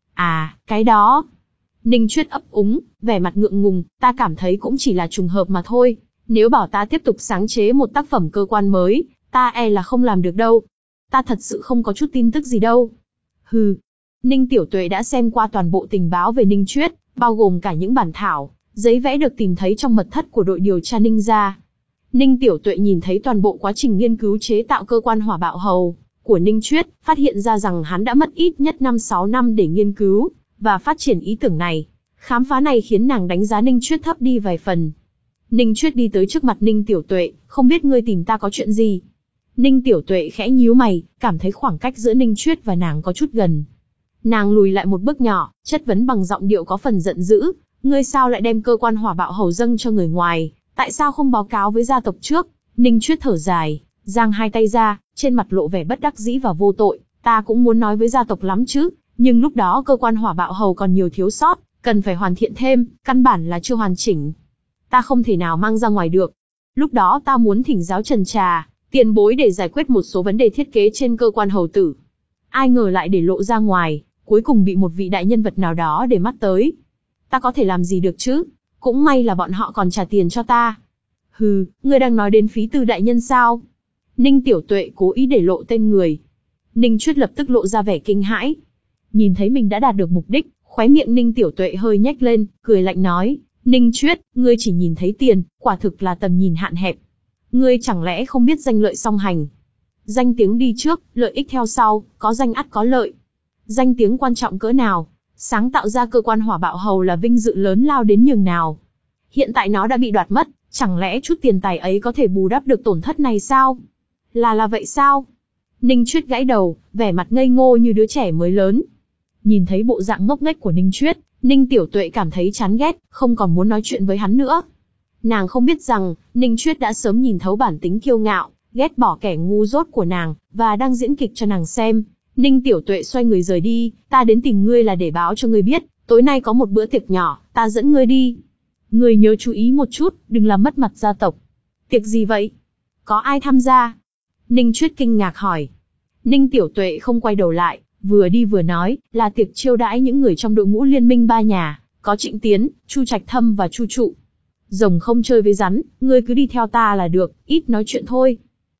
À, cái đó. Ninh Chuyết ấp úng, vẻ mặt ngượng ngùng, ta cảm thấy cũng chỉ là trùng hợp mà thôi. Nếu bảo ta tiếp tục sáng chế một tác phẩm cơ quan mới, ta e là không làm được đâu. Ta thật sự không có chút tin tức gì đâu. Hừ. Ninh Tiểu Tuệ đã xem qua toàn bộ tình báo về Ninh Chuyết, bao gồm cả những bản thảo, giấy vẽ được tìm thấy trong mật thất của đội điều tra Ninh gia. Ninh Tiểu Tuệ nhìn thấy toàn bộ quá trình nghiên cứu chế tạo cơ quan hỏa bạo hầu của Ninh Chuyết, phát hiện ra rằng hắn đã mất ít nhất năm sáu năm để nghiên cứu và phát triển ý tưởng này. Khám phá này khiến nàng đánh giá Ninh Chuyết thấp đi vài phần. Ninh Chuyết đi tới trước mặt Ninh Tiểu Tuệ, không biết ngươi tìm ta có chuyện gì? Ninh Tiểu Tuệ khẽ nhíu mày, cảm thấy khoảng cách giữa Ninh Chuyết và nàng có chút gần. Nàng lùi lại một bước nhỏ, chất vấn bằng giọng điệu có phần giận dữ, ngươi sao lại đem cơ quan hỏa bạo hầu dâng cho người ngoài, tại sao không báo cáo với gia tộc trước? Ninh Chuyết thở dài, giang hai tay ra, trên mặt lộ vẻ bất đắc dĩ và vô tội, ta cũng muốn nói với gia tộc lắm chứ, nhưng lúc đó cơ quan hỏa bạo hầu còn nhiều thiếu sót, cần phải hoàn thiện thêm, căn bản là chưa hoàn chỉnh. Ta không thể nào mang ra ngoài được. Lúc đó ta muốn thỉnh giáo Trần Trà, tiền bối để giải quyết một số vấn đề thiết kế trên cơ quan hầu tử. Ai ngờ lại để lộ ra ngoài, cuối cùng bị một vị đại nhân vật nào đó để mắt tới. Ta có thể làm gì được chứ? Cũng may là bọn họ còn trả tiền cho ta. Hừ, ngươi đang nói đến phí tư đại nhân sao? Ninh Tiểu Tuệ cố ý để lộ tên người. Ninh Chuyết lập tức lộ ra vẻ kinh hãi. Nhìn thấy mình đã đạt được mục đích, khóe miệng Ninh Tiểu Tuệ hơi nhếch lên, cười lạnh nói, Ninh Chuyết, ngươi chỉ nhìn thấy tiền, quả thực là tầm nhìn hạn hẹp. Ngươi chẳng lẽ không biết danh lợi song hành? Danh tiếng đi trước, lợi ích theo sau, có danh ắt có lợi. Danh tiếng quan trọng cỡ nào? Sáng tạo ra cơ quan hỏa bạo hầu là vinh dự lớn lao đến nhường nào? Hiện tại nó đã bị đoạt mất, chẳng lẽ chút tiền tài ấy có thể bù đắp được tổn thất này sao? Là là vậy sao? Ninh Chuyết gãi đầu, vẻ mặt ngây ngô như đứa trẻ mới lớn. Nhìn thấy bộ dạng ngốc nghếch của Ninh Chuyết, Ninh Tiểu Tuệ cảm thấy chán ghét, không còn muốn nói chuyện với hắn nữa. Nàng không biết rằng, Ninh Chuyết đã sớm nhìn thấu bản tính kiêu ngạo, ghét bỏ kẻ ngu dốt của nàng, và đang diễn kịch cho nàng xem. Ninh Tiểu Tuệ xoay người rời đi, ta đến tìm ngươi là để báo cho ngươi biết, tối nay có một bữa tiệc nhỏ, ta dẫn ngươi đi. Ngươi nhớ chú ý một chút, đừng làm mất mặt gia tộc. Tiệc gì vậy? Có ai tham gia? Ninh Chuyết kinh ngạc hỏi. Ninh Tiểu Tuệ không quay đầu lại, vừa đi vừa nói, là tiệc chiêu đãi những người trong đội ngũ liên minh ba nhà, có Trịnh Tiến, Chu Trạch Thâm và Chu Trụ. Rồng không chơi với rắn, ngươi cứ đi theo ta là được, ít nói chuyện thôi.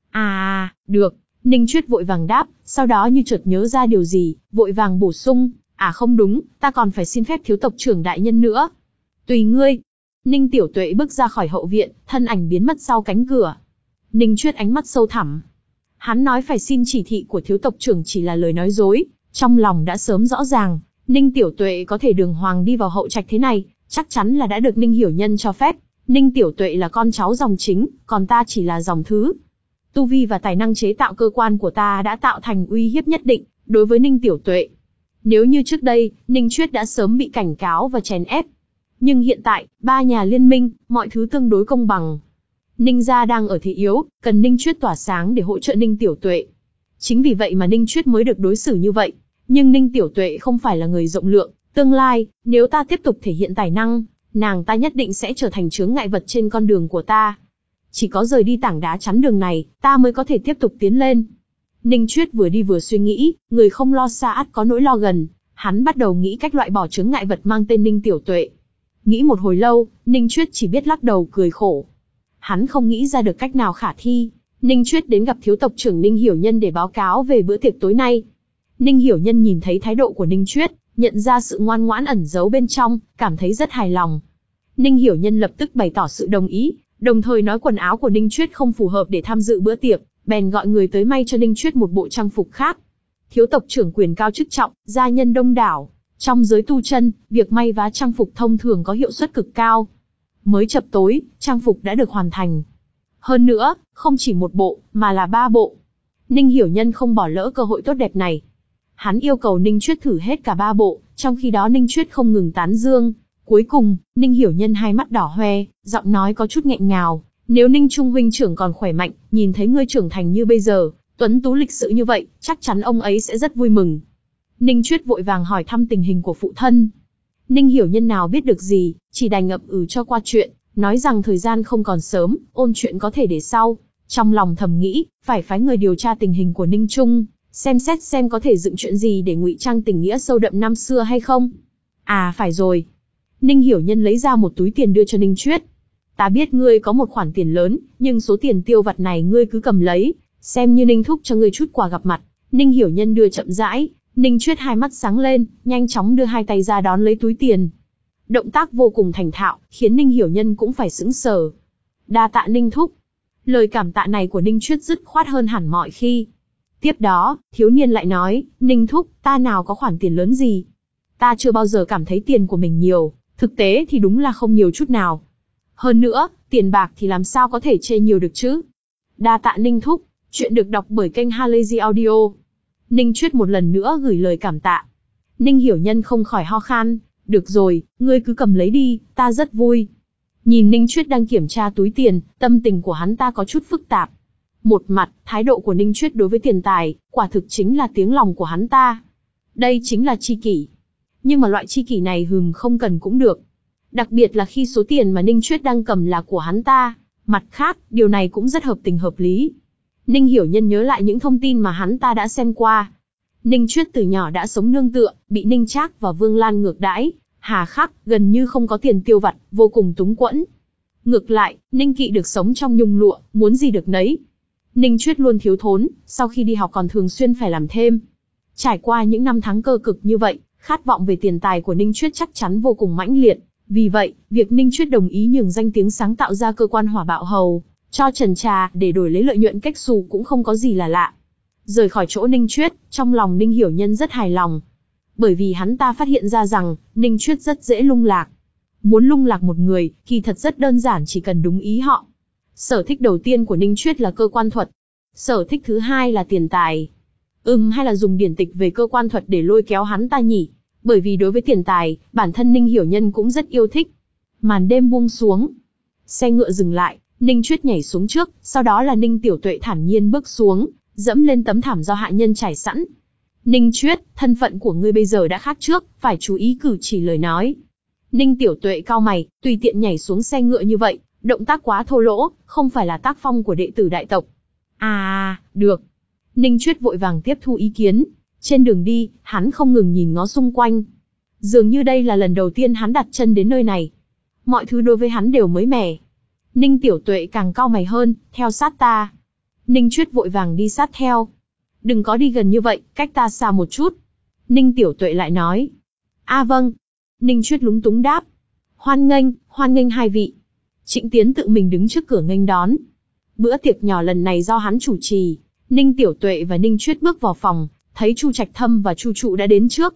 À, được. Ninh Chuyết vội vàng đáp, sau đó như chợt nhớ ra điều gì, vội vàng bổ sung, à không đúng, ta còn phải xin phép thiếu tộc trưởng đại nhân nữa. Tùy ngươi. Ninh Tiểu Tuệ bước ra khỏi hậu viện, thân ảnh biến mất sau cánh cửa. Ninh Chuyết ánh mắt sâu thẳm. Hắn nói phải xin chỉ thị của thiếu tộc trưởng chỉ là lời nói dối, trong lòng đã sớm rõ ràng, Ninh Tiểu Tuệ có thể đường hoàng đi vào hậu trạch thế này, chắc chắn là đã được Ninh Hiểu Nhân cho phép. Ninh Tiểu Tuệ là con cháu dòng chính, còn ta chỉ là dòng thứ. Tu vi và tài năng chế tạo cơ quan của ta đã tạo thành uy hiếp nhất định đối với Ninh Tiểu Tuệ. Nếu như trước đây, Ninh Chuyết đã sớm bị cảnh cáo và chèn ép. Nhưng hiện tại, ba nhà liên minh, mọi thứ tương đối công bằng. Ninh gia đang ở thế yếu, cần Ninh Chuyết tỏa sáng để hỗ trợ Ninh Tiểu Tuệ. Chính vì vậy mà Ninh Chuyết mới được đối xử như vậy. Nhưng Ninh Tiểu Tuệ không phải là người rộng lượng, tương lai, nếu ta tiếp tục thể hiện tài năng, nàng ta nhất định sẽ trở thành chướng ngại vật trên con đường của ta. Chỉ có rời đi tảng đá chắn đường này, ta mới có thể tiếp tục tiến lên. Ninh Chuyết vừa đi vừa suy nghĩ, người không lo xa ắt có nỗi lo gần, hắn bắt đầu nghĩ cách loại bỏ chướng ngại vật mang tên Ninh Tiểu Tuệ. Nghĩ một hồi lâu, Ninh Chuyết chỉ biết lắc đầu cười khổ. Hắn không nghĩ ra được cách nào khả thi. Ninh Chuyết đến gặp thiếu tộc trưởng Ninh Hiểu Nhân để báo cáo về bữa tiệc tối nay. Ninh Hiểu Nhân nhìn thấy thái độ của Ninh Chuyết, nhận ra sự ngoan ngoãn ẩn giấu bên trong, cảm thấy rất hài lòng. Ninh Hiểu Nhân lập tức bày tỏ sự đồng ý, đồng thời nói quần áo của Ninh Chuyết không phù hợp để tham dự bữa tiệc, bèn gọi người tới may cho Ninh Chuyết một bộ trang phục khác. Thiếu tộc trưởng quyền cao chức trọng, gia nhân đông đảo. Trong giới tu chân, việc may vá trang phục thông thường có hiệu suất cực cao. Mới chập tối, trang phục đã được hoàn thành. Hơn nữa, không chỉ một bộ, mà là ba bộ. Ninh Hiểu Nhân không bỏ lỡ cơ hội tốt đẹp này. Hắn yêu cầu Ninh Chuyết thử hết cả ba bộ, trong khi đó Ninh Chuyết không ngừng tán dương. Cuối cùng, Ninh Hiểu Nhân hai mắt đỏ hoe, giọng nói có chút nghẹn ngào. Nếu Ninh Trung huynh trưởng còn khỏe mạnh, nhìn thấy ngươi trưởng thành như bây giờ, tuấn tú lịch sự như vậy, chắc chắn ông ấy sẽ rất vui mừng. Ninh Chuyết vội vàng hỏi thăm tình hình của phụ thân. Ninh Hiểu Nhân nào biết được gì, chỉ đành ngậm ừ cho qua chuyện, nói rằng thời gian không còn sớm, ôn chuyện có thể để sau. Trong lòng thầm nghĩ, phải phái người điều tra tình hình của Ninh Trung, xem xét xem có thể dựng chuyện gì để ngụy trang tình nghĩa sâu đậm năm xưa hay không. À phải rồi. Ninh Hiểu Nhân lấy ra một túi tiền đưa cho Ninh Chuyết. Ta biết ngươi có một khoản tiền lớn, nhưng số tiền tiêu vặt này ngươi cứ cầm lấy, xem như Ninh thúc cho ngươi chút quà gặp mặt. Ninh Hiểu Nhân đưa chậm rãi, Ninh Chuyết hai mắt sáng lên, nhanh chóng đưa hai tay ra đón lấy túi tiền. Động tác vô cùng thành thạo, khiến Ninh Hiểu Nhân cũng phải sững sờ. Đa tạ Ninh thúc. Lời cảm tạ này của Ninh Chuyết dứt khoát hơn hẳn mọi khi. Tiếp đó, thiếu niên lại nói, Ninh thúc, ta nào có khoản tiền lớn gì. Ta chưa bao giờ cảm thấy tiền của mình nhiều, thực tế thì đúng là không nhiều chút nào. Hơn nữa, tiền bạc thì làm sao có thể chê nhiều được chứ. Đa tạ Ninh thúc, chuyện được đọc bởi kênh Halazy Audio. Ninh Chuyết một lần nữa gửi lời cảm tạ. Ninh Hiểu Nhân không khỏi ho khan, được rồi, ngươi cứ cầm lấy đi, ta rất vui. Nhìn Ninh Chuyết đang kiểm tra túi tiền, tâm tình của hắn ta có chút phức tạp. Một mặt, thái độ của Ninh Chuyết đối với tiền tài, quả thực chính là tiếng lòng của hắn ta. Đây chính là tri kỷ. Nhưng mà loại tri kỷ này hừm không cần cũng được. Đặc biệt là khi số tiền mà Ninh Chuyết đang cầm là của hắn ta. Mặt khác, điều này cũng rất hợp tình hợp lý. Ninh Hiểu Nhân nhớ lại những thông tin mà hắn ta đã xem qua. Ninh Chuyết từ nhỏ đã sống nương tựa, bị Ninh Trác và Vương Lan ngược đãi, hà khắc, gần như không có tiền tiêu vặt, vô cùng túng quẫn. Ngược lại, Ninh Kỵ được sống trong nhung lụa, muốn gì được nấy. Ninh Chuyết luôn thiếu thốn, sau khi đi học còn thường xuyên phải làm thêm. Trải qua những năm tháng cơ cực như vậy, khát vọng về tiền tài của Ninh Chuyết chắc chắn vô cùng mãnh liệt. Vì vậy, việc Ninh Chuyết đồng ý nhường danh tiếng sáng tạo ra cơ quan hỏa bạo hầu cho Trần Trà để đổi lấy lợi nhuận cách xù cũng không có gì là lạ. Rời khỏi chỗ Ninh Chuyết, trong lòng Ninh Hiểu Nhân rất hài lòng. Bởi vì hắn ta phát hiện ra rằng, Ninh Chuyết rất dễ lung lạc. Muốn lung lạc một người, kỳ thật rất đơn giản, chỉ cần đúng ý họ. Sở thích đầu tiên của Ninh Chuyết là cơ quan thuật. Sở thích thứ hai là tiền tài. Ừm hay là dùng điển tịch về cơ quan thuật để lôi kéo hắn ta nhỉ? Bởi vì đối với tiền tài, bản thân Ninh Hiểu Nhân cũng rất yêu thích. Màn đêm buông xuống. Xe ngựa dừng lại, Ninh Chuyết nhảy xuống trước, sau đó là Ninh Tiểu Tuệ thản nhiên bước xuống, dẫm lên tấm thảm do hạ nhân trải sẵn. Ninh Chuyết, thân phận của ngươi bây giờ đã khác trước, phải chú ý cử chỉ lời nói. Ninh Tiểu Tuệ cau mày, tùy tiện nhảy xuống xe ngựa như vậy, động tác quá thô lỗ, không phải là tác phong của đệ tử đại tộc. À, được. Ninh Chuyết vội vàng tiếp thu ý kiến. Trên đường đi, hắn không ngừng nhìn ngó xung quanh. Dường như đây là lần đầu tiên hắn đặt chân đến nơi này. Mọi thứ đối với hắn đều mới mẻ. Ninh Tiểu Tuệ càng cau mày hơn, theo sát ta. Ninh Chuyết vội vàng đi sát theo. Đừng có đi gần như vậy, cách ta xa một chút. Ninh Tiểu Tuệ lại nói. A vâng. Ninh Chuyết lúng túng đáp. Hoan nghênh, hoan nghênh hai vị. Trịnh Tiến tự mình đứng trước cửa nghênh đón. Bữa tiệc nhỏ lần này do hắn chủ trì. Ninh Tiểu Tuệ và Ninh Chuyết bước vào phòng, thấy Chu Trạch Thâm và Chu Trụ đã đến trước.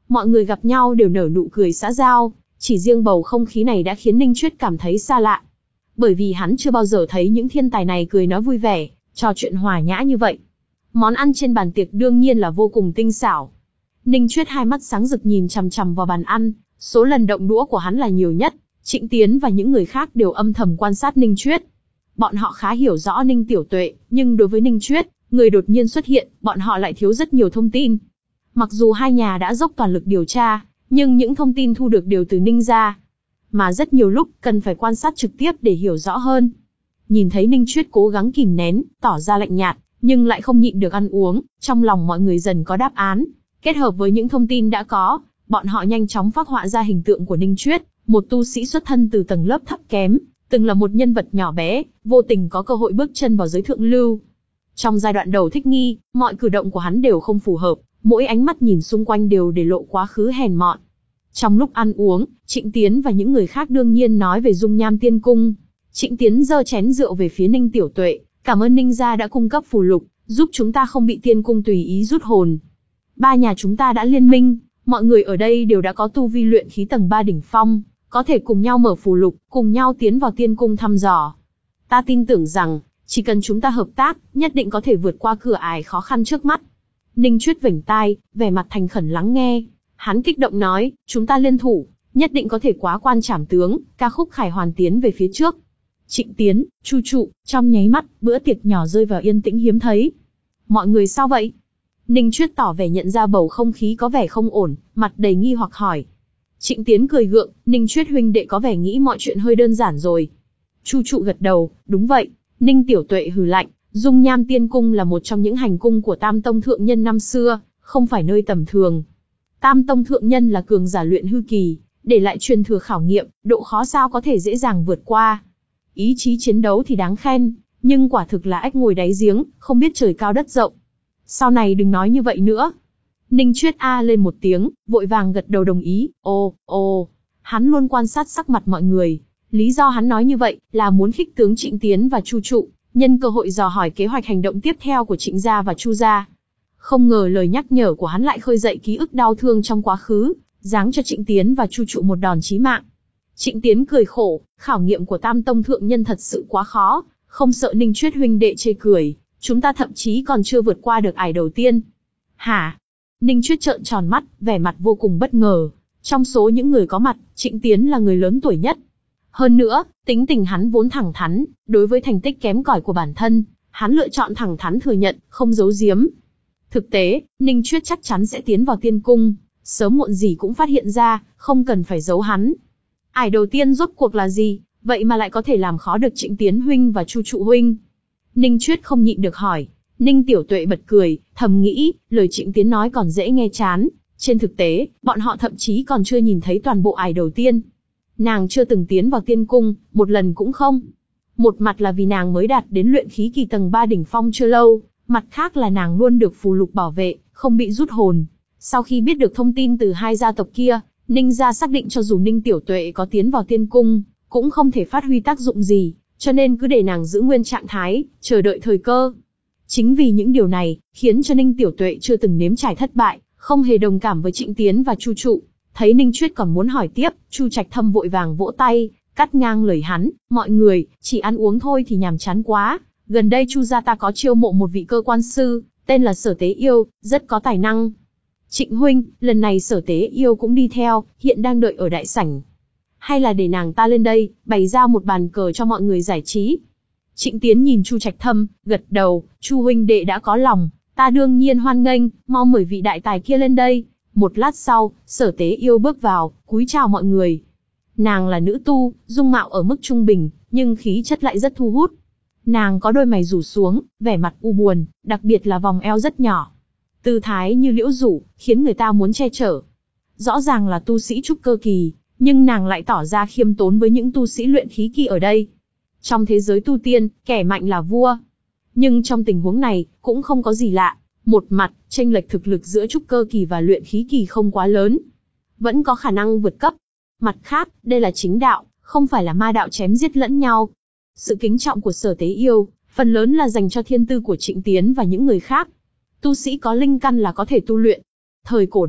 Mọi người gặp nhau đều nở nụ cười xã giao, chỉ riêng bầu không khí này đã khiến Ninh Chuyết cảm thấy xa lạ. Bởi vì hắn chưa bao giờ thấy những thiên tài này cười nói vui vẻ, trò chuyện hòa nhã như vậy. Món ăn trên bàn tiệc đương nhiên là vô cùng tinh xảo. Ninh Chuyết hai mắt sáng rực nhìn chằm chằm vào bàn ăn, số lần động đũa của hắn là nhiều nhất. Trịnh Tiến và những người khác đều âm thầm quan sát Ninh Chuyết. Bọn họ khá hiểu rõ Ninh Tiểu Tuệ, nhưng đối với Ninh Chuyết, người đột nhiên xuất hiện, bọn họ lại thiếu rất nhiều thông tin. Mặc dù hai nhà đã dốc toàn lực điều tra, nhưng những thông tin thu được đều từ Ninh gia. Mà rất nhiều lúc cần phải quan sát trực tiếp để hiểu rõ hơn. Nhìn thấy Ninh Chuyết cố gắng kìm nén, tỏ ra lạnh nhạt, nhưng lại không nhịn được ăn uống, trong lòng mọi người dần có đáp án. Kết hợp với những thông tin đã có, bọn họ nhanh chóng phác họa ra hình tượng của Ninh Chuyết, một tu sĩ xuất thân từ tầng lớp thấp kém, từng là một nhân vật nhỏ bé, vô tình có cơ hội bước chân vào giới thượng lưu. Trong giai đoạn đầu thích nghi, mọi cử động của hắn đều không phù hợp, mỗi ánh mắt nhìn xung quanh đều để lộ quá khứ hèn mọn. Trong lúc ăn uống, Trịnh Tiến và những người khác đương nhiên nói về dung nham tiên cung. Trịnh Tiến giơ chén rượu về phía Ninh Tiểu Tuệ, cảm ơn Ninh gia đã cung cấp phù lục, giúp chúng ta không bị tiên cung tùy ý rút hồn. Ba nhà chúng ta đã liên minh, mọi người ở đây đều đã có tu vi luyện khí tầng ba đỉnh phong, có thể cùng nhau mở phù lục, cùng nhau tiến vào tiên cung thăm dò. Ta tin tưởng rằng, chỉ cần chúng ta hợp tác, nhất định có thể vượt qua cửa ải khó khăn trước mắt. Ninh Chuyết vểnh tai, vẻ mặt thành khẩn lắng nghe. Hắn kích động nói, chúng ta liên thủ, nhất định có thể quá quan trảm tướng, ca khúc khải hoàn tiến về phía trước. Trịnh Tiến, Chu Trụ, trong nháy mắt, bữa tiệc nhỏ rơi vào yên tĩnh hiếm thấy. Mọi người sao vậy? Ninh Chuyết tỏ vẻ nhận ra bầu không khí có vẻ không ổn, mặt đầy nghi hoặc hỏi. Trịnh Tiến cười gượng, Ninh Chuyết huynh đệ có vẻ nghĩ mọi chuyện hơi đơn giản rồi. Chu Trụ gật đầu, đúng vậy. Ninh Tiểu Tuệ hừ lạnh, dung nham tiên cung là một trong những hành cung của Tam Tông Thượng Nhân năm xưa, không phải nơi tầm thường. Tam Tông Thượng Nhân là cường giả luyện hư kỳ, để lại truyền thừa khảo nghiệm, độ khó sao có thể dễ dàng vượt qua. Ý chí chiến đấu thì đáng khen, nhưng quả thực là ếch ngồi đáy giếng, không biết trời cao đất rộng. Sau này đừng nói như vậy nữa. Ninh Chuyết a lên một tiếng, vội vàng gật đầu đồng ý. Ồ, ồ, hắn luôn quan sát sắc mặt mọi người. Lý do hắn nói như vậy là muốn khích tướng Trịnh Tiến và Chu Trụ, nhân cơ hội dò hỏi kế hoạch hành động tiếp theo của Trịnh gia và Chu gia. Không ngờ lời nhắc nhở của hắn lại khơi dậy ký ức đau thương trong quá khứ, giáng cho Trịnh Tiến và Chu Trụ một đòn chí mạng. Trịnh Tiến cười khổ, khảo nghiệm của Tam Tông Thượng Nhân thật sự quá khó, không sợ Ninh Chuyết huynh đệ chê cười, chúng ta thậm chí còn chưa vượt qua được ải đầu tiên. Hả? Ninh Chuyết trợn tròn mắt, vẻ mặt vô cùng bất ngờ. Trong số những người có mặt, Trịnh Tiến là người lớn tuổi nhất. Hơn nữa, tính tình hắn vốn thẳng thắn, đối với thành tích kém cỏi của bản thân, hắn lựa chọn thẳng thắn thừa nhận, không giấu giếm. Thực tế, Ninh Chuyết chắc chắn sẽ tiến vào tiên cung, sớm muộn gì cũng phát hiện ra, không cần phải giấu hắn. Ải đầu tiên rốt cuộc là gì, vậy mà lại có thể làm khó được Trịnh Tiến huynh và Chu Trụ huynh? Ninh Chuyết không nhịn được hỏi. Ninh Tiểu Tuệ bật cười, thầm nghĩ, lời Trịnh Tiến nói còn dễ nghe chán. Trên thực tế, bọn họ thậm chí còn chưa nhìn thấy toàn bộ ải đầu tiên. Nàng chưa từng tiến vào tiên cung, một lần cũng không. Một mặt là vì nàng mới đạt đến luyện khí kỳ tầng ba đỉnh phong chưa lâu, mặt khác là nàng luôn được phù lục bảo vệ, không bị rút hồn. Sau khi biết được thông tin từ hai gia tộc kia, Ninh gia xác định cho dù Ninh Tiểu Tuệ có tiến vào tiên cung, cũng không thể phát huy tác dụng gì, cho nên cứ để nàng giữ nguyên trạng thái, chờ đợi thời cơ. Chính vì những điều này, khiến cho Ninh Tiểu Tuệ chưa từng nếm trải thất bại, không hề đồng cảm với Trịnh Tiến và Chu Trụ. Thấy Ninh Chuyết còn muốn hỏi tiếp, Chu Trạch Thâm vội vàng vỗ tay, cắt ngang lời hắn, mọi người, chỉ ăn uống thôi thì nhàm chán quá. Gần đây Chu gia ta có chiêu mộ một vị cơ quan sư, tên là Sở Tế Yêu, rất có tài năng. Trịnh huynh, lần này Sở Tế Yêu cũng đi theo, hiện đang đợi ở đại sảnh. Hay là để nàng ta lên đây, bày ra một bàn cờ cho mọi người giải trí. Trịnh Tiến nhìn Chu Trạch Thâm, gật đầu, Chu huynh đệ đã có lòng, ta đương nhiên hoan nghênh, mau mời vị đại tài kia lên đây. Một lát sau, Sở Tế Yêu bước vào, cúi chào mọi người. Nàng là nữ tu, dung mạo ở mức trung bình, nhưng khí chất lại rất thu hút. Nàng có đôi mày rủ xuống, vẻ mặt u buồn, đặc biệt là vòng eo rất nhỏ. Tư thái như liễu rủ, khiến người ta muốn che chở. Rõ ràng là tu sĩ trúc cơ kỳ, nhưng nàng lại tỏ ra khiêm tốn với những tu sĩ luyện khí kỳ ở đây. Trong thế giới tu tiên, kẻ mạnh là vua. Nhưng trong tình huống này, cũng không có gì lạ. Một mặt, chênh lệch thực lực giữa trúc cơ kỳ và luyện khí kỳ không quá lớn. Vẫn có khả năng vượt cấp. Mặt khác, đây là chính đạo, không phải là ma đạo chém giết lẫn nhau. Sự kính trọng của Sở Tế Yêu, phần lớn là dành cho thiên tư của Trịnh Tiến và những người khác. Tu sĩ có linh căn là có thể tu luyện. Thời cổ đại,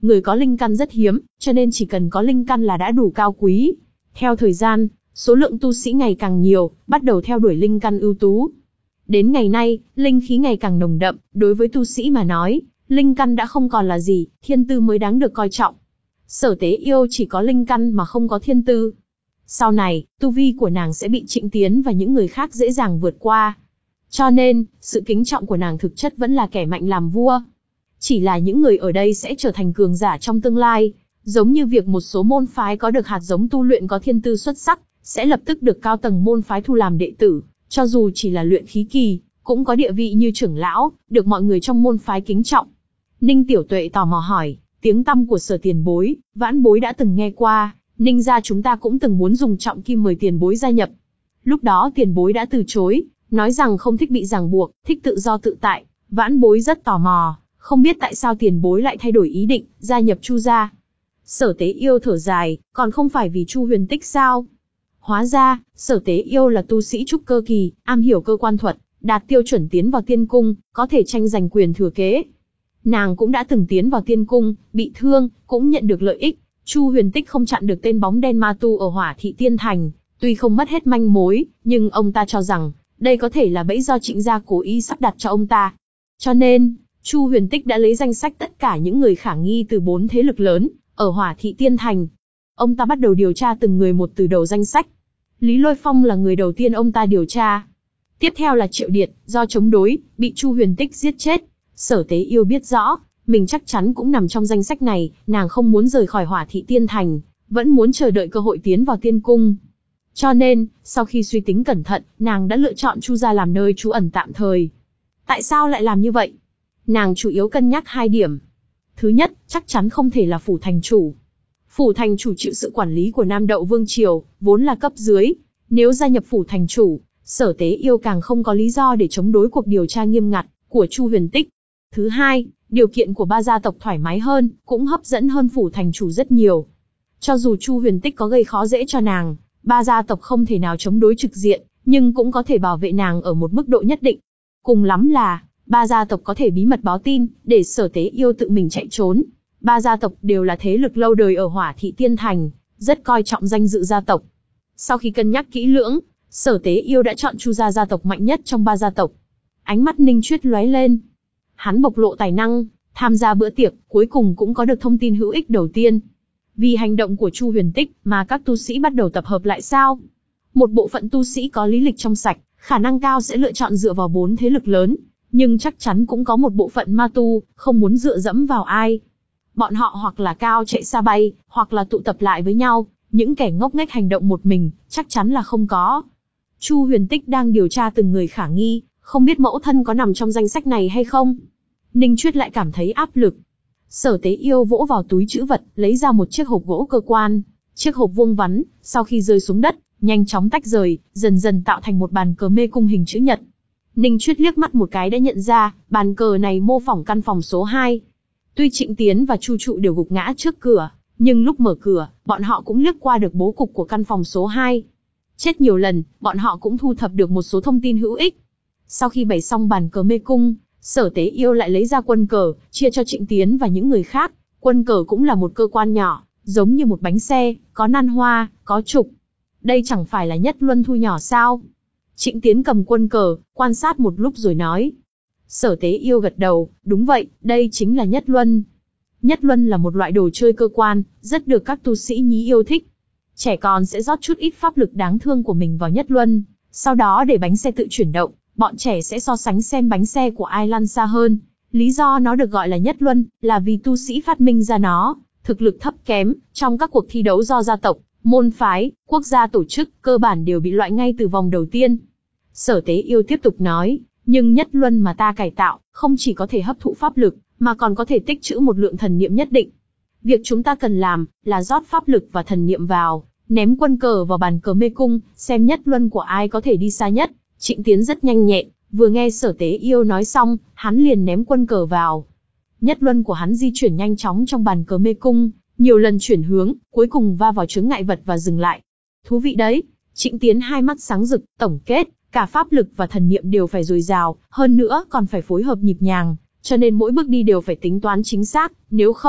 người có linh căn rất hiếm, cho nên chỉ cần có linh căn là đã đủ cao quý. Theo thời gian, số lượng tu sĩ ngày càng nhiều, bắt đầu theo đuổi linh căn ưu tú. Đến ngày nay, linh khí ngày càng nồng đậm, đối với tu sĩ mà nói, linh căn đã không còn là gì, thiên tư mới đáng được coi trọng. Sở Tế Yêu chỉ có linh căn mà không có thiên tư. Sau này, tu vi của nàng sẽ bị Trịnh Tiến và những người khác dễ dàng vượt qua. Cho nên, sự kính trọng của nàng thực chất vẫn là kẻ mạnh làm vua. Chỉ là những người ở đây sẽ trở thành cường giả trong tương lai, giống như việc một số môn phái có được hạt giống tu luyện có thiên tư xuất sắc, sẽ lập tức được cao tầng môn phái thu làm đệ tử, cho dù chỉ là luyện khí kỳ, cũng có địa vị như trưởng lão, được mọi người trong môn phái kính trọng. Ninh Tiểu Tuệ tò mò hỏi, tiếng tăm của Sở tiền bối, vãn bối đã từng nghe qua, Ninh gia chúng ta cũng từng muốn dùng trọng kim mời tiền bối gia nhập. Lúc đó tiền bối đã từ chối, nói rằng không thích bị ràng buộc, thích tự do tự tại. Vãn bối rất tò mò, không biết tại sao tiền bối lại thay đổi ý định, gia nhập Chu gia. Sở Tế Yêu thở dài, còn không phải vì Chu Huyền Tích sao? Hóa ra, Sở Tế Yêu là tu sĩ trúc cơ kỳ, am hiểu cơ quan thuật, đạt tiêu chuẩn tiến vào tiên cung, có thể tranh giành quyền thừa kế. Nàng cũng đã từng tiến vào tiên cung, bị thương, cũng nhận được lợi ích. Chu Huyền Tích không chặn được tên bóng đen ma tu ở Hỏa Thị Tiên Thành, tuy không mất hết manh mối, nhưng ông ta cho rằng, đây có thể là bẫy do Trịnh gia cố ý sắp đặt cho ông ta. Cho nên, Chu Huyền Tích đã lấy danh sách tất cả những người khả nghi từ bốn thế lực lớn, ở Hỏa Thị Tiên Thành. Ông ta bắt đầu điều tra từng người một từ đầu danh sách. Lý Lôi Phong là người đầu tiên ông ta điều tra. Tiếp theo là Triệu Điệt, do chống đối, bị Chu Huyền Tích giết chết. Sở Tế Yêu biết rõ, mình chắc chắn cũng nằm trong danh sách này, nàng không muốn rời khỏi Hỏa Thị Tiên Thành, vẫn muốn chờ đợi cơ hội tiến vào tiên cung. Cho nên, sau khi suy tính cẩn thận, nàng đã lựa chọn Chu gia làm nơi trú ẩn tạm thời. Tại sao lại làm như vậy? Nàng chủ yếu cân nhắc hai điểm. Thứ nhất, chắc chắn không thể là phủ thành chủ. Phủ thành chủ chịu sự quản lý của Nam Đậu Vương Triều, vốn là cấp dưới. Nếu gia nhập phủ thành chủ, Sở Tế Yêu càng không có lý do để chống đối cuộc điều tra nghiêm ngặt của Chu Huyền Tích. Thứ hai, điều kiện của ba gia tộc thoải mái hơn, cũng hấp dẫn hơn phủ thành chủ rất nhiều. Cho dù Chu Huyền Tích có gây khó dễ cho nàng, ba gia tộc không thể nào chống đối trực diện, nhưng cũng có thể bảo vệ nàng ở một mức độ nhất định. Cùng lắm là, ba gia tộc có thể bí mật báo tin, để Sở Tế Yêu tự mình chạy trốn. Ba gia tộc đều là thế lực lâu đời ở Hỏa Thị Tiên Thành, rất coi trọng danh dự gia tộc. Sau khi cân nhắc kỹ lưỡng, Sở Tế Yêu đã chọn Chu gia gia tộc mạnh nhất trong ba gia tộc. Ánh mắt Ninh Chuyết lóe lên. Hắn bộc lộ tài năng, tham gia bữa tiệc, cuối cùng cũng có được thông tin hữu ích đầu tiên. Vì hành động của Chu Huyền Tích mà các tu sĩ bắt đầu tập hợp lại sao? Một bộ phận tu sĩ có lý lịch trong sạch, khả năng cao sẽ lựa chọn dựa vào bốn thế lực lớn, nhưng chắc chắn cũng có một bộ phận ma tu, không muốn dựa dẫm vào ai. Bọn họ hoặc là cao chạy xa bay, hoặc là tụ tập lại với nhau, những kẻ ngốc nghếch hành động một mình, chắc chắn là không có. Chu Huyền Tích đang điều tra từng người khả nghi, không biết mẫu thân có nằm trong danh sách này hay không. Ninh Chuyết lại cảm thấy áp lực. Sở Tế Yêu vỗ vào túi trữ vật, lấy ra một chiếc hộp gỗ cơ quan. Chiếc hộp vuông vắn, sau khi rơi xuống đất, nhanh chóng tách rời, dần dần tạo thành một bàn cờ mê cung hình chữ nhật. Ninh Chuyết liếc mắt một cái đã nhận ra, bàn cờ này mô phỏng căn phòng số hai. Tuy Trịnh Tiến và Chu Trụ đều gục ngã trước cửa, nhưng lúc mở cửa, bọn họ cũng liếc qua được bố cục của căn phòng số hai. Chết nhiều lần, bọn họ cũng thu thập được một số thông tin hữu ích. Sau khi bày xong bàn cờ mê cung, Sở Tế Yêu lại lấy ra quân cờ, chia cho Trịnh Tiến và những người khác. Quân cờ cũng là một cơ quan nhỏ, giống như một bánh xe, có nan hoa, có trục. Đây chẳng phải là nhất luân thu nhỏ sao? Trịnh Tiến cầm quân cờ, quan sát một lúc rồi nói. Sở Tế Yêu gật đầu, đúng vậy, đây chính là nhất luân. Nhất luân là một loại đồ chơi cơ quan, rất được các tu sĩ nhí yêu thích. Trẻ con sẽ rót chút ít pháp lực đáng thương của mình vào nhất luân, sau đó để bánh xe tự chuyển động, bọn trẻ sẽ so sánh xem bánh xe của ai lăn xa hơn. Lý do nó được gọi là nhất luân, là vì tu sĩ phát minh ra nó, thực lực thấp kém, trong các cuộc thi đấu do gia tộc, môn phái, quốc gia tổ chức, cơ bản đều bị loại ngay từ vòng đầu tiên. Sở Tế Yêu tiếp tục nói, nhưng nhất luân mà ta cải tạo, không chỉ có thể hấp thụ pháp lực, mà còn có thể tích trữ một lượng thần niệm nhất định. Việc chúng ta cần làm, là rót pháp lực và thần niệm vào, ném quân cờ vào bàn cờ mê cung, xem nhất luân của ai có thể đi xa nhất. Trịnh Tiến rất nhanh nhẹn, vừa nghe Sở Tế Yêu nói xong, hắn liền ném quân cờ vào. Nhất luân của hắn di chuyển nhanh chóng trong bàn cờ mê cung, nhiều lần chuyển hướng, cuối cùng va vào chướng ngại vật và dừng lại. Thú vị đấy, Trịnh Tiến hai mắt sáng rực, tổng kết, cả pháp lực và thần niệm đều phải dồi dào, hơn nữa còn phải phối hợp nhịp nhàng, cho nên mỗi bước đi đều phải tính toán chính xác, nếu không,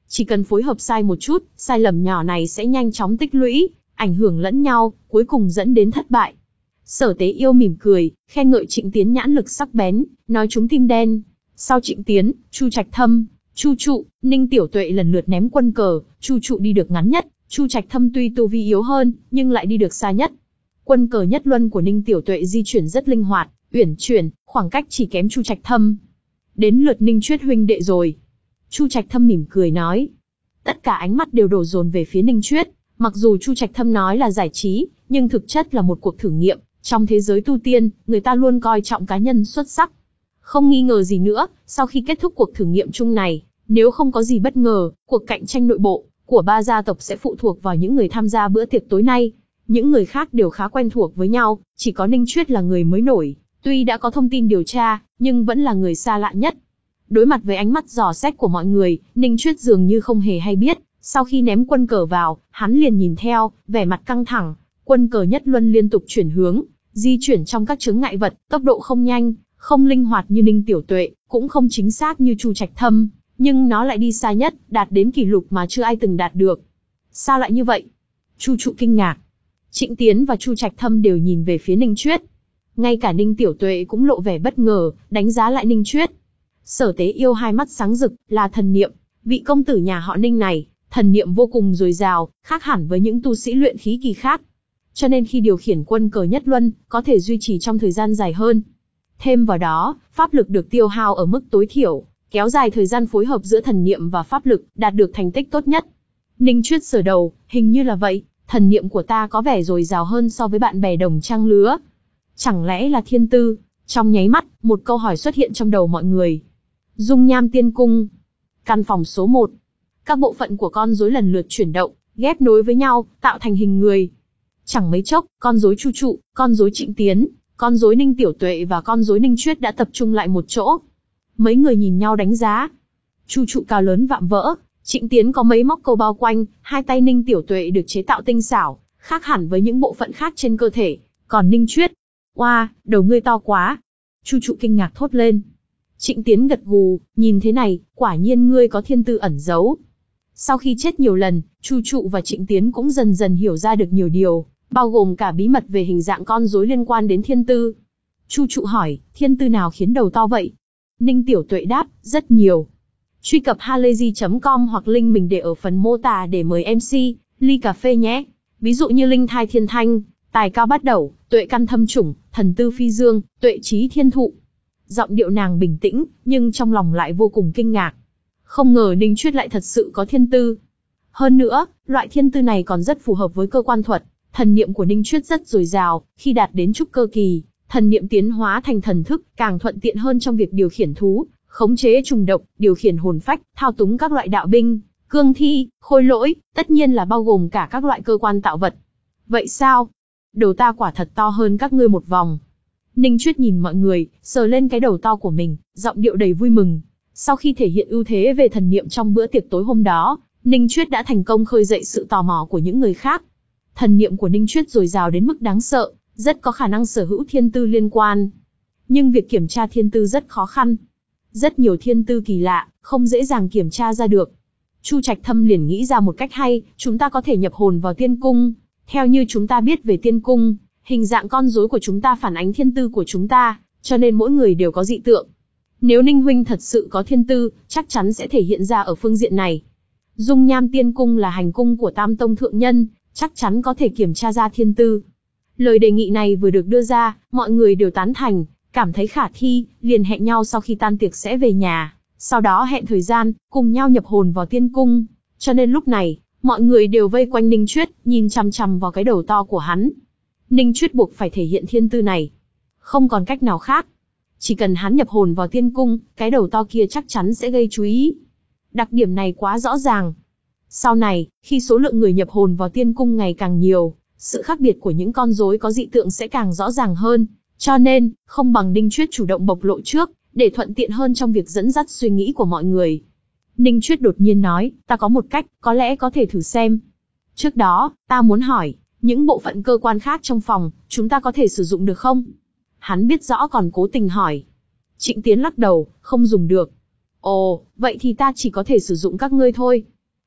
Chỉ cần phối hợp sai một chút, sai lầm nhỏ này sẽ nhanh chóng tích lũy, ảnh hưởng lẫn nhau, cuối cùng dẫn đến thất bại. Sở Tế Yêu mỉm cười, khen ngợi Trịnh Tiến nhãn lực sắc bén, nói trúng tim đen. Sau Trịnh Tiến, Chu Trạch Thâm, Chu Trụ, Ninh Tiểu Tuệ lần lượt ném quân cờ, Chu Trụ đi được ngắn nhất, Chu Trạch Thâm tuy tu vi yếu hơn, nhưng lại đi được xa nhất. Quân cờ nhất luân của Ninh Tiểu Tuệ di chuyển rất linh hoạt, uyển chuyển, khoảng cách chỉ kém Chu Trạch Thâm. Đến lượt Ninh Chuyết huynh đệ rồi. Chu Trạch Thâm mỉm cười nói. Tất cả ánh mắt đều đổ dồn về phía Ninh Chuyết, mặc dù Chu Trạch Thâm nói là giải trí, nhưng thực chất là một cuộc thử nghiệm. Trong thế giới tu tiên, người ta luôn coi trọng cá nhân xuất sắc. Không nghi ngờ gì nữa, sau khi kết thúc cuộc thử nghiệm chung này, nếu không có gì bất ngờ, cuộc cạnh tranh nội bộ của ba gia tộc sẽ phụ thuộc vào những người tham gia bữa tiệc tối nay. Những người khác đều khá quen thuộc với nhau, chỉ có Ninh Chuyết là người mới nổi, tuy đã có thông tin điều tra, nhưng vẫn là người xa lạ nhất. Đối mặt với ánh mắt dò xét của mọi người, Ninh Chuyết dường như không hề hay biết, sau khi ném quân cờ vào, hắn liền nhìn theo, vẻ mặt căng thẳng, quân cờ nhất luân liên tục chuyển hướng, di chuyển trong các chướng ngại vật, tốc độ không nhanh, không linh hoạt như Ninh Tiểu Tuệ, cũng không chính xác như Chu Trạch Thâm, nhưng nó lại đi xa nhất, đạt đến kỷ lục mà chưa ai từng đạt được. Sao lại như vậy? Chu Trụ kinh ngạc. Trịnh Tiến và Chu Trạch Thâm đều nhìn về phía Ninh Chuyết. Ngay cả Ninh Tiểu Tuệ cũng lộ vẻ bất ngờ, đánh giá lại Ninh Chuyết. Sở Tế Yêu hai mắt sáng rực, là thần niệm. Vị công tử nhà họ Ninh này, thần niệm vô cùng dồi dào, khác hẳn với những tu sĩ luyện khí kỳ khác. Cho nên khi điều khiển quân cờ nhất luân, có thể duy trì trong thời gian dài hơn. Thêm vào đó, pháp lực được tiêu hao ở mức tối thiểu, kéo dài thời gian phối hợp giữa thần niệm và pháp lực, đạt được thành tích tốt nhất. Ninh Chuyết sờ đầu, hình như là vậy, thần niệm của ta có vẻ dồi dào hơn so với bạn bè đồng trang lứa. Chẳng lẽ là thiên tư? Trong nháy mắt, một câu hỏi xuất hiện trong đầu mọi người. Dung Nham Tiên Cung. Căn phòng số một. Các bộ phận của con rối lần lượt chuyển động, ghép nối với nhau, tạo thành hình người. Chẳng mấy chốc, con rối Chu Trụ, con rối Trịnh Tiến, con rối Ninh Tiểu Tuệ và con rối Ninh Chuyết đã tập trung lại một chỗ. Mấy người nhìn nhau đánh giá. Chu Trụ cao lớn vạm vỡ, Trịnh Tiến có mấy móc câu bao quanh, hai tay Ninh Tiểu Tuệ được chế tạo tinh xảo, khác hẳn với những bộ phận khác trên cơ thể. Còn Ninh Chuyết, oa, đầu ngươi to quá. Chu Trụ kinh ngạc thốt lên. Trịnh Tiến gật gù, nhìn thế này, quả nhiên ngươi có thiên tư ẩn giấu. Sau khi chết nhiều lần, Chu Trụ và Trịnh Tiến cũng dần dần hiểu ra được nhiều điều, bao gồm cả bí mật về hình dạng con rối liên quan đến thiên tư. Chu Trụ hỏi, thiên tư nào khiến đầu to vậy? Ninh Tiểu Tuệ đáp, rất nhiều. Truy cập halayzi chấm com hoặc link mình để ở phần mô tả để mời em xê, ly cà phê nhé. Ví dụ như linh thai thiên thanh, tài cao bát đẩu, tuệ căn thâm trùng, thần tư phi dương, tuệ trí thiên thụ. Giọng điệu nàng bình tĩnh, nhưng trong lòng lại vô cùng kinh ngạc. Không ngờ Ninh Chuyết lại thật sự có thiên tư. Hơn nữa, loại thiên tư này còn rất phù hợp với cơ quan thuật. Thần niệm của Ninh Chuyết rất dồi dào, khi đạt đến trúc cơ kỳ, thần niệm tiến hóa thành thần thức, càng thuận tiện hơn trong việc điều khiển thú, khống chế trùng độc, điều khiển hồn phách, thao túng các loại đạo binh, cương thi, khôi lỗi, tất nhiên là bao gồm cả các loại cơ quan tạo vật. Vậy sao? Đầu ta quả thật to hơn các ngươi một vòng. Ninh Chuyết nhìn mọi người, sờ lên cái đầu to của mình, giọng điệu đầy vui mừng. Sau khi thể hiện ưu thế về thần niệm trong bữa tiệc tối hôm đó, Ninh Chuyết đã thành công khơi dậy sự tò mò của những người khác. Thần niệm của Ninh Chuyết dồi dào đến mức đáng sợ, rất có khả năng sở hữu thiên tư liên quan. Nhưng việc kiểm tra thiên tư rất khó khăn. Rất nhiều thiên tư kỳ lạ, không dễ dàng kiểm tra ra được. Chu Trạch Thâm liền nghĩ ra một cách hay, chúng ta có thể nhập hồn vào tiên cung. Theo như chúng ta biết về tiên cung, hình dạng con rối của chúng ta phản ánh thiên tư của chúng ta, cho nên mỗi người đều có dị tượng. Nếu Ninh huynh thật sự có thiên tư, chắc chắn sẽ thể hiện ra ở phương diện này. Dung Nham Tiên Cung là hành cung của Tam Tông thượng nhân, chắc chắn có thể kiểm tra ra thiên tư. Lời đề nghị này vừa được đưa ra, mọi người đều tán thành, cảm thấy khả thi, liền hẹn nhau sau khi tan tiệc sẽ về nhà, sau đó hẹn thời gian, cùng nhau nhập hồn vào tiên cung. Cho nên lúc này, mọi người đều vây quanh Ninh Chuyết, nhìn chằm chằm vào cái đầu to của hắn. Ninh Chuyết buộc phải thể hiện thiên tư này. Không còn cách nào khác. Chỉ cần hắn nhập hồn vào tiên cung, cái đầu to kia chắc chắn sẽ gây chú ý. Đặc điểm này quá rõ ràng. Sau này, khi số lượng người nhập hồn vào tiên cung ngày càng nhiều, sự khác biệt của những con rối có dị tượng sẽ càng rõ ràng hơn. Cho nên, không bằng Ninh Chuyết chủ động bộc lộ trước, để thuận tiện hơn trong việc dẫn dắt suy nghĩ của mọi người. Ninh Chuyết đột nhiên nói, ta có một cách, có lẽ có thể thử xem. Trước đó, ta muốn hỏi, những bộ phận cơ quan khác trong phòng, chúng ta có thể sử dụng được không? Hắn biết rõ còn cố tình hỏi. Trịnh Tiến lắc đầu, không dùng được. Ồ, vậy thì ta chỉ có thể sử dụng các ngươi thôi.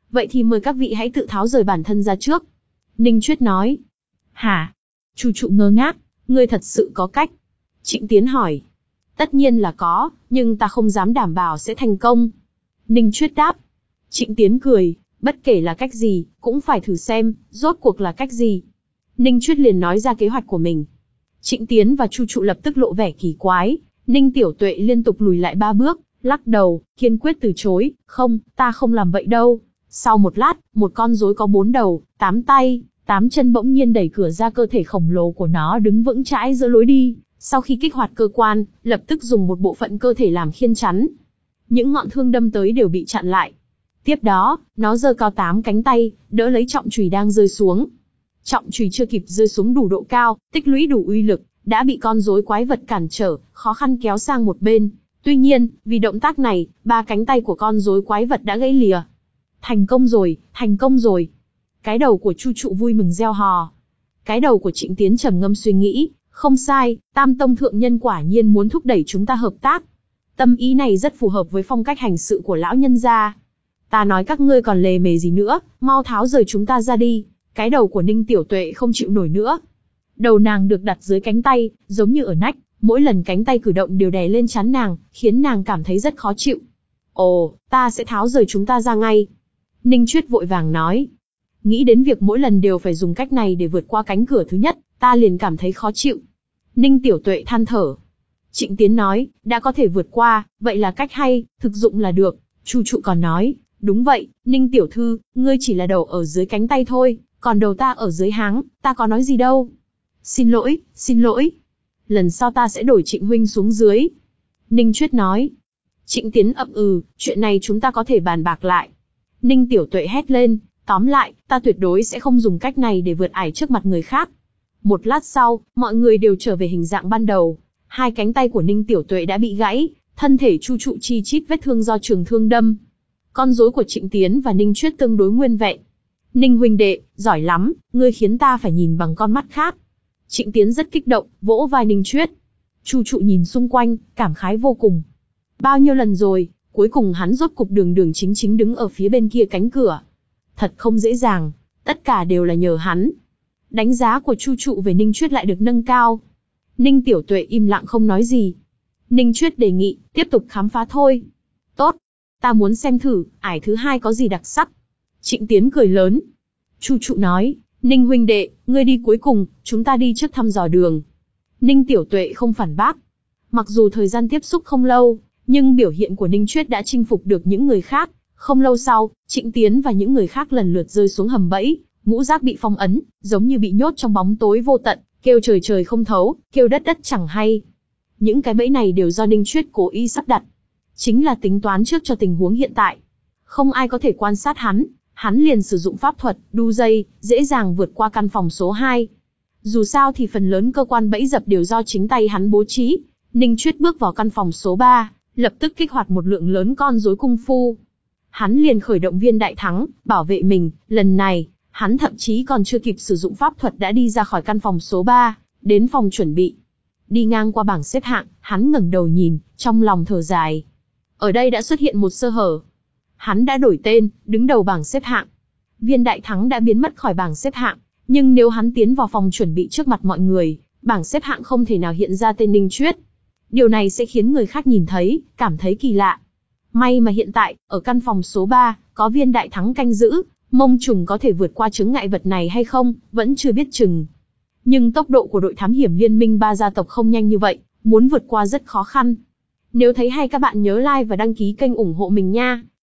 Vậy thì mời các vị hãy tự tháo rời bản thân ra trước. Ninh Chuyết nói. Hả? Chu trụ ngơ ngác, ngươi thật sự có cách? Trịnh Tiến hỏi. Tất nhiên là có, nhưng ta không dám đảm bảo sẽ thành công. Ninh Chuyết đáp. Trịnh Tiến cười, bất kể là cách gì, cũng phải thử xem, rốt cuộc là cách gì. Ninh Chuyết liền nói ra kế hoạch của mình. Trịnh Tiến và Chu trụ lập tức lộ vẻ kỳ quái, Ninh Tiểu Tuệ liên tục lùi lại ba bước, lắc đầu, kiên quyết từ chối, không, ta không làm vậy đâu. Sau một lát, một con rối có bốn đầu, tám tay, tám chân bỗng nhiên đẩy cửa ra, cơ thể khổng lồ của nó đứng vững chãi giữa lối đi, sau khi kích hoạt cơ quan, lập tức dùng một bộ phận cơ thể làm khiên chắn. Những ngọn thương đâm tới đều bị chặn lại. Tiếp đó, nó giơ cao tám cánh tay, đỡ lấy trọng chùy đang rơi xuống. Trọng chùy chưa kịp rơi xuống đủ độ cao, tích lũy đủ uy lực, đã bị con rối quái vật cản trở, khó khăn kéo sang một bên. Tuy nhiên, vì động tác này, ba cánh tay của con rối quái vật đã gãy lìa. Thành công rồi, thành công rồi. Cái đầu của Chu trụ vui mừng reo hò. Cái đầu của Trịnh Tiến trầm ngâm suy nghĩ, không sai, Tam Tông thượng nhân quả nhiên muốn thúc đẩy chúng ta hợp tác. Tâm ý này rất phù hợp với phong cách hành sự của lão nhân gia. Ta nói các ngươi còn lề mề gì nữa, mau tháo rời chúng ta ra đi. Cái đầu của Ninh Tiểu Tuệ không chịu nổi nữa. Đầu nàng được đặt dưới cánh tay, giống như ở nách, mỗi lần cánh tay cử động đều đè lên trán nàng, khiến nàng cảm thấy rất khó chịu. Ồ, ta sẽ tháo rời chúng ta ra ngay. Ninh Chuyết vội vàng nói. Nghĩ đến việc mỗi lần đều phải dùng cách này để vượt qua cánh cửa thứ nhất, ta liền cảm thấy khó chịu. Ninh Tiểu Tuệ than thở. Trịnh Tiến nói, đã có thể vượt qua, vậy là cách hay, thực dụng là được. Chu trụ còn nói, đúng vậy, Ninh Tiểu Thư, ngươi chỉ là đầu ở dưới cánh tay thôi, còn đầu ta ở dưới háng, ta có nói gì đâu. Xin lỗi, xin lỗi. Lần sau ta sẽ đổi Trịnh Huynh xuống dưới. Ninh Chuyết nói. Trịnh Tiến ậm ừ, chuyện này chúng ta có thể bàn bạc lại. Ninh Tiểu Tuệ hét lên, tóm lại, ta tuyệt đối sẽ không dùng cách này để vượt ải trước mặt người khác. Một lát sau, mọi người đều trở về hình dạng ban đầu. Hai cánh tay của Ninh Tiểu Tuệ đã bị gãy, thân thể Chu trụ chi chít vết thương do trường thương đâm. Con rối của Trịnh Tiến và Ninh Chuyết tương đối nguyên vẹn. Ninh huynh đệ, giỏi lắm, ngươi khiến ta phải nhìn bằng con mắt khác. Trịnh Tiến rất kích động, vỗ vai Ninh Chuyết. Chu trụ nhìn xung quanh, cảm khái vô cùng. Bao nhiêu lần rồi, cuối cùng hắn rốt cục đường đường chính chính đứng ở phía bên kia cánh cửa. Thật không dễ dàng, tất cả đều là nhờ hắn. Đánh giá của Chu trụ về Ninh Chuyết lại được nâng cao. Ninh Tiểu Tuệ im lặng không nói gì. Ninh Chuyết đề nghị, tiếp tục khám phá thôi. Tốt, ta muốn xem thử, ải thứ hai có gì đặc sắc. Trịnh Tiến cười lớn. Chu trụ nói, Ninh huynh đệ, ngươi đi cuối cùng, chúng ta đi trước thăm dò đường. Ninh Tiểu Tuệ không phản bác. Mặc dù thời gian tiếp xúc không lâu, nhưng biểu hiện của Ninh Chuyết đã chinh phục được những người khác. Không lâu sau, Trịnh Tiến và những người khác lần lượt rơi xuống hầm bẫy, ngũ giác bị phong ấn, giống như bị nhốt trong bóng tối vô tận, kêu trời trời không thấu, kêu đất đất chẳng hay. Những cái bẫy này đều do Ninh Chuyết cố ý sắp đặt. Chính là tính toán trước cho tình huống hiện tại. Không ai có thể quan sát hắn, hắn liền sử dụng pháp thuật, đu dây, dễ dàng vượt qua căn phòng số hai. Dù sao thì phần lớn cơ quan bẫy dập đều do chính tay hắn bố trí. Ninh Chuyết bước vào căn phòng số ba, lập tức kích hoạt một lượng lớn con rối cung phu. Hắn liền khởi động viên đại thắng, bảo vệ mình, lần này, hắn thậm chí còn chưa kịp sử dụng pháp thuật đã đi ra khỏi căn phòng số ba, đến phòng chuẩn bị. Đi ngang qua bảng xếp hạng, hắn ngẩng đầu nhìn, trong lòng thở dài. Ở đây đã xuất hiện một sơ hở. Hắn đã đổi tên, đứng đầu bảng xếp hạng. Viên đại thắng đã biến mất khỏi bảng xếp hạng, nhưng nếu hắn tiến vào phòng chuẩn bị trước mặt mọi người, bảng xếp hạng không thể nào hiện ra tên Ninh Chuyết. Điều này sẽ khiến người khác nhìn thấy, cảm thấy kỳ lạ. May mà hiện tại, ở căn phòng số ba, có viên đại thắng canh giữ, mông trùng có thể vượt qua chướng ngại vật này hay không, vẫn chưa biết chừng. Nhưng tốc độ của đội thám hiểm liên minh ba gia tộc không nhanh như vậy, muốn vượt qua rất khó khăn. Nếu thấy hay các bạn nhớ like và đăng ký kênh ủng hộ mình nha.